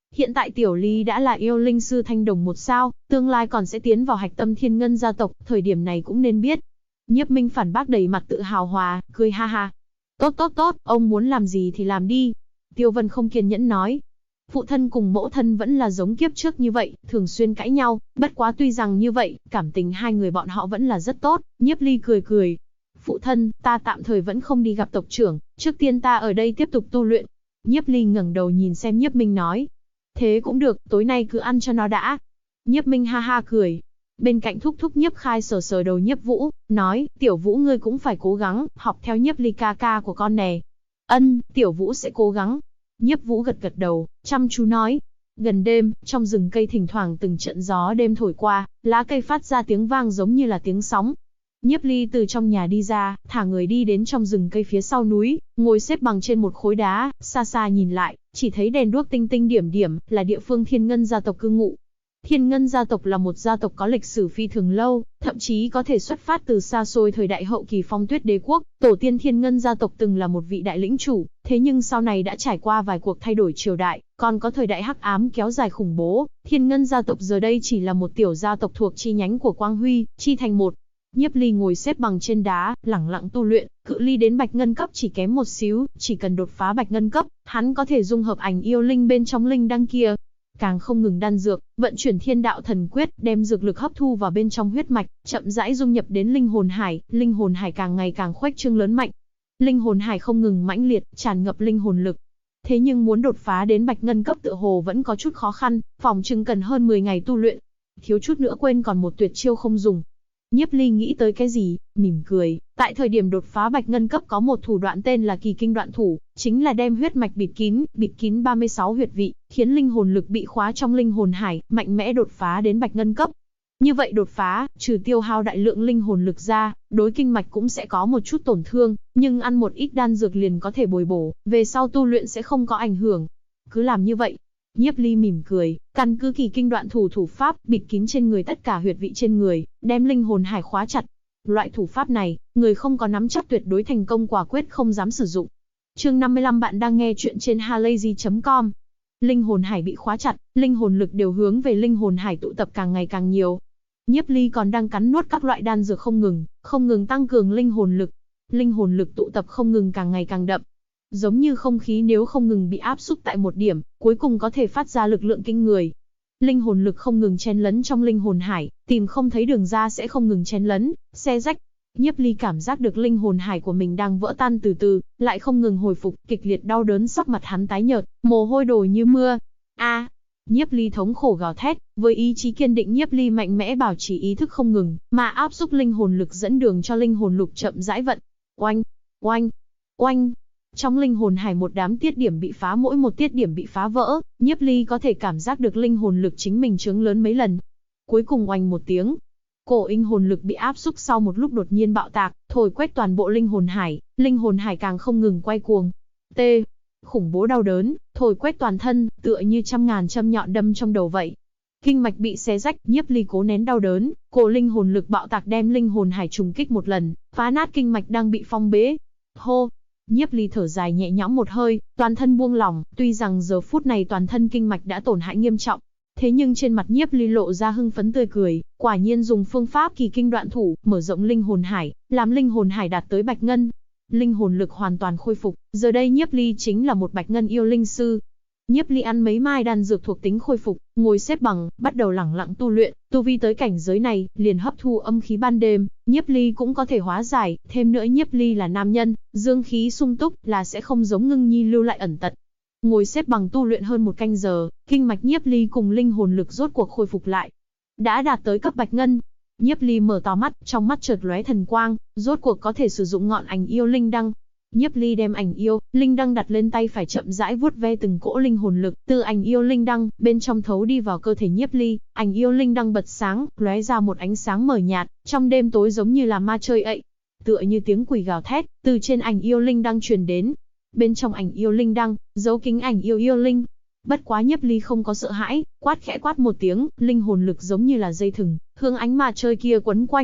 Hiện tại Tiểu Ly đã là yêu linh sư thanh đồng 1 sao, tương lai còn sẽ tiến vào hạch tâm Thiên Ngân gia tộc, thời điểm này cũng nên biết. Nhiếp Minh phản bác đầy mặt tự hào hòa, cười ha ha. Tốt tốt tốt, ông muốn làm gì thì làm đi. Tiêu Vân không kiên nhẫn nói. Phụ thân cùng mẫu thân vẫn là giống kiếp trước như vậy, thường xuyên cãi nhau, bất quá tuy rằng như vậy, cảm tình hai người bọn họ vẫn là rất tốt. Nhiếp Ly cười cười. Phụ thân, ta tạm thời vẫn không đi gặp tộc trưởng, trước tiên ta ở đây tiếp tục tu luyện. Nhiếp Ly ngẩng đầu nhìn xem Nhiếp Minh nói. Thế cũng được, tối nay cứ ăn cho nó đã. Nhiếp Minh ha ha cười. Bên cạnh thúc thúc Nhiếp Khai sờ sờ đầu Nhiếp Vũ, nói, Tiểu Vũ ngươi cũng phải cố gắng, học theo Nhiếp Ly ca ca của con nè. Ân, Tiểu Vũ sẽ cố gắng. Nhiếp Vũ gật gật đầu, chăm chú nói. Gần đêm, trong rừng cây thỉnh thoảng từng trận gió đêm thổi qua, lá cây phát ra tiếng vang giống như là tiếng sóng. Nhiếp Ly từ trong nhà đi ra, thả người đi đến trong rừng cây phía sau núi, ngồi xếp bằng trên một khối đá, xa xa nhìn lại, chỉ thấy đèn đuốc tinh tinh điểm điểm, là địa phương Thiên Ngân gia tộc cư ngụ. Thiên Ngân gia tộc là một gia tộc có lịch sử phi thường lâu, thậm chí có thể xuất phát từ xa xôi thời đại hậu kỳ Phong Tuyết Đế quốc, tổ tiên Thiên Ngân gia tộc từng là một vị đại lĩnh chủ, thế nhưng sau này đã trải qua vài cuộc thay đổi triều đại, còn có thời đại hắc ám kéo dài khủng bố, Thiên Ngân gia tộc giờ đây chỉ là một tiểu gia tộc thuộc chi nhánh của Quang Huy, chi thành một. Nhiếp Ly ngồi xếp bằng trên đá, lẳng lặng tu luyện, cự ly đến bạch ngân cấp chỉ kém một xíu, chỉ cần đột phá bạch ngân cấp, hắn có thể dung hợp ảnh yêu linh bên trong linh đăng kia. Càng không ngừng đan dược, vận chuyển Thiên Đạo Thần Quyết, đem dược lực hấp thu vào bên trong huyết mạch, chậm rãi dung nhập đến linh hồn hải càng ngày càng khuếch trương lớn mạnh. Linh hồn hải không ngừng mãnh liệt, tràn ngập linh hồn lực. Thế nhưng muốn đột phá đến bạch ngân cấp tựa hồ vẫn có chút khó khăn, phỏng chừng cần hơn 10 ngày tu luyện. Thiếu chút nữa quên còn một tuyệt chiêu không dùng. Nhiếp Ly nghĩ tới cái gì, mỉm cười, tại thời điểm đột phá bạch ngân cấp có một thủ đoạn tên là Kỳ Kinh Đoạn Thủ, chính là đem huyết mạch bịt kín 36 huyệt vị, khiến linh hồn lực bị khóa trong linh hồn hải, mạnh mẽ đột phá đến bạch ngân cấp. Như vậy đột phá, trừ tiêu hao đại lượng linh hồn lực ra, đối kinh mạch cũng sẽ có một chút tổn thương, nhưng ăn một ít đan dược liền có thể bồi bổ, về sau tu luyện sẽ không có ảnh hưởng. Cứ làm như vậy. Nhiếp Ly mỉm cười, căn cứ Kỳ Kinh Đoạn Thủ thủ pháp, bịt kín trên người tất cả huyệt vị trên người, đem linh hồn hải khóa chặt. Loại thủ pháp này, người không có nắm chắc tuyệt đối thành công quả quyết không dám sử dụng. Chương 55 bạn đang nghe chuyện trên halayzi.com. Linh hồn hải bị khóa chặt, linh hồn lực đều hướng về linh hồn hải tụ tập càng ngày càng nhiều. Nhiếp Ly còn đang cắn nuốt các loại đan dược không ngừng tăng cường linh hồn lực. Linh hồn lực tụ tập không ngừng càng ngày càng đậm. Giống như không khí nếu không ngừng bị áp xúc tại một điểm, cuối cùng có thể phát ra lực lượng kinh người. Linh hồn lực không ngừng chen lấn trong linh hồn hải, tìm không thấy đường ra sẽ không ngừng chen lấn, xé rách. Nhiếp Ly cảm giác được linh hồn hải của mình đang vỡ tan từ từ, lại không ngừng hồi phục, kịch liệt đau đớn, sắc mặt hắn tái nhợt, mồ hôi đổ như mưa. A! Nhiếp Ly thống khổ gào thét, với ý chí kiên định Nhiếp Ly mạnh mẽ bảo trì ý thức không ngừng, mà áp xúc linh hồn lực dẫn đường cho linh hồn lục chậm rãi vận. Oanh, oanh, oanh. Trong linh hồn hải một đám tiết điểm bị phá, mỗi một tiết điểm bị phá vỡ, Nhiếp Ly có thể cảm giác được linh hồn lực chính mình trướng lớn mấy lần. Cuối cùng oanh một tiếng, cổ linh hồn lực bị áp xúc sau một lúc đột nhiên bạo tạc, thổi quét toàn bộ linh hồn hải càng không ngừng quay cuồng. T. Khủng bố đau đớn, thổi quét toàn thân, tựa như trăm ngàn châm nhọn đâm trong đầu vậy. Kinh mạch bị xé rách, Nhiếp Ly cố nén đau đớn, cổ linh hồn lực bạo tạc đem linh hồn hải trùng kích một lần, phá nát kinh mạch đang bị phong bế. Hô! Nhiếp Ly thở dài nhẹ nhõm một hơi, toàn thân buông lỏng, tuy rằng giờ phút này toàn thân kinh mạch đã tổn hại nghiêm trọng, thế nhưng trên mặt Nhiếp Ly lộ ra hưng phấn tươi cười, quả nhiên dùng phương pháp Kỳ Kinh Đoạn Thủ, mở rộng linh hồn hải, làm linh hồn hải đạt tới bạch ngân. Linh hồn lực hoàn toàn khôi phục, giờ đây Nhiếp Ly chính là một bạch ngân yêu linh sư. Nhiếp Ly ăn mấy mai đan dược thuộc tính khôi phục, ngồi xếp bằng, bắt đầu lẳng lặng tu luyện, tu vi tới cảnh giới này, liền hấp thu âm khí ban đêm, Nhiếp Ly cũng có thể hóa giải, thêm nữa Nhiếp Ly là nam nhân, dương khí sung túc, là sẽ không giống Ngưng Nhi lưu lại ẩn tật. Ngồi xếp bằng tu luyện hơn một canh giờ, kinh mạch Nhiếp Ly cùng linh hồn lực rốt cuộc khôi phục lại. Đã đạt tới cấp bạch ngân. Nhiếp Ly mở to mắt, trong mắt chợt lóe thần quang, rốt cuộc có thể sử dụng ngọn ảnh yêu linh đăng. Nhiếp Ly đem ảnh yêu linh đăng đặt lên tay phải, chậm rãi vuốt ve từng cỗ linh hồn lực từ ảnh yêu linh đăng bên trong thấu đi vào cơ thể Nhiếp Ly. Ảnh yêu linh đăng bật sáng, lóe ra một ánh sáng mờ nhạt, trong đêm tối giống như là ma chơi ậy. Tựa như tiếng quỷ gào thét từ trên ảnh yêu linh đăng truyền đến. Bên trong ảnh yêu linh đăng giấu kính ảnh yêu linh. Bất quá Nhiếp Ly không có sợ hãi, quát khẽ quát một tiếng, linh hồn lực giống như là dây thừng, hướng ánh ma chơi kia quấn quanh.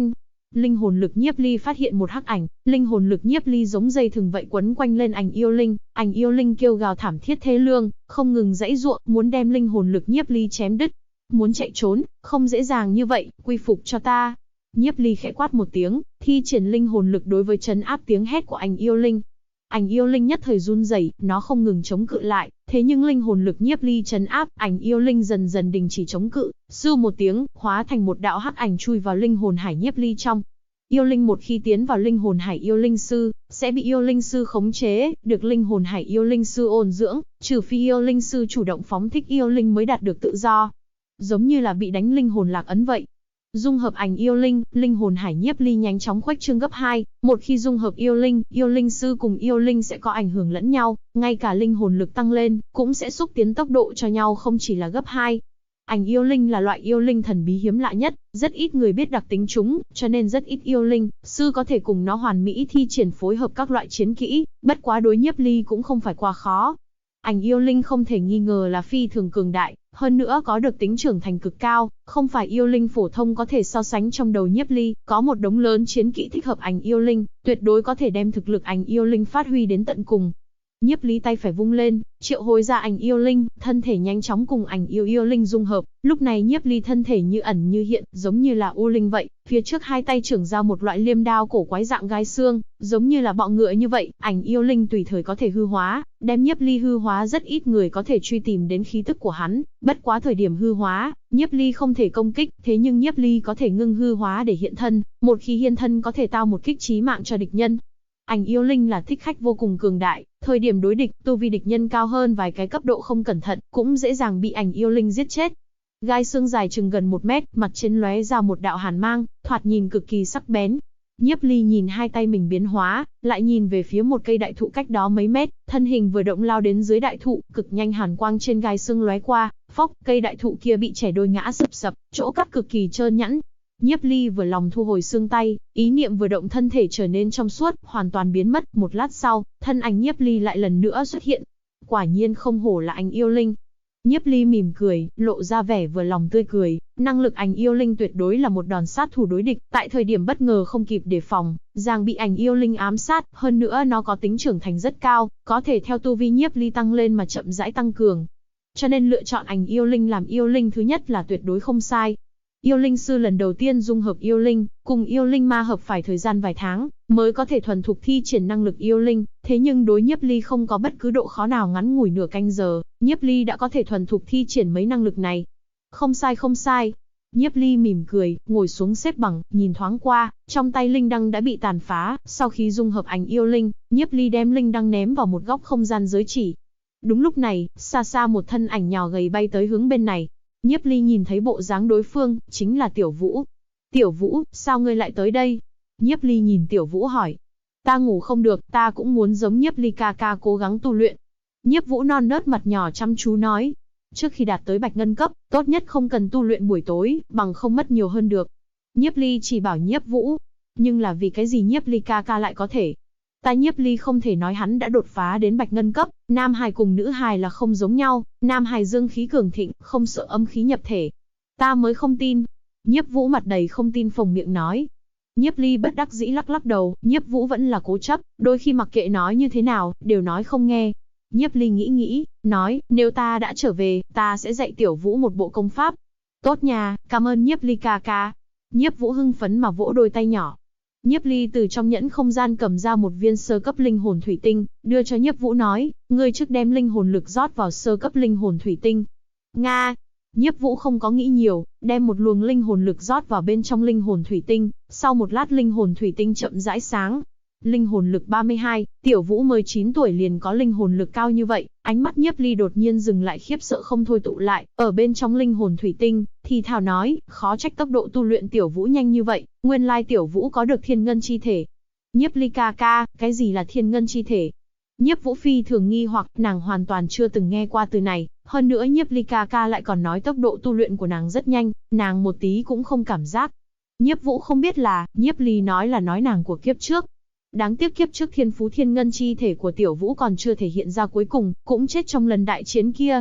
Linh hồn lực nhiếp ly phát hiện một hắc ảnh, linh hồn lực nhiếp ly giống dây thừng vậy quấn quanh lên ảnh yêu linh kêu gào thảm thiết thê lương, không ngừng giãy giụa, muốn đem linh hồn lực nhiếp ly chém đứt. Muốn chạy trốn, không dễ dàng như vậy, quy phục cho ta. Nhiếp ly khẽ quát một tiếng, thi triển linh hồn lực đối với trấn áp tiếng hét của ảnh yêu linh. Ảnh yêu linh nhất thời run rẩy, nó không ngừng chống cự lại, thế nhưng linh hồn lực nhiếp ly trấn áp, ảnh yêu linh dần dần đình chỉ chống cự, sưu một tiếng, hóa thành một đạo hắc ảnh chui vào linh hồn hải nhiếp ly trong. Yêu linh một khi tiến vào linh hồn hải yêu linh sư, sẽ bị yêu linh sư khống chế, được linh hồn hải yêu linh sư ôn dưỡng, trừ phi yêu linh sư chủ động phóng thích yêu linh mới đạt được tự do. Giống như là bị đánh linh hồn lạc ấn vậy. Dung hợp ảnh yêu linh, linh hồn hải nhiếp ly nhanh chóng khuếch trương gấp 2, một khi dung hợp yêu linh sư cùng yêu linh sẽ có ảnh hưởng lẫn nhau, ngay cả linh hồn lực tăng lên, cũng sẽ xúc tiến tốc độ cho nhau không chỉ là gấp 2. Ảnh yêu linh là loại yêu linh thần bí hiếm lạ nhất, rất ít người biết đặc tính chúng, cho nên rất ít yêu linh sư có thể cùng nó hoàn mỹ thi triển phối hợp các loại chiến kỹ, bất quá đối nhiếp ly cũng không phải quá khó. Ảnh yêu linh không thể nghi ngờ là phi thường cường đại, hơn nữa có được tính trưởng thành cực cao, không phải yêu linh phổ thông có thể so sánh. Trong đầu nhiếp ly, có một đống lớn chiến kỹ thích hợp ảnh yêu linh, tuyệt đối có thể đem thực lực ảnh yêu linh phát huy đến tận cùng. Nhiếp ly tay phải vung lên, triệu hồi ra ảnh yêu linh, thân thể nhanh chóng cùng ảnh yêu linh dung hợp. Lúc này nhiếp ly thân thể như ẩn như hiện, giống như là u linh vậy. Phía trước hai tay trưởng ra một loại liêm đao cổ quái dạng gai xương, giống như là bọ ngựa như vậy. Ảnh yêu linh tùy thời có thể hư hóa, đem nhiếp ly hư hóa, rất ít người có thể truy tìm đến khí tức của hắn. Bất quá thời điểm hư hóa, nhiếp ly không thể công kích, thế nhưng nhiếp ly có thể ngưng hư hóa để hiện thân. Một khi hiện thân có thể tao một kích chí mạng cho địch nhân. Ảnh yêu linh là thích khách vô cùng cường đại, thời điểm đối địch, tu vi địch nhân cao hơn vài cái cấp độ không cẩn thận, cũng dễ dàng bị ảnh yêu linh giết chết. Gai xương dài chừng gần 1 mét, mặt trên lóe ra một đạo hàn mang, thoạt nhìn cực kỳ sắc bén. Nhiếp ly nhìn hai tay mình biến hóa, lại nhìn về phía một cây đại thụ cách đó mấy mét, thân hình vừa động lao đến dưới đại thụ, cực nhanh hàn quang trên gai xương lóe qua, phốc, cây đại thụ kia bị chẻ đôi ngã sập, chỗ cắt cực kỳ trơn nhẵn. Nhiếp ly vừa lòng thu hồi xương tay, ý niệm vừa động thân thể trở nên trong suốt, hoàn toàn biến mất. Một lát sau, thân ảnh nhiếp ly lại lần nữa xuất hiện. Quả nhiên không hổ là ảnh yêu linh. Nhiếp ly mỉm cười, lộ ra vẻ vừa lòng tươi cười. Năng lực ảnh yêu linh tuyệt đối là một đòn sát thủ đối địch, tại thời điểm bất ngờ không kịp đề phòng, giang bị ảnh yêu linh ám sát. Hơn nữa nó có tính trưởng thành rất cao, có thể theo tu vi nhiếp ly tăng lên mà chậm rãi tăng cường. Cho nên lựa chọn ảnh yêu linh làm yêu linh thứ nhất là tuyệt đối không sai. Yêu linh sư lần đầu tiên dung hợp yêu linh, cùng yêu linh ma hợp phải thời gian vài tháng, mới có thể thuần thục thi triển năng lực yêu linh, thế nhưng đối nhiếp ly không có bất cứ độ khó nào, ngắn ngủi nửa canh giờ, nhiếp ly đã có thể thuần thục thi triển mấy năng lực này. Không sai. Nhiếp ly mỉm cười, ngồi xuống xếp bằng, nhìn thoáng qua, trong tay linh đăng đã bị tàn phá, sau khi dung hợp ảnh yêu linh, nhiếp ly đem linh đăng ném vào một góc không gian giới chỉ. Đúng lúc này, xa xa một thân ảnh nhỏ gầy bay tới hướng bên này. Nhiếp ly nhìn thấy bộ dáng đối phương, chính là Tiểu Vũ. Tiểu Vũ, sao ngươi lại tới đây? Nhiếp ly nhìn Tiểu Vũ hỏi. Ta ngủ không được, ta cũng muốn giống Nhiếp ly ca ca cố gắng tu luyện. Nhiếp Vũ non nớt mặt nhỏ chăm chú nói. Trước khi đạt tới bạch ngân cấp, tốt nhất không cần tu luyện buổi tối, bằng không mất nhiều hơn được. Nhiếp ly chỉ bảo Nhiếp Vũ. Nhưng là vì cái gì Nhiếp ly ca ca lại có thể? Ta Nhiếp ly không thể nói hắn đã đột phá đến bạch ngân cấp, nam hài cùng nữ hài là không giống nhau, nam hài dương khí cường thịnh, không sợ âm khí nhập thể. Ta mới không tin. Nhiếp Vũ mặt đầy không tin phồng miệng nói. Nhiếp ly bất đắc dĩ lắc đầu, Nhiếp Vũ vẫn là cố chấp, đôi khi mặc kệ nói như thế nào, đều nói không nghe. Nhiếp ly nghĩ, nói, nếu ta đã trở về, ta sẽ dạy Tiểu Vũ một bộ công pháp. Tốt nha, cảm ơn Nhiếp ly ca ca. Nhiếp Vũ hưng phấn mà vỗ đôi tay nhỏ. Nhiếp ly từ trong nhẫn không gian cầm ra một viên sơ cấp linh hồn thủy tinh, đưa cho Nhiếp Vũ nói, ngươi trước đem linh hồn lực rót vào sơ cấp linh hồn thủy tinh. Nga! Nhiếp Vũ không có nghĩ nhiều, đem một luồng linh hồn lực rót vào bên trong linh hồn thủy tinh, sau một lát linh hồn thủy tinh chậm rãi sáng. Linh hồn lực 32, Tiểu Vũ mới 9 tuổi liền có linh hồn lực cao như vậy, ánh mắt Nhiếp ly đột nhiên dừng lại, khiếp sợ không thôi tụ lại, ở bên trong linh hồn thủy tinh, thì thào nói, khó trách tốc độ tu luyện Tiểu Vũ nhanh như vậy, nguyên lai Tiểu Vũ có được thiên ngân chi thể. Nhiếp ly ca ca, cái gì là thiên ngân chi thể? Nhiếp Vũ phi thường nghi hoặc, nàng hoàn toàn chưa từng nghe qua từ này, hơn nữa Nhiếp ly ca ca lại còn nói tốc độ tu luyện của nàng rất nhanh, nàng một tí cũng không cảm giác. Nhiếp Vũ không biết là, Nhiếp ly nói là nói nàng của kiếp trước. Đáng tiếc kiếp trước thiên phú thiên ngân chi thể của Tiểu Vũ còn chưa thể hiện ra, cuối cùng cũng chết trong lần đại chiến kia.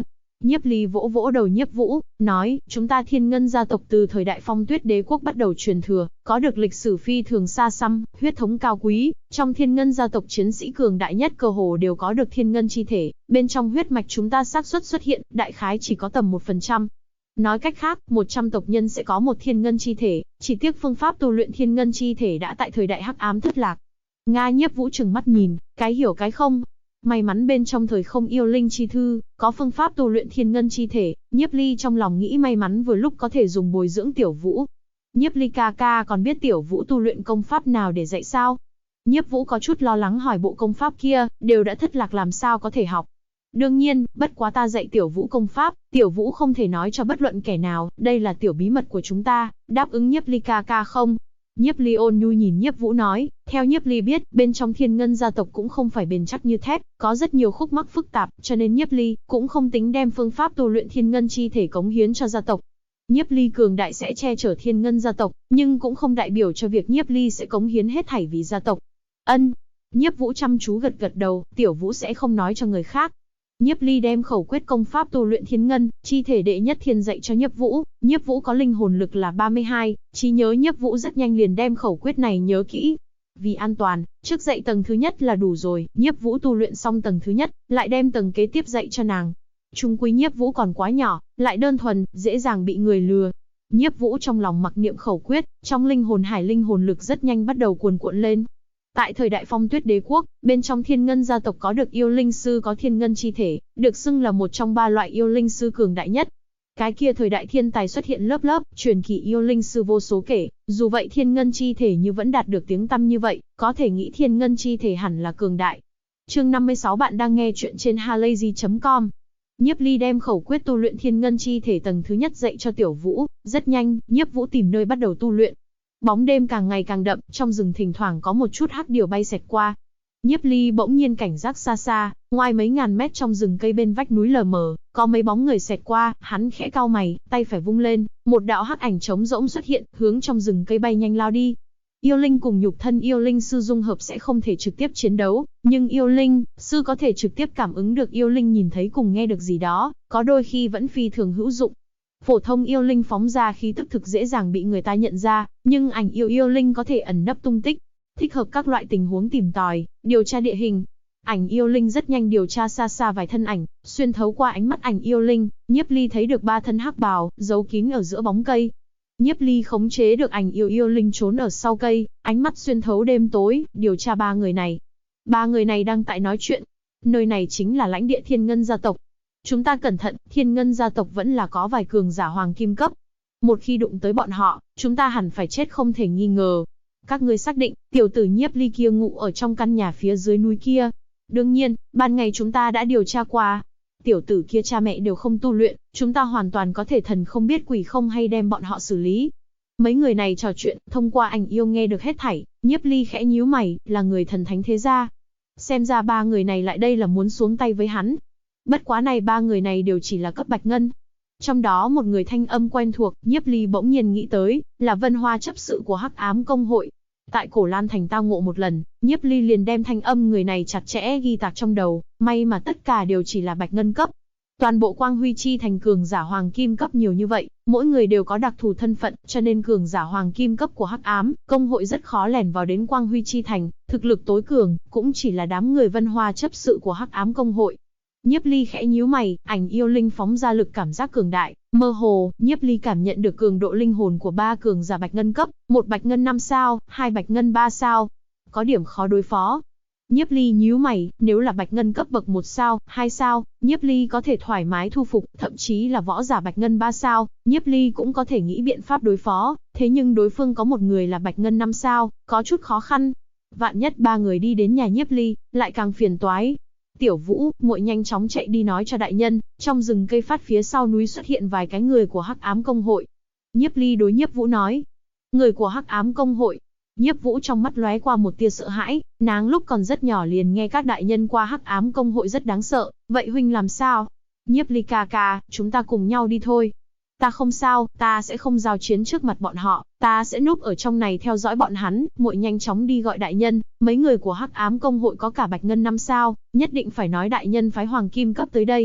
Nhiếp Ly vỗ vỗ đầu Nhiếp Vũ, nói, chúng ta Thiên Ngân gia tộc từ thời đại Phong Tuyết Đế quốc bắt đầu truyền thừa, có được lịch sử phi thường xa xăm, huyết thống cao quý, trong Thiên Ngân gia tộc chiến sĩ cường đại nhất cơ hồ đều có được Thiên Ngân chi thể, bên trong huyết mạch chúng ta xác suất xuất hiện, đại khái chỉ có tầm 1%. Nói cách khác, 100 tộc nhân sẽ có một Thiên Ngân chi thể, chỉ tiếc phương pháp tu luyện Thiên Ngân chi thể đã tại thời đại Hắc Ám thất lạc. Nga Nhiếp Vũ trừng mắt nhìn, cái hiểu cái không. May mắn bên trong thời không yêu linh chi thư, có phương pháp tu luyện Thiên Ngân chi thể, Nhiếp Ly trong lòng nghĩ may mắn vừa lúc có thể dùng bồi dưỡng Tiểu Vũ. Nhiếp Ly ca ca còn biết Tiểu Vũ tu luyện công pháp nào để dạy sao? Nhiếp Vũ có chút lo lắng hỏi bộ công pháp kia, đều đã thất lạc làm sao có thể học. Đương nhiên, bất quá ta dạy Tiểu Vũ công pháp, Tiểu Vũ không thể nói cho bất luận kẻ nào, đây là tiểu bí mật của chúng ta, đáp ứng Nhiếp Ly ca ca không? Nhiếp Ly ôn nhu nhìn Nhiếp Vũ nói, theo Nhiếp Ly biết, bên trong Thiên Ngân gia tộc cũng không phải bền chắc như thép, có rất nhiều khúc mắc phức tạp, cho nên Nhiếp Ly cũng không tính đem phương pháp tu luyện Thiên Ngân chi thể cống hiến cho gia tộc. Nhiếp Ly cường đại sẽ che chở Thiên Ngân gia tộc, nhưng cũng không đại biểu cho việc Nhiếp Ly sẽ cống hiến hết thảy vì gia tộc. Ân. Nhiếp Vũ chăm chú gật gật đầu, Tiểu Vũ sẽ không nói cho người khác. Nhiếp Ly đem khẩu quyết công pháp tu luyện Thiên Ngân chi thể đệ nhất thiên dạy cho Nhiếp Vũ. Nhiếp Vũ có linh hồn lực là 32, trí nhớ Nhiếp Vũ rất nhanh liền đem khẩu quyết này nhớ kỹ. Vì an toàn, trước dạy tầng thứ nhất là đủ rồi, Nhiếp Vũ tu luyện xong tầng thứ nhất, lại đem tầng kế tiếp dạy cho nàng. Chung quy Nhiếp Vũ còn quá nhỏ, lại đơn thuần, dễ dàng bị người lừa. Nhiếp Vũ trong lòng mặc niệm khẩu quyết, trong linh hồn hải linh hồn lực rất nhanh bắt đầu cuồn cuộn lên. Tại thời đại Phong Tuyết Đế quốc, bên trong Thiên Ngân gia tộc có được yêu linh sư có Thiên Ngân chi thể, được xưng là một trong 3 loại yêu linh sư cường đại nhất. Cái kia thời đại thiên tài xuất hiện lớp lớp, truyền kỳ yêu linh sư vô số kể, dù vậy Thiên Ngân chi thể như vẫn đạt được tiếng tăm như vậy, có thể nghĩ Thiên Ngân chi thể hẳn là cường đại. Chương 56 bạn đang nghe chuyện trên halayzi.com. Nhiếp Ly đem khẩu quyết tu luyện Thiên Ngân chi thể tầng thứ nhất dạy cho Tiểu Vũ, rất nhanh, Nhiếp Vũ tìm nơi bắt đầu tu luyện. Bóng đêm càng ngày càng đậm, trong rừng thỉnh thoảng có một chút hắc điểu bay xẹt qua. Nhiếp Ly bỗng nhiên cảnh giác xa xa, ngoài mấy ngàn mét trong rừng cây bên vách núi lờ mờ, có mấy bóng người xẹt qua, hắn khẽ cau mày, tay phải vung lên, một đạo hắc ảnh trống rỗng xuất hiện, hướng trong rừng cây bay nhanh lao đi. Yêu linh cùng nhục thân yêu linh sư dung hợp sẽ không thể trực tiếp chiến đấu, nhưng yêu linh sư có thể trực tiếp cảm ứng được yêu linh nhìn thấy cùng nghe được gì đó, có đôi khi vẫn phi thường hữu dụng. Phổ thông yêu linh phóng ra khí tức thực dễ dàng bị người ta nhận ra, nhưng ảnh yêu linh có thể ẩn nấp tung tích, thích hợp các loại tình huống tìm tòi, điều tra địa hình. Ảnh yêu linh rất nhanh điều tra xa xa vài thân ảnh, xuyên thấu qua ánh mắt ảnh yêu linh, Nhiếp Ly thấy được 3 thân hắc bào, giấu kín ở giữa bóng cây. Nhiếp Ly khống chế được ảnh yêu linh trốn ở sau cây, ánh mắt xuyên thấu đêm tối, điều tra 3 người này. 3 người này đang tại nói chuyện. Nơi này chính là lãnh địa Thiên Ngân gia tộc. Chúng ta cẩn thận, Thiên Ngân gia tộc vẫn là có vài cường giả hoàng kim cấp. Một khi đụng tới bọn họ, chúng ta hẳn phải chết không thể nghi ngờ. Các ngươi xác định, tiểu tử Nhiếp Ly kia ngụ ở trong căn nhà phía dưới núi kia. Đương nhiên, ban ngày chúng ta đã điều tra qua. Tiểu tử kia cha mẹ đều không tu luyện, chúng ta hoàn toàn có thể thần không biết quỷ không hay đem bọn họ xử lý. Mấy người này trò chuyện, thông qua ảnh yêu nghe được hết thảy, Nhiếp Ly khẽ nhíu mày, là người thần thánh thế gia. Xem ra 3 người này lại đây là muốn xuống tay với hắn. Bất quá này 3 người này đều chỉ là cấp bạch ngân. Trong đó một người thanh âm quen thuộc, Nhiếp Ly bỗng nhiên nghĩ tới, là Vân Hoa chấp sự của Hắc Ám công hội. Tại Cổ Lan thành tao ngộ một lần, Nhiếp Ly liền đem thanh âm người này chặt chẽ ghi tạc trong đầu, may mà tất cả đều chỉ là bạch ngân cấp. Toàn bộ Quang Huy Chi thành cường giả hoàng kim cấp nhiều như vậy, mỗi người đều có đặc thù thân phận, cho nên cường giả hoàng kim cấp của Hắc Ám công hội rất khó lẻn vào đến Quang Huy Chi thành, thực lực tối cường cũng chỉ là đám người Vân Hoa chấp sự của Hắc Ám công hội. Nhiếp Ly khẽ nhíu mày, ảnh yêu linh phóng ra lực cảm giác cường đại, mơ hồ, Nhiếp Ly cảm nhận được cường độ linh hồn của 3 cường giả bạch ngân cấp, 1 bạch ngân 5 sao, 2 bạch ngân 3 sao. Có điểm khó đối phó. Nhiếp Ly nhíu mày, nếu là bạch ngân cấp bậc 1 sao, 2 sao, Nhiếp Ly có thể thoải mái thu phục, thậm chí là võ giả bạch ngân 3 sao, Nhiếp Ly cũng có thể nghĩ biện pháp đối phó, thế nhưng đối phương có một người là bạch ngân 5 sao, có chút khó khăn. Vạn nhất 3 người đi đến nhà Nhiếp Ly, lại càng phiền toái. Tiểu Vũ, muội nhanh chóng chạy đi nói cho đại nhân, trong rừng cây phát phía sau núi xuất hiện vài cái người của Hắc Ám công hội. Nhiếp Ly đối Nhiếp Vũ nói, người của Hắc Ám công hội. Nhiếp Vũ trong mắt lóe qua một tia sợ hãi, nàng lúc còn rất nhỏ liền nghe các đại nhân qua Hắc Ám công hội rất đáng sợ, vậy huynh làm sao? Nhiếp Ly ca ca, chúng ta cùng nhau đi thôi. Ta không sao, ta sẽ không giao chiến trước mặt bọn họ, ta sẽ núp ở trong này theo dõi bọn hắn, muội nhanh chóng đi gọi đại nhân, mấy người của Hắc Ám công hội có cả bạch ngân 5 sao, nhất định phải nói đại nhân phái hoàng kim cấp tới đây.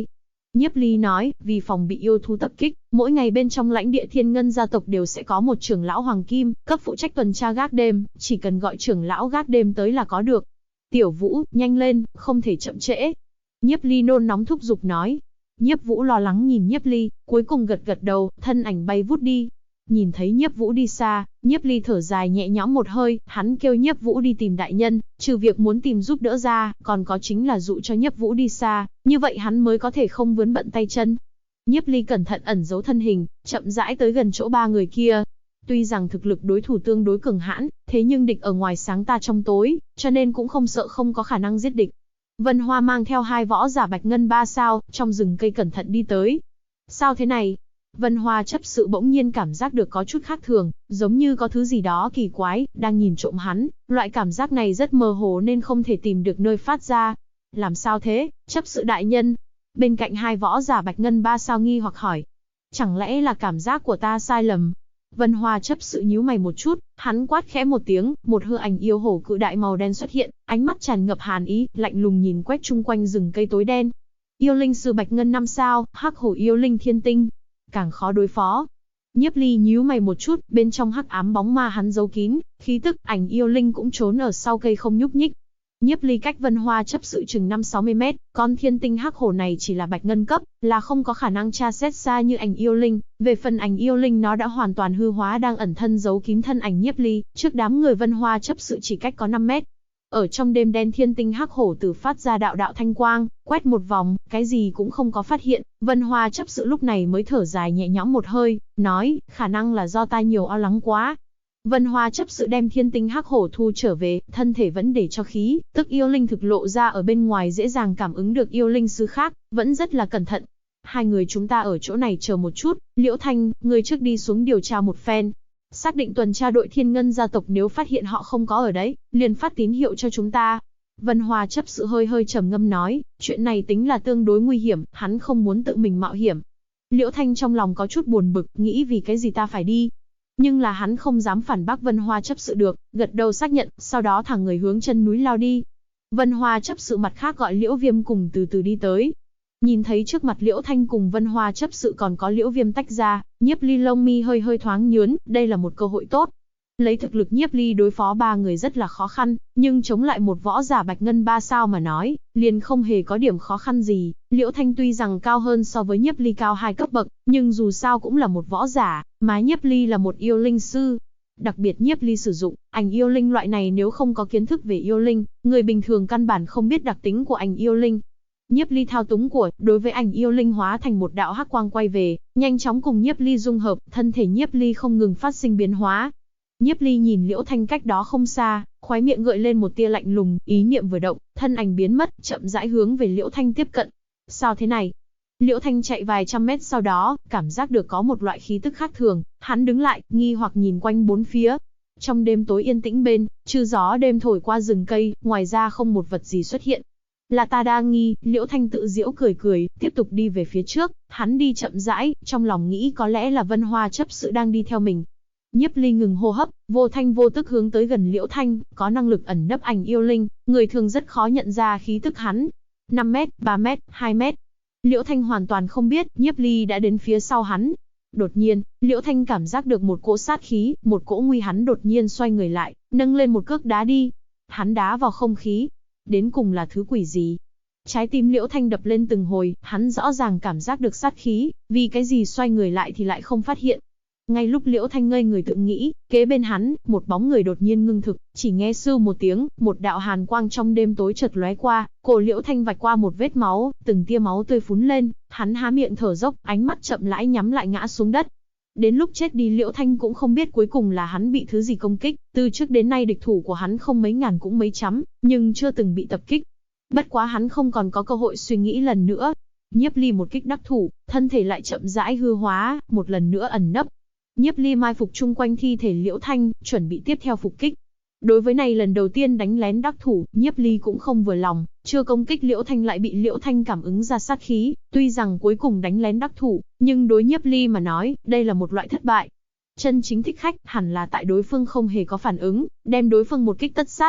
Nhiếp Ly nói, vì phòng bị yêu thú tập kích, mỗi ngày bên trong lãnh địa Thiên Ngân gia tộc đều sẽ có một trưởng lão hoàng kim, cấp phụ trách tuần tra gác đêm, chỉ cần gọi trưởng lão gác đêm tới là có được. Tiểu Vũ, nhanh lên, không thể chậm trễ. Nhiếp Ly nôn nóng thúc giục nói. Nhiếp Vũ lo lắng nhìn Nhiếp Ly, cuối cùng gật gật đầu, thân ảnh bay vút đi. Nhìn thấy Nhiếp Vũ đi xa, Nhiếp Ly thở dài nhẹ nhõm một hơi, hắn kêu Nhiếp Vũ đi tìm đại nhân, trừ việc muốn tìm giúp đỡ ra, còn có chính là dụ cho Nhiếp Vũ đi xa, như vậy hắn mới có thể không vướng bận tay chân. Nhiếp Ly cẩn thận ẩn giấu thân hình, chậm rãi tới gần chỗ ba người kia. Tuy rằng thực lực đối thủ tương đối cường hãn, thế nhưng địch ở ngoài sáng ta trong tối, cho nên cũng không sợ không có khả năng giết địch. Vân Hoa mang theo 2 võ giả Bạch Ngân 3 sao, trong rừng cây cẩn thận đi tới. Sao thế này? Vân Hoa chấp sự bỗng nhiên cảm giác được có chút khác thường, giống như có thứ gì đó kỳ quái, đang nhìn trộm hắn, loại cảm giác này rất mơ hồ nên không thể tìm được nơi phát ra. Làm sao thế, chấp sự đại nhân? Bên cạnh 2 võ giả Bạch Ngân 3 sao nghi hoặc hỏi. Chẳng lẽ là cảm giác của ta sai lầm? Vân Hoa chấp sự nhíu mày một chút, hắn quát khẽ một tiếng, một hư ảnh yêu hổ cự đại màu đen xuất hiện, ánh mắt tràn ngập hàn ý, lạnh lùng nhìn quét chung quanh rừng cây tối đen. Yêu linh sư Bạch Ngân 5 sao, hắc hổ yêu linh thiên tinh, càng khó đối phó. Nhiếp Ly nhíu mày một chút, bên trong hắc ám bóng ma hắn giấu kín, khí tức ảnh yêu linh cũng trốn ở sau cây không nhúc nhích. Nhiếp Ly cách Vân Hoa chấp sự chừng 5-60 mét, con thiên tinh hắc hổ này chỉ là bạch ngân cấp, là không có khả năng tra xét xa như ảnh yêu linh. Về phần ảnh yêu linh nó đã hoàn toàn hư hóa đang ẩn thân giấu kín thân ảnh Nhiếp Ly, trước đám người Vân Hoa chấp sự chỉ cách có 5 mét. Ở trong đêm đen thiên tinh hắc hổ từ phát ra đạo đạo thanh quang, quét một vòng, cái gì cũng không có phát hiện. Vân Hoa chấp sự lúc này mới thở dài nhẹ nhõm một hơi, nói, khả năng là do ta nhiều lo lắng quá. Vân Hoa chấp sự đem thiên tinh hắc hổ thu trở về, thân thể vẫn để cho khí, tức yêu linh thực lộ ra ở bên ngoài dễ dàng cảm ứng được yêu linh sư khác, vẫn rất là cẩn thận. 2 người chúng ta ở chỗ này chờ một chút, Liễu Thanh, người trước đi xuống điều tra một phen. Xác định tuần tra đội Thiên Ngân gia tộc nếu phát hiện họ không có ở đấy, liền phát tín hiệu cho chúng ta. Vân Hoa chấp sự hơi trầm ngâm nói, chuyện này tính là tương đối nguy hiểm, hắn không muốn tự mình mạo hiểm. Liễu Thanh trong lòng có chút buồn bực, nghĩ vì cái gì ta phải đi. Nhưng là hắn không dám phản bác Vân Hoa chấp sự được, gật đầu xác nhận, sau đó thẳng người hướng chân núi lao đi. Vân Hoa chấp sự mặt khác gọi Liễu Viêm cùng từ từ đi tới. Nhìn thấy trước mặt Liễu Thanh cùng Vân Hoa chấp sự còn có Liễu Viêm tách ra, Nhiếp Ly lông mi hơi thoáng nhướn, đây là một cơ hội tốt. Lấy thực lực Nhiếp Ly đối phó 3 người rất là khó khăn, nhưng chống lại một võ giả Bạch Ngân 3 sao mà nói, liền không hề có điểm khó khăn gì. Liễu Thanh tuy rằng cao hơn so với Nhiếp Ly cao 2 cấp bậc, nhưng dù sao cũng là một võ giả, mà Nhiếp Ly là một yêu linh sư. Đặc biệt Nhiếp Ly sử dụng ảnh yêu linh loại này nếu không có kiến thức về yêu linh, người bình thường căn bản không biết đặc tính của ảnh yêu linh. Nhiếp Ly thao túng của, đối với ảnh yêu linh hóa thành một đạo hắc quang quay về, nhanh chóng cùng Nhiếp Ly dung hợp, thân thể Nhiếp Ly không ngừng phát sinh biến hóa. Nhiếp Ly nhìn Liễu Thanh cách đó không xa, khóe miệng gợi lên một tia lạnh lùng, ý niệm vừa động, thân ảnh biến mất, chậm rãi hướng về Liễu Thanh tiếp cận. Sao thế này? Liễu Thanh chạy vài trăm mét sau đó, cảm giác được có một loại khí tức khác thường, hắn đứng lại, nghi hoặc nhìn quanh bốn phía. Trong đêm tối yên tĩnh bên, trừ gió đêm thổi qua rừng cây, ngoài ra không một vật gì xuất hiện. Là ta đa nghi, Liễu Thanh tự giễu cười, tiếp tục đi về phía trước, hắn đi chậm rãi, trong lòng nghĩ có lẽ là Vân Hoa chấp sự đang đi theo mình. Nhiếp Ly ngừng hô hấp, vô thanh vô tức hướng tới gần Liễu Thanh, có năng lực ẩn nấp ảnh yêu linh, người thường rất khó nhận ra khí tức hắn. 5 mét, 3 mét, 2 mét. Liễu Thanh hoàn toàn không biết, Nhiếp Ly đã đến phía sau hắn. Đột nhiên, Liễu Thanh cảm giác được một cỗ sát khí, một cỗ nguy hắn đột nhiên xoay người lại, nâng lên một cước đá đi. Hắn đá vào không khí. Đến cùng là thứ quỷ gì? Trái tim Liễu Thanh đập lên từng hồi, hắn rõ ràng cảm giác được sát khí, vì cái gì xoay người lại thì lại không phát hiện. Ngay lúc Liễu Thanh ngây người tự nghĩ, kế bên hắn, một bóng người đột nhiên ngưng thực, chỉ nghe sưu một tiếng, một đạo hàn quang trong đêm tối chợt lóe qua, cổ Liễu Thanh vạch qua một vết máu, từng tia máu tươi phún lên, hắn há miệng thở dốc, ánh mắt chậm rãi nhắm lại ngã xuống đất. Đến lúc chết đi Liễu Thanh cũng không biết cuối cùng là hắn bị thứ gì công kích, từ trước đến nay địch thủ của hắn không mấy ngàn cũng mấy trăm, nhưng chưa từng bị tập kích. Bất quá hắn không còn có cơ hội suy nghĩ lần nữa. Nhiếp Ly một kích đắc thủ, thân thể lại chậm rãi hư hóa, một lần nữa ẩn nấp. Nhiếp Ly mai phục chung quanh thi thể Liễu Thanh, chuẩn bị tiếp theo phục kích. Đối với này lần đầu tiên đánh lén đắc thủ, Nhiếp Ly cũng không vừa lòng, chưa công kích Liễu Thanh lại bị Liễu Thanh cảm ứng ra sát khí, tuy rằng cuối cùng đánh lén đắc thủ, nhưng đối Nhiếp Ly mà nói, đây là một loại thất bại. Chân chính thích khách hẳn là tại đối phương không hề có phản ứng, đem đối phương một kích tất sát.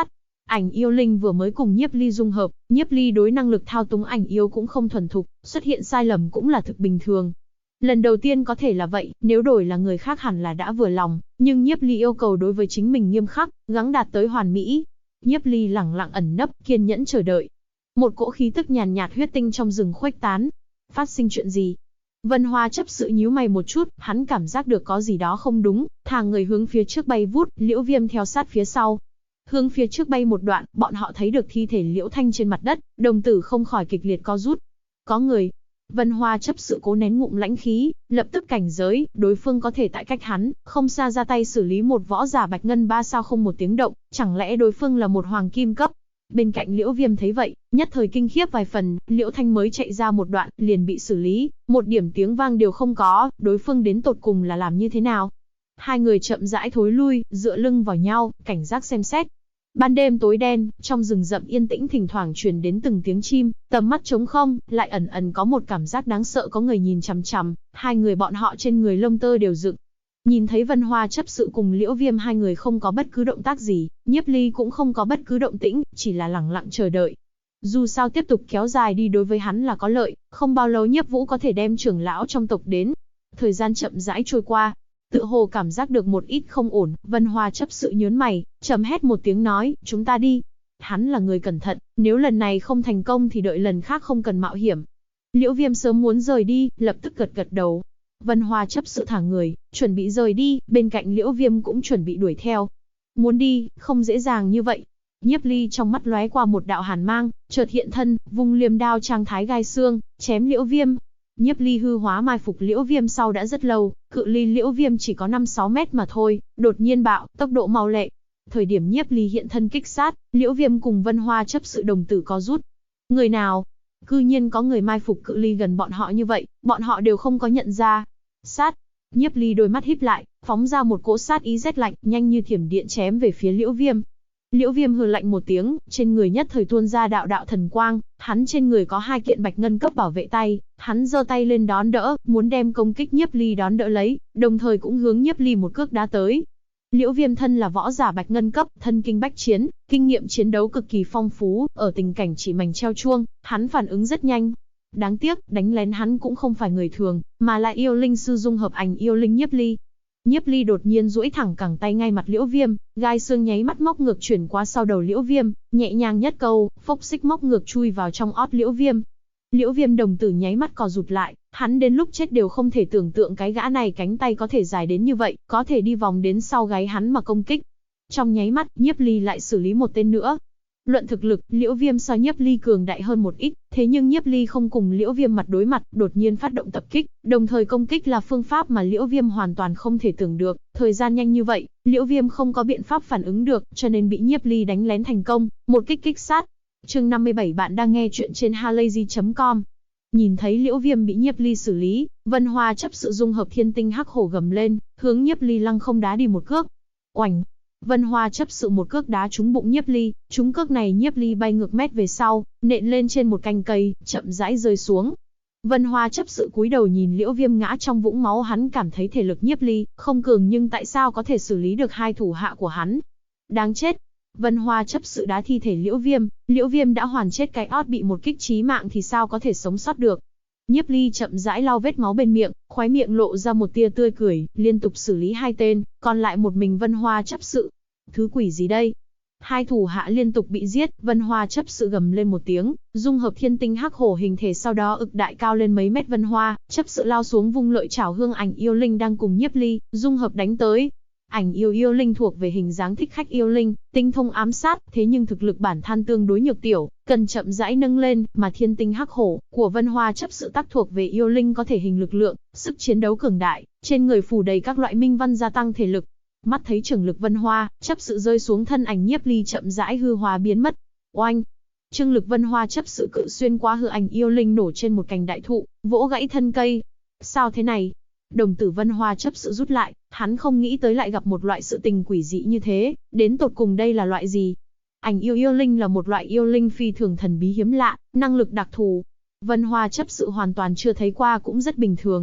Ảnh yêu linh vừa mới cùng Nhiếp Ly dung hợp, Nhiếp Ly đối năng lực thao túng ảnh yêu cũng không thuần thục, xuất hiện sai lầm cũng là thực bình thường. Lần đầu tiên có thể là vậy, nếu đổi là người khác hẳn là đã vừa lòng, nhưng Nhiếp Ly yêu cầu đối với chính mình nghiêm khắc, gắng đạt tới hoàn mỹ. Nhiếp Ly lẳng lặng ẩn nấp, kiên nhẫn chờ đợi. Một cỗ khí tức nhàn nhạt huyết tinh trong rừng khuếch tán. Phát sinh chuyện gì? Vân Hoa chấp sự nhíu mày một chút, hắn cảm giác được có gì đó không đúng, thả người hướng phía trước bay vút, Liễu Viêm theo sát phía sau. Hướng phía trước bay một đoạn, bọn họ thấy được thi thể Liễu Thanh trên mặt đất, đồng tử không khỏi kịch liệt co rút. Có người. Vân Hoa chấp sự cố nén ngụm lãnh khí, lập tức cảnh giới, đối phương có thể tại cách hắn, không xa ra tay xử lý một võ giả bạch ngân 3 sao không một tiếng động, chẳng lẽ đối phương là một hoàng kim cấp? Bên cạnh Liễu Viêm thấy vậy, nhất thời kinh khiếp vài phần, Liễu Thanh mới chạy ra một đoạn, liền bị xử lý, một điểm tiếng vang đều không có, đối phương đến tột cùng là làm như thế nào? Hai người chậm rãi thối lui, dựa lưng vào nhau, cảnh giác xem xét. Ban đêm tối đen, trong rừng rậm yên tĩnh thỉnh thoảng truyền đến từng tiếng chim, tầm mắt trống không, lại ẩn ẩn có một cảm giác đáng sợ có người nhìn chằm chằm, hai người bọn họ trên người lông tơ đều dựng. Nhìn thấy Vân Hoa chấp sự cùng Liễu Viêm hai người không có bất cứ động tác gì, Nhiếp Ly cũng không có bất cứ động tĩnh, chỉ là lẳng lặng chờ đợi. Dù sao tiếp tục kéo dài đi đối với hắn là có lợi, không bao lâu Nhiếp Vũ có thể đem trưởng lão trong tộc đến. Thời gian chậm rãi trôi qua, tự hồ cảm giác được một ít không ổn, Vân Hoa chấp sự nhớn mày, trầm hét một tiếng nói, chúng ta đi. Hắn là người cẩn thận, nếu lần này không thành công thì đợi lần khác không cần mạo hiểm. Liễu Viêm sớm muốn rời đi, lập tức gật gật đầu. Vân Hoa chấp sự thả người, chuẩn bị rời đi, bên cạnh Liễu Viêm cũng chuẩn bị đuổi theo. Muốn đi, không dễ dàng như vậy. Nhiếp Ly trong mắt lóe qua một đạo hàn mang, chợt hiện thân, vung liềm đao trang thái gai xương, chém Liễu Viêm. Nhiếp Ly hư hóa mai phục Liễu Viêm sau đã rất lâu, cự ly Liễu Viêm chỉ có 5-6 mét mà thôi, đột nhiên bạo, tốc độ mau lẹ. Thời điểm Nhiếp Ly hiện thân kích sát, Liễu Viêm cùng Vân Hoa chấp sự đồng tử có rút. Người nào? Cư nhiên có người mai phục cự ly gần bọn họ như vậy, bọn họ đều không có nhận ra. Sát. Nhiếp Ly đôi mắt híp lại, phóng ra một cỗ sát ý rét lạnh, nhanh như thiểm điện chém về phía Liễu Viêm. Liễu Viêm hừ lạnh một tiếng, trên người nhất thời tuôn ra đạo đạo thần quang, hắn trên người có 2 kiện bạch ngân cấp bảo vệ tay, hắn giơ tay lên đón đỡ, muốn đem công kích Nhiếp Ly đón đỡ lấy, đồng thời cũng hướng Nhiếp Ly một cước đá tới. Liễu Viêm thân là võ giả bạch ngân cấp, thân kinh bách chiến, kinh nghiệm chiến đấu cực kỳ phong phú, ở tình cảnh chỉ mảnh treo chuông, hắn phản ứng rất nhanh. Đáng tiếc, đánh lén hắn cũng không phải người thường, mà là yêu linh sư dung hợp ảnh yêu linh Nhiếp Ly. Nhiếp Ly đột nhiên duỗi thẳng cẳng tay ngay mặt Liễu Viêm, gai xương nháy mắt móc ngược chuyển qua sau đầu Liễu Viêm, nhẹ nhàng nhất câu, phốc xích móc ngược chui vào trong ót Liễu Viêm. Liễu Viêm đồng tử nháy mắt co rụt lại, hắn đến lúc chết đều không thể tưởng tượng cái gã này cánh tay có thể dài đến như vậy, có thể đi vòng đến sau gáy hắn mà công kích. Trong nháy mắt, Nhiếp Ly lại xử lý một tên nữa. Luận thực lực, Liễu Viêm so Nhiếp Ly cường đại hơn một ít, thế nhưng Nhiếp Ly không cùng Liễu Viêm mặt đối mặt, đột nhiên phát động tập kích, đồng thời công kích là phương pháp mà Liễu Viêm hoàn toàn không thể tưởng được, thời gian nhanh như vậy, Liễu Viêm không có biện pháp phản ứng được, cho nên bị Nhiếp Ly đánh lén thành công, một kích kích sát. Chương 57 bạn đang nghe chuyện trên halayzi.com. Nhìn thấy Liễu Viêm bị Nhiếp Ly xử lý, Vân Hoa chấp sự dung hợp thiên tinh hắc hổ gầm lên, hướng Nhiếp Ly lăng không đá đi một cước. Oành! Vân Hoa chấp sự một cước đá trúng bụng Nhiếp Ly, trúng cước này Nhiếp Ly bay ngược mét về sau, nện lên trên một cành cây, chậm rãi rơi xuống. Vân Hoa chấp sự cúi đầu nhìn Liễu Viêm ngã trong vũng máu, hắn cảm thấy thể lực Nhiếp Ly không cường nhưng tại sao có thể xử lý được 2 thủ hạ của hắn. Đáng chết! Vân Hoa chấp sự đá thi thể Liễu Viêm đã hoàn chết cái ót bị một kích chí mạng thì sao có thể sống sót được. Nhiếp Ly chậm rãi lau vết máu bên miệng, khóe miệng lộ ra một tia tươi cười, liên tục xử lý 2 tên, còn lại một mình Vân Hoa chấp sự. Thứ quỷ gì đây? 2 thủ hạ liên tục bị giết, Vân Hoa chấp sự gầm lên một tiếng, dung hợp thiên tinh hắc hổ hình thể sau đó ực đại cao lên mấy mét. Vân Hoa chấp sự lao xuống vung lợi chảo hương ảnh yêu linh đang cùng Nhiếp Ly dung hợp đánh tới. Ảnh yêu linh thuộc về hình dáng thích khách yêu linh, tinh thông ám sát, thế nhưng thực lực bản thân tương đối nhược tiểu, cần chậm rãi nâng lên, mà thiên tinh hắc hổ của Vân Hoa chấp sự tác thuộc về yêu linh có thể hình lực lượng, sức chiến đấu cường đại, trên người phủ đầy các loại minh văn gia tăng thể lực. Mắt thấy trường lực Vân Hoa chấp sự rơi xuống, thân ảnh Nhiếp Ly chậm rãi hư hóa biến mất. Oanh! Trương lực Vân Hoa chấp sự cự xuyên qua hư ảnh yêu linh nổ trên một cành đại thụ, vỗ gãy thân cây. Sao thế này? Đồng tử Vân Hoa chấp sự rút lại, hắn không nghĩ tới lại gặp một loại sự tình quỷ dị như thế, đến tột cùng đây là loại gì? Ảnh yêu linh là một loại yêu linh phi thường thần bí hiếm lạ, năng lực đặc thù. Vân Hoa chấp sự hoàn toàn chưa thấy qua cũng rất bình thường.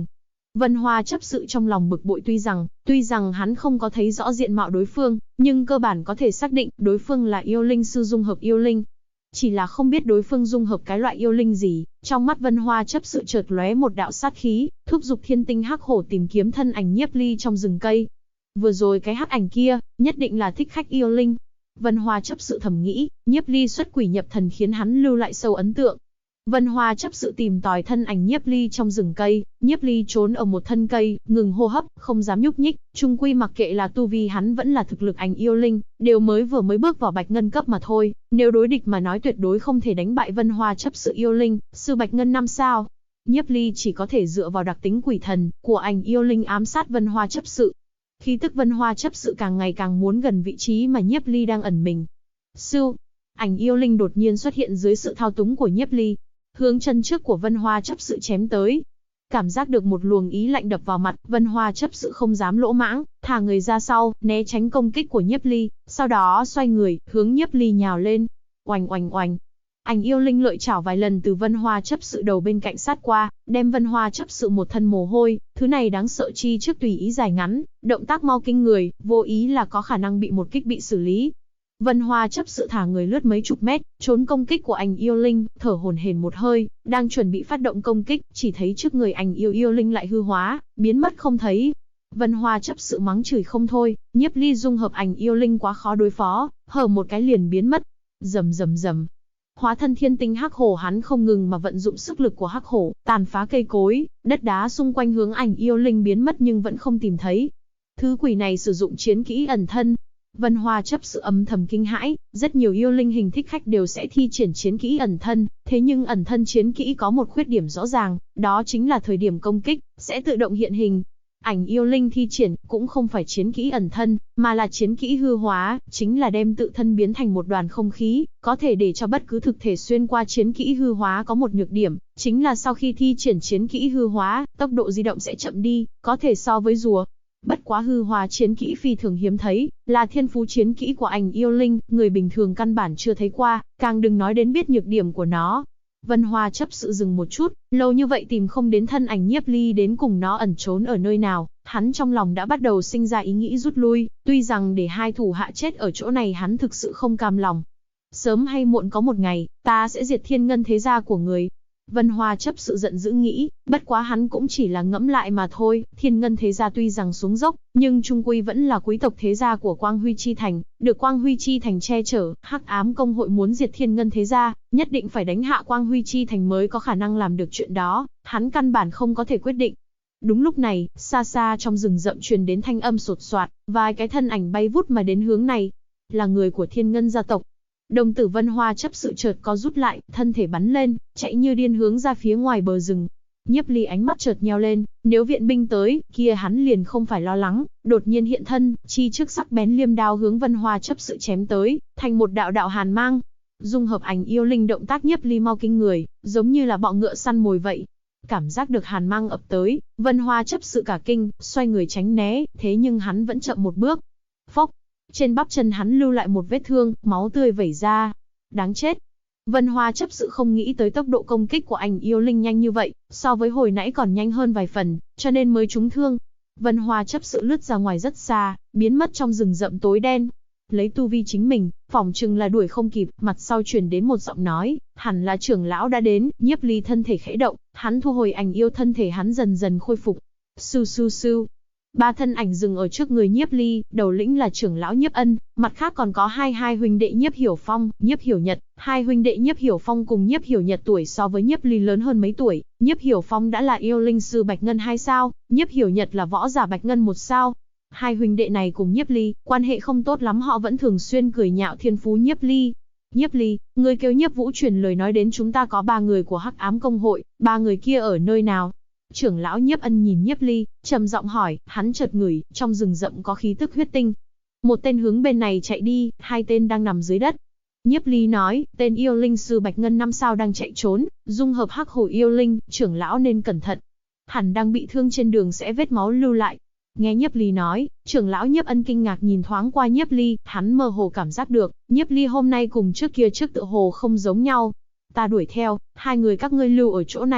Vân Hoa chấp sự trong lòng bực bội, tuy rằng hắn không có thấy rõ diện mạo đối phương, nhưng cơ bản có thể xác định đối phương là yêu linh sư dung hợp yêu linh. Chỉ là không biết đối phương dung hợp cái loại yêu linh gì, trong mắt Vân Hoa chấp sự chợt lóe một đạo sát khí, thúc giục thiên tinh hắc hổ tìm kiếm thân ảnh Nhiếp Ly trong rừng cây. Vừa rồi cái hắc ảnh kia, nhất định là thích khách yêu linh. Vân Hoa chấp sự thầm nghĩ, Nhiếp Ly xuất quỷ nhập thần khiến hắn lưu lại sâu ấn tượng. Vân Hoa chấp sự tìm tòi thân ảnh Nhiếp Ly trong rừng cây, Nhiếp Ly trốn ở một thân cây, ngừng hô hấp, không dám nhúc nhích, chung quy mặc kệ là tu vi hắn vẫn là thực lực ảnh yêu linh, đều vừa mới bước vào bạch ngân cấp mà thôi, nếu đối địch mà nói tuyệt đối không thể đánh bại Vân Hoa chấp sự yêu linh, sư bạch ngân 5 sao. Nhiếp Ly chỉ có thể dựa vào đặc tính quỷ thần của ảnh yêu linh ám sát Vân Hoa chấp sự. Khí tức Vân Hoa chấp sự càng ngày càng muốn gần vị trí mà Nhiếp Ly đang ẩn mình. Sưu, ảnh yêu linh đột nhiên xuất hiện dưới sự thao túng của Nhiếp Ly, hướng chân trước của Vân Hoa chấp sự chém tới. Cảm giác được một luồng ý lạnh đập vào mặt, Vân Hoa chấp sự không dám lỗ mãng, thả người ra sau, né tránh công kích của Nhiếp Ly, sau đó xoay người, hướng Nhiếp Ly nhào lên. Oành oành oành. Ảnh yêu linh lợi chảo vài lần từ Vân Hoa chấp sự đầu bên cạnh sát qua, đem Vân Hoa chấp sự một thân mồ hôi, thứ này đáng sợ chi trước tùy ý dài ngắn, động tác mau kinh người, vô ý là có khả năng bị một kích bị xử lý. Vân Hoa chấp sự thả người lướt mấy chục mét, trốn công kích của ảnh yêu linh, thở hổn hển một hơi, đang chuẩn bị phát động công kích, chỉ thấy trước người ảnh yêu linh lại hư hóa, biến mất không thấy. Vân Hoa chấp sự mắng chửi không thôi, Nhiếp Ly dung hợp ảnh yêu linh quá khó đối phó, hở một cái liền biến mất. Rầm rầm rầm. Hóa thân thiên tinh hắc hổ hắn không ngừng mà vận dụng sức lực của hắc hổ, tàn phá cây cối, đất đá xung quanh hướng ảnh yêu linh biến mất nhưng vẫn không tìm thấy. Thứ quỷ này sử dụng chiến kỹ ẩn thân. Vân Hoa chấp sự âm thầm kinh hãi, rất nhiều yêu linh hình thích khách đều sẽ thi triển chiến kỹ ẩn thân, thế nhưng ẩn thân chiến kỹ có một khuyết điểm rõ ràng, đó chính là thời điểm công kích, sẽ tự động hiện hình. Ảnh yêu linh thi triển cũng không phải chiến kỹ ẩn thân, mà là chiến kỹ hư hóa, chính là đem tự thân biến thành một đoàn không khí, có thể để cho bất cứ thực thể xuyên qua chiến kỹ hư hóa có một nhược điểm, chính là sau khi thi triển chiến kỹ hư hóa, tốc độ di động sẽ chậm đi, có thể so với rùa. Bất quá hư hóa chiến kỹ phi thường hiếm thấy, là thiên phú chiến kỹ của ảnh yêu linh, người bình thường căn bản chưa thấy qua, càng đừng nói đến biết nhược điểm của nó. Vân Hoa chấp sự dừng một chút, lâu như vậy tìm không đến thân ảnh Nhiếp Ly đến cùng nó ẩn trốn ở nơi nào, hắn trong lòng đã bắt đầu sinh ra ý nghĩ rút lui, tuy rằng để hai thủ hạ chết ở chỗ này hắn thực sự không cam lòng. Sớm hay muộn có một ngày, ta sẽ diệt Thiên Ngân thế gia của người. Vân Hoa chấp sự giận dữ nghĩ, bất quá hắn cũng chỉ là ngẫm lại mà thôi, Thiên Ngân thế gia tuy rằng xuống dốc, nhưng chung quy vẫn là quý tộc thế gia của Quang Huy Chi Thành, được Quang Huy Chi Thành che chở, Hắc Ám công hội muốn diệt Thiên Ngân thế gia, nhất định phải đánh hạ Quang Huy Chi Thành mới có khả năng làm được chuyện đó, hắn căn bản không có thể quyết định. Đúng lúc này, xa xa trong rừng rậm truyền đến thanh âm sột soạt, vài cái thân ảnh bay vút mà đến hướng này, là người của Thiên Ngân gia tộc. Đồng tử Vân Hoa chấp sự chợt có rút lại, thân thể bắn lên, chạy như điên hướng ra phía ngoài bờ rừng. Nhiếp Ly ánh mắt chợt nheo lên, nếu viện binh tới, kia hắn liền không phải lo lắng, đột nhiên hiện thân, chi trước sắc bén liêm đao hướng Vân Hoa chấp sự chém tới, thành một đạo đạo hàn mang. Dung hợp ảnh yêu linh động tác Nhiếp Ly mau kinh người, giống như là bọ ngựa săn mồi vậy. Cảm giác được hàn mang ập tới, Vân Hoa chấp sự cả kinh, xoay người tránh né, thế nhưng hắn vẫn chậm một bước. Phốc, trên bắp chân hắn lưu lại một vết thương, máu tươi vẩy ra. Đáng chết. Vân Hoa chấp sự không nghĩ tới tốc độ công kích của ảnh yêu linh nhanh như vậy, so với hồi nãy còn nhanh hơn vài phần, cho nên mới trúng thương. Vân Hoa chấp sự lướt ra ngoài rất xa, biến mất trong rừng rậm tối đen. Lấy tu vi chính mình, phỏng chừng là đuổi không kịp, mặt sau truyền đến một giọng nói, hẳn là trưởng lão đã đến. Nhiếp Ly thân thể khẽ động, hắn thu hồi ảnh yêu, thân thể hắn dần dần khôi phục. Su su su. Ba thân ảnh dừng ở trước người Nhiếp Ly, đầu lĩnh là trưởng lão Nhiếp Ân, mặt khác còn có hai huynh đệ Nhiếp Hiểu Phong, Nhiếp Hiểu Nhật. Hai huynh đệ Nhiếp Hiểu Phong cùng Nhiếp Hiểu Nhật tuổi so với Nhiếp Ly lớn hơn mấy tuổi, Nhiếp Hiểu Phong đã là yêu linh sư Bạch Ngân 2 sao, Nhiếp Hiểu Nhật là võ giả Bạch Ngân 1 sao. Hai huynh đệ này cùng Nhiếp Ly, quan hệ không tốt lắm, họ vẫn thường xuyên cười nhạo thiên phú Nhiếp Ly. Nhiếp Ly, người kêu Nhiếp Vũ truyền lời nói đến chúng ta có 3 người của Hắc Ám công hội, 3 người kia ở nơi nào? Trưởng lão Nhiếp Ân nhìn Nhiếp Ly, trầm giọng hỏi, hắn chợt ngửi, trong rừng rậm có khí tức huyết tinh. Một tên hướng bên này chạy đi, 2 tên đang nằm dưới đất. Nhiếp Ly nói, tên yêu linh sư Bạch Ngân 5 sao đang chạy trốn, dung hợp hắc hổ yêu linh, trưởng lão nên cẩn thận. Hẳn đang bị thương trên đường sẽ vết máu lưu lại. Nghe Nhiếp Ly nói, trưởng lão Nhiếp Ân kinh ngạc nhìn thoáng qua Nhiếp Ly, hắn mơ hồ cảm giác được, Nhiếp Ly hôm nay cùng trước kia tựa hồ không giống nhau. Ta đuổi theo, 2 người các ngươi lưu ở chỗ này.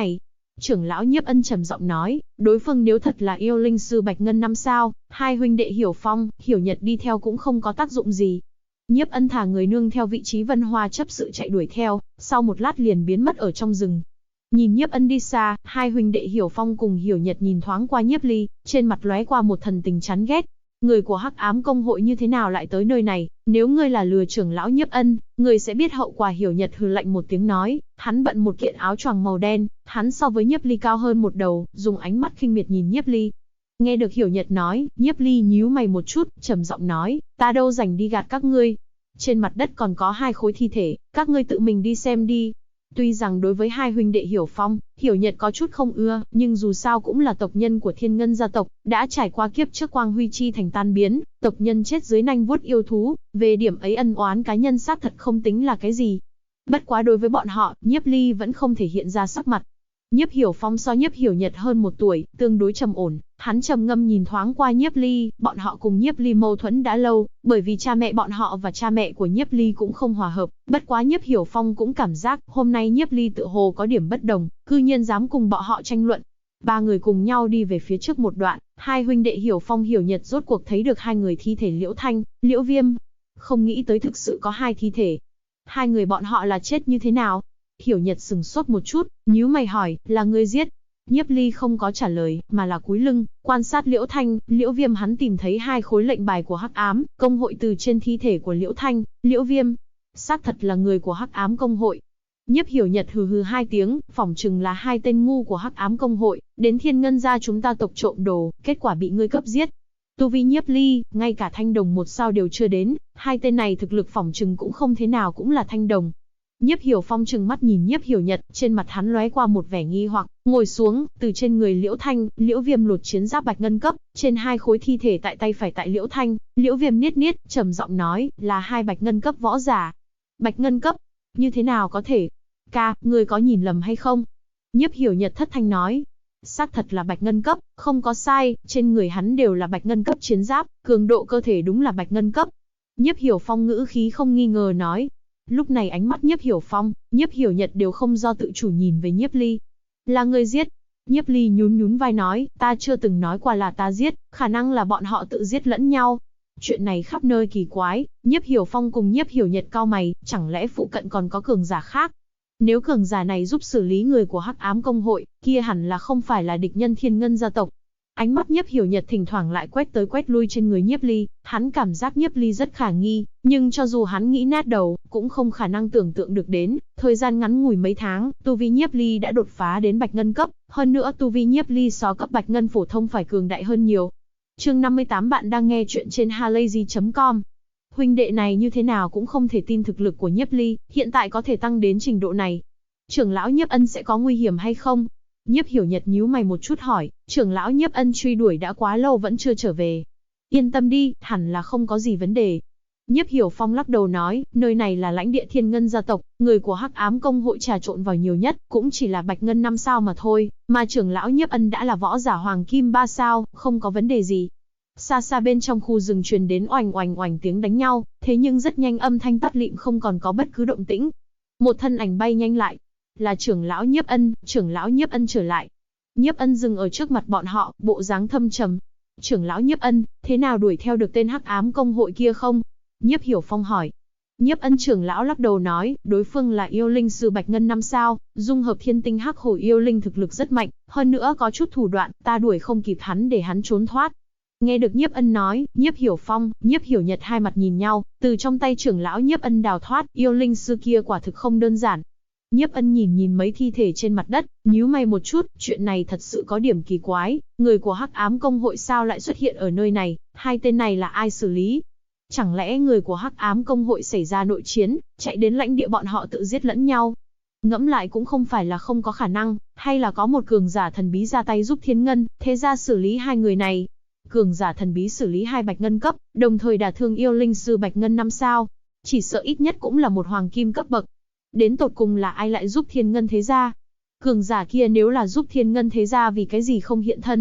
Trưởng lão Nhiếp Ân trầm giọng nói, đối phương nếu thật là yêu linh sư Bạch Ngân 5 sao, hai huynh đệ Hiểu Phong, Hiểu Nhật đi theo cũng không có tác dụng gì. Nhiếp Ân thả người nương theo vị trí Vân Hoa chấp sự chạy đuổi theo, sau một lát liền biến mất ở trong rừng. Nhìn Nhiếp Ân đi xa, hai huynh đệ Hiểu Phong cùng Hiểu Nhật nhìn thoáng qua Nhiếp Ly, trên mặt lóe qua một thần tình chán ghét. Người của Hắc Ám Công hội như thế nào lại tới nơi này, nếu ngươi là lừa trưởng lão Nhiếp Ân, ngươi sẽ biết hậu quả. Hiểu Nhật hừ lạnh một tiếng nói, hắn bận một kiện áo choàng màu đen, hắn so với Nhiếp Ly cao hơn một đầu, dùng ánh mắt khinh miệt nhìn Nhiếp Ly. Nghe được Hiểu Nhật nói, Nhiếp Ly nhíu mày một chút, trầm giọng nói, ta đâu rảnh đi gạt các ngươi. Trên mặt đất còn có hai khối thi thể, các ngươi tự mình đi xem đi. Tuy rằng đối với hai huynh đệ Hiểu Phong, Hiểu Nhật có chút không ưa, nhưng dù sao cũng là tộc nhân của Thiên Ngân gia tộc, đã trải qua kiếp trước quang huy chi thành tan biến, tộc nhân chết dưới nanh vuốt yêu thú, về điểm ấy ân oán cá nhân xác thật không tính là cái gì. Bất quá đối với bọn họ, Nhiếp Ly vẫn không thể hiện ra sắc mặt. Nhiếp Hiểu Phong so Nhiếp Hiểu Nhật hơn một tuổi, tương đối trầm ổn, hắn trầm ngâm nhìn thoáng qua Nhiếp Ly, bọn họ cùng Nhiếp Ly mâu thuẫn đã lâu, bởi vì cha mẹ bọn họ và cha mẹ của Nhiếp Ly cũng không hòa hợp, bất quá Nhiếp Hiểu Phong cũng cảm giác, hôm nay Nhiếp Ly tự hồ có điểm bất đồng, cư nhiên dám cùng bọn họ tranh luận. Ba người cùng nhau đi về phía trước một đoạn, hai huynh đệ Hiểu Phong Hiểu Nhật rốt cuộc thấy được hai người thi thể Liễu Thanh, Liễu Viêm. Không nghĩ tới thực sự có hai thi thể. Hai người bọn họ là chết như thế nào? Hiểu Nhật sừng sốt một chút, nhíu mày hỏi, là ngươi giết? Nhiếp Ly không có trả lời, mà là cúi lưng, quan sát Liễu Thanh, Liễu Viêm. Hắn tìm thấy hai khối lệnh bài của Hắc Ám Công hội từ trên thi thể của Liễu Thanh, Liễu Viêm. Xác thật là người của Hắc Ám Công hội. Nhiếp Hiểu Nhật hừ hừ hai tiếng, phỏng chừng là hai tên ngu của Hắc Ám Công hội, đến Thiên Ngân gia chúng ta tộc trộm đồ, kết quả bị ngươi cấp giết. Tu vi Nhiếp Ly, ngay cả thanh đồng một sao đều chưa đến, hai tên này thực lực phỏng chừng cũng không thế nào cũng là thanh đồng. Nhiếp Hiểu Phong trừng mắt nhìn Nhiếp Hiểu Nhật, trên mặt hắn lóe qua một vẻ nghi hoặc, ngồi xuống, từ trên người Liễu Thanh, Liễu Viêm lột chiến giáp bạch ngân cấp, trên hai khối thi thể tại tay phải tại Liễu Thanh, Liễu Viêm niết niết, trầm giọng nói, là hai bạch ngân cấp võ giả. Bạch ngân cấp? Như thế nào có thể? Ca, ngươi có nhìn lầm hay không? Nhiếp Hiểu Nhật thất thanh nói. Xác thật là bạch ngân cấp, không có sai, trên người hắn đều là bạch ngân cấp chiến giáp, cường độ cơ thể đúng là bạch ngân cấp. Nhiếp Hiểu Phong ngữ khí không nghi ngờ nói. Lúc này ánh mắt Nhiếp Hiểu Phong, Nhiếp Hiểu Nhật đều không do tự chủ nhìn về Nhiếp Ly. Là người giết. Nhiếp Ly nhún nhún vai nói, ta chưa từng nói qua là ta giết, khả năng là bọn họ tự giết lẫn nhau. Chuyện này khắp nơi kỳ quái, Nhiếp Hiểu Phong cùng Nhiếp Hiểu Nhật cau mày, chẳng lẽ phụ cận còn có cường giả khác? Nếu cường giả này giúp xử lý người của Hắc Ám Công hội, kia hẳn là không phải là địch nhân Thiên Ngân gia tộc. Ánh mắt Nhiếp Hiểu Nhật thỉnh thoảng lại quét tới quét lui trên người Nhiếp Ly, hắn cảm giác Nhiếp Ly rất khả nghi, nhưng cho dù hắn nghĩ nát đầu, cũng không khả năng tưởng tượng được đến, thời gian ngắn ngủi mấy tháng, tu vi Nhiếp Ly đã đột phá đến bạch ngân cấp, hơn nữa tu vi Nhiếp Ly so cấp bạch ngân phổ thông phải cường đại hơn nhiều. Chương 58 bạn đang nghe chuyện trên halayzi.com. Huynh đệ này như thế nào cũng không thể tin thực lực của Nhiếp Ly, hiện tại có thể tăng đến trình độ này. Trưởng lão Nhiếp Ân sẽ có nguy hiểm hay không? Nhiếp Hiểu Nhật nhíu mày một chút hỏi, trưởng lão Nhiếp Ân truy đuổi đã quá lâu vẫn chưa trở về. Yên tâm đi, hẳn là không có gì vấn đề. Nhiếp Hiểu Phong lắc đầu nói, nơi này là lãnh địa Thiên Ngân gia tộc, người của Hắc Ám Công hội trà trộn vào nhiều nhất, cũng chỉ là bạch ngân 5 sao mà thôi, mà trưởng lão Nhiếp Ân đã là võ giả hoàng kim 3 sao, không có vấn đề gì. Xa xa bên trong khu rừng truyền đến oành oành oành tiếng đánh nhau, thế nhưng rất nhanh âm thanh tắt lịm không còn có bất cứ động tĩnh. Một thân ảnh bay nhanh lại. Là trưởng lão Nhiếp Ân, trưởng lão Nhiếp Ân trở lại. Nhiếp Ân dừng ở trước mặt bọn họ, bộ dáng thâm trầm. Trưởng lão Nhiếp Ân, thế nào đuổi theo được tên Hắc Ám Công hội kia không? Nhiếp Hiểu Phong hỏi. Nhiếp Ân trưởng lão lắc đầu nói, đối phương là yêu linh sư bạch ngân 5 sao, dung hợp thiên tinh hắc hổ yêu linh thực lực rất mạnh, hơn nữa có chút thủ đoạn, ta đuổi không kịp hắn để hắn trốn thoát. Nghe được Nhiếp Ân nói, Nhiếp Hiểu Phong, Nhiếp Hiểu Nhật hai mặt nhìn nhau, từ trong tay trưởng lão Nhiếp Ân đào thoát, yêu linh sư kia quả thực không đơn giản. Nhiếp Ân nhìn mấy thi thể trên mặt đất, nhíu mày một chút, chuyện này thật sự có điểm kỳ quái, người của Hắc Ám Công hội sao lại xuất hiện ở nơi này, hai tên này là ai xử lý? Chẳng lẽ người của Hắc Ám Công hội xảy ra nội chiến, chạy đến lãnh địa bọn họ tự giết lẫn nhau? Ngẫm lại cũng không phải là không có khả năng, hay là có một cường giả thần bí ra tay giúp Thiên Ngân, thế ra xử lý hai người này. Cường giả thần bí xử lý hai bạch ngân cấp, đồng thời đả thương yêu linh sư bạch ngân 5 sao. Chỉ sợ ít nhất cũng là một hoàng kim cấp bậc. Đến tột cùng là ai lại giúp Thiên Ngân thế gia? Cường giả kia nếu là giúp Thiên Ngân thế gia vì cái gì không hiện thân?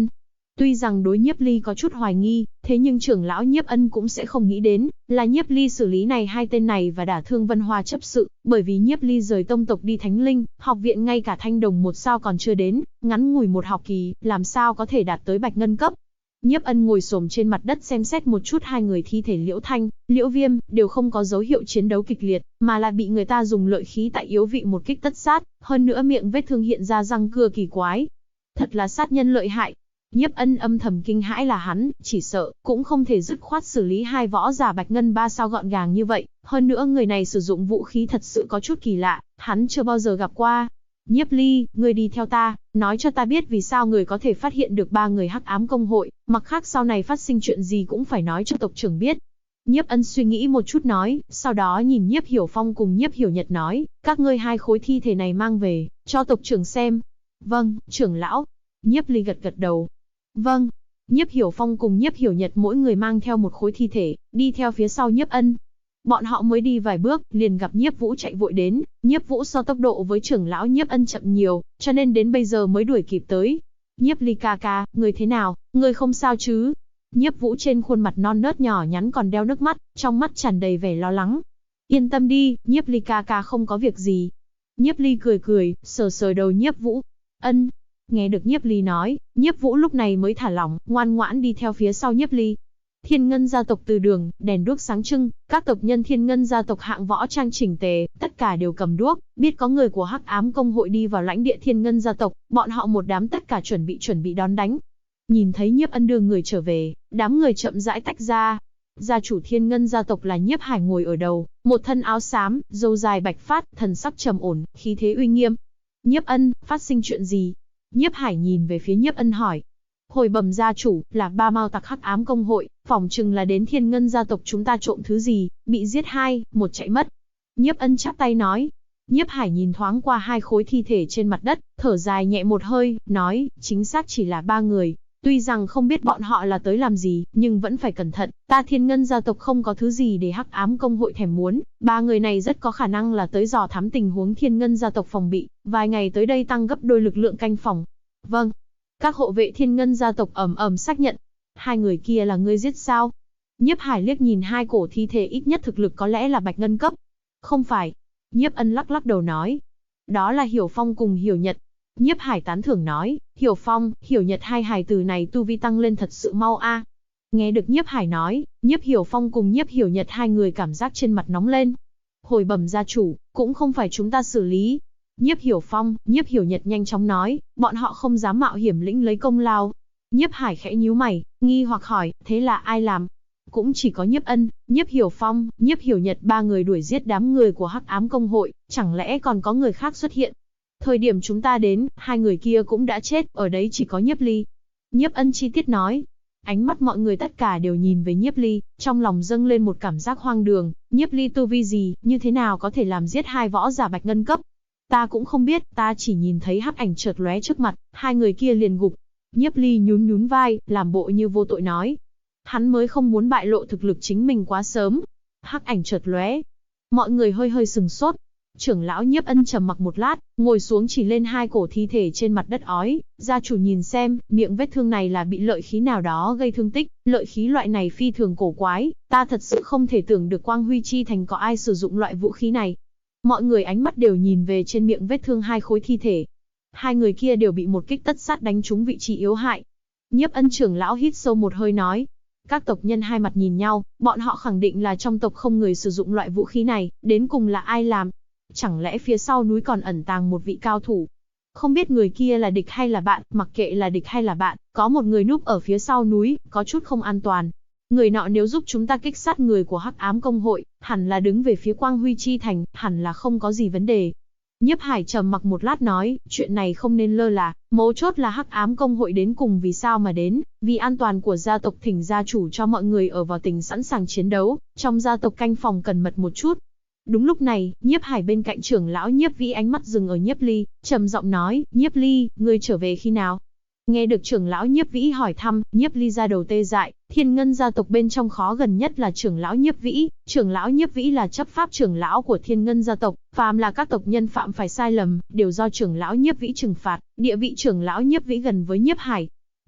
Tuy rằng đối Nhiếp Ly có chút hoài nghi, thế nhưng trưởng lão Nhiếp Ân cũng sẽ không nghĩ đến, là Nhiếp Ly xử lý này hai tên này và đả thương Vân Hoa chấp sự, bởi vì Nhiếp Ly rời tông tộc đi Thánh Linh, học viện ngay cả thanh đồng một sao còn chưa đến, ngắn ngủi một học kỳ, làm sao có thể đạt tới bạch ngân cấp. Nhiếp Ân ngồi xổm trên mặt đất xem xét một chút hai người thi thể Liễu Thanh, Liễu Viêm, đều không có dấu hiệu chiến đấu kịch liệt, mà là bị người ta dùng lợi khí tại yếu vị một kích tất sát, hơn nữa miệng vết thương hiện ra răng cưa kỳ quái. Thật là sát nhân lợi hại. Nhiếp Ân âm thầm kinh hãi là hắn, chỉ sợ, cũng không thể dứt khoát xử lý hai võ giả bạch ngân 3 sao gọn gàng như vậy, hơn nữa người này sử dụng vũ khí thật sự có chút kỳ lạ, hắn chưa bao giờ gặp qua. Nhiếp Ly, ngươi đi theo ta, nói cho ta biết vì sao người có thể phát hiện được 3 người Hắc Ám Công hội, mặt khác sau này phát sinh chuyện gì cũng phải nói cho tộc trưởng biết. Nhiếp Ân suy nghĩ một chút nói, sau đó nhìn Nhiếp Hiểu Phong cùng Nhiếp Hiểu Nhật nói, các ngươi hai khối thi thể này mang về, cho tộc trưởng xem. Vâng, trưởng lão. Nhiếp Ly gật gật đầu. Vâng. Nhiếp Hiểu Phong cùng Nhiếp Hiểu Nhật mỗi người mang theo một khối thi thể, đi theo phía sau Nhiếp Ân. Bọn họ mới đi vài bước, liền gặp Nhiếp Vũ chạy vội đến, Nhiếp Vũ so tốc độ với trưởng lão Nhiếp Ân chậm nhiều, cho nên đến bây giờ mới đuổi kịp tới. Nhiếp Ly ca ca, người thế nào, người không sao chứ? Nhiếp Vũ trên khuôn mặt non nớt nhỏ nhắn còn đeo nước mắt, trong mắt tràn đầy vẻ lo lắng. Yên tâm đi, Nhiếp Ly ca ca không có việc gì. Nhiếp Ly cười cười, sờ sờ đầu Nhiếp Vũ. Ân. Nghe được Nhiếp Ly nói, Nhiếp Vũ lúc này mới thả lỏng, ngoan ngoãn đi theo phía sau Nhiếp Ly. Thiên Ngân gia tộc từ đường, đèn đuốc sáng trưng, các tộc nhân Thiên Ngân gia tộc hạng võ trang chỉnh tề, tất cả đều cầm đuốc, biết có người của Hắc Ám Công hội đi vào lãnh địa Thiên Ngân gia tộc, bọn họ một đám tất cả chuẩn bị đón đánh. Nhìn thấy Nhiếp Ân đưa người trở về, đám người chậm rãi tách ra. Gia chủ Thiên Ngân gia tộc là Nhiếp Hải ngồi ở đầu, một thân áo xám, râu dài bạch phát, thần sắc trầm ổn, khí thế uy nghiêm. Nhiếp Ân, phát sinh chuyện gì? Nhiếp Hải nhìn về phía Nhiếp Ân hỏi. Hồi bẩm gia chủ, là 3 mao tặc Hắc Ám Công hội, phỏng chừng là đến Thiên Ngân gia tộc chúng ta trộm thứ gì, bị giết 2, 1 chạy mất. Nhiếp Ân chắp tay nói. Nhiếp Hải nhìn thoáng qua 2 khối thi thể trên mặt đất, thở dài nhẹ một hơi, nói, chính xác chỉ là 3 người. Tuy rằng không biết bọn họ là tới làm gì, nhưng vẫn phải cẩn thận, ta Thiên Ngân gia tộc không có thứ gì để Hắc Ám Công hội thèm muốn, 3 người này rất có khả năng là tới dò thám tình huống Thiên Ngân gia tộc phòng bị, vài ngày tới đây tăng gấp đôi lực lượng canh phòng. Vâng. Các hộ vệ Thiên Ngân gia tộc ầm xác nhận. 2 người kia là ngươi giết sao? Nhiếp Hải liếc nhìn 2 cổ thi thể ít nhất thực lực có lẽ là bạch ngân cấp. Không phải. Nhiếp Ân lắc lắc đầu nói. Đó là Hiểu Phong cùng Hiểu Nhật. Nhiếp Hải tán thưởng nói, Hiểu Phong, Hiểu Nhật hai hài tử này tu vi tăng lên thật sự mau a. Nghe được Nhiếp Hải nói, Nhiếp Hiểu Phong cùng Nhiếp Hiểu Nhật hai người cảm giác trên mặt nóng lên. Hồi bẩm gia chủ, cũng không phải chúng ta xử lý. Nhiếp Hiểu Phong, Nhiếp Hiểu Nhật nhanh chóng nói, bọn họ không dám mạo hiểm lĩnh lấy công lao. Nhiếp Hải khẽ nhíu mày, nghi hoặc hỏi, thế là ai làm? Cũng chỉ có Nhiếp Ân, Nhiếp Hiểu Phong, Nhiếp Hiểu Nhật 3 người đuổi giết đám người của Hắc Ám Công hội, chẳng lẽ còn có người khác xuất hiện? Thời điểm chúng ta đến, 2 người kia cũng đã chết, ở đấy chỉ có Nhiếp Ly. Nhiếp Ân chi tiết nói. Ánh mắt mọi người tất cả đều nhìn về Nhiếp Ly, trong lòng dâng lên một cảm giác hoang đường, Nhiếp Ly tu vi gì, như thế nào có thể làm giết 2 võ giả bạch ngân cấp? Ta cũng không biết, ta chỉ nhìn thấy hắc ảnh chợt lóe trước mặt, 2 người kia liền gục. Nhiếp Ly nhún vai, làm bộ như vô tội nói. Hắn mới không muốn bại lộ thực lực chính mình quá sớm. Hắc ảnh chợt lóe. Mọi người hơi sừng sốt. Trưởng lão Nhiếp Ân trầm mặc một lát, ngồi xuống chỉ lên 2 cổ thi thể trên mặt đất ói. Gia chủ nhìn xem, miệng vết thương này là bị lợi khí nào đó gây thương tích. Lợi khí loại này phi thường cổ quái, ta thật sự không thể tưởng được Quang Huy Chi Thành có ai sử dụng loại vũ khí này. Mọi người ánh mắt đều nhìn về trên miệng vết thương 2 khối thi thể. 2 người kia đều bị một kích tất sát đánh trúng vị trí yếu hại. Nhiếp Ân trưởng lão hít sâu một hơi nói. Các tộc nhân hai mặt nhìn nhau, bọn họ khẳng định là trong tộc không người sử dụng loại vũ khí này, đến cùng là ai làm? Chẳng lẽ phía sau núi còn ẩn tàng một vị cao thủ? Không biết người kia là địch hay là bạn, mặc kệ là địch hay là bạn, có một người núp ở phía sau núi, có chút không an toàn. Người nọ nếu giúp chúng ta kích sát người của Hắc Ám Công hội, hẳn là đứng về phía Quang Huy Chi Thành, hẳn là không có gì vấn đề. Nhiếp Hải trầm mặc một lát nói, chuyện này không nên lơ là, mấu chốt là Hắc Ám Công hội đến cùng vì sao mà đến, vì an toàn của gia tộc thỉnh gia chủ cho mọi người ở vào tình sẵn sàng chiến đấu, trong gia tộc canh phòng cần mật một chút. Đúng lúc này, Nhiếp Hải bên cạnh trưởng lão Nhiếp Vĩ ánh mắt dừng ở Nhiếp Ly, trầm giọng nói, Nhiếp Ly, ngươi trở về khi nào? Nghe được trưởng lão Nhiếp Vĩ hỏi thăm, Nhiếp Ly ra đầu tê dại, Thiên Ngân gia tộc bên trong khó gần nhất là trưởng lão Nhiếp Vĩ, trưởng lão Nhiếp Vĩ là chấp pháp trưởng lão của Thiên Ngân gia tộc, phàm là các tộc nhân phạm phải sai lầm, đều do trưởng lão Nhiếp Vĩ trừng phạt, địa vị trưởng lão Nhiếp Vĩ gần với Nhiếp Hải.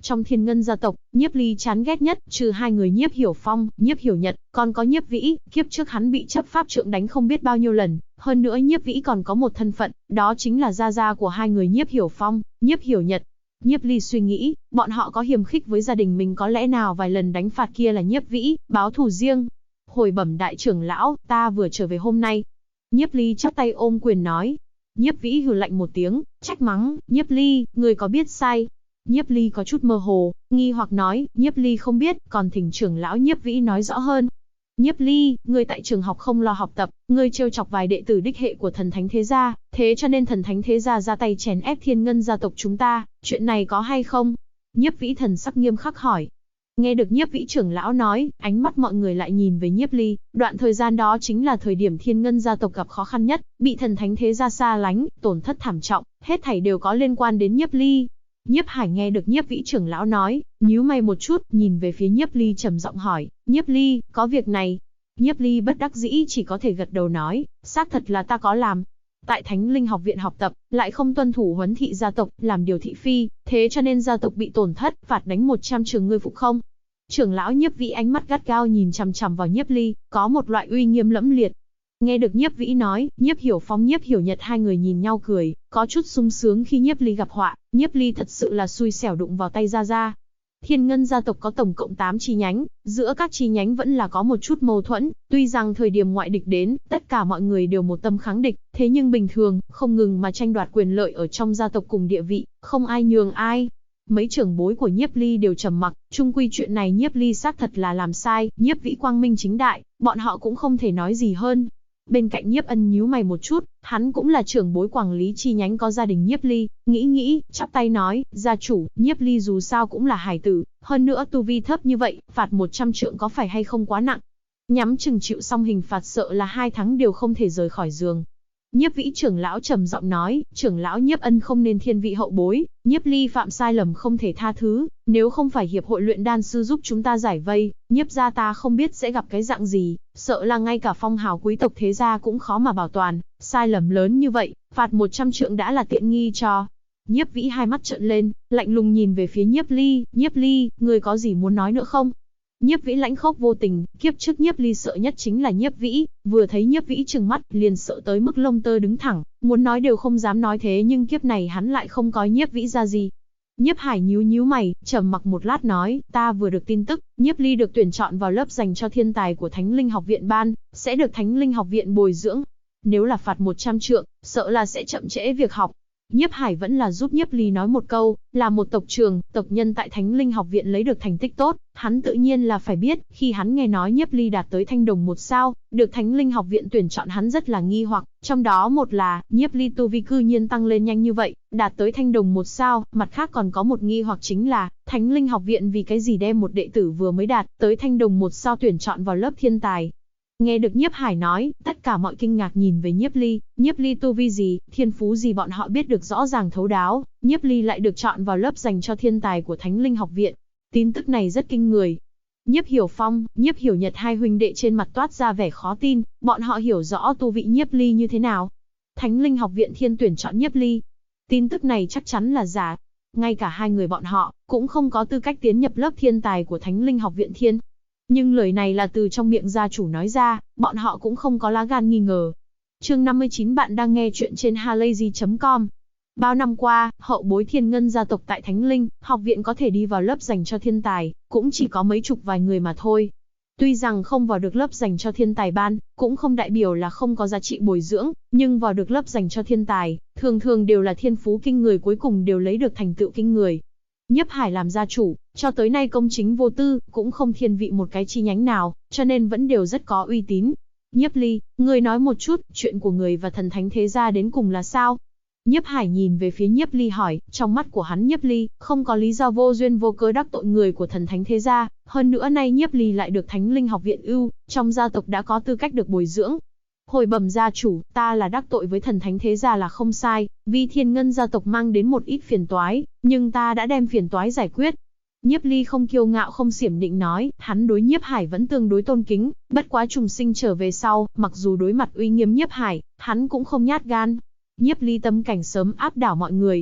Trong Thiên Ngân gia tộc, Nhiếp Ly chán ghét nhất, trừ hai người Nhiếp Hiểu Phong, Nhiếp Hiểu Nhật, còn có Nhiếp Vĩ, kiếp trước hắn bị chấp pháp trượng đánh không biết bao nhiêu lần, hơn nữa Nhiếp Vĩ còn có một thân phận, đó chính là gia gia của hai người Nhiếp Hiểu Phong, Nhiếp Hiểu Nhật. Nhiếp Ly suy nghĩ, bọn họ có hiềm khích với gia đình mình, có lẽ nào vài lần đánh phạt kia là Nhiếp Vĩ báo thù riêng. Hồi bẩm đại trưởng lão, ta vừa trở về hôm nay. Nhiếp Ly chắp tay ôm quyền nói. Nhiếp Vĩ hừ lạnh một tiếng, trách mắng, Nhiếp Ly, người có biết sai? Nhiếp Ly có chút mơ hồ, nghi hoặc nói, Nhiếp Ly không biết, còn thỉnh trưởng lão Nhiếp Vĩ nói rõ hơn. Nhiếp Ly, người tại trường học không lo học tập, người trêu chọc vài đệ tử đích hệ của thần thánh thế gia, thế cho nên thần thánh thế gia ra tay chèn ép Thiên Ngân gia tộc chúng ta, chuyện này có hay không? Nhiếp Vĩ thần sắc nghiêm khắc hỏi. Nghe được Nhiếp Vĩ trưởng lão nói, ánh mắt mọi người lại nhìn về Nhiếp Ly, đoạn thời gian đó chính là thời điểm Thiên Ngân gia tộc gặp khó khăn nhất, bị thần thánh thế gia xa lánh, tổn thất thảm trọng, hết thảy đều có liên quan đến Nhiếp Ly. Nhiếp Hải nghe được Nhiếp Vĩ trưởng lão nói, nhíu mày một chút, nhìn về phía Nhiếp Ly trầm giọng hỏi, Nhiếp Ly, có việc này? Nhiếp Ly bất đắc dĩ chỉ có thể gật đầu nói, xác thật là ta có làm. Tại Thánh Linh học viện học tập, lại không tuân thủ huấn thị gia tộc, làm điều thị phi, thế cho nên gia tộc bị tổn thất, phạt đánh 100 trường, ngươi phục không? Trưởng lão Nhiếp Vĩ ánh mắt gắt gao nhìn chằm chằm vào Nhiếp Ly, có một loại uy nghiêm lẫm liệt. Nghe được Nhiếp Vĩ nói, Nhiếp Hiểu Phong, Nhiếp Hiểu Nhật hai người nhìn nhau cười, có chút sung sướng khi Nhiếp Ly gặp họa, Nhiếp Ly thật sự là xui xẻo đụng vào tay gia gia. Thiên Ngân gia tộc có tổng cộng 8 chi nhánh, giữa các chi nhánh vẫn là có một chút mâu thuẫn, tuy rằng thời điểm ngoại địch đến, tất cả mọi người đều một tâm kháng địch, thế nhưng bình thường, không ngừng mà tranh đoạt quyền lợi ở trong gia tộc cùng địa vị, không ai nhường ai. Mấy trưởng bối của Nhiếp Ly đều trầm mặc, chung quy chuyện này Nhiếp Ly xác thật là làm sai, Nhiếp Vĩ quang minh chính đại, bọn họ cũng không thể nói gì hơn. Bên cạnh Nhiếp Ân nhíu mày một chút, hắn cũng là trưởng bối quản lý chi nhánh có gia đình Nhiếp Ly, nghĩ, chắp tay nói, gia chủ, Nhiếp Ly dù sao cũng là hài tử, hơn nữa tu vi thấp như vậy, phạt 100 trượng có phải hay không quá nặng? Nhắm chừng chịu xong hình phạt sợ là 2 tháng đều không thể rời khỏi giường. Nhiếp Vĩ trưởng lão trầm giọng nói, trưởng lão Nhiếp Ân không nên thiên vị hậu bối, Nhiếp Ly phạm sai lầm không thể tha thứ, nếu không phải hiệp hội luyện đan sư giúp chúng ta giải vây, Nhiếp gia ta không biết sẽ gặp cái dạng gì, sợ là ngay cả phong hào quý tộc thế gia cũng khó mà bảo toàn, sai lầm lớn như vậy, phạt 100 trượng đã là tiện nghi cho. Nhiếp Vĩ hai mắt trợn lên, lạnh lùng nhìn về phía Nhiếp Ly, người có gì muốn nói nữa không? Nhiếp Vĩ lãnh khốc vô tình, kiếp trước Nhiếp Ly sợ nhất chính là Nhiếp Vĩ, vừa thấy Nhiếp Vĩ trừng mắt, liền sợ tới mức lông tơ đứng thẳng, muốn nói đều không dám nói, thế nhưng kiếp này hắn lại không coi Nhiếp Vĩ ra gì. Nhiếp Hải nhíu mày, trầm mặc một lát nói, ta vừa được tin tức, Nhiếp Ly được tuyển chọn vào lớp dành cho thiên tài của Thánh Linh học viện ban, sẽ được Thánh Linh học viện bồi dưỡng. Nếu là phạt 100 trượng, sợ là sẽ chậm trễ việc học. Nhiếp Hải vẫn là giúp Nhiếp Ly nói một câu, là một tộc trưởng, tộc nhân tại Thánh Linh học viện lấy được thành tích tốt, hắn tự nhiên là phải biết, khi hắn nghe nói Nhiếp Ly đạt tới thanh đồng 1 sao, được Thánh Linh học viện tuyển chọn, hắn rất là nghi hoặc, trong đó một là, Nhiếp Ly tu vi cư nhiên tăng lên nhanh như vậy, đạt tới thanh đồng 1 sao, mặt khác còn có một nghi hoặc chính là, Thánh Linh học viện vì cái gì đem một đệ tử vừa mới đạt tới thanh đồng 1 sao tuyển chọn vào lớp thiên tài. Nghe được Nhiếp Hải nói, tất cả mọi kinh ngạc nhìn về Nhiếp Ly tu vi gì, thiên phú gì bọn họ biết được rõ ràng thấu đáo, Nhiếp Ly lại được chọn vào lớp dành cho thiên tài của Thánh Linh học viện. Tin tức này rất kinh người. Nhiếp Hiểu Phong, Nhiếp Hiểu Nhật hai huynh đệ trên mặt toát ra vẻ khó tin, bọn họ hiểu rõ tu vị Nhiếp Ly như thế nào. Thánh Linh học viện thiên tuyển chọn Nhiếp Ly. Tin tức này chắc chắn là giả. Ngay cả hai người bọn họ, cũng không có tư cách tiến nhập lớp thiên tài của Thánh Linh học viện thiên. Nhưng lời này là từ trong miệng gia chủ nói ra, bọn họ cũng không có lá gan nghi ngờ. Chương 59, bạn đang nghe chuyện trên halayzi.com. Bao năm qua, hậu bối Thiên Ngân gia tộc tại Thánh Linh học viện có thể đi vào lớp dành cho thiên tài, cũng chỉ có mấy chục vài người mà thôi. Tuy rằng không vào được lớp dành cho thiên tài ban, cũng không đại biểu là không có giá trị bồi dưỡng, nhưng vào được lớp dành cho thiên tài, thường đều là thiên phú kinh người, cuối cùng đều lấy được thành tựu kinh người. Nhiếp Hải làm gia chủ, cho tới nay công chính vô tư, cũng không thiên vị một cái chi nhánh nào, cho nên vẫn đều rất có uy tín. Nhiếp Ly, người nói một chút, chuyện của người và thần thánh thế gia đến cùng là sao? Nhiếp Hải nhìn về phía Nhiếp Ly hỏi, trong mắt của hắn Nhiếp Ly, không có lý do vô duyên vô cớ đắc tội người của thần thánh thế gia, hơn nữa nay Nhiếp Ly lại được Thánh Linh học viện ưu, trong gia tộc đã có tư cách được bồi dưỡng. Hồi bẩm gia chủ, ta là đắc tội với thần thánh thế gia là không sai, vì Thiên Ngân gia tộc mang đến một ít phiền toái, nhưng ta đã đem phiền toái giải quyết. Nhiếp Ly không kiêu ngạo không xiểm định nói, hắn đối Nhiếp Hải vẫn tương đối tôn kính, bất quá trùng sinh trở về sau, mặc dù đối mặt uy nghiêm Nhiếp Hải, hắn cũng không nhát gan. Nhiếp Ly tâm cảnh sớm áp đảo mọi người.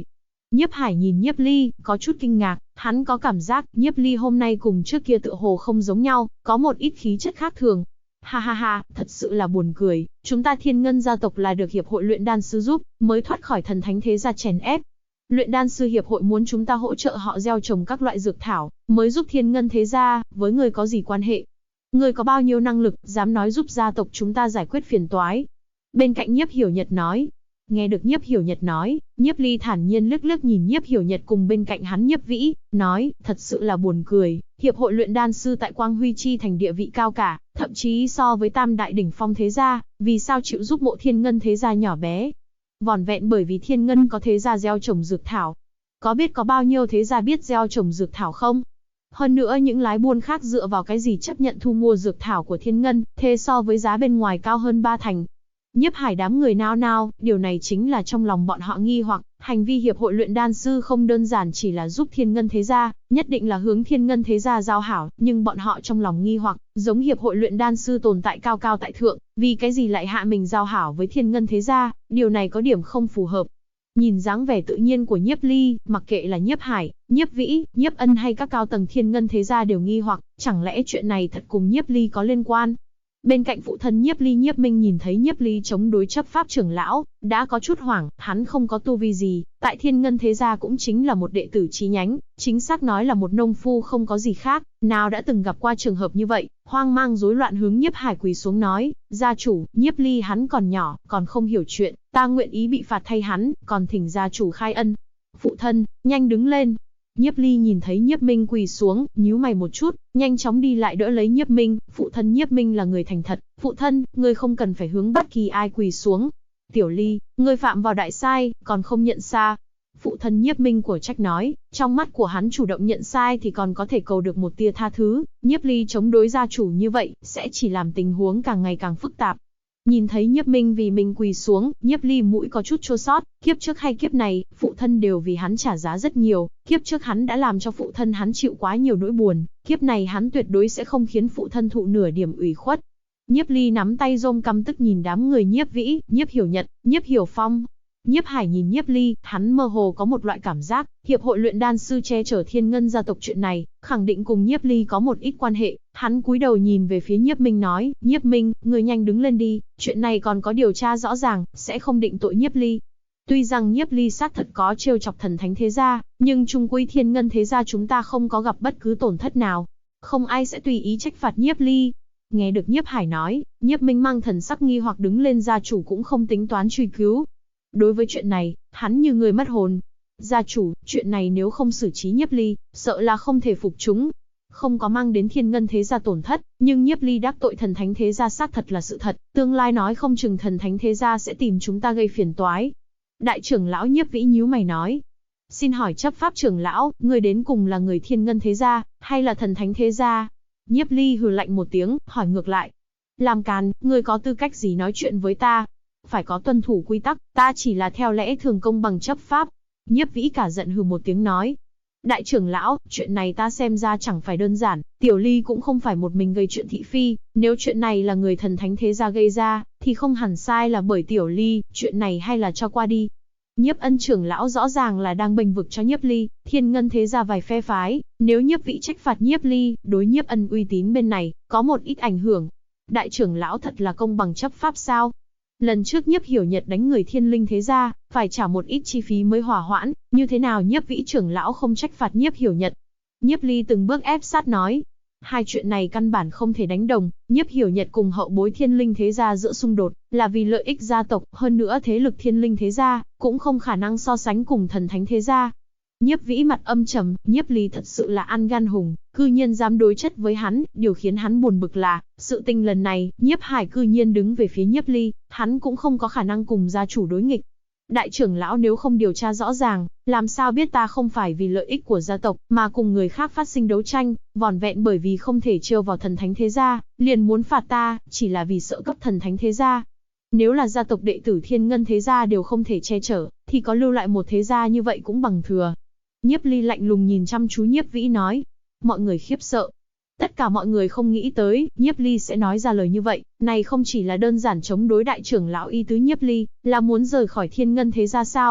Nhiếp Hải nhìn Nhiếp Ly, có chút kinh ngạc, hắn có cảm giác Nhiếp Ly hôm nay cùng trước kia tựa hồ không giống nhau, có một ít khí chất khác thường. Ha ha ha, thật sự là buồn cười, chúng ta Thiên Ngân gia tộc là được hiệp hội luyện đan sư giúp, mới thoát khỏi thần thánh thế gia chèn ép. Luyện đan sư hiệp hội muốn chúng ta hỗ trợ họ gieo trồng các loại dược thảo, mới giúp Thiên Ngân thế gia, với người có gì quan hệ? Người có bao nhiêu năng lực, dám nói giúp gia tộc chúng ta giải quyết phiền toái? Bên cạnh Nhiếp Hiểu Nhật nói. Nghe được Nhiếp Hiểu Nhật nói, Nhiếp Ly thản nhiên liếc liếc nhìn Nhiếp Hiểu Nhật cùng bên cạnh hắn Nhiếp Vĩ, nói, thật sự là buồn cười, hiệp hội luyện đan sư tại Quang Huy Chi thành địa vị cao cả, thậm chí so với tam đại đỉnh phong thế gia, vì sao chịu giúp Mộ Thiên Ngân thế gia nhỏ bé? Vỏn vẹn bởi vì Thiên Ngân có thế gia gieo trồng dược thảo. Có biết có bao nhiêu thế gia biết gieo trồng dược thảo không? Hơn nữa những lái buôn khác dựa vào cái gì chấp nhận thu mua dược thảo của Thiên Ngân, thế so với giá bên ngoài cao hơn 3 thành. Nhiếp Hải đám người nao nao, điều này chính là trong lòng bọn họ nghi hoặc, hành vi hiệp hội luyện đan sư không đơn giản chỉ là giúp Thiên Ngân thế gia, nhất định là hướng Thiên Ngân thế gia giao hảo, nhưng bọn họ trong lòng nghi hoặc, giống hiệp hội luyện đan sư tồn tại cao cao tại thượng, vì cái gì lại hạ mình giao hảo với Thiên Ngân thế gia, điều này có điểm không phù hợp. Nhìn dáng vẻ tự nhiên của Nhiếp Ly, mặc kệ là Nhiếp Hải, Nhiếp Vĩ, Nhiếp Ân hay các cao tầng Thiên Ngân thế gia đều nghi hoặc, chẳng lẽ chuyện này thật cùng Nhiếp Ly có liên quan? Bên cạnh phụ thân Nhiếp Ly Nhiếp Minh nhìn thấy Nhiếp Ly chống đối chấp pháp trưởng lão, đã có chút hoảng, hắn không có tu vi gì, tại Thiên Ngân thế gia cũng chính là một đệ tử chí nhánh, chính xác nói là một nông phu không có gì khác, nào đã từng gặp qua trường hợp như vậy, hoang mang rối loạn hướng Nhiếp Hải quỳ xuống nói, gia chủ, Nhiếp Ly hắn còn nhỏ, còn không hiểu chuyện, ta nguyện ý bị phạt thay hắn, còn thỉnh gia chủ khai ân. Phụ thân, nhanh đứng lên. Nhiếp Ly nhìn thấy Nhiếp Minh quỳ xuống, nhíu mày một chút, nhanh chóng đi lại đỡ lấy Nhiếp Minh, phụ thân Nhiếp Minh là người thành thật, phụ thân, ngươi không cần phải hướng bất kỳ ai quỳ xuống. Tiểu Ly, ngươi phạm vào đại sai, còn không nhận xa. Phụ thân Nhiếp Minh của trách nói, trong mắt của hắn chủ động nhận sai thì còn có thể cầu được một tia tha thứ, Nhiếp Ly chống đối gia chủ như vậy, sẽ chỉ làm tình huống càng ngày càng phức tạp. Nhìn thấy Nhiếp Minh vì mình quỳ xuống, Nhiếp Ly mũi có chút chua xót, kiếp trước hay kiếp này, phụ thân đều vì hắn trả giá rất nhiều, kiếp trước hắn đã làm cho phụ thân hắn chịu quá nhiều nỗi buồn, kiếp này hắn tuyệt đối sẽ không khiến phụ thân thụ nửa điểm ủy khuất. Nhiếp Ly nắm tay rôm căm tức nhìn đám người Nhiếp Vĩ, Nhiếp Hiểu Nhật, Nhiếp Hiểu Phong. Nhiếp Hải nhìn Nhiếp Ly, hắn mơ hồ có một loại cảm giác, hiệp hội luyện đan sư che chở Thiên Ngân gia tộc chuyện này, khẳng định cùng Nhiếp Ly có một ít quan hệ. Hắn cúi đầu nhìn về phía Nhiếp Minh nói, Nhiếp Minh, người nhanh đứng lên đi, chuyện này còn có điều tra rõ ràng, sẽ không định tội Nhiếp Ly. Tuy rằng Nhiếp Ly xác thật có trêu chọc thần thánh thế gia, nhưng chung quy Thiên Ngân thế gia chúng ta không có gặp bất cứ tổn thất nào, không ai sẽ tùy ý trách phạt Nhiếp Ly. Nghe được Nhiếp Hải nói, Nhiếp Minh mang thần sắc nghi hoặc đứng lên, gia chủ cũng không tính toán truy cứu. Đối với chuyện này, hắn như người mất hồn. Gia chủ, chuyện này nếu không xử trí Nhiếp Ly, sợ là không thể phục chúng. Không có mang đến Thiên Ngân thế gia tổn thất, nhưng Nhiếp Ly đắc tội thần thánh thế gia xác thật là sự thật, tương lai nói không chừng thần thánh thế gia sẽ tìm chúng ta gây phiền toái. Đại trưởng lão Nhiếp Vĩ nhíu mày nói. Xin hỏi chấp pháp trưởng lão, người đến cùng là người Thiên Ngân thế gia, hay là thần thánh thế gia? Nhiếp Ly hừ lạnh một tiếng, hỏi ngược lại. Làm càn, người có tư cách gì nói chuyện với ta? Phải có tuân thủ quy tắc, ta chỉ là theo lẽ thường công bằng chấp pháp. Nhiếp Vĩ cả giận hừ một tiếng nói. Đại trưởng lão, chuyện này ta xem ra chẳng phải đơn giản, Tiểu Ly cũng không phải một mình gây chuyện thị phi, nếu chuyện này là người thần thánh thế gia gây ra, thì không hẳn sai là bởi Tiểu Ly, chuyện này hay là cho qua đi. Nhiếp Ân trưởng lão rõ ràng là đang bênh vực cho Nhiếp Ly, Thiên Ngân thế gia vài phe phái, nếu Nhiếp Vĩ trách phạt Nhiếp Ly, đối Nhiếp Ân uy tín bên này, có một ít ảnh hưởng. Đại trưởng lão thật là công bằng chấp pháp sao? Lần trước Nhiếp Hiểu Nhật đánh người Thiên Linh thế gia, phải trả một ít chi phí mới hòa hoãn, như thế nào Nhiếp Vĩ trưởng lão không trách phạt Nhiếp Hiểu Nhật? Nhiếp Ly từng bước ép sát nói. Hai chuyện này căn bản không thể đánh đồng, Nhiếp Hiểu Nhật cùng hậu bối Thiên Linh thế gia giữa xung đột, là vì lợi ích gia tộc, hơn nữa thế lực Thiên Linh thế gia, cũng không khả năng so sánh cùng thần thánh thế gia. Nhiếp Vĩ mặt âm trầm, Nhiếp Ly thật sự là ăn gan hùng, cư nhiên dám đối chất với hắn, điều khiến hắn buồn bực là, sự tình lần này, Nhiếp Hải cư nhiên đứng về phía Nhiếp Ly, hắn cũng không có khả năng cùng gia chủ đối nghịch. Đại trưởng lão nếu không điều tra rõ ràng, làm sao biết ta không phải vì lợi ích của gia tộc, mà cùng người khác phát sinh đấu tranh, vỏn vẹn bởi vì không thể trêu vào thần thánh thế gia, liền muốn phạt ta, chỉ là vì sợ cấp thần thánh thế gia. Nếu là gia tộc đệ tử Thiên Ngân thế gia đều không thể che chở, thì có lưu lại một thế gia như vậy cũng bằng thừa. Nhiếp Ly lạnh lùng nhìn chăm chú Nhiếp Vĩ nói. Mọi người khiếp sợ. Tất cả mọi người không nghĩ tới, Nhiếp Ly sẽ nói ra lời như vậy, này không chỉ là đơn giản chống đối đại trưởng lão ý tứ Nhiếp Ly, là muốn rời khỏi Thiên Ngân thế gia sao?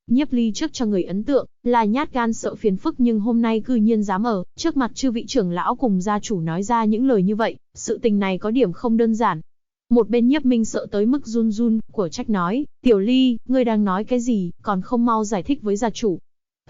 Nhiếp Ly trước cho người ấn tượng là nhát gan sợ phiền phức, nhưng hôm nay cư nhiên dám ở trước mặt chư vị trưởng lão cùng gia chủ nói ra những lời như vậy, sự tình này có điểm không đơn giản. Một bên Nhiếp Minh sợ tới mức run run, của trách nói, Tiểu Ly, ngươi đang nói cái gì, còn không mau giải thích với gia chủ.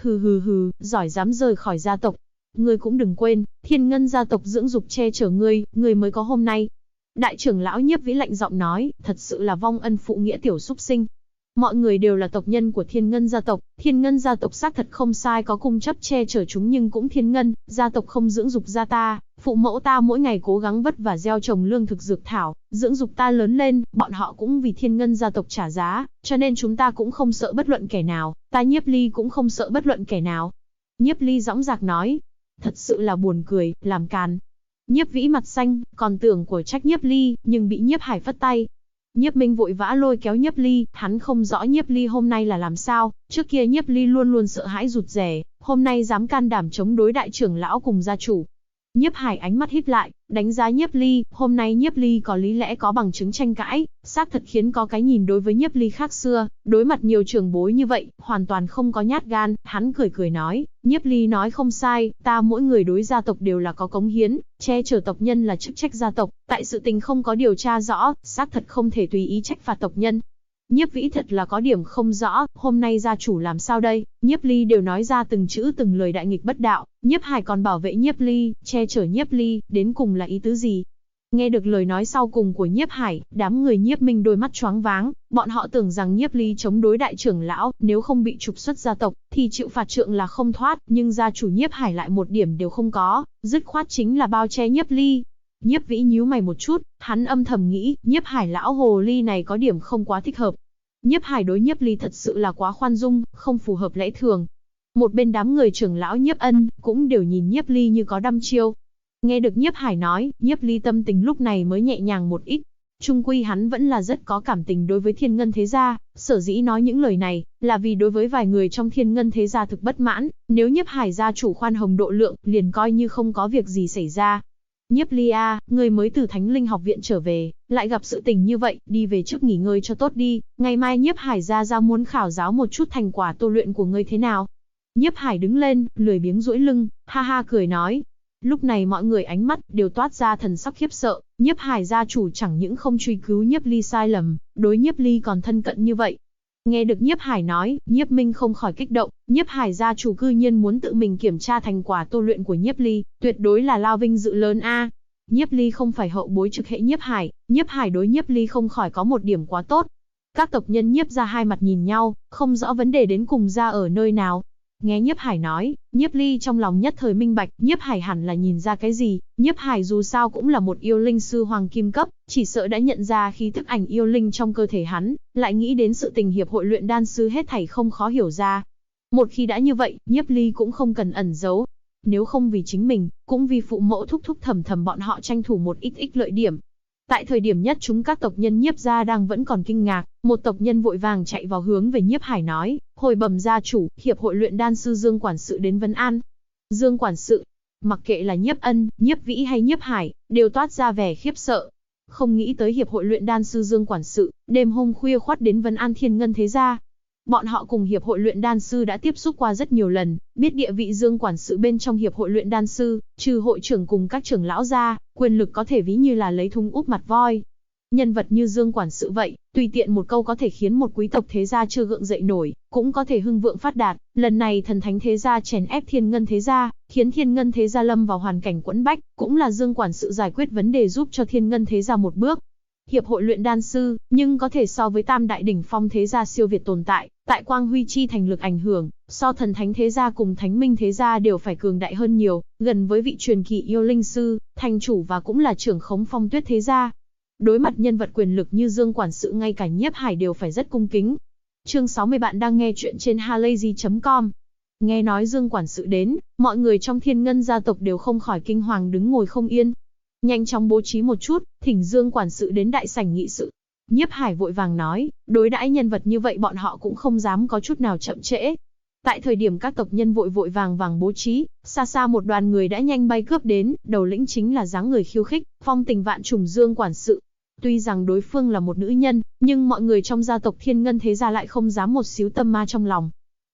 Hừ, giỏi dám rời khỏi gia tộc. Ngươi cũng đừng quên, Thiên Ngân gia tộc dưỡng dục che chở ngươi mới có hôm nay. Đại trưởng lão Nhiếp Vĩ lạnh giọng nói, thật sự là vong ân phụ nghĩa tiểu súc sinh. Mọi người đều là tộc nhân của Thiên Ngân gia tộc xác thật không sai có cung chấp che chở chúng, nhưng cũng Thiên Ngân gia tộc không dưỡng dục ra ta, phụ mẫu ta mỗi ngày cố gắng vất vả gieo trồng lương thực dược thảo, dưỡng dục ta lớn lên, bọn họ cũng vì Thiên Ngân gia tộc trả giá, cho nên chúng ta cũng không sợ bất luận kẻ nào, ta Nhiếp Ly cũng không sợ bất luận kẻ nào. Nhiếp Ly dõng dạc nói, thật sự là buồn cười, làm càn. Nhiếp Vĩ mặt xanh, còn tưởng của trách Nhiếp Ly, nhưng bị Nhiếp Hải phất tay. Nhiếp Minh vội vã lôi kéo Nhiếp Ly, hắn không rõ Nhiếp Ly hôm nay là làm sao, trước kia Nhiếp Ly luôn luôn sợ hãi rụt rè, hôm nay dám can đảm chống đối đại trưởng lão cùng gia chủ. Nhiếp Hải ánh mắt híp lại, đánh giá Nhiếp Ly, hôm nay Nhiếp Ly có lý lẽ có bằng chứng tranh cãi, xác thật khiến có cái nhìn đối với Nhiếp Ly khác xưa, đối mặt nhiều trưởng bối như vậy, hoàn toàn không có nhát gan, hắn cười nói, Nhiếp Ly nói không sai, ta mỗi người đối gia tộc đều là có cống hiến, che chở tộc nhân là chức trách gia tộc, tại sự tình không có điều tra rõ, xác thật không thể tùy ý trách phạt tộc nhân. Nhiếp Vĩ thật là có điểm không rõ, hôm nay gia chủ làm sao đây, Nhiếp Ly đều nói ra từng chữ từng lời đại nghịch bất đạo, Nhiếp Hải còn bảo vệ Nhiếp Ly, che chở Nhiếp Ly, đến cùng là ý tứ gì? Nghe được lời nói sau cùng của Nhiếp Hải, đám người Nhiếp Minh đôi mắt choáng váng, bọn họ tưởng rằng Nhiếp Ly chống đối đại trưởng lão, nếu không bị trục xuất gia tộc, thì chịu phạt trượng là không thoát, nhưng gia chủ Nhiếp Hải lại một điểm đều không có, dứt khoát chính là bao che Nhiếp Ly. Nhiếp Vĩ nhíu mày một chút, hắn âm thầm nghĩ, Nhiếp Hải lão hồ ly này có điểm không quá thích hợp. Nhiếp Hải đối Nhiếp Ly thật sự là quá khoan dung, không phù hợp lẽ thường. Một bên đám người trưởng lão Nhiếp Ân, cũng đều nhìn Nhiếp Ly như có đăm chiêu. Nghe được Nhiếp Hải nói, Nhiếp Ly tâm tình lúc này mới nhẹ nhàng một ít. Chung quy hắn vẫn là rất có cảm tình đối với Thiên Ngân thế gia, sở dĩ nói những lời này, là vì đối với vài người trong Thiên Ngân thế gia thực bất mãn, nếu Nhiếp Hải gia chủ khoan hồng độ lượng, liền coi như không có việc gì xảy ra. Nhiếp Ly a, ngươi mới từ Thánh Linh học viện trở về, lại gặp sự tình như vậy, đi về trước nghỉ ngơi cho tốt đi, ngày mai Nhiếp Hải gia muốn khảo giáo một chút thành quả tu luyện của ngươi thế nào. Nhiếp Hải đứng lên, lười biếng duỗi lưng, ha ha cười nói. Lúc này mọi người ánh mắt đều toát ra thần sắc khiếp sợ, Nhiếp Hải gia chủ chẳng những không truy cứu Nhiếp Ly sai lầm, đối Nhiếp Ly còn thân cận như vậy. Nghe được Nhiếp Hải nói, Nhiếp Minh không khỏi kích động, Nhiếp Hải gia chủ cư nhiên muốn tự mình kiểm tra thành quả tu luyện của Nhiếp Ly, tuyệt đối là lao vinh dự lớn a. Nhiếp Ly không phải hậu bối trực hệ Nhiếp Hải đối Nhiếp Ly không khỏi có một điểm quá tốt. Các tộc nhân Nhiếp gia hai mặt nhìn nhau, không rõ vấn đề đến cùng ra ở nơi nào. Nghe Nhiếp Hải nói, Nhiếp Ly trong lòng nhất thời minh bạch, Nhiếp Hải hẳn là nhìn ra cái gì, Nhiếp Hải dù sao cũng là một yêu linh sư hoàng kim cấp, chỉ sợ đã nhận ra khí thức ảnh yêu linh trong cơ thể hắn, lại nghĩ đến sự tình hiệp hội luyện đan sư hết thảy không khó hiểu ra. Một khi đã như vậy, Nhiếp Ly cũng không cần ẩn giấu. Nếu không vì chính mình, cũng vì phụ mẫu thúc thúc thầm bọn họ tranh thủ một ít lợi điểm. Tại thời điểm nhất chúng các tộc nhân Nhiếp gia đang vẫn còn kinh ngạc, một tộc nhân vội vàng chạy vào hướng về Nhiếp Hải nói, hồi bẩm gia chủ, hiệp hội luyện đan sư Dương quản sự đến vấn an. Dương quản sự, mặc kệ là Nhiếp Ân, Nhiếp Vĩ hay Nhiếp Hải, đều toát ra vẻ khiếp sợ. Không nghĩ tới hiệp hội luyện đan sư Dương quản sự, đêm hôm khuya khoắt đến vấn an Thiên Ngân thế gia. Bọn họ cùng hiệp hội luyện đan sư đã tiếp xúc qua rất nhiều lần, biết địa vị Dương quản sự bên trong hiệp hội luyện đan sư, trừ hội trưởng cùng các trưởng lão ra, quyền lực có thể ví như là lấy thùng úp mặt voi. Nhân vật như Dương quản sự vậy, tùy tiện một câu có thể khiến một quý tộc thế gia chưa gượng dậy nổi, cũng có thể hưng vượng phát đạt. Lần này thần thánh thế gia chèn ép Thiên Ngân thế gia, khiến Thiên Ngân thế gia lâm vào hoàn cảnh quẫn bách, cũng là Dương quản sự giải quyết vấn đề giúp cho Thiên Ngân thế gia một bước. Hiệp hội luyện đan sư, nhưng có thể so với tam đại đỉnh phong thế gia siêu việt tồn tại, tại quang huy chi thành lực ảnh hưởng, so thần thánh thế gia cùng thánh minh thế gia đều phải cường đại hơn nhiều, gần với vị truyền kỳ yêu linh sư, thành chủ và cũng là trưởng khống Phong Tuyết thế gia. Đối mặt nhân vật quyền lực như Dương quản sự, ngay cả Nhiếp Hải đều phải rất cung kính. Chương 60, bạn đang nghe chuyện trên halayzi.com. Nghe nói Dương quản sự đến, mọi người trong Thiên Ngân gia tộc đều không khỏi kinh hoàng đứng ngồi không yên. Nhanh chóng bố trí một chút, thỉnh Dương quản sự đến đại sảnh nghị sự. Nhiếp Hải vội vàng nói, đối đãi nhân vật như vậy bọn họ cũng không dám có chút nào chậm trễ. Tại thời điểm các tộc nhân vội vàng bố trí, xa xa một đoàn người đã nhanh bay cướp đến, đầu lĩnh chính là dáng người khiêu khích, phong tình vạn trùng Dương quản sự. Tuy rằng đối phương là một nữ nhân, nhưng mọi người trong gia tộc Thiên Ngân thế gia lại không dám một xíu tâm ma trong lòng.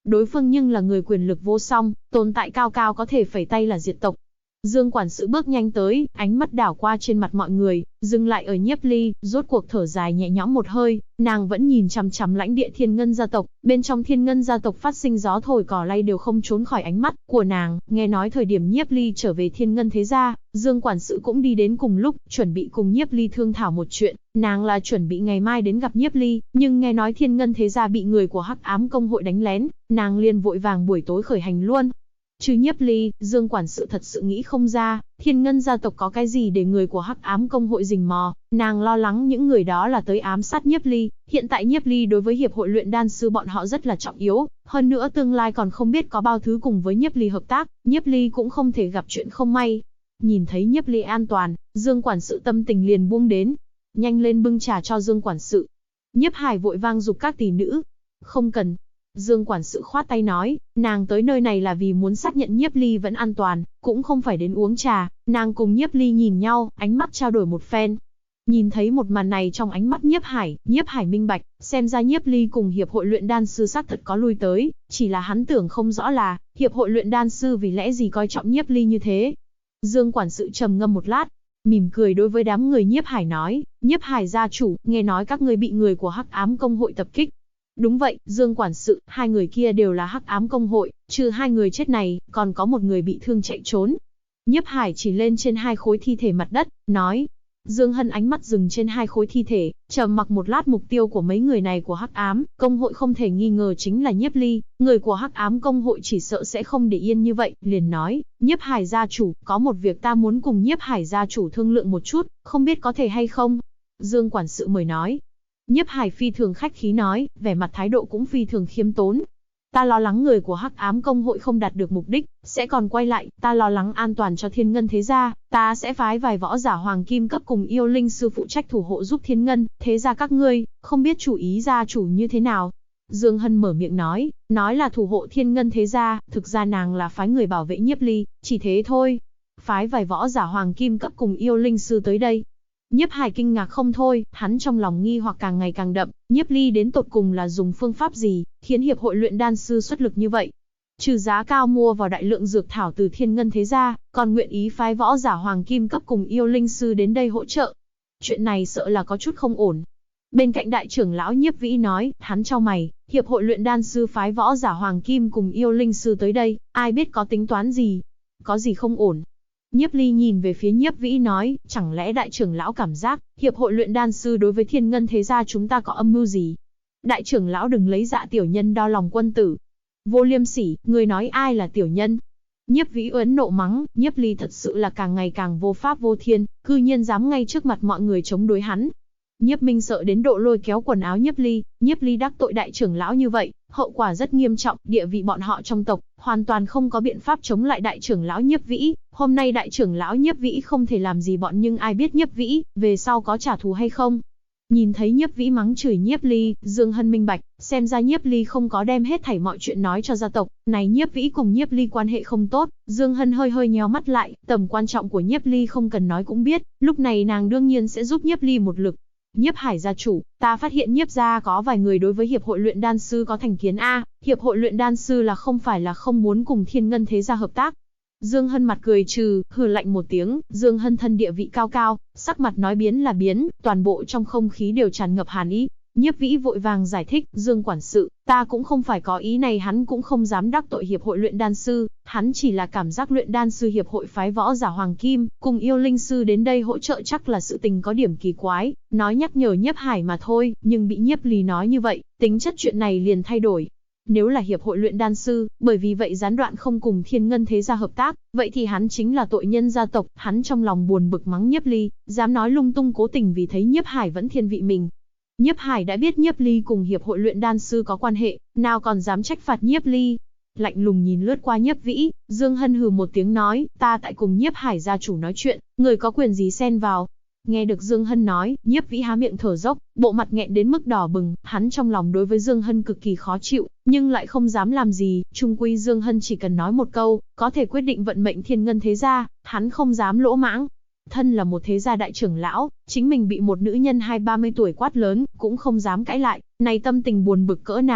Đối phương nhưng là người quyền lực vô song, tồn tại cao cao có thể phẩy tay là diệt tộc. Dương quản sự bước nhanh tới, ánh mắt đảo qua trên mặt mọi người, dừng lại ở Nhiếp Ly, rốt cuộc thở dài nhẹ nhõm một hơi, nàng vẫn nhìn chằm chằm lãnh địa Thiên Ngân gia tộc, bên trong Thiên Ngân gia tộc phát sinh gió thổi cỏ lay đều không trốn khỏi ánh mắt của nàng. Nghe nói thời điểm Nhiếp Ly trở về Thiên Ngân thế gia, Dương quản sự cũng đi đến cùng lúc, chuẩn bị cùng Nhiếp Ly thương thảo một chuyện. Nàng là chuẩn bị ngày mai đến gặp Nhiếp Ly, nhưng nghe nói Thiên Ngân thế gia bị người của Hắc Ám công hội đánh lén, nàng liền vội vàng buổi tối khởi hành luôn. Trừ Nhiếp Ly, Dương quản sự thật sự nghĩ không ra, Thiên Ngân gia tộc có cái gì để người của Hắc Ám công hội rình mò. Nàng lo lắng những người đó là tới ám sát Nhiếp Ly. Hiện tại Nhiếp Ly đối với hiệp hội luyện đan sư bọn họ rất là trọng yếu, hơn nữa tương lai còn không biết có bao thứ cùng với Nhiếp Ly hợp tác, Nhiếp Ly cũng không thể gặp chuyện không may. Nhìn thấy Nhiếp Ly an toàn, Dương quản sự tâm tình liền buông đến. Nhanh lên bưng trà cho Dương quản sự. Nhiếp Hải vội vang giục các tỷ nữ. Không cần. Dương quản sự khoát tay nói, nàng tới nơi này là vì muốn xác nhận Nhiếp Ly vẫn an toàn, cũng không phải đến uống trà. Nàng cùng Nhiếp Ly nhìn nhau, ánh mắt trao đổi một phen. Nhìn thấy một màn này trong ánh mắt Nhiếp Hải minh bạch, xem ra Nhiếp Ly cùng hiệp hội luyện đan sư xác thật có lui tới, chỉ là hắn tưởng không rõ là, hiệp hội luyện đan sư vì lẽ gì coi trọng Nhiếp Ly như thế. Dương quản sự trầm ngâm một lát, mỉm cười đối với đám người Nhiếp Hải nói, Nhiếp Hải gia chủ, nghe nói các ngươi bị người của Hắc Ám công hội tập kích. Đúng vậy, Dương quản sự, hai người kia đều là Hắc Ám công hội, trừ hai người chết này, còn có một người bị thương chạy trốn. Nhiếp Hải chỉ lên trên hai khối thi thể mặt đất, nói. Dương Hân ánh mắt dừng trên hai khối thi thể, trầm mặc một lát. Mục tiêu của mấy người này của Hắc Ám công hội không thể nghi ngờ chính là Nhiếp Ly, người của Hắc Ám công hội chỉ sợ sẽ không để yên như vậy, liền nói, Nhiếp Hải gia chủ, có một việc ta muốn cùng Nhiếp Hải gia chủ thương lượng một chút, không biết có thể hay không? Dương quản sự mời nói. Nhiếp Hải phi thường khách khí nói, vẻ mặt thái độ cũng phi thường khiêm tốn. Ta lo lắng người của Hắc Ám công hội không đạt được mục đích, sẽ còn quay lại, ta lo lắng an toàn cho Thiên Ngân thế gia, ta sẽ phái vài võ giả hoàng kim cấp cùng yêu linh sư phụ trách thủ hộ giúp Thiên Ngân thế gia các ngươi, không biết chủ ý gia chủ như thế nào. Dương Hân mở miệng nói là thủ hộ Thiên Ngân thế gia, thực ra nàng là phái người bảo vệ Nhiếp Ly, chỉ thế thôi. Phái vài võ giả hoàng kim cấp cùng yêu linh sư tới đây. Nhiếp Hải kinh ngạc không thôi, hắn trong lòng nghi hoặc càng ngày càng đậm, Nhiếp Ly đến tột cùng là dùng phương pháp gì, khiến hiệp hội luyện đan sư xuất lực như vậy. Trừ giá cao mua vào đại lượng dược thảo từ Thiên Ngân thế gia, còn nguyện ý phái võ giả hoàng kim cấp cùng yêu linh sư đến đây hỗ trợ. Chuyện này sợ là có chút không ổn. Bên cạnh đại trưởng lão Nhiếp Vĩ nói, hắn chau mày, hiệp hội luyện đan sư phái võ giả hoàng kim cùng yêu linh sư tới đây, ai biết có tính toán gì? Có gì không ổn? Nhiếp Ly nhìn về phía Nhiếp Vĩ nói, chẳng lẽ đại trưởng lão cảm giác, hiệp hội luyện đan sư đối với Thiên Ngân thế gia chúng ta có âm mưu gì? Đại trưởng lão đừng lấy dạ tiểu nhân đo lòng quân tử. Vô liêm sỉ, người nói ai là tiểu nhân? Nhiếp Vĩ uấn nộ mắng, Nhiếp Ly thật sự là càng ngày càng vô pháp vô thiên, cư nhiên dám ngay trước mặt mọi người chống đối hắn. Nhiếp Minh sợ đến độ lôi kéo quần áo Nhiếp Ly đắc tội đại trưởng lão như vậy, hậu quả rất nghiêm trọng, địa vị bọn họ trong tộc, hoàn toàn không có biện pháp chống lại đại trưởng lão Nhiếp Vĩ. Hôm nay đại trưởng lão Nhiếp Vĩ không thể làm gì bọn, nhưng ai biết Nhiếp Vĩ, về sau có trả thù hay không? Nhìn thấy Nhiếp Vĩ mắng chửi Nhiếp Ly, Dương Hân minh bạch, xem ra Nhiếp Ly không có đem hết thảy mọi chuyện nói cho gia tộc, này Nhiếp Vĩ cùng Nhiếp Ly quan hệ không tốt. Dương Hân hơi nhéo mắt lại, tầm quan trọng của Nhiếp Ly không cần nói cũng biết, lúc này nàng đương nhiên sẽ giúp Nhiếp Ly một lực. Nhiếp Hải gia chủ, ta phát hiện Nhiếp gia có vài người đối với hiệp hội luyện đan sư có thành kiến a, hiệp hội luyện đan sư là không phải là không muốn cùng Thiên Ngân thế gia hợp tác. Dương Hân mặt cười trừ, hừ lạnh một tiếng, Dương Hân thân địa vị cao cao, sắc mặt nói biến là biến, toàn bộ trong không khí đều tràn ngập hàn ý. Nhiếp Vĩ vội vàng giải thích, Dương quản sự, ta cũng không phải có ý này, hắn cũng không dám đắc tội hiệp hội luyện đan sư, hắn chỉ là cảm giác luyện đan sư hiệp hội phái võ giả hoàng kim, cùng yêu linh sư đến đây hỗ trợ chắc là sự tình có điểm kỳ quái, nói nhắc nhở Nhiếp Hải mà thôi, nhưng bị Nhiếp Ly nói như vậy, tính chất chuyện này liền thay đổi. Nếu là hiệp hội luyện đan sư, bởi vì vậy gián đoạn không cùng Thiên Ngân thế gia hợp tác, vậy thì hắn chính là tội nhân gia tộc, hắn trong lòng buồn bực mắng Nhiếp Ly, dám nói lung tung cố tình vì thấy Nhiếp Hải vẫn thiên vị mình. Nhiếp Hải đã biết Nhiếp Ly cùng hiệp hội luyện đan sư có quan hệ, nào còn dám trách phạt Nhiếp Ly. Lạnh lùng nhìn lướt qua Nhiếp Vĩ, Dương Hân hừ một tiếng nói, ta tại cùng Nhiếp Hải gia chủ nói chuyện, người có quyền gì xen vào? Nghe được Dương Hân nói, Nhiếp Vĩ há miệng thở dốc, bộ mặt nghẹn đến mức đỏ bừng, hắn trong lòng đối với Dương Hân cực kỳ khó chịu, nhưng lại không dám làm gì, chung quy Dương Hân chỉ cần nói một câu, có thể quyết định vận mệnh Thiên Ngân thế gia, hắn không dám lỗ mãng. Thân là một thế gia đại trưởng lão, chính mình bị một nữ nhân 20-30 tuổi quát lớn, cũng không dám cãi lại, này tâm tình buồn bực cỡ nào.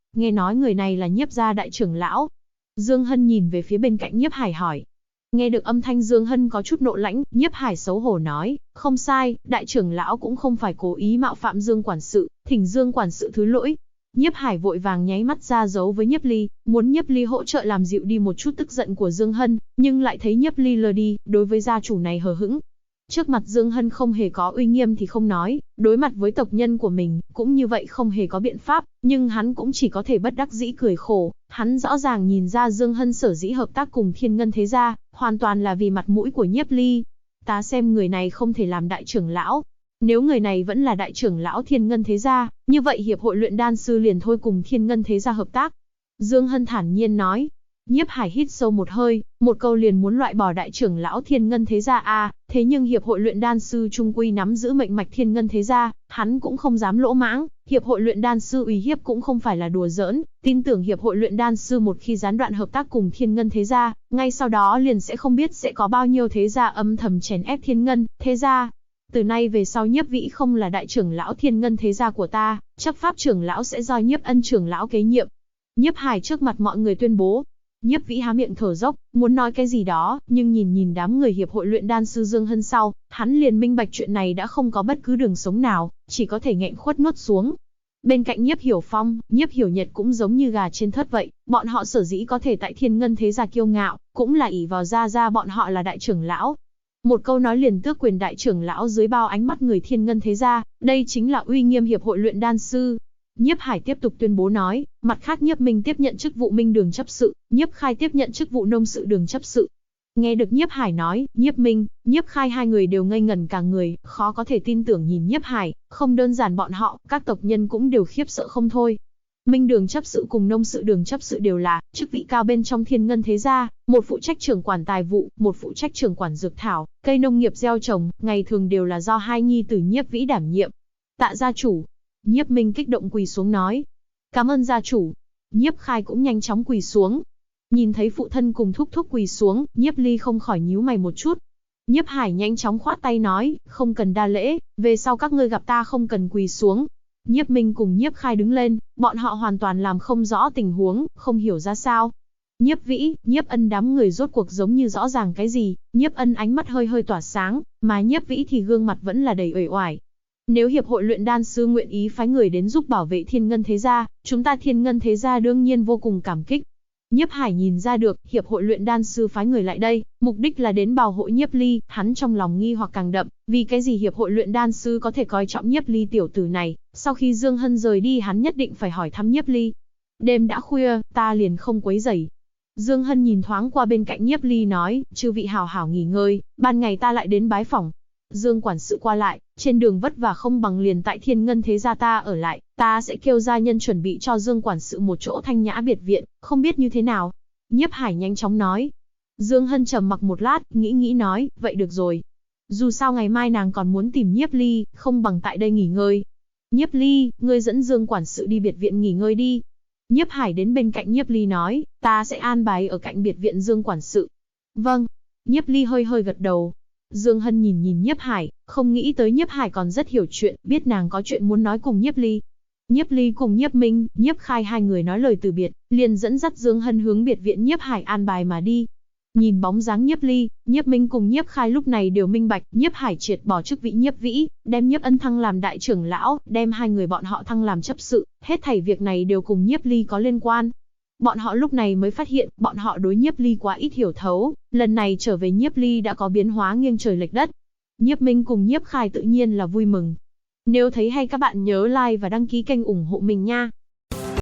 Nghe nói người này là Nhiếp gia đại trưởng lão. Dương Hân nhìn về phía bên cạnh Nhiếp Hải hỏi. Nghe được âm thanh Dương Hân có chút nộ lãnh, Nhiếp Hải xấu hổ nói, không sai, đại trưởng lão cũng không phải cố ý mạo phạm Dương quản sự, thỉnh Dương quản sự thứ lỗi. Nhiếp Hải vội vàng nháy mắt ra dấu với Nhiếp Ly, muốn Nhiếp Ly hỗ trợ làm dịu đi một chút tức giận của Dương Hân, nhưng lại thấy Nhiếp Ly lờ đi, đối với gia chủ này hờ hững. Trước mặt Dương Hân không hề có uy nghiêm thì không nói, đối mặt với tộc nhân của mình, cũng như vậy không hề có biện pháp, nhưng hắn cũng chỉ có thể bất đắc dĩ cười khổ, hắn rõ ràng nhìn ra Dương Hân sở dĩ hợp tác cùng Thiên Ngân thế gia, hoàn toàn là vì mặt mũi của Nhiếp Ly. Ta xem người này không thể làm đại trưởng lão. Nếu người này vẫn là đại trưởng lão Thiên Ngân thế gia, như vậy hiệp hội luyện đan sư liền thôi cùng Thiên Ngân thế gia hợp tác. Dương Hân thản nhiên nói. Nhiếp Hải hít sâu một hơi, một câu liền muốn loại bỏ đại trưởng lão Thiên Ngân thế gia thế nhưng hiệp hội luyện đan sư trung quy nắm giữ mệnh mạch Thiên Ngân thế gia, hắn cũng không dám lỗ mãng, hiệp hội luyện đan sư uy hiếp cũng không phải là đùa giỡn, tin tưởng hiệp hội luyện đan sư một khi gián đoạn hợp tác cùng Thiên Ngân thế gia, ngay sau đó liền sẽ không biết sẽ có bao nhiêu thế gia âm thầm chèn ép Thiên Ngân thế gia. Từ nay về sau Nhiếp Vĩ không là đại trưởng lão Thiên Ngân thế gia của ta, chấp pháp trưởng lão sẽ do Nhiếp Ân trưởng lão kế nhiệm. Nhiếp Hải trước mặt mọi người tuyên bố. Nhiếp Vĩ há miệng thở dốc, muốn nói cái gì đó, nhưng nhìn đám người hiệp hội luyện đan sư Dương Hân sau, hắn liền minh bạch chuyện này đã không có bất cứ đường sống nào, chỉ có thể nghẹn khuất nuốt xuống. Bên cạnh Nhiếp Hiểu Phong, Nhiếp Hiểu Nhật cũng giống như gà trên thớt vậy, bọn họ sở dĩ có thể tại Thiên Ngân thế gia kiêu ngạo, cũng là ỷ vào gia bọn họ là đại trưởng lão. Một câu nói liền tước quyền đại trưởng lão dưới bao ánh mắt người Thiên Ngân thế gia, đây chính là uy nghiêm hiệp hội luyện đan sư. Nhiếp Hải tiếp tục tuyên bố nói, mặt khác Nhiếp Minh tiếp nhận chức vụ Minh đường chấp sự, Nhiếp Khai tiếp nhận chức vụ nông sự đường chấp sự. Nghe được Nhiếp Hải nói, Nhiếp Minh, Nhiếp Khai hai người đều ngây ngẩn cả người, khó có thể tin tưởng nhìn Nhiếp Hải, không đơn giản bọn họ, các tộc nhân cũng đều khiếp sợ không thôi. Minh đường chấp sự cùng nông sự đường chấp sự đều là chức vị cao bên trong Thiên Ngân thế gia, một phụ trách trưởng quản tài vụ, một phụ trách trưởng quản dược thảo, cây nông nghiệp gieo trồng, ngày thường đều là do hai nhi tử Nhiếp Vĩ đảm nhiệm. Tạ gia chủ. Nhiếp Minh kích động quỳ xuống nói. Cảm ơn gia chủ. Nhiếp Khai cũng nhanh chóng quỳ xuống. Nhìn thấy phụ thân cùng thúc thúc quỳ xuống, Nhiếp Ly không khỏi nhíu mày một chút. Nhiếp Hải nhanh chóng khoát tay nói, không cần đa lễ, về sau các ngươi gặp ta không cần quỳ xuống. Nhiếp Minh cùng Nhiếp Khai đứng lên, bọn họ hoàn toàn làm không rõ tình huống, không hiểu ra sao. Nhiếp Vĩ, Nhiếp Ân đám người rốt cuộc giống như rõ ràng cái gì, Nhiếp Ân ánh mắt hơi hơi tỏa sáng, mà Nhiếp Vĩ thì gương mặt vẫn là đầy uể oải. Nếu hiệp hội luyện đan sư nguyện ý phái người đến giúp bảo vệ Thiên Ngân thế gia, chúng ta Thiên Ngân thế gia đương nhiên vô cùng cảm kích. Nhiếp Hải nhìn ra được, hiệp hội luyện đan sư phái người lại đây, mục đích là đến bảo hộ Nhiếp Ly, hắn trong lòng nghi hoặc càng đậm, vì cái gì hiệp hội luyện đan sư có thể coi trọng Nhiếp Ly tiểu tử này, sau khi Dương Hân rời đi hắn nhất định phải hỏi thăm Nhiếp Ly. Đêm đã khuya, ta liền không quấy rầy. Dương Hân nhìn thoáng qua bên cạnh Nhiếp Ly nói, chư vị hào hảo nghỉ ngơi, ban ngày ta lại đến bái phỏng. Dương quản sự qua lại, trên đường vất vả không bằng liền tại Thiên Ngân thế gia ta ở lại, ta sẽ kêu gia nhân chuẩn bị cho Dương quản sự một chỗ thanh nhã biệt viện, không biết như thế nào. Nhiếp Hải nhanh chóng nói. Dương Hân trầm mặc một lát, nghĩ nói, vậy được rồi. Dù sao ngày mai nàng còn muốn tìm Nhiếp Ly, không bằng tại đây nghỉ ngơi. Nhiếp Ly, ngươi dẫn Dương quản sự đi biệt viện nghỉ ngơi đi. Nhiếp Hải đến bên cạnh Nhiếp Ly nói, ta sẽ an bài ở cạnh biệt viện Dương quản sự. Vâng. Nhiếp Ly hơi hơi gật đầu. Dương Hân nhìn Nhiếp Hải, không nghĩ tới Nhiếp Hải còn rất hiểu chuyện, biết nàng có chuyện muốn nói cùng Nhiếp Ly. Nhiếp Ly cùng Nhiếp Minh, Nhiếp Khai hai người nói lời từ biệt, liền dẫn dắt Dương Hân hướng biệt viện Nhiếp Hải an bài mà đi. Nhìn bóng dáng Nhiếp Ly, Nhiếp Minh cùng Nhiếp Khai lúc này đều minh bạch, Nhiếp Hải triệt bỏ chức vị Nhiếp Vĩ, đem Nhiếp Ân thăng làm đại trưởng lão, đem hai người bọn họ thăng làm chấp sự, hết thảy việc này đều cùng Nhiếp Ly có liên quan. Bọn họ lúc này mới phát hiện, bọn họ đối Nhiếp Ly quá ít hiểu thấu, lần này trở về Nhiếp Ly đã có biến hóa nghiêng trời lệch đất. Nhiếp Minh cùng Nhiếp Khai tự nhiên là vui mừng. Nếu thấy hay các bạn nhớ like và đăng ký kênh ủng hộ mình nha.